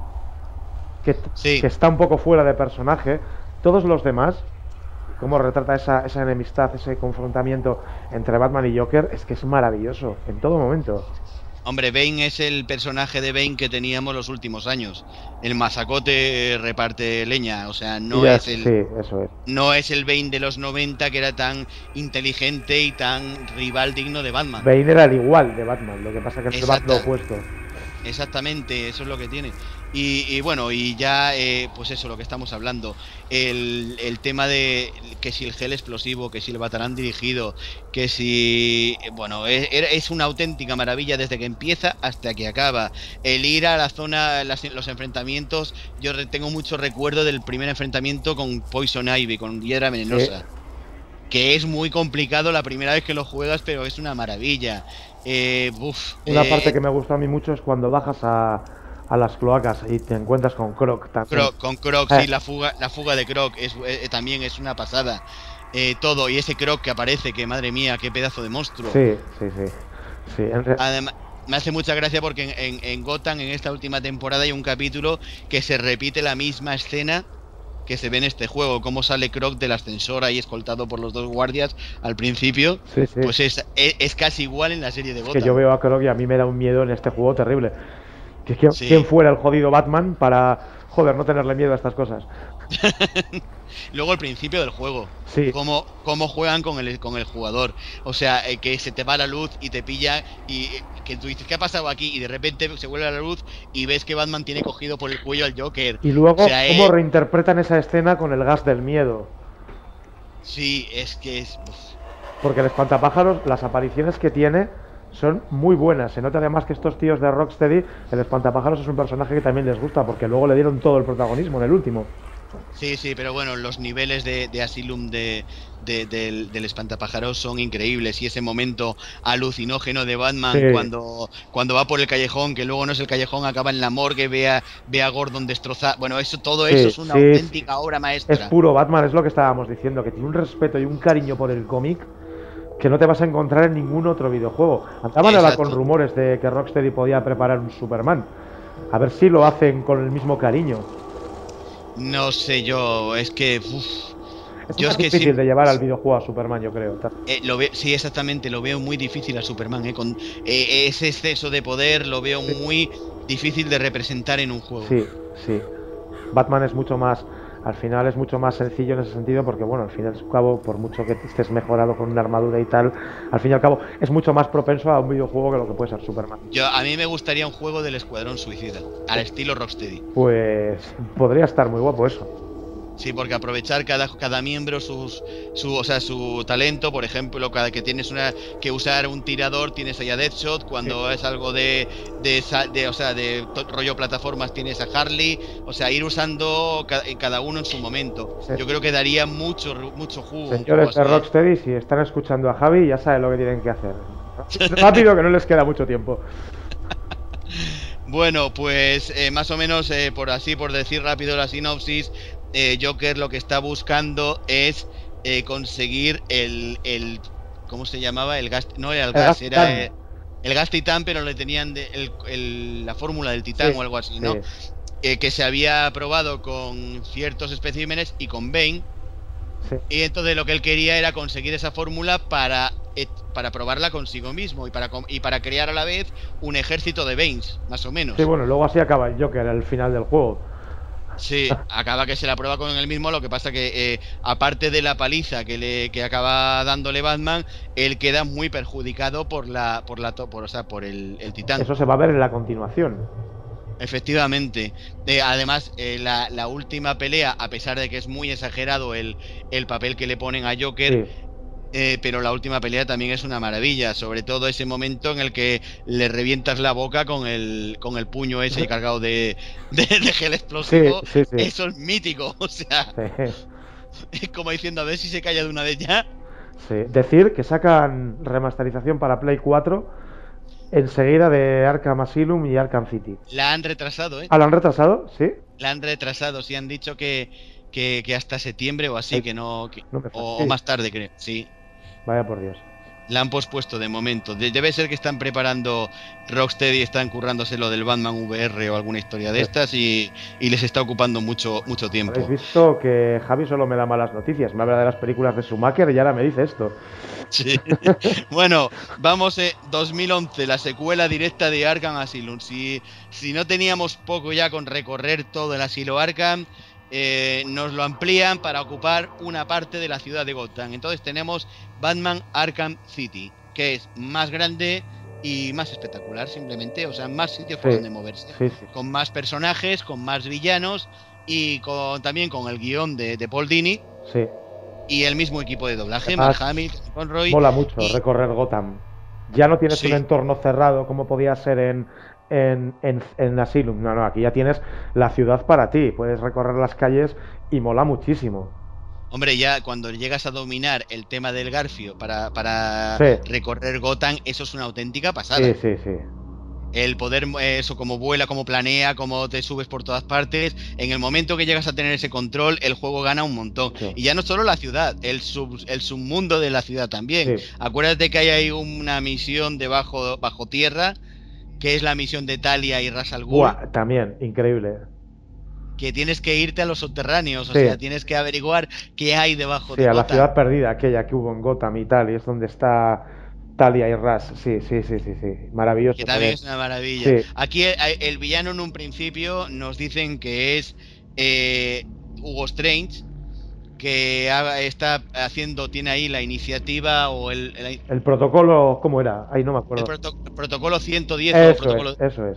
que, sí. que está un poco fuera de personaje, todos los demás, cómo retrata esa, esa enemistad, ese confrontamiento entre Batman y Joker, es que es maravilloso en todo momento. Hombre, Bane es el personaje de Bane que teníamos los últimos años. El masacote reparte leña, o sea, no ya, es el sí, eso es. no es el Bane de los noventa que era tan inteligente y tan rival digno de Batman. Bane era el igual de Batman, lo que pasa que es lo opuesto. Exactamente, eso es lo que tiene. Y, y bueno, y ya, eh, pues eso, lo que estamos hablando, el, el tema de que si el gel explosivo, que si el Batarán dirigido, que si, bueno, es, es una auténtica maravilla desde que empieza hasta que acaba. El ir a la zona, las, los enfrentamientos, yo tengo mucho recuerdo del primer enfrentamiento con Poison Ivy, con Hiedra Venenosa, sí, que es muy complicado la primera vez que lo juegas, pero es una maravilla. Eh, uf, una eh, parte que me gusta a mí mucho es cuando bajas a, a las cloacas y te encuentras con Croc también. Croc, con Croc, eh. sí, la fuga, la fuga de Croc es, eh, también es una pasada. Eh, todo, y ese Croc que aparece, que madre mía, qué pedazo de monstruo. Sí, sí, sí. sí en Además, me hace mucha gracia porque en, en, en Gotham, en esta última temporada, hay un capítulo que se repite la misma escena que se ve en este juego, cómo sale Croc del ascensor ahí escoltado por los dos guardias al principio, sí, sí. pues es, es, es casi igual en la serie de Gotham. Es que yo veo a Croc y a mí me da un miedo en este juego terrible. ¿Quién, Sí. quién fuera el jodido Batman para, joder, no tenerle miedo a estas cosas? Luego el principio del juego. Sí. Cómo, cómo juegan con el, con el jugador. O sea, eh, que se te va la luz y te pilla y eh, que tú dices, ¿qué ha pasado aquí? Y de repente se vuelve a la luz y ves que Batman tiene cogido por el cuello al Joker. Y luego, O sea, cómo eh, reinterpretan esa escena con el gas del miedo. sí, es que es... uf. Porque el espantapájaros, las apariciones que tiene son muy buenas. Se nota además que estos tíos de Rocksteady, el espantapájaros es un personaje que también les gusta, porque luego le dieron todo el protagonismo en el último. Sí, sí, pero bueno, los niveles de, de Asylum de, de- del, del espantapájaros son increíbles y ese momento alucinógeno de Batman Sí. cuando, cuando va por el callejón, que luego no es el callejón, acaba en la morgue, ve a, ve a Gordon destrozar. Bueno, eso todo Sí, eso es una sí, auténtica obra maestra. Es puro Batman, es lo que estábamos diciendo, que tiene un respeto y un cariño por el cómic que no te vas a encontrar en ningún otro videojuego. Andaban ahora Exacto. con rumores de que Rocksteady podía preparar un Superman. A ver si lo hacen con el mismo cariño. No sé yo, es que... uf, Es yo más es que difícil sí, de llevar al videojuego a Superman, yo creo. eh, lo ve, sí, exactamente, lo veo muy difícil a Superman, eh, con eh, ese exceso de poder lo veo muy difícil de representar en un juego. Sí, sí. Batman es mucho más... Al final es mucho más sencillo en ese sentido porque, bueno, al fin y al cabo, por mucho que estés mejorado con una armadura y tal, al fin y al cabo es mucho más propenso a un videojuego que lo que puede ser Superman. Yo, a mí me gustaría un juego del Escuadrón Suicida, al estilo Rocksteady. Pues podría estar muy guapo eso. Sí, porque aprovechar cada, cada miembro sus, su, o sea, su talento, por ejemplo, cada que tienes una que usar un tirador tienes ahí a Deadshot, cuando sí. es algo de, de, de, o sea, de to, rollo plataformas tienes a Harley, o sea, ir usando ca, cada uno en su momento. Sí. Yo creo que daría mucho, mucho jugo. Señores de Rocksteady, si están escuchando a Javi, ya saben lo que tienen que hacer. Rápido, que no les queda mucho tiempo. Bueno, pues eh, más o menos, eh, por así, por decir rápido la sinopsis, eh, Joker lo que está buscando es eh, conseguir el, el... ¿Cómo se llamaba? El gas... No era el, el gas, gas era el, el gas titán, pero le tenían de, el, el, la fórmula del titán sí, o algo así, ¿no? Sí. Eh, que se había probado con ciertos especímenes y con Bane. Sí. Y entonces lo que él quería era conseguir esa fórmula para, para probarla consigo mismo y para, y para crear a la vez un ejército de Banes, más o menos. Sí, bueno, luego así acaba el Joker al final del juego. Sí, acaba que se la prueba con él mismo, lo que pasa que eh, aparte de la paliza que le que acaba dándole Batman, él queda muy perjudicado por la por la por, o sea, por el, el titán. Eso se va a ver en la continuación. Efectivamente. Eh, además, eh, la, la última pelea, a pesar de que es muy exagerado el, el papel que le ponen a Joker, sí. eh, pero la última pelea también es una maravilla. Sobre todo ese momento en el que le revientas la boca con el, con el puño ese cargado de, de, de gel explosivo. Sí, sí, sí. Eso es mítico. O sea, sí. Es como diciendo, a ver si se calla de una vez ya. Sí. Decir que sacan remasterización para Play cuatro enseguida de Arkham Asylum y Arkham City. La han retrasado, ¿eh? ¿Ah, la han retrasado? Sí. La han retrasado, sí, han dicho que, que, que hasta septiembre o así, sí. que no... Que, no o, o más tarde, creo, sí. Vaya por Dios. La han pospuesto de momento. De, debe ser que están preparando Rocksteady, están currándose lo del Batman V R o alguna historia de sí. estas y, y les está ocupando mucho, mucho tiempo. Habéis visto que Javi solo me da malas noticias. Me habla de las películas de Schumacher y ahora me dice esto. Sí. Bueno, vamos a eh, dos mil once, la secuela directa de Arkham Asylum. Si, si no teníamos poco ya con recorrer todo el asilo Arkham, eh, nos lo amplían para ocupar una parte de la ciudad de Gotham. Entonces tenemos Batman Arkham City, que es más grande y más espectacular simplemente, o sea, más sitios por sí, donde moverse, sí, sí. con más personajes, con más villanos y con, también con el guión de, de Paul Dini. Sí. Y el mismo equipo de doblaje, Mark Hamill, Conroy. Mola mucho y... recorrer Gotham. Ya no tienes sí. un entorno cerrado como podía ser en, en, en, en Asylum. No, no, aquí ya tienes la ciudad para ti. Puedes recorrer las calles y mola muchísimo. Hombre, ya cuando llegas a dominar el tema del Garfio para, para sí. recorrer Gotham, eso es una auténtica pasada. Sí, sí, sí. El poder, eso, como vuela, como planea, como te subes por todas partes. En el momento que llegas a tener ese control, el juego gana un montón. Sí. Y ya no solo la ciudad, el, sub, el submundo de la ciudad también. Sí. Acuérdate que hay ahí una misión debajo, bajo tierra, que es la misión de Talia y Ra's al Ghul. Buah, también, increíble. Que tienes que irte a los subterráneos, o sí. sea, tienes que averiguar qué hay debajo sí, de Gotham. Sí, a la ciudad perdida, aquella que hubo en Gotham y tal, y es donde está Talia y Ras, sí, sí, sí, sí, sí. Maravilloso. Que también es una maravilla. Sí. Aquí el, el villano en un principio nos dicen que es eh, Hugo Strange, que ha, está haciendo, tiene ahí la iniciativa o el... El, el protocolo, ¿cómo era? Ahí no me acuerdo. El, proto, el protocolo ciento diez. Eso, o protocolo... es, eso es.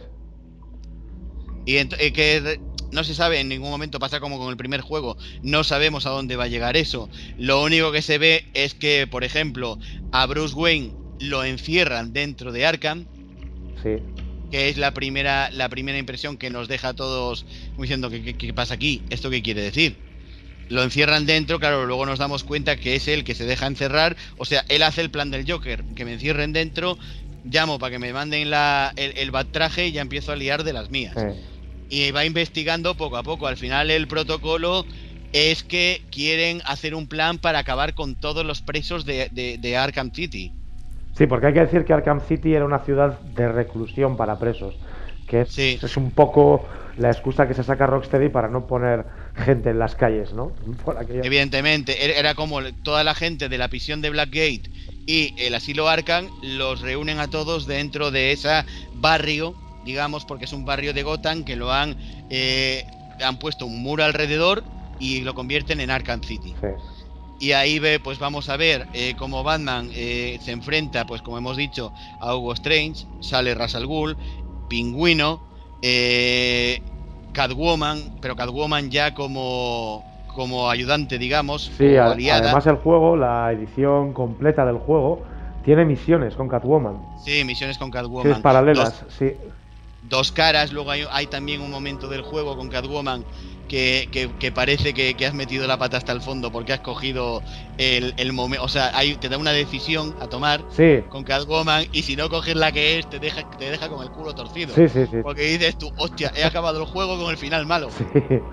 Y ent eh, que no se sabe en ningún momento, pasa como con el primer juego, no sabemos a dónde va a llegar eso. Lo único que se ve es que, por ejemplo, a Bruce Wayne lo encierran dentro de Arkham. Sí. Que es la primera, la primera impresión que nos deja a todos diciendo ¿qué, qué, qué pasa aquí? ¿Esto qué quiere decir? Lo encierran dentro, claro, luego nos damos cuenta que es él que se deja encerrar. O sea, él hace el plan del Joker, que me encierren dentro, llamo para que me manden la, el, el bat traje y ya empiezo a liar de las mías. Sí. Y va investigando poco a poco. Al final el protocolo es que quieren hacer un plan para acabar con todos los presos de, de, de Arkham City. Sí, porque hay que decir que Arkham City era una ciudad de reclusión para presos, que es, sí. es un poco la excusa que se saca Rocksteady para no poner gente en las calles, ¿no? Por aquello. Evidentemente, era como toda la gente de la prisión de Blackgate y el asilo Arkham los reúnen a todos dentro de ese barrio, digamos, porque es un barrio de Gotham que lo han eh, han puesto un muro alrededor y lo convierten en Arkham City. Sí. Y ahí ve, pues vamos a ver eh, cómo Batman eh, se enfrenta, pues como hemos dicho, a Hugo Strange, sale Ra's al Ghul, Pingüino, eh, Catwoman, pero Catwoman ya como como ayudante, digamos, sí, o aliada. Además el juego, la edición completa del juego, tiene misiones con Catwoman. Sí, misiones con Catwoman. Sí, paralelas, dos, sí. Dos caras, luego hay, hay también un momento del juego con Catwoman que, que, que parece que, que has metido la pata hasta el fondo porque has cogido el, el momento, o sea, hay, te da una decisión a tomar sí. con Catwoman y si no coges la que es, te deja, te deja con el culo torcido. Sí, sí, sí. Porque dices tú, hostia, he acabado el juego con el final malo. Sí.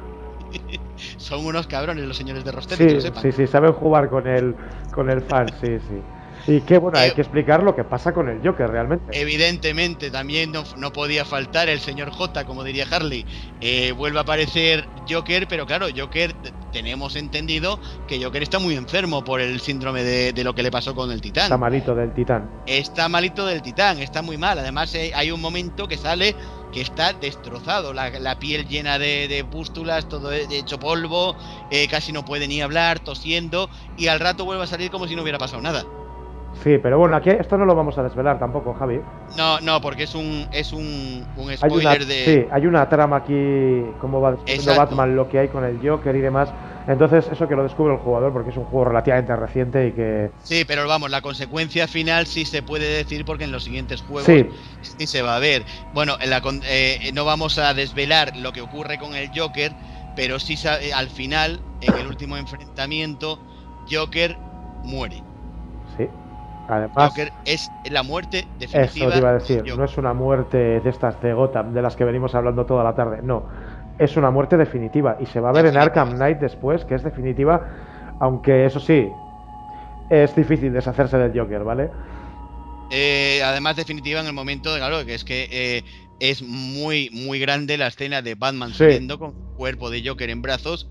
Son unos cabrones los señores de Rocksteady, sí, lo sepan. Sí, sí, saben jugar con el, con el fan, sí, sí. Y qué bueno, eh, hay que explicar lo que pasa con el Joker realmente. Evidentemente, también no, no podía faltar el señor J, como diría Harley. Eh, vuelve a aparecer Joker, pero claro, Joker, tenemos entendido que Joker está muy enfermo por el síndrome de, de lo que le pasó con el Titán. Está malito del Titán. Está malito del Titán, está muy mal. Además, eh, hay un momento que sale que está destrozado, la, la piel llena de, de pústulas, todo hecho polvo, eh, casi no puede ni hablar, tosiendo, y al rato vuelve a salir como si no hubiera pasado nada. Sí, pero bueno, aquí esto no lo vamos a desvelar tampoco, Javi. No, no, porque es un es un, un spoiler hay una, de... Sí, hay una trama aquí, cómo va descubriendo Batman, lo que hay con el Joker y demás. Entonces, eso que lo descubre el jugador, porque es un juego relativamente reciente y que... Sí, pero vamos, la consecuencia final sí se puede decir porque en los siguientes juegos sí, sí se va a ver. Bueno, en la, eh, no vamos a desvelar lo que ocurre con el Joker, pero sí al final, en el último enfrentamiento, Joker muere. Sí. Además, Joker es la muerte definitiva. Eso te iba a decir, no es una muerte de estas de Gotham, de las que venimos hablando toda la tarde, no. Es una muerte definitiva y se va a ver definitiva. En Arkham Knight después, que es definitiva, aunque eso sí, es difícil deshacerse del Joker, ¿vale? Eh, además, definitiva en el momento, claro, que es que eh, es muy, muy grande la escena de Batman sí. saliendo con cuerpo de Joker en brazos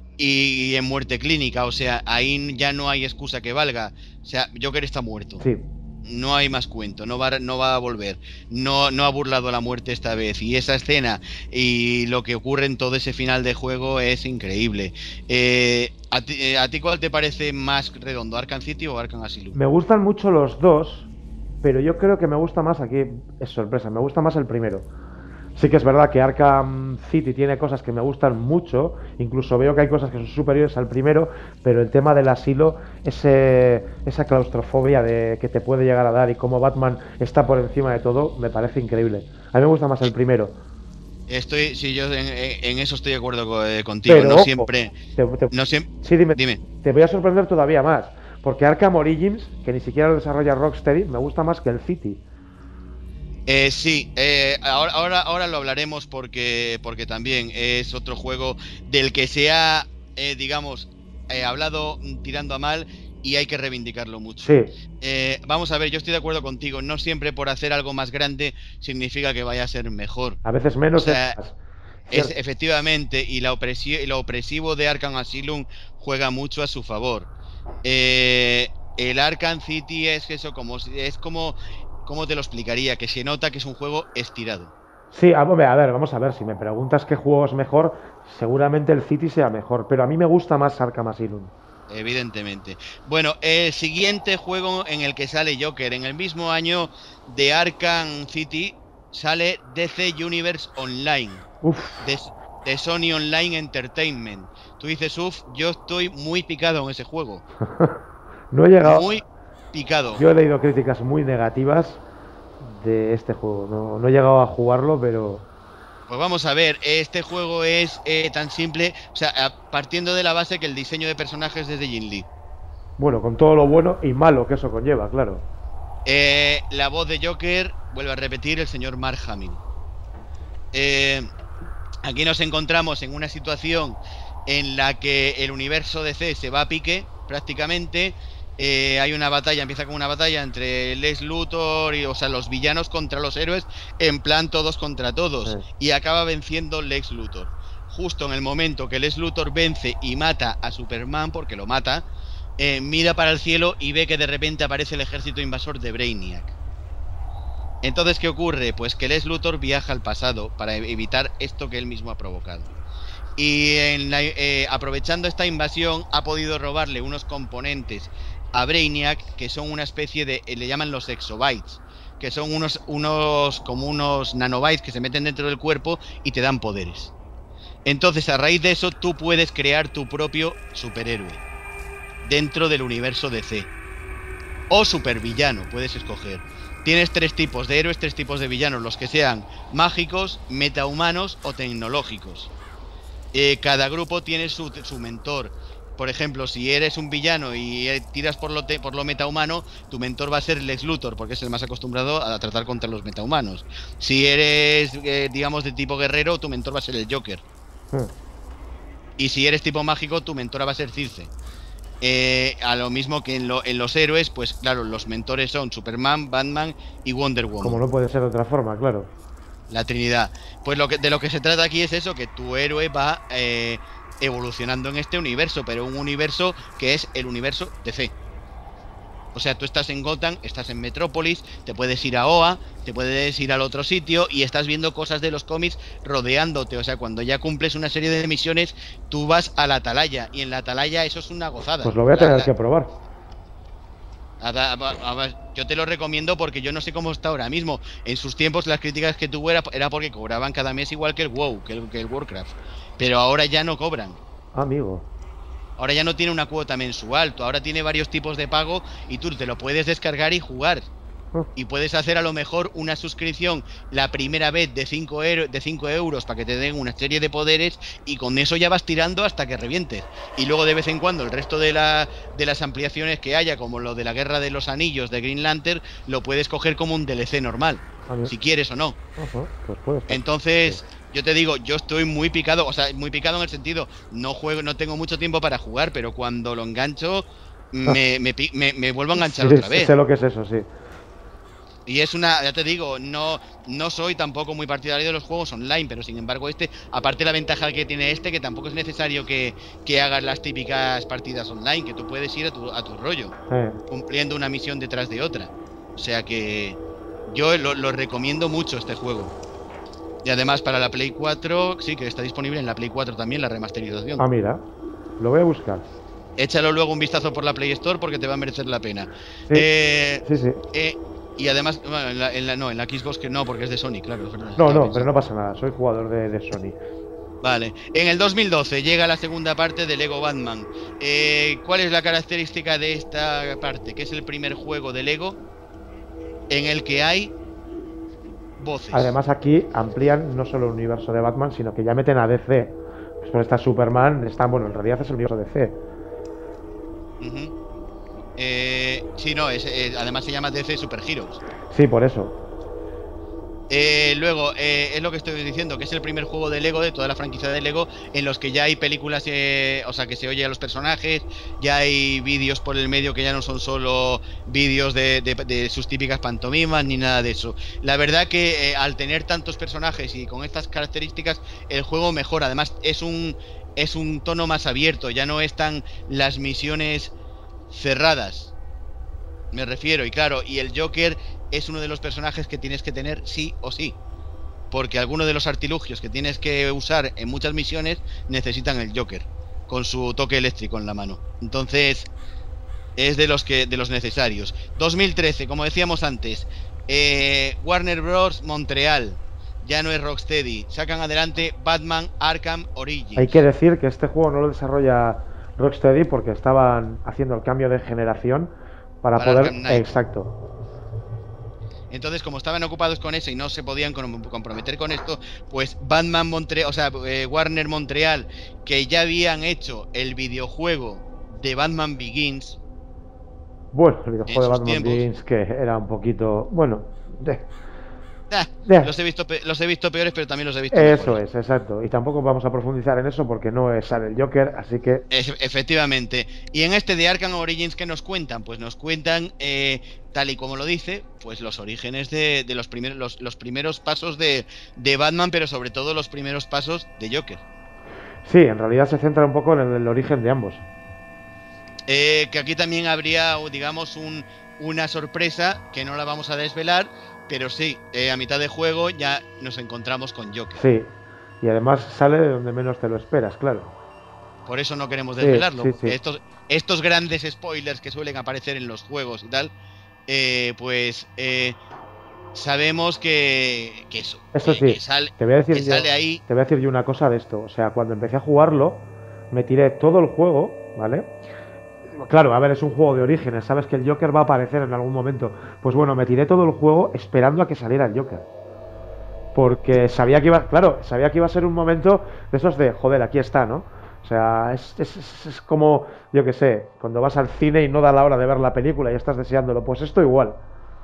y en muerte clínica, o sea, ahí ya no hay excusa que valga. O sea, Joker está muerto. Sí. No hay más cuento, no va, no va a volver. No, no ha burlado la muerte esta vez. Y esa escena y lo que ocurre en todo ese final de juego es increíble. Eh, ¿a, ti, eh, ¿A ti cuál te parece más redondo, Arkham City o Arkham Asylum? Me gustan mucho los dos, pero yo creo que me gusta más, aquí es sorpresa, me gusta más el primero. Sí que es verdad que Arkham City tiene cosas que me gustan mucho, incluso veo que hay cosas que son superiores al primero, pero el tema del asilo, ese, esa claustrofobia de, que te puede llegar a dar y cómo Batman está por encima de todo, me parece increíble. A mí me gusta más el primero. Estoy, sí, yo en, en eso estoy de acuerdo contigo, pero, no ojo, siempre... Te, te, no siempre sí, dime, dime. Te voy a sorprender todavía más, porque Arkham Origins, que ni siquiera lo desarrolla Rocksteady, me gusta más que el City. Eh, sí, eh, ahora, ahora, ahora lo hablaremos porque, porque también es otro juego del que se ha, eh, digamos, eh, hablado tirando a mal y hay que reivindicarlo mucho. Sí. Eh, vamos a ver, yo estoy de acuerdo contigo, no siempre por hacer algo más grande significa que vaya a ser mejor. A veces menos. O sea, es más. Es, efectivamente, y la opresi- lo opresivo de Arkham Asylum juega mucho a su favor. Eh... el Arkham City es eso, como es como, ¿cómo te lo explicaría? Que se nota que es un juego estirado. Sí, a ver, a ver, vamos a ver, si me preguntas qué juego es mejor, seguramente el City sea mejor, pero a mí me gusta más Arkham Asylum. Evidentemente. Bueno, el siguiente juego en el que sale Joker, en el mismo año de Arkham City, sale D C Universe Online. Uf. De, de Sony Online Entertainment. Tú dices, uff, yo estoy muy picado en ese juego. No he llegado... Muy picado. Yo he leído críticas muy negativas de este juego. No, no he llegado a jugarlo, pero... Pues vamos a ver, este juego es eh, tan simple, o sea, partiendo de la base que el diseño de personajes es de Jim Lee. Bueno, con todo lo bueno y malo que eso conlleva, claro. Eh, la voz de Joker, vuelvo a repetir, el señor Mark Hamill. Eh, aquí nos encontramos en una situación en la que el universo D C se va a pique, prácticamente. Eh, hay una batalla, empieza con una batalla entre Lex Luthor y, o sea, los villanos contra los héroes, en plan todos contra todos, sí. Y acaba venciendo Lex Luthor. Justo en el momento que Lex Luthor vence y mata a Superman, porque lo mata, eh, mira para el cielo y ve que de repente aparece el ejército invasor de Brainiac. Entonces, ¿qué ocurre? Pues que Lex Luthor viaja al pasado para evitar esto que él mismo ha provocado. Y en la, eh, aprovechando esta invasión, ha podido robarle unos componentes a Brainiac, que son una especie de, le llaman los exobytes, que son unos, unos como unos nanobytes que se meten dentro del cuerpo y te dan poderes. Entonces, a raíz de eso, tú puedes crear tu propio superhéroe dentro del universo D C, o supervillano, puedes escoger. Tienes tres tipos de héroes, tres tipos de villanos, los que sean mágicos, metahumanos o tecnológicos. Eh, cada grupo tiene su, su mentor. Por ejemplo, si eres un villano y tiras por lo, te, por lo metahumano, tu mentor va a ser Lex Luthor, porque es el más acostumbrado a tratar contra los metahumanos. Si eres, eh, digamos, de tipo guerrero, tu mentor va a ser el Joker. Hmm. Y si eres tipo mágico, tu mentora va a ser Circe. Eh, a lo mismo que en, lo, en los héroes, pues claro, los mentores son Superman, Batman y Wonder Woman. Como no puede ser de otra forma, claro. La Trinidad. Pues lo que, de lo que se trata aquí es eso, que tu héroe va... Eh, evolucionando en este universo, pero un universo que es el universo D C. O sea, tú estás en Gotham, estás en Metrópolis, te puedes ir a O A, te puedes ir al otro sitio y estás viendo cosas de los cómics rodeándote. O sea, cuando ya cumples una serie de misiones, tú vas a la Atalaya, y en la Atalaya eso es una gozada. Pues lo voy a tener la, la, que probar. A, a, a, a, yo te lo recomiendo porque yo no sé cómo está ahora mismo. En sus tiempos las críticas que tuvo era, era porque cobraban cada mes igual que el WoW, que el, que el Warcraft. Pero ahora ya no cobran. Amigo. Ahora ya no tiene una cuota mensual, tú ahora tiene varios tipos de pago y tú te lo puedes descargar y jugar. Oh. Y puedes hacer a lo mejor una suscripción la primera vez de cinco euros para que te den una serie de poderes, y con eso ya vas tirando hasta que revientes. Y luego de vez en cuando el resto de, la, de las ampliaciones que haya, como lo de la Guerra de los Anillos de Green Lantern, lo puedes coger como un D L C normal, si quieres o no. Uh-huh. Pues puede estar. Entonces... Sí. Yo te digo, yo estoy muy picado, o sea, muy picado en el sentido, no juego, no tengo mucho tiempo para jugar, pero cuando lo engancho, me, me, me, me vuelvo a enganchar sí, otra vez. Sé lo que es eso, sí. Y es una, ya te digo, no, no soy tampoco muy partidario de los juegos online, pero sin embargo este, aparte la ventaja que tiene este, que tampoco es necesario que, que hagas las típicas partidas online, que tú puedes ir a tu, a tu rollo, eh. cumpliendo una misión detrás de otra. O sea que yo lo, lo recomiendo mucho este juego. Y además para la Play cuatro, sí, que está disponible en la Play cuatro también, la remasterización. Ah, mira, lo voy a buscar. Échalo luego un vistazo por la Play Store porque te va a merecer la pena. Sí, eh, sí, sí. Eh, y además, bueno, en la, en la, no, en la Xbox que no, porque es de Sony, claro. Es verdad, no, no, pensando. Pero no pasa nada, soy jugador de, de Sony. Vale, en el dos mil doce llega la segunda parte de Lego Batman. Eh, ¿Cuál es la característica de esta parte? Que es el primer juego de Lego en el que hay voces. Además aquí amplían no solo el universo de Batman, sino que ya meten a D C. Pues con esta Superman, está, bueno, en realidad es el universo de D C. Uh-huh. eh, sí, no, es, eh, además se llama D C Super Heroes. Sí, por eso. Eh, luego, eh, es lo que estoy diciendo, que es el primer juego de Lego, de toda la franquicia de Lego, en los que ya hay películas, eh, o sea, que se oye a los personajes, ya hay vídeos por el medio que ya no son solo vídeos de, de, de sus típicas pantomimas, ni nada de eso. La verdad que eh, al tener tantos personajes y con estas características, el juego mejora. Además, es un, es un tono más abierto, ya no están las misiones cerradas. Me refiero, y claro, y el Joker es uno de los personajes que tienes que tener sí o sí. Porque algunos de los artilugios que tienes que usar en muchas misiones necesitan el Joker, con su toque eléctrico en la mano. Entonces, es de los que de los necesarios. dos mil trece, como decíamos antes, eh, Warner Bros. Montreal, ya no es Rocksteady, sacan adelante Batman Arkham Origins. Hay que decir que este juego no lo desarrolla Rocksteady porque estaban haciendo el cambio de generación para, para poder... Exacto. Entonces, como estaban ocupados con eso y no se podían comprometer con esto, pues Batman Montreal, o sea, eh, Warner Montreal, que ya habían hecho el videojuego de Batman Begins. Bueno, el videojuego de Batman tiempos, Begins, que era un poquito... Bueno... De... Ah, de... los, he visto pe- los he visto peores, pero también los he visto Eso mejores. es, exacto. Y tampoco vamos a profundizar en eso porque no es sale el Joker, así que... Es, efectivamente. Y en este de Arkham Origins, ¿qué nos cuentan? Pues nos cuentan, eh, tal y como lo dice, pues los orígenes de, de los, primeros, los, los primeros pasos de, de Batman, pero sobre todo los primeros pasos de Joker. Sí, en realidad se centra un poco en el, el origen de ambos. Eh, que aquí también habría, digamos, un, una sorpresa que no la vamos a desvelar, pero sí, eh, a mitad de juego ya nos encontramos con Joker. Sí, y además sale de donde menos te lo esperas, claro. Por eso no queremos desvelarlo. Sí, sí, sí. Estos, estos grandes spoilers que suelen aparecer en los juegos y tal, eh, pues eh, sabemos que, que eso, eso que, sí, que sale, te voy a decir que yo, sale ahí. Te voy a decir yo una cosa de esto. O sea, cuando empecé a jugarlo, me tiré todo el juego, ¿vale? Claro, a ver, es un juego de orígenes, sabes que el Joker va a aparecer en algún momento. Pues bueno, me tiré todo el juego esperando a que saliera el Joker. Porque sabía que iba, claro, sabía que iba a ser un momento de esos de, joder, aquí está, ¿no? O sea, es, es, es, es como, yo qué sé, cuando vas al cine y no da la hora de ver la película y estás deseándolo, pues esto igual.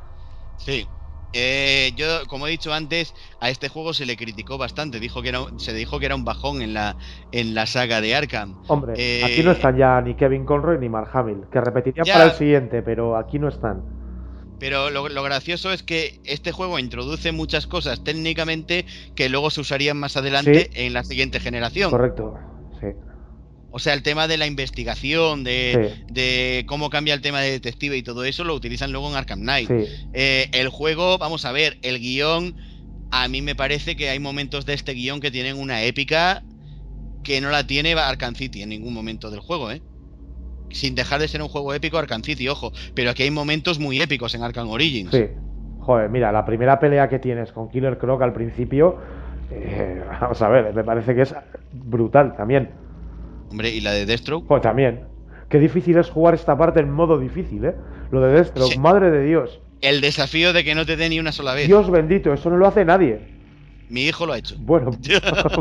Sí. Eh, yo, como he dicho antes, a este juego se le criticó bastante. Dijo que era, se dijo que era un bajón en la en la saga de Arkham. Hombre, eh, aquí no están ya ni Kevin Conroy ni Mark Hamill, que repetirían ya, para el siguiente, pero aquí no están. Pero lo, lo gracioso es que este juego introduce muchas cosas técnicamente que luego se usarían más adelante, ¿sí?, en la siguiente generación. Correcto, sí. O sea, el tema de la investigación, de, sí. de cómo cambia el tema de detective y todo eso, lo utilizan luego en Arkham Knight. Sí. Eh, el juego, vamos a ver, el guión, a mí me parece que hay momentos de este guión que tienen una épica que no la tiene Arkham City en ningún momento del juego, ¿eh? Sin dejar de ser un juego épico Arkham City, ojo, pero aquí hay momentos muy épicos en Arkham Origins. Sí. Joder, mira, la primera pelea que tienes con Killer Croc al principio, eh, vamos a ver, me parece que es brutal también. Hombre, ¿y la de Deathstroke? Pues también. Qué difícil es jugar esta parte en modo difícil, ¿eh? Lo de Deathstroke, sí. Madre de Dios. El desafío de que no te dé ni una sola vez. Dios bendito, eso no lo hace nadie. Mi hijo lo ha hecho. Bueno, pues,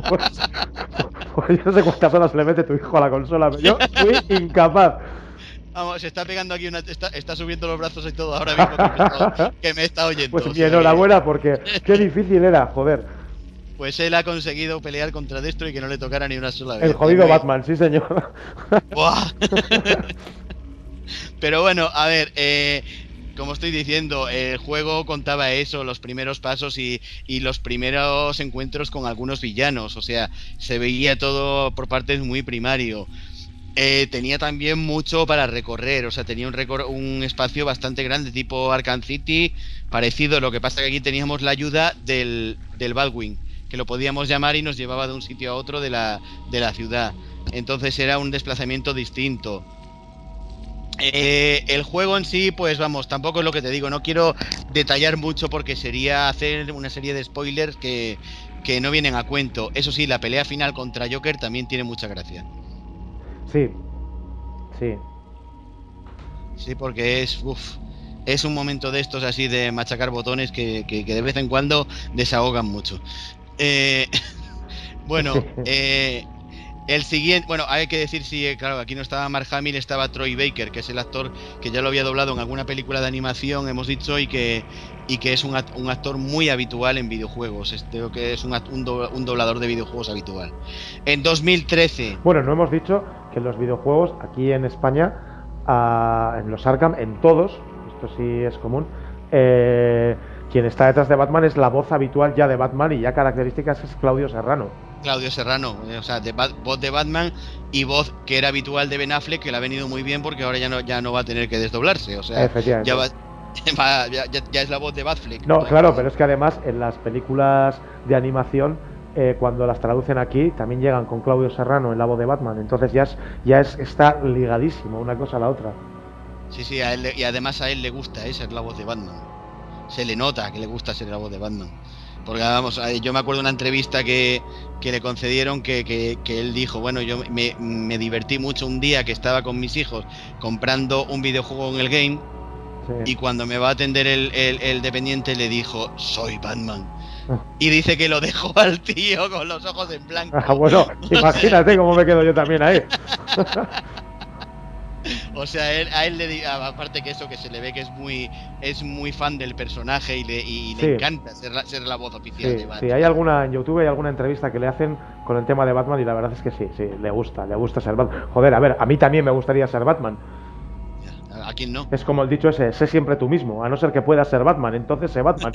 pues yo no sé cuántas horas le mete tu hijo a la consola, pero yo fui incapaz. Vamos, se está pegando aquí una... Está, está subiendo los brazos y todo ahora mismo que me está, que me está oyendo. Pues mi enhorabuena, porque qué difícil era, joder. Pues él ha conseguido pelear contra Destro y que no le tocara ni una sola vez. El jodido Batman, sí señor. Pero bueno, a ver, eh, como estoy diciendo, el juego contaba eso, los primeros pasos y, y los primeros encuentros con algunos villanos. O sea, se veía todo por partes muy primario. Eh, tenía también mucho para recorrer, o sea, tenía un, recor- un espacio bastante grande, tipo Arkham City, parecido. Lo que pasa que aquí teníamos la ayuda del, del Batwing, que lo podíamos llamar y nos llevaba de un sitio a otro de la, de la ciudad. Entonces era un desplazamiento distinto. Eh, el juego en sí, pues vamos, tampoco es lo que te digo, no quiero detallar mucho porque sería hacer una serie de spoilers que, que no vienen a cuento. Eso sí, la pelea final contra Joker también tiene mucha gracia. Sí, sí. Sí, porque es, uf, es un momento de estos así de machacar botones que, que, que de vez en cuando desahogan mucho. Eh, bueno, eh, el siguiente, bueno, hay que decir, sí, claro, aquí no estaba Mark Hamill, estaba Troy Baker, que es el actor que ya lo había doblado en alguna película de animación, hemos dicho, y que y que es un, act- un actor muy habitual en videojuegos. Es, creo que es un, act- un, do- un doblador de videojuegos habitual. En dos mil trece... Bueno, no hemos dicho que en los videojuegos, aquí en España, uh, en los Arkham, en todos, esto sí es común, eh, quien está detrás de Batman es la voz habitual ya de Batman y ya características es Claudio Serrano. Claudio Serrano, eh, o sea, de Bat- voz de Batman y voz que era habitual de Ben Affleck, que le ha venido muy bien porque ahora ya no ya no va a tener que desdoblarse, o sea, ya va, va- ya, ya- ya es la voz de Batfleck. No, claro, pero es que además en las películas de animación, eh, cuando las traducen aquí, también llegan con Claudio Serrano en la voz de Batman, entonces ya es, ya es está ligadísimo una cosa a la otra. Sí, sí, a él, le- y además a él le gusta eh, ser la voz de Batman. Se le nota que le gusta ser la voz de Batman. Porque vamos, eh, yo me acuerdo de una entrevista que, que le concedieron que, que, que él dijo, bueno, yo me, me divertí mucho un día que estaba con mis hijos comprando un videojuego en el game Sí. y cuando me va a atender el, el, el dependiente le dijo, soy Batman. Y dice que lo dejó al tío con los ojos en blanco. Ah, bueno, imagínate cómo me quedo yo también ahí. O sea, él, a él le di- aparte que eso, que se le ve que es muy es muy fan del personaje y le, y le Sí. encanta ser la, ser la voz oficial Sí, de Batman. sí, hay alguna en YouTube, hay alguna entrevista que le hacen con el tema de Batman y la verdad es que sí, sí, le gusta, le gusta ser Batman. Joder, a ver, a mí también me gustaría ser Batman. ¿A quién no? Es como el dicho ese, sé siempre tú mismo, a no ser que puedas ser Batman, entonces sé Batman.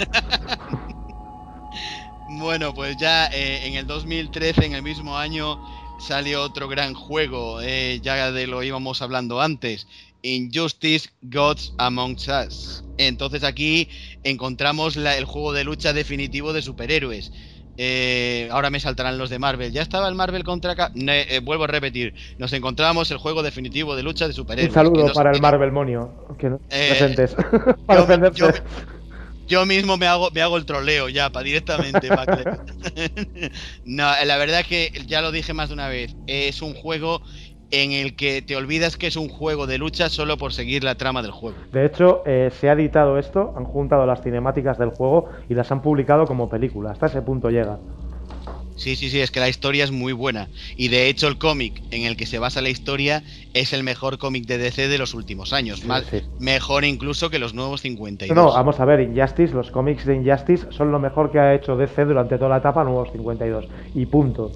Bueno, pues ya eh, en el dos mil trece, en el mismo año, salió otro gran juego, eh, ya de lo íbamos hablando antes, Injustice Gods Among Us. Entonces aquí encontramos la- el juego de lucha definitivo de superhéroes. Eh, ahora me saltarán los de Marvel. Ya estaba el Marvel contra... Ca- Ne- eh, vuelvo a repetir, nos encontramos el juego definitivo de lucha de superhéroes. Un saludo que nos- para el Marvel Monio, que no Eh, presentes, para yo- defenderse. yo me- Yo mismo me hago, me hago el troleo ya, para directamente. pa' que- No, la verdad es que ya lo dije más de una vez. Es un juego en el que te olvidas que es un juego de lucha solo por seguir la trama del juego. De hecho, eh, se ha editado esto, han juntado las cinemáticas del juego y las han publicado como película. Hasta ese punto llega. Sí, sí, sí, es que la historia es muy buena. Y de hecho el cómic en el que se basa la historia es el mejor cómic de D C de los últimos años. Sí, Más, sí. Mejor incluso que los nuevos cincuenta y dos. No, vamos a ver, Injustice, los cómics de Injustice son lo mejor que ha hecho D C durante toda la etapa Nuevos cincuenta y dos. Y punto.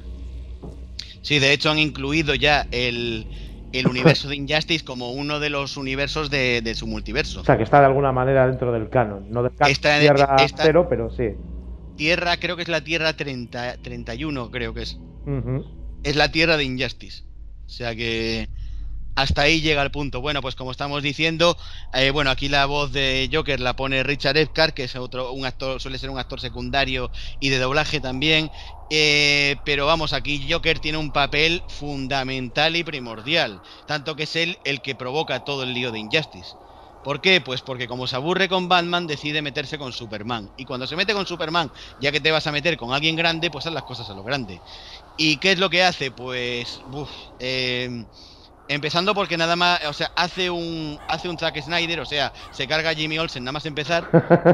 Sí, de hecho han incluido ya el, el universo de Injustice como uno de los universos de, de su multiverso. O sea, que está de alguna manera dentro del canon. No del canon Está en- Tierra está- Cero, pero sí. Tierra, creo que es la Tierra treinta, treinta y uno, creo que es. Ujú. Es la Tierra de Injustice. O sea que hasta ahí llega el punto. Bueno, pues como estamos diciendo, eh, bueno, aquí la voz de Joker la pone Richard Epcar, que es otro, un actor, suele ser un actor secundario y de doblaje también. Eh, pero vamos, aquí Joker tiene un papel fundamental y primordial, tanto que es él el que provoca todo el lío de Injustice. ¿Por qué? Pues porque como se aburre con Batman, decide meterse con Superman. Y cuando se mete con Superman, ya que te vas a meter con alguien grande, pues haz las cosas a lo grande. ¿Y qué es lo que hace? Pues, uf, eh, empezando porque nada más, o sea, hace un hace un Zack Snyder, o sea, se carga a Jimmy Olsen nada más empezar.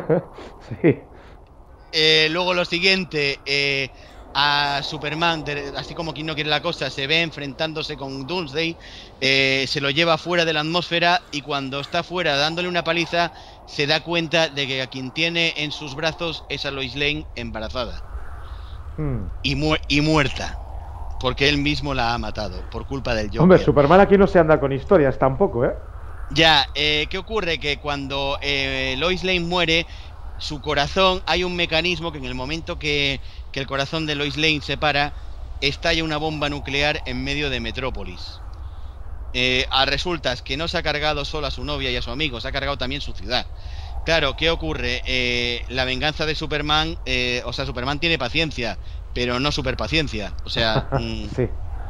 Sí. Eh, luego lo siguiente, eh, a Superman, de- así como quien no quiere la cosa, se ve enfrentándose con Doomsday, eh, se lo lleva fuera de la atmósfera y cuando está fuera dándole una paliza, se da cuenta de que a quien tiene en sus brazos es a Lois Lane embarazada Hmm. y, mu- y muerta, porque él mismo la ha matado por culpa del Joker. Hombre, Superman aquí no se anda con historias tampoco, ¿eh? Ya, eh, ¿qué ocurre? Que cuando eh, Lois Lane muere, su corazón, hay un mecanismo que en el momento que, que el corazón de Lois Lane se para, estalla una bomba nuclear en medio de Metrópolis. Eh, a resultas que no se ha cargado solo a su novia y a su amigo, se ha cargado también su ciudad. Claro, ¿qué ocurre? Eh, la venganza de Superman, eh, o sea, Superman tiene paciencia, pero no superpaciencia. O sea, mm, Sí.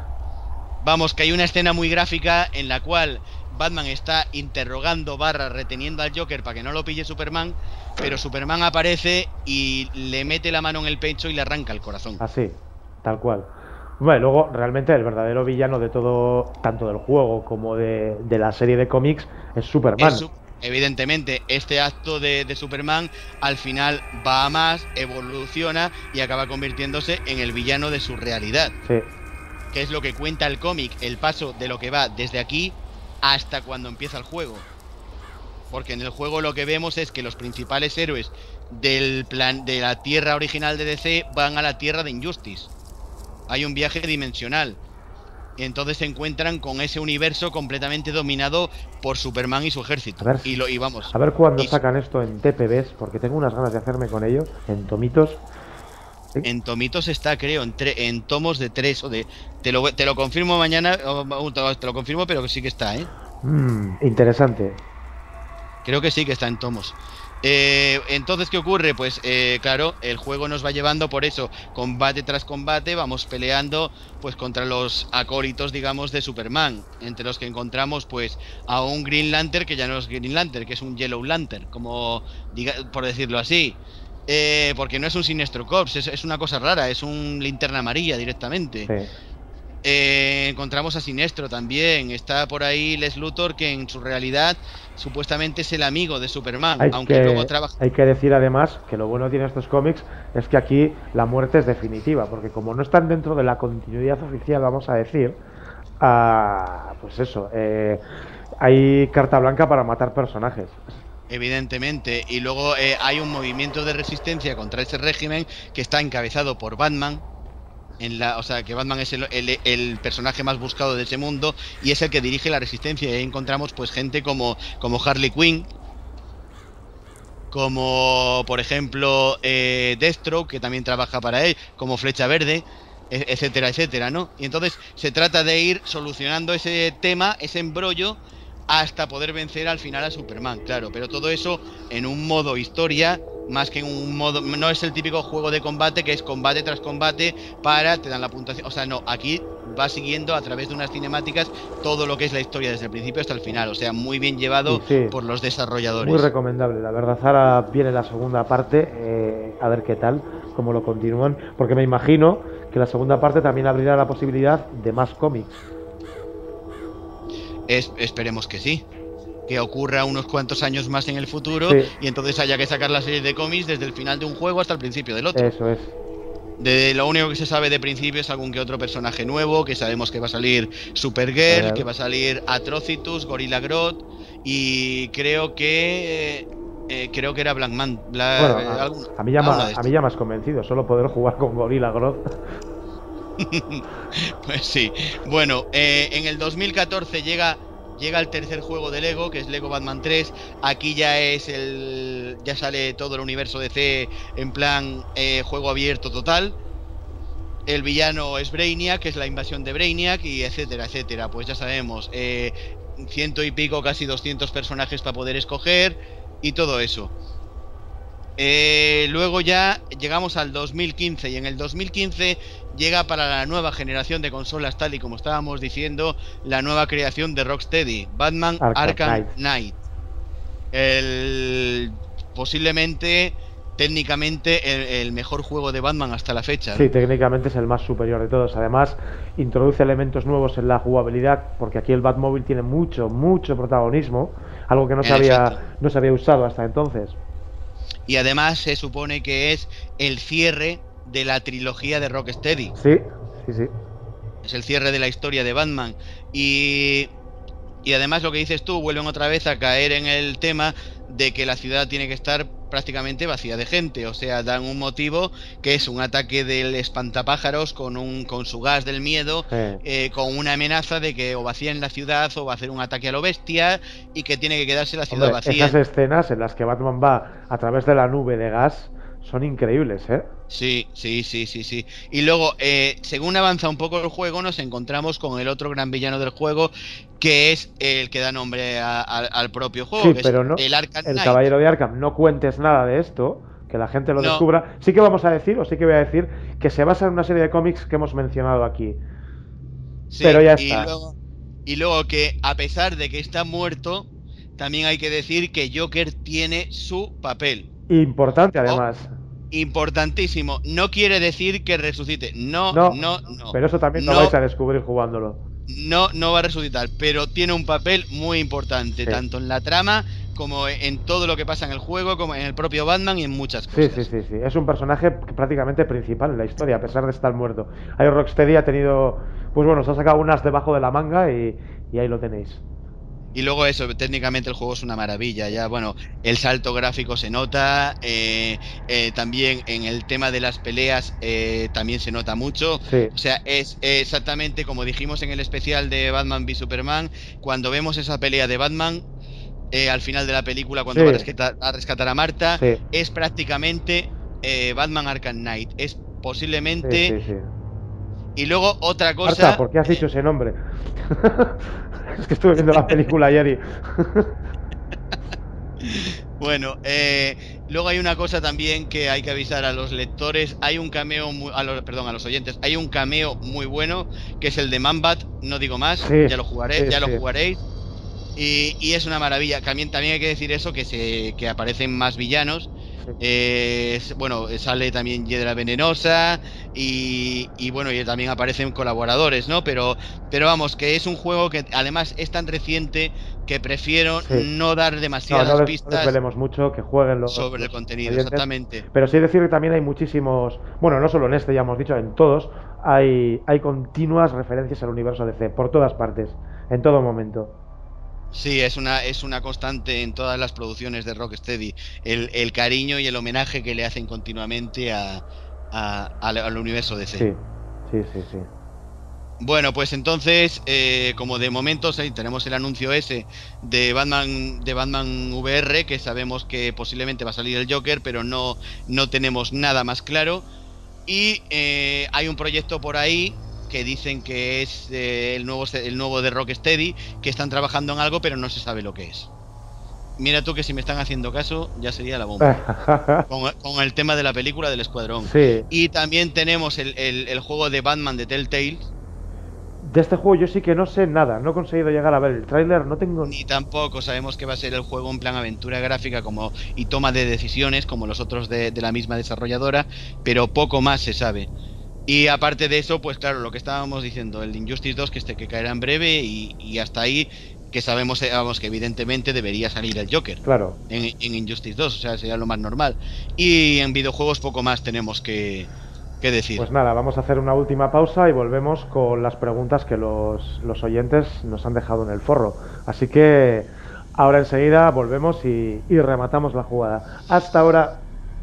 vamos, que hay una escena muy gráfica en la cual Batman está interrogando barra reteniendo al Joker para que no lo pille Superman, pero Superman aparece y le mete la mano en el pecho y le arranca el corazón. Así, tal cual. Bueno, luego realmente el verdadero villano de todo, tanto del juego como de, de la serie de cómics, es Superman. Es su- evidentemente, este acto de, de Superman al final va a más, evoluciona y acaba convirtiéndose en el villano de su realidad, Sí. que es lo que cuenta el cómic, el paso de lo que va desde aquí hasta cuando empieza el juego. Porque en el juego lo que vemos es que los principales héroes del plan de la Tierra original de D C van a la Tierra de Injustice. Hay un viaje dimensional. Y entonces se encuentran con ese universo completamente dominado por Superman y su ejército. A ver, y lo y vamos. A ver cuándo y- sacan esto en T P Bs, porque tengo unas ganas de hacerme con ellos, en tomitos. En tomitos está, creo, en, tre- en tomos de tres o de... Te lo, te lo confirmo mañana, o, te lo confirmo, pero que sí que está, ¿eh? Mm, interesante. Creo que sí que está en tomos. Eh, entonces, ¿qué ocurre? Pues, eh, claro, el juego nos va llevando por eso, combate tras combate, vamos peleando pues contra los acólitos, digamos, de Superman, entre los que encontramos pues a un Green Lantern que ya no es Green Lantern, que es un Yellow Lantern, como diga, por decirlo así. Eh, porque no es un Sinestro Corps, es, es una cosa rara, es un Linterna Amarilla directamente. Sí. Eh, encontramos a Sinestro también. Está por ahí Les Luthor, que en su realidad supuestamente es el amigo de Superman, Hay aunque que, luego trabaja. hay que decir además que lo bueno que tiene estos cómics es que aquí la muerte es definitiva, porque como no están dentro de la continuidad oficial, vamos a decir, ah, pues eso, eh, hay carta blanca para matar personajes. Evidentemente, y luego eh, hay un movimiento de resistencia contra ese régimen que está encabezado por Batman. En la, o sea, que Batman es el, el, el personaje más buscado de ese mundo y es el que dirige la resistencia. Y ahí encontramos pues gente como, como Harley Quinn, como por ejemplo eh, Deathstroke, que también trabaja para él, como Flecha Verde, etcétera, etcétera, ¿no? Y entonces se trata de ir solucionando ese tema, ese embrollo, hasta poder vencer al final a Superman, claro, pero todo eso en un modo historia, más que en un modo, no es el típico juego de combate que es combate tras combate para, te dan la puntuación, o sea, no, aquí va siguiendo a través de unas cinemáticas todo lo que es la historia desde el principio hasta el final, o sea, muy bien llevado sí, sí. por los desarrolladores. Muy recomendable, la verdad. Ahora viene la segunda parte, eh, a ver qué tal, cómo lo continúan, porque me imagino que la segunda parte también abrirá la posibilidad de más cómics. Es, esperemos que sí, que ocurra unos cuantos años más en el futuro, sí. Y entonces haya que sacar la serie de cómics desde el final de un juego hasta el principio del otro. Eso es. De lo único que se sabe de principio es algún que otro personaje nuevo, que sabemos que va a salir Supergirl, claro, que va a salir Atrocitus, Gorilla Grodd y creo que eh, creo que era Black Man. Black, bueno, eh, a, algún, a, mí ya ma, a mí ya me has convencido, solo poder jugar con Gorilla Grodd. Pues sí. Bueno, eh, en el dos mil catorce llega llega el tercer juego de Lego, que es Lego Batman tres. Aquí ya es el ya sale todo el universo D C en plan eh, juego abierto total. El villano es Brainiac, que es la invasión de Brainiac, y etcétera, etcétera. Pues ya sabemos, eh, ciento y pico, casi doscientos personajes para poder escoger y todo eso. Eh, luego ya llegamos al dos mil quince y en el dos mil quince llega para la nueva generación de consolas, tal y como estábamos diciendo, la nueva creación de Rocksteady, Batman Arkham, Arkham Knight. Knight. El posiblemente técnicamente el, el mejor juego de Batman hasta la fecha, ¿no? Sí, técnicamente es el más superior de todos. Además, introduce elementos nuevos en la jugabilidad, porque aquí el Batmóvil tiene mucho, mucho protagonismo, algo que no se había, no se había usado hasta entonces. Y además se supone que es el cierre de la trilogía de Rocksteady. Sí, sí, sí. Es el cierre de la historia de Batman. Y, y además lo que dices tú, vuelven otra vez a caer en el tema de que la ciudad tiene que estar prácticamente vacía de gente. O sea, dan un motivo que es un ataque del espantapájaros con un con su gas del miedo, sí. eh, con una amenaza de que o vacían la ciudad o va a hacer un ataque a lo bestia y que tiene que quedarse la ciudad Hombre, vacía. Esas escenas en las que Batman va a través de la nube de gas son increíbles, ¿eh? Sí, sí, sí, sí, sí. Y luego, eh, según avanza un poco el juego, nos encontramos con el otro gran villano del juego, que es el que da nombre a, a, al propio juego, sí, que pero es no, el Arkham el Knight. Caballero de Arkham. No cuentes nada de esto, que la gente lo no. descubra. Sí que vamos a decir, o sí que voy a decir, que se basa en una serie de cómics que hemos mencionado aquí. Sí, pero ya y está. Luego, y luego que, a pesar de que está muerto, también hay que decir que Joker tiene su papel. Importante, además. Oh. Importantísimo. No quiere decir que resucite. No, no, no, no. Pero eso también no, lo vais a descubrir jugándolo. No, no va a resucitar, pero tiene un papel muy importante, sí. Tanto en la trama como en todo lo que pasa en el juego, como en el propio Batman y en muchas cosas. Sí, sí, sí, sí. Es un personaje prácticamente principal en la historia, a pesar de estar muerto. Ahí Rocksteady ha tenido, pues bueno, se ha sacado unas debajo de la manga y, y ahí lo tenéis. Y luego eso, técnicamente el juego es una maravilla, ya bueno, el salto gráfico se nota, eh, eh, también en el tema de las peleas eh, también se nota mucho, sí. O sea, es eh, exactamente como dijimos en el especial de Batman v Superman, cuando vemos esa pelea de Batman, eh, al final de la película, cuando sí. va a rescatar, a rescatar a Marta, sí. es prácticamente eh, Batman Arkham Knight, es posiblemente. Sí, sí, sí. Y luego otra cosa. Marta, ¿por qué has dicho ese nombre? Es que estuve viendo la película ayer y... Bueno, eh, luego hay una cosa también que hay que avisar a los lectores. Hay un cameo, muy, a los, perdón, a los oyentes. Hay un cameo muy bueno, que es el de Man-Bat. No digo más, sí, ya lo jugaré, sí, ya sí. lo jugaréis. Y, y es una maravilla. También, también hay que decir eso, que se que aparecen más villanos. Eh, bueno, sale también Hiedra Venenosa y, y bueno, y también aparecen colaboradores, ¿no? Pero, pero vamos, que es un juego que además es tan reciente que prefiero Sí. no dar demasiadas no, no les, pistas no desvelemos mucho, que jueguen los sobre el los contenido, oyentes. exactamente. Pero sí decir que también hay muchísimos, bueno, no solo en este, ya hemos dicho, en todos hay, hay continuas referencias al universo D C, por todas partes, en todo momento. Sí, es una, es una constante en todas las producciones de Rocksteady, el, el cariño y el homenaje que le hacen continuamente a, a- al, al universo D C. Sí, sí, sí, sí. Bueno, pues entonces, eh, como de momento sí, tenemos el anuncio ese de Batman, de Batman V R, que sabemos que posiblemente va a salir el Joker, pero no, no tenemos nada más claro. Y eh, hay un proyecto por ahí que dicen que es eh, el nuevo el nuevo de Rocksteady, que están trabajando en algo, pero no se sabe lo que es. Mira tú que si me están haciendo caso, ya sería la bomba. con, con el tema de la película del Escuadrón. Sí. Y también tenemos el, el, el juego de Batman de Telltale. De este juego yo sí que no sé nada, no he conseguido llegar a ver el tráiler, no tengo... Ni tampoco sabemos que va a ser el juego en plan aventura gráfica como y toma de decisiones como los otros de, de la misma desarrolladora, pero poco más se sabe. Y aparte de eso, pues claro, lo que estábamos diciendo, el Injustice dos que este que caerá en breve y, y hasta ahí que sabemos vamos, que evidentemente debería salir el Joker. Claro. En, en Injustice dos, o sea, sería lo más normal. Y en videojuegos poco más tenemos que, que decir. Pues nada, vamos a hacer una última pausa y volvemos con las preguntas que los, los oyentes nos han dejado en el forro. Así que ahora enseguida volvemos y, y rematamos la jugada. Hasta ahora.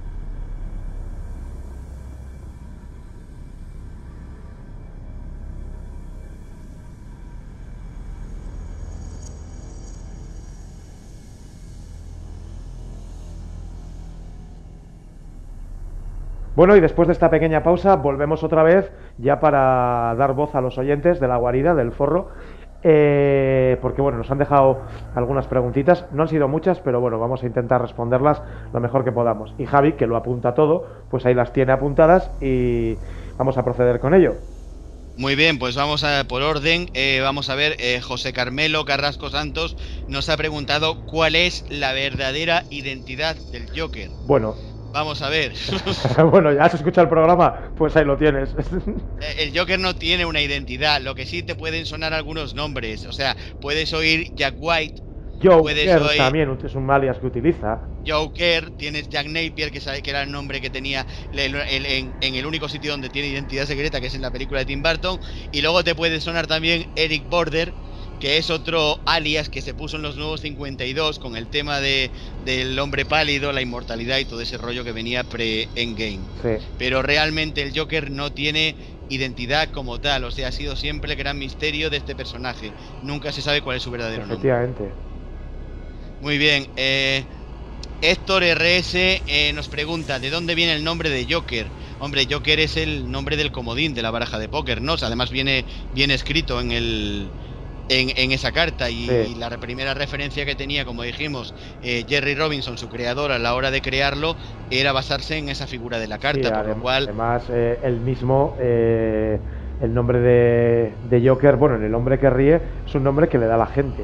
Bueno, y después de esta pequeña pausa volvemos otra vez ya para dar voz a los oyentes de la guarida, del forro, eh, porque bueno, nos han dejado algunas preguntitas, no han sido muchas, pero bueno, vamos a intentar responderlas lo mejor que podamos. Y Javi, que lo apunta todo, pues ahí las tiene apuntadas y vamos a proceder con ello. Muy bien, pues vamos a por orden, eh, vamos a ver, eh, José Carmelo Carrasco Santos nos ha preguntado cuál es la verdadera identidad del Joker. Bueno, vamos a ver. Bueno, ya has escuchado el programa, pues ahí lo tienes. El Joker no tiene una identidad, lo que sí te pueden sonar algunos nombres, o sea, puedes oír Jack White, Joker también es un alias que utiliza. Joker, tienes Jack Napier, que sabe que era el nombre que tenía el, el, en, en el único sitio donde tiene identidad secreta, que es en la película de Tim Burton, y luego te puede sonar también Eric Border, que es otro alias que se puso en los nuevos cincuenta y dos con el tema de del hombre pálido, la inmortalidad y todo ese rollo que venía pre-Endgame. Sí. Pero realmente el Joker no tiene identidad como tal, o sea, ha sido siempre el gran misterio de este personaje. Nunca se sabe cuál es su verdadero nombre. Efectivamente. Muy bien, eh, Héctor R S eh, nos pregunta, ¿de dónde viene el nombre de Joker? Hombre, Joker es el nombre del comodín de la baraja de póker, ¿no? O sea, además viene bien escrito en el... En, en esa carta y, sí. y la primera referencia que tenía, como dijimos, eh, Jerry Robinson, su creador, a la hora de crearlo, era basarse en esa figura de la carta, Sí, por adem lo cual... Además, eh, él mismo, eh, el nombre de, de Joker, bueno, el hombre que ríe, es un nombre que le da a la gente.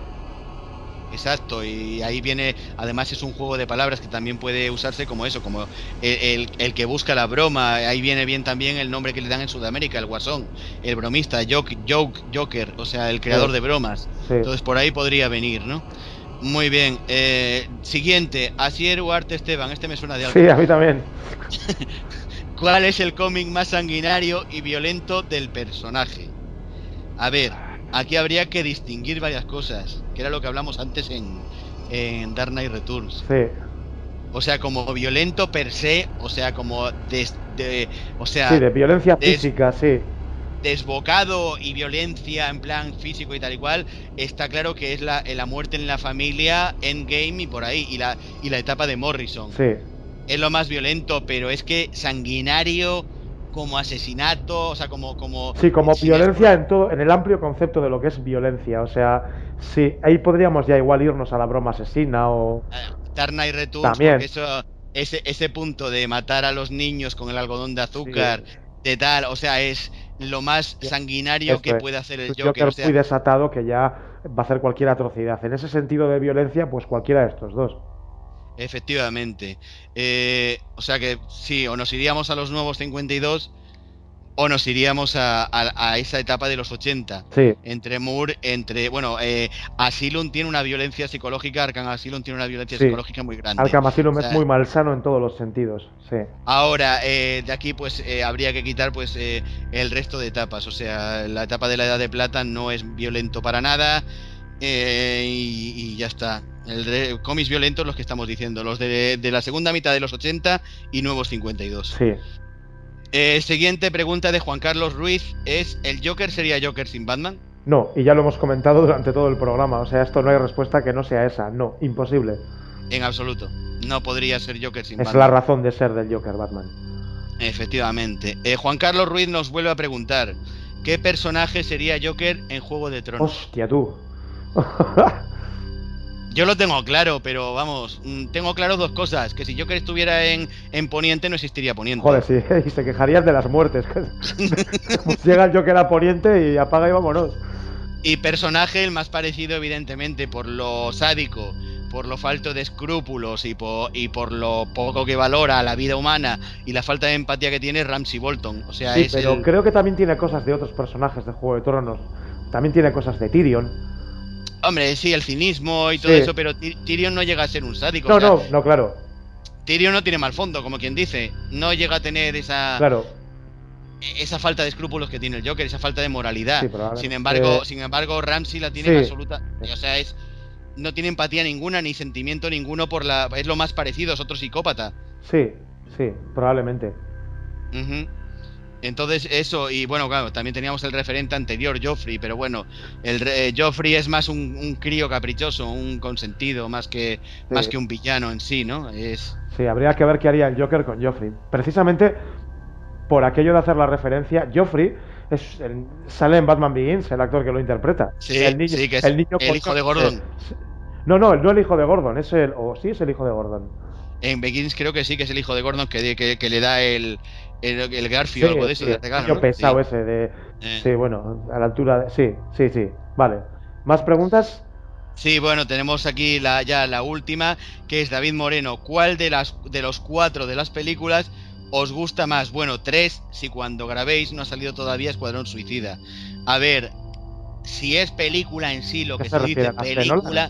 Exacto, y ahí viene, además es un juego de palabras que también puede usarse como eso, como el, el, el que busca la broma. Ahí viene bien también el nombre que le dan en Sudamérica, el guasón, el bromista, joke, joke, Joker, o sea, el creador sí. de bromas. Sí. Entonces por ahí podría venir, ¿no? Muy bien, eh, siguiente, Asier Huarte Esteban, este me suena de algo. Sí, a mí también. ¿Cuál es el cómic más sanguinario y violento del personaje? A ver, aquí habría que distinguir varias cosas, que era lo que hablamos antes en, en Dark Knight Returns. Sí. O sea, como violento per se, o sea, como des, de, o sea, sí, de violencia des, física, sí. Desbocado y violencia en plan físico y tal y cual, está claro que es la, la muerte en la familia, Endgame y por ahí, y la, y la etapa de Morrison. Sí. Es lo más violento, pero es que sanguinario, como asesinato, o sea, como... como sí, como sin violencia en todo, en el amplio concepto de lo que es violencia. O sea, sí, ahí podríamos ya igual irnos a la broma asesina o... Dark Knight Returns, También. porque eso, ese, ese punto de matar a los niños con el algodón de azúcar, sí. de tal, o sea, es lo más sanguinario Esto que es. puede hacer el Joker. Joker. O sea, muy desatado que ya va a hacer cualquier atrocidad. En ese sentido de violencia, pues cualquiera de estos dos. Efectivamente. Eh, o sea que sí, o nos iríamos a los nuevos cincuenta y dos o nos iríamos a, a, a esa etapa de los ochenta. Sí. Entre Moore, entre... Bueno, eh, Asylum tiene una violencia psicológica, Arkham Asylum tiene una violencia sí. psicológica muy grande. Arkham Asylum o sea, es muy malsano en todos los sentidos, sí. Ahora, eh, de aquí pues eh, habría que quitar pues eh, el resto de etapas. O sea, la etapa de la Edad de Plata no es violento para nada, eh, y, y ya está. El de, cómics violentos los que estamos diciendo, los de, de la segunda mitad de los ochenta y nuevos cincuenta y dos. Sí. Eh, siguiente pregunta de Juan Carlos Ruiz es: ¿el Joker sería Joker sin Batman? No, y ya lo hemos comentado durante todo el programa. O sea, esto no hay respuesta que no sea esa. No, imposible. En absoluto. No podría ser Joker sin es Batman. Es la razón de ser del Joker Batman. Efectivamente. Eh, Juan Carlos Ruiz nos vuelve a preguntar: ¿qué personaje sería Joker en Juego de Tronos? Hostia, tú. Yo lo tengo claro, pero vamos, tengo claro dos cosas: que si Joker estuviera en, en Poniente, no existiría Poniente. Joder, sí, y se quejarías de las muertes. Llega el Joker a Poniente y apaga y vámonos. Y personaje el más parecido, evidentemente, por lo sádico, por lo falto de escrúpulos y por, y por lo poco que valora la vida humana y la falta de empatía que tiene, Ramsay Bolton. O sea, sí, es pero el... creo que también tiene cosas de otros personajes de Juego de Tronos. También tiene cosas de Tyrion. Hombre, sí, el cinismo y todo sí. eso, pero Tyrion no llega a ser un sádico. No, o sea, no, no, claro. Tyrion no tiene mal fondo, como quien dice. No llega a tener esa... Claro. Esa falta de escrúpulos que tiene el Joker, esa falta de moralidad. Sí, sin embargo, eh... sin embargo, Ramsay la tiene sí. en absoluta. O sea, es no tiene empatía ninguna ni sentimiento ninguno por la. Es lo más parecido, es otro psicópata. Sí, sí, probablemente. Uh-huh. Entonces eso, y bueno, claro, también teníamos el referente anterior, Joffrey, pero bueno, el eh, Joffrey es más un, un crío caprichoso, un consentido, más que sí. más que un villano en sí, ¿no? Es. Sí, habría que ver qué haría el Joker con Joffrey. Precisamente por aquello de hacer la referencia, Joffrey es el, sale en Batman Begins, el actor que lo interpreta. Sí, el niño, sí que es el, niño el hijo de Gordon. Eh, no, no, no el hijo de Gordon, es el, o sí es el hijo de Gordon. En Begins creo que sí que es el hijo de Gordon que, que, que le da el, el, el Garfio o sí, algo de eso. Sí, de regalo, el ¿no? pesado sí. ese de... Eh. Sí, bueno, a la altura de... Sí, sí, sí, vale. ¿Más preguntas? Sí, bueno, tenemos aquí la, ya la última, que es David Moreno. ¿Cuál de las de los cuatro de las películas os gusta más? Bueno, tres, si cuando grabéis no ha salido todavía Escuadrón Suicida. A ver, si es película en sí, lo que se, se dice película...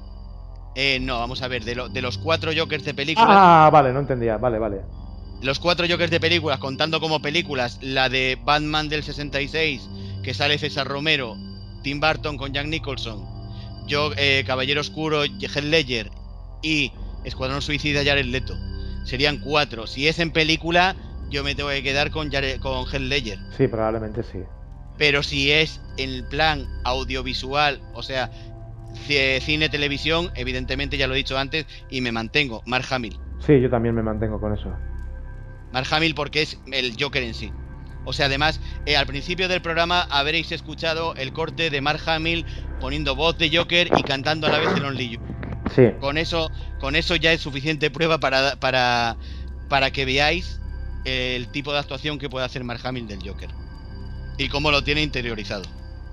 Eh, no, vamos a ver, de, lo, de los cuatro Jokers de películas... Ah, vale, no entendía, vale, vale. Los cuatro Jokers de películas, contando como películas, la de Batman del sesenta y seis, que sale César Romero, Tim Burton con Jack Nicholson, yo, eh, Caballero Oscuro, Heath Ledger y Escuadrón Suicida, Jared Leto. Serían cuatro. Si es en película, yo me tengo que quedar con, Jared, con Heath Ledger. Sí, probablemente sí. Pero si es en plan audiovisual, o sea, cine, televisión, evidentemente ya lo he dicho antes y me mantengo, Mark Hamill. Sí, yo también me mantengo con eso. Mark Hamill porque es el Joker en sí. O sea, además, eh, al principio del programa habréis escuchado el corte de Mark Hamill poniendo voz de Joker y cantando a la vez el Only You. Sí. Con eso, con eso ya es suficiente prueba para, para, para que veáis el tipo de actuación que puede hacer Mark Hamill del Joker y cómo lo tiene interiorizado.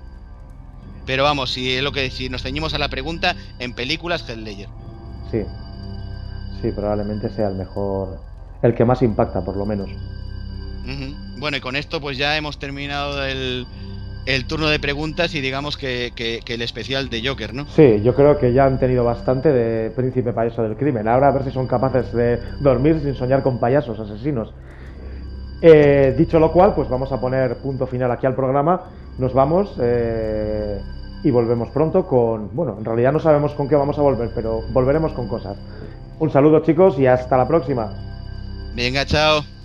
Pero vamos, si es lo que si nos ceñimos a la pregunta, en películas, Heath Ledger. Sí, sí, probablemente sea el mejor, el que más impacta, por lo menos. Uh-huh. Bueno, y con esto pues ya hemos terminado el, el turno de preguntas y digamos que, que, que el especial de Joker, ¿no? Sí, yo creo que ya han tenido bastante de Príncipe Payaso del Crimen. Ahora a ver si son capaces de dormir sin soñar con payasos asesinos. Eh, dicho lo cual, pues vamos a poner punto final aquí al programa. Nos vamos eh, y volvemos pronto con... Bueno, en realidad no sabemos con qué vamos a volver, pero volveremos con cosas. Un saludo, chicos, y hasta la próxima. Venga, chao.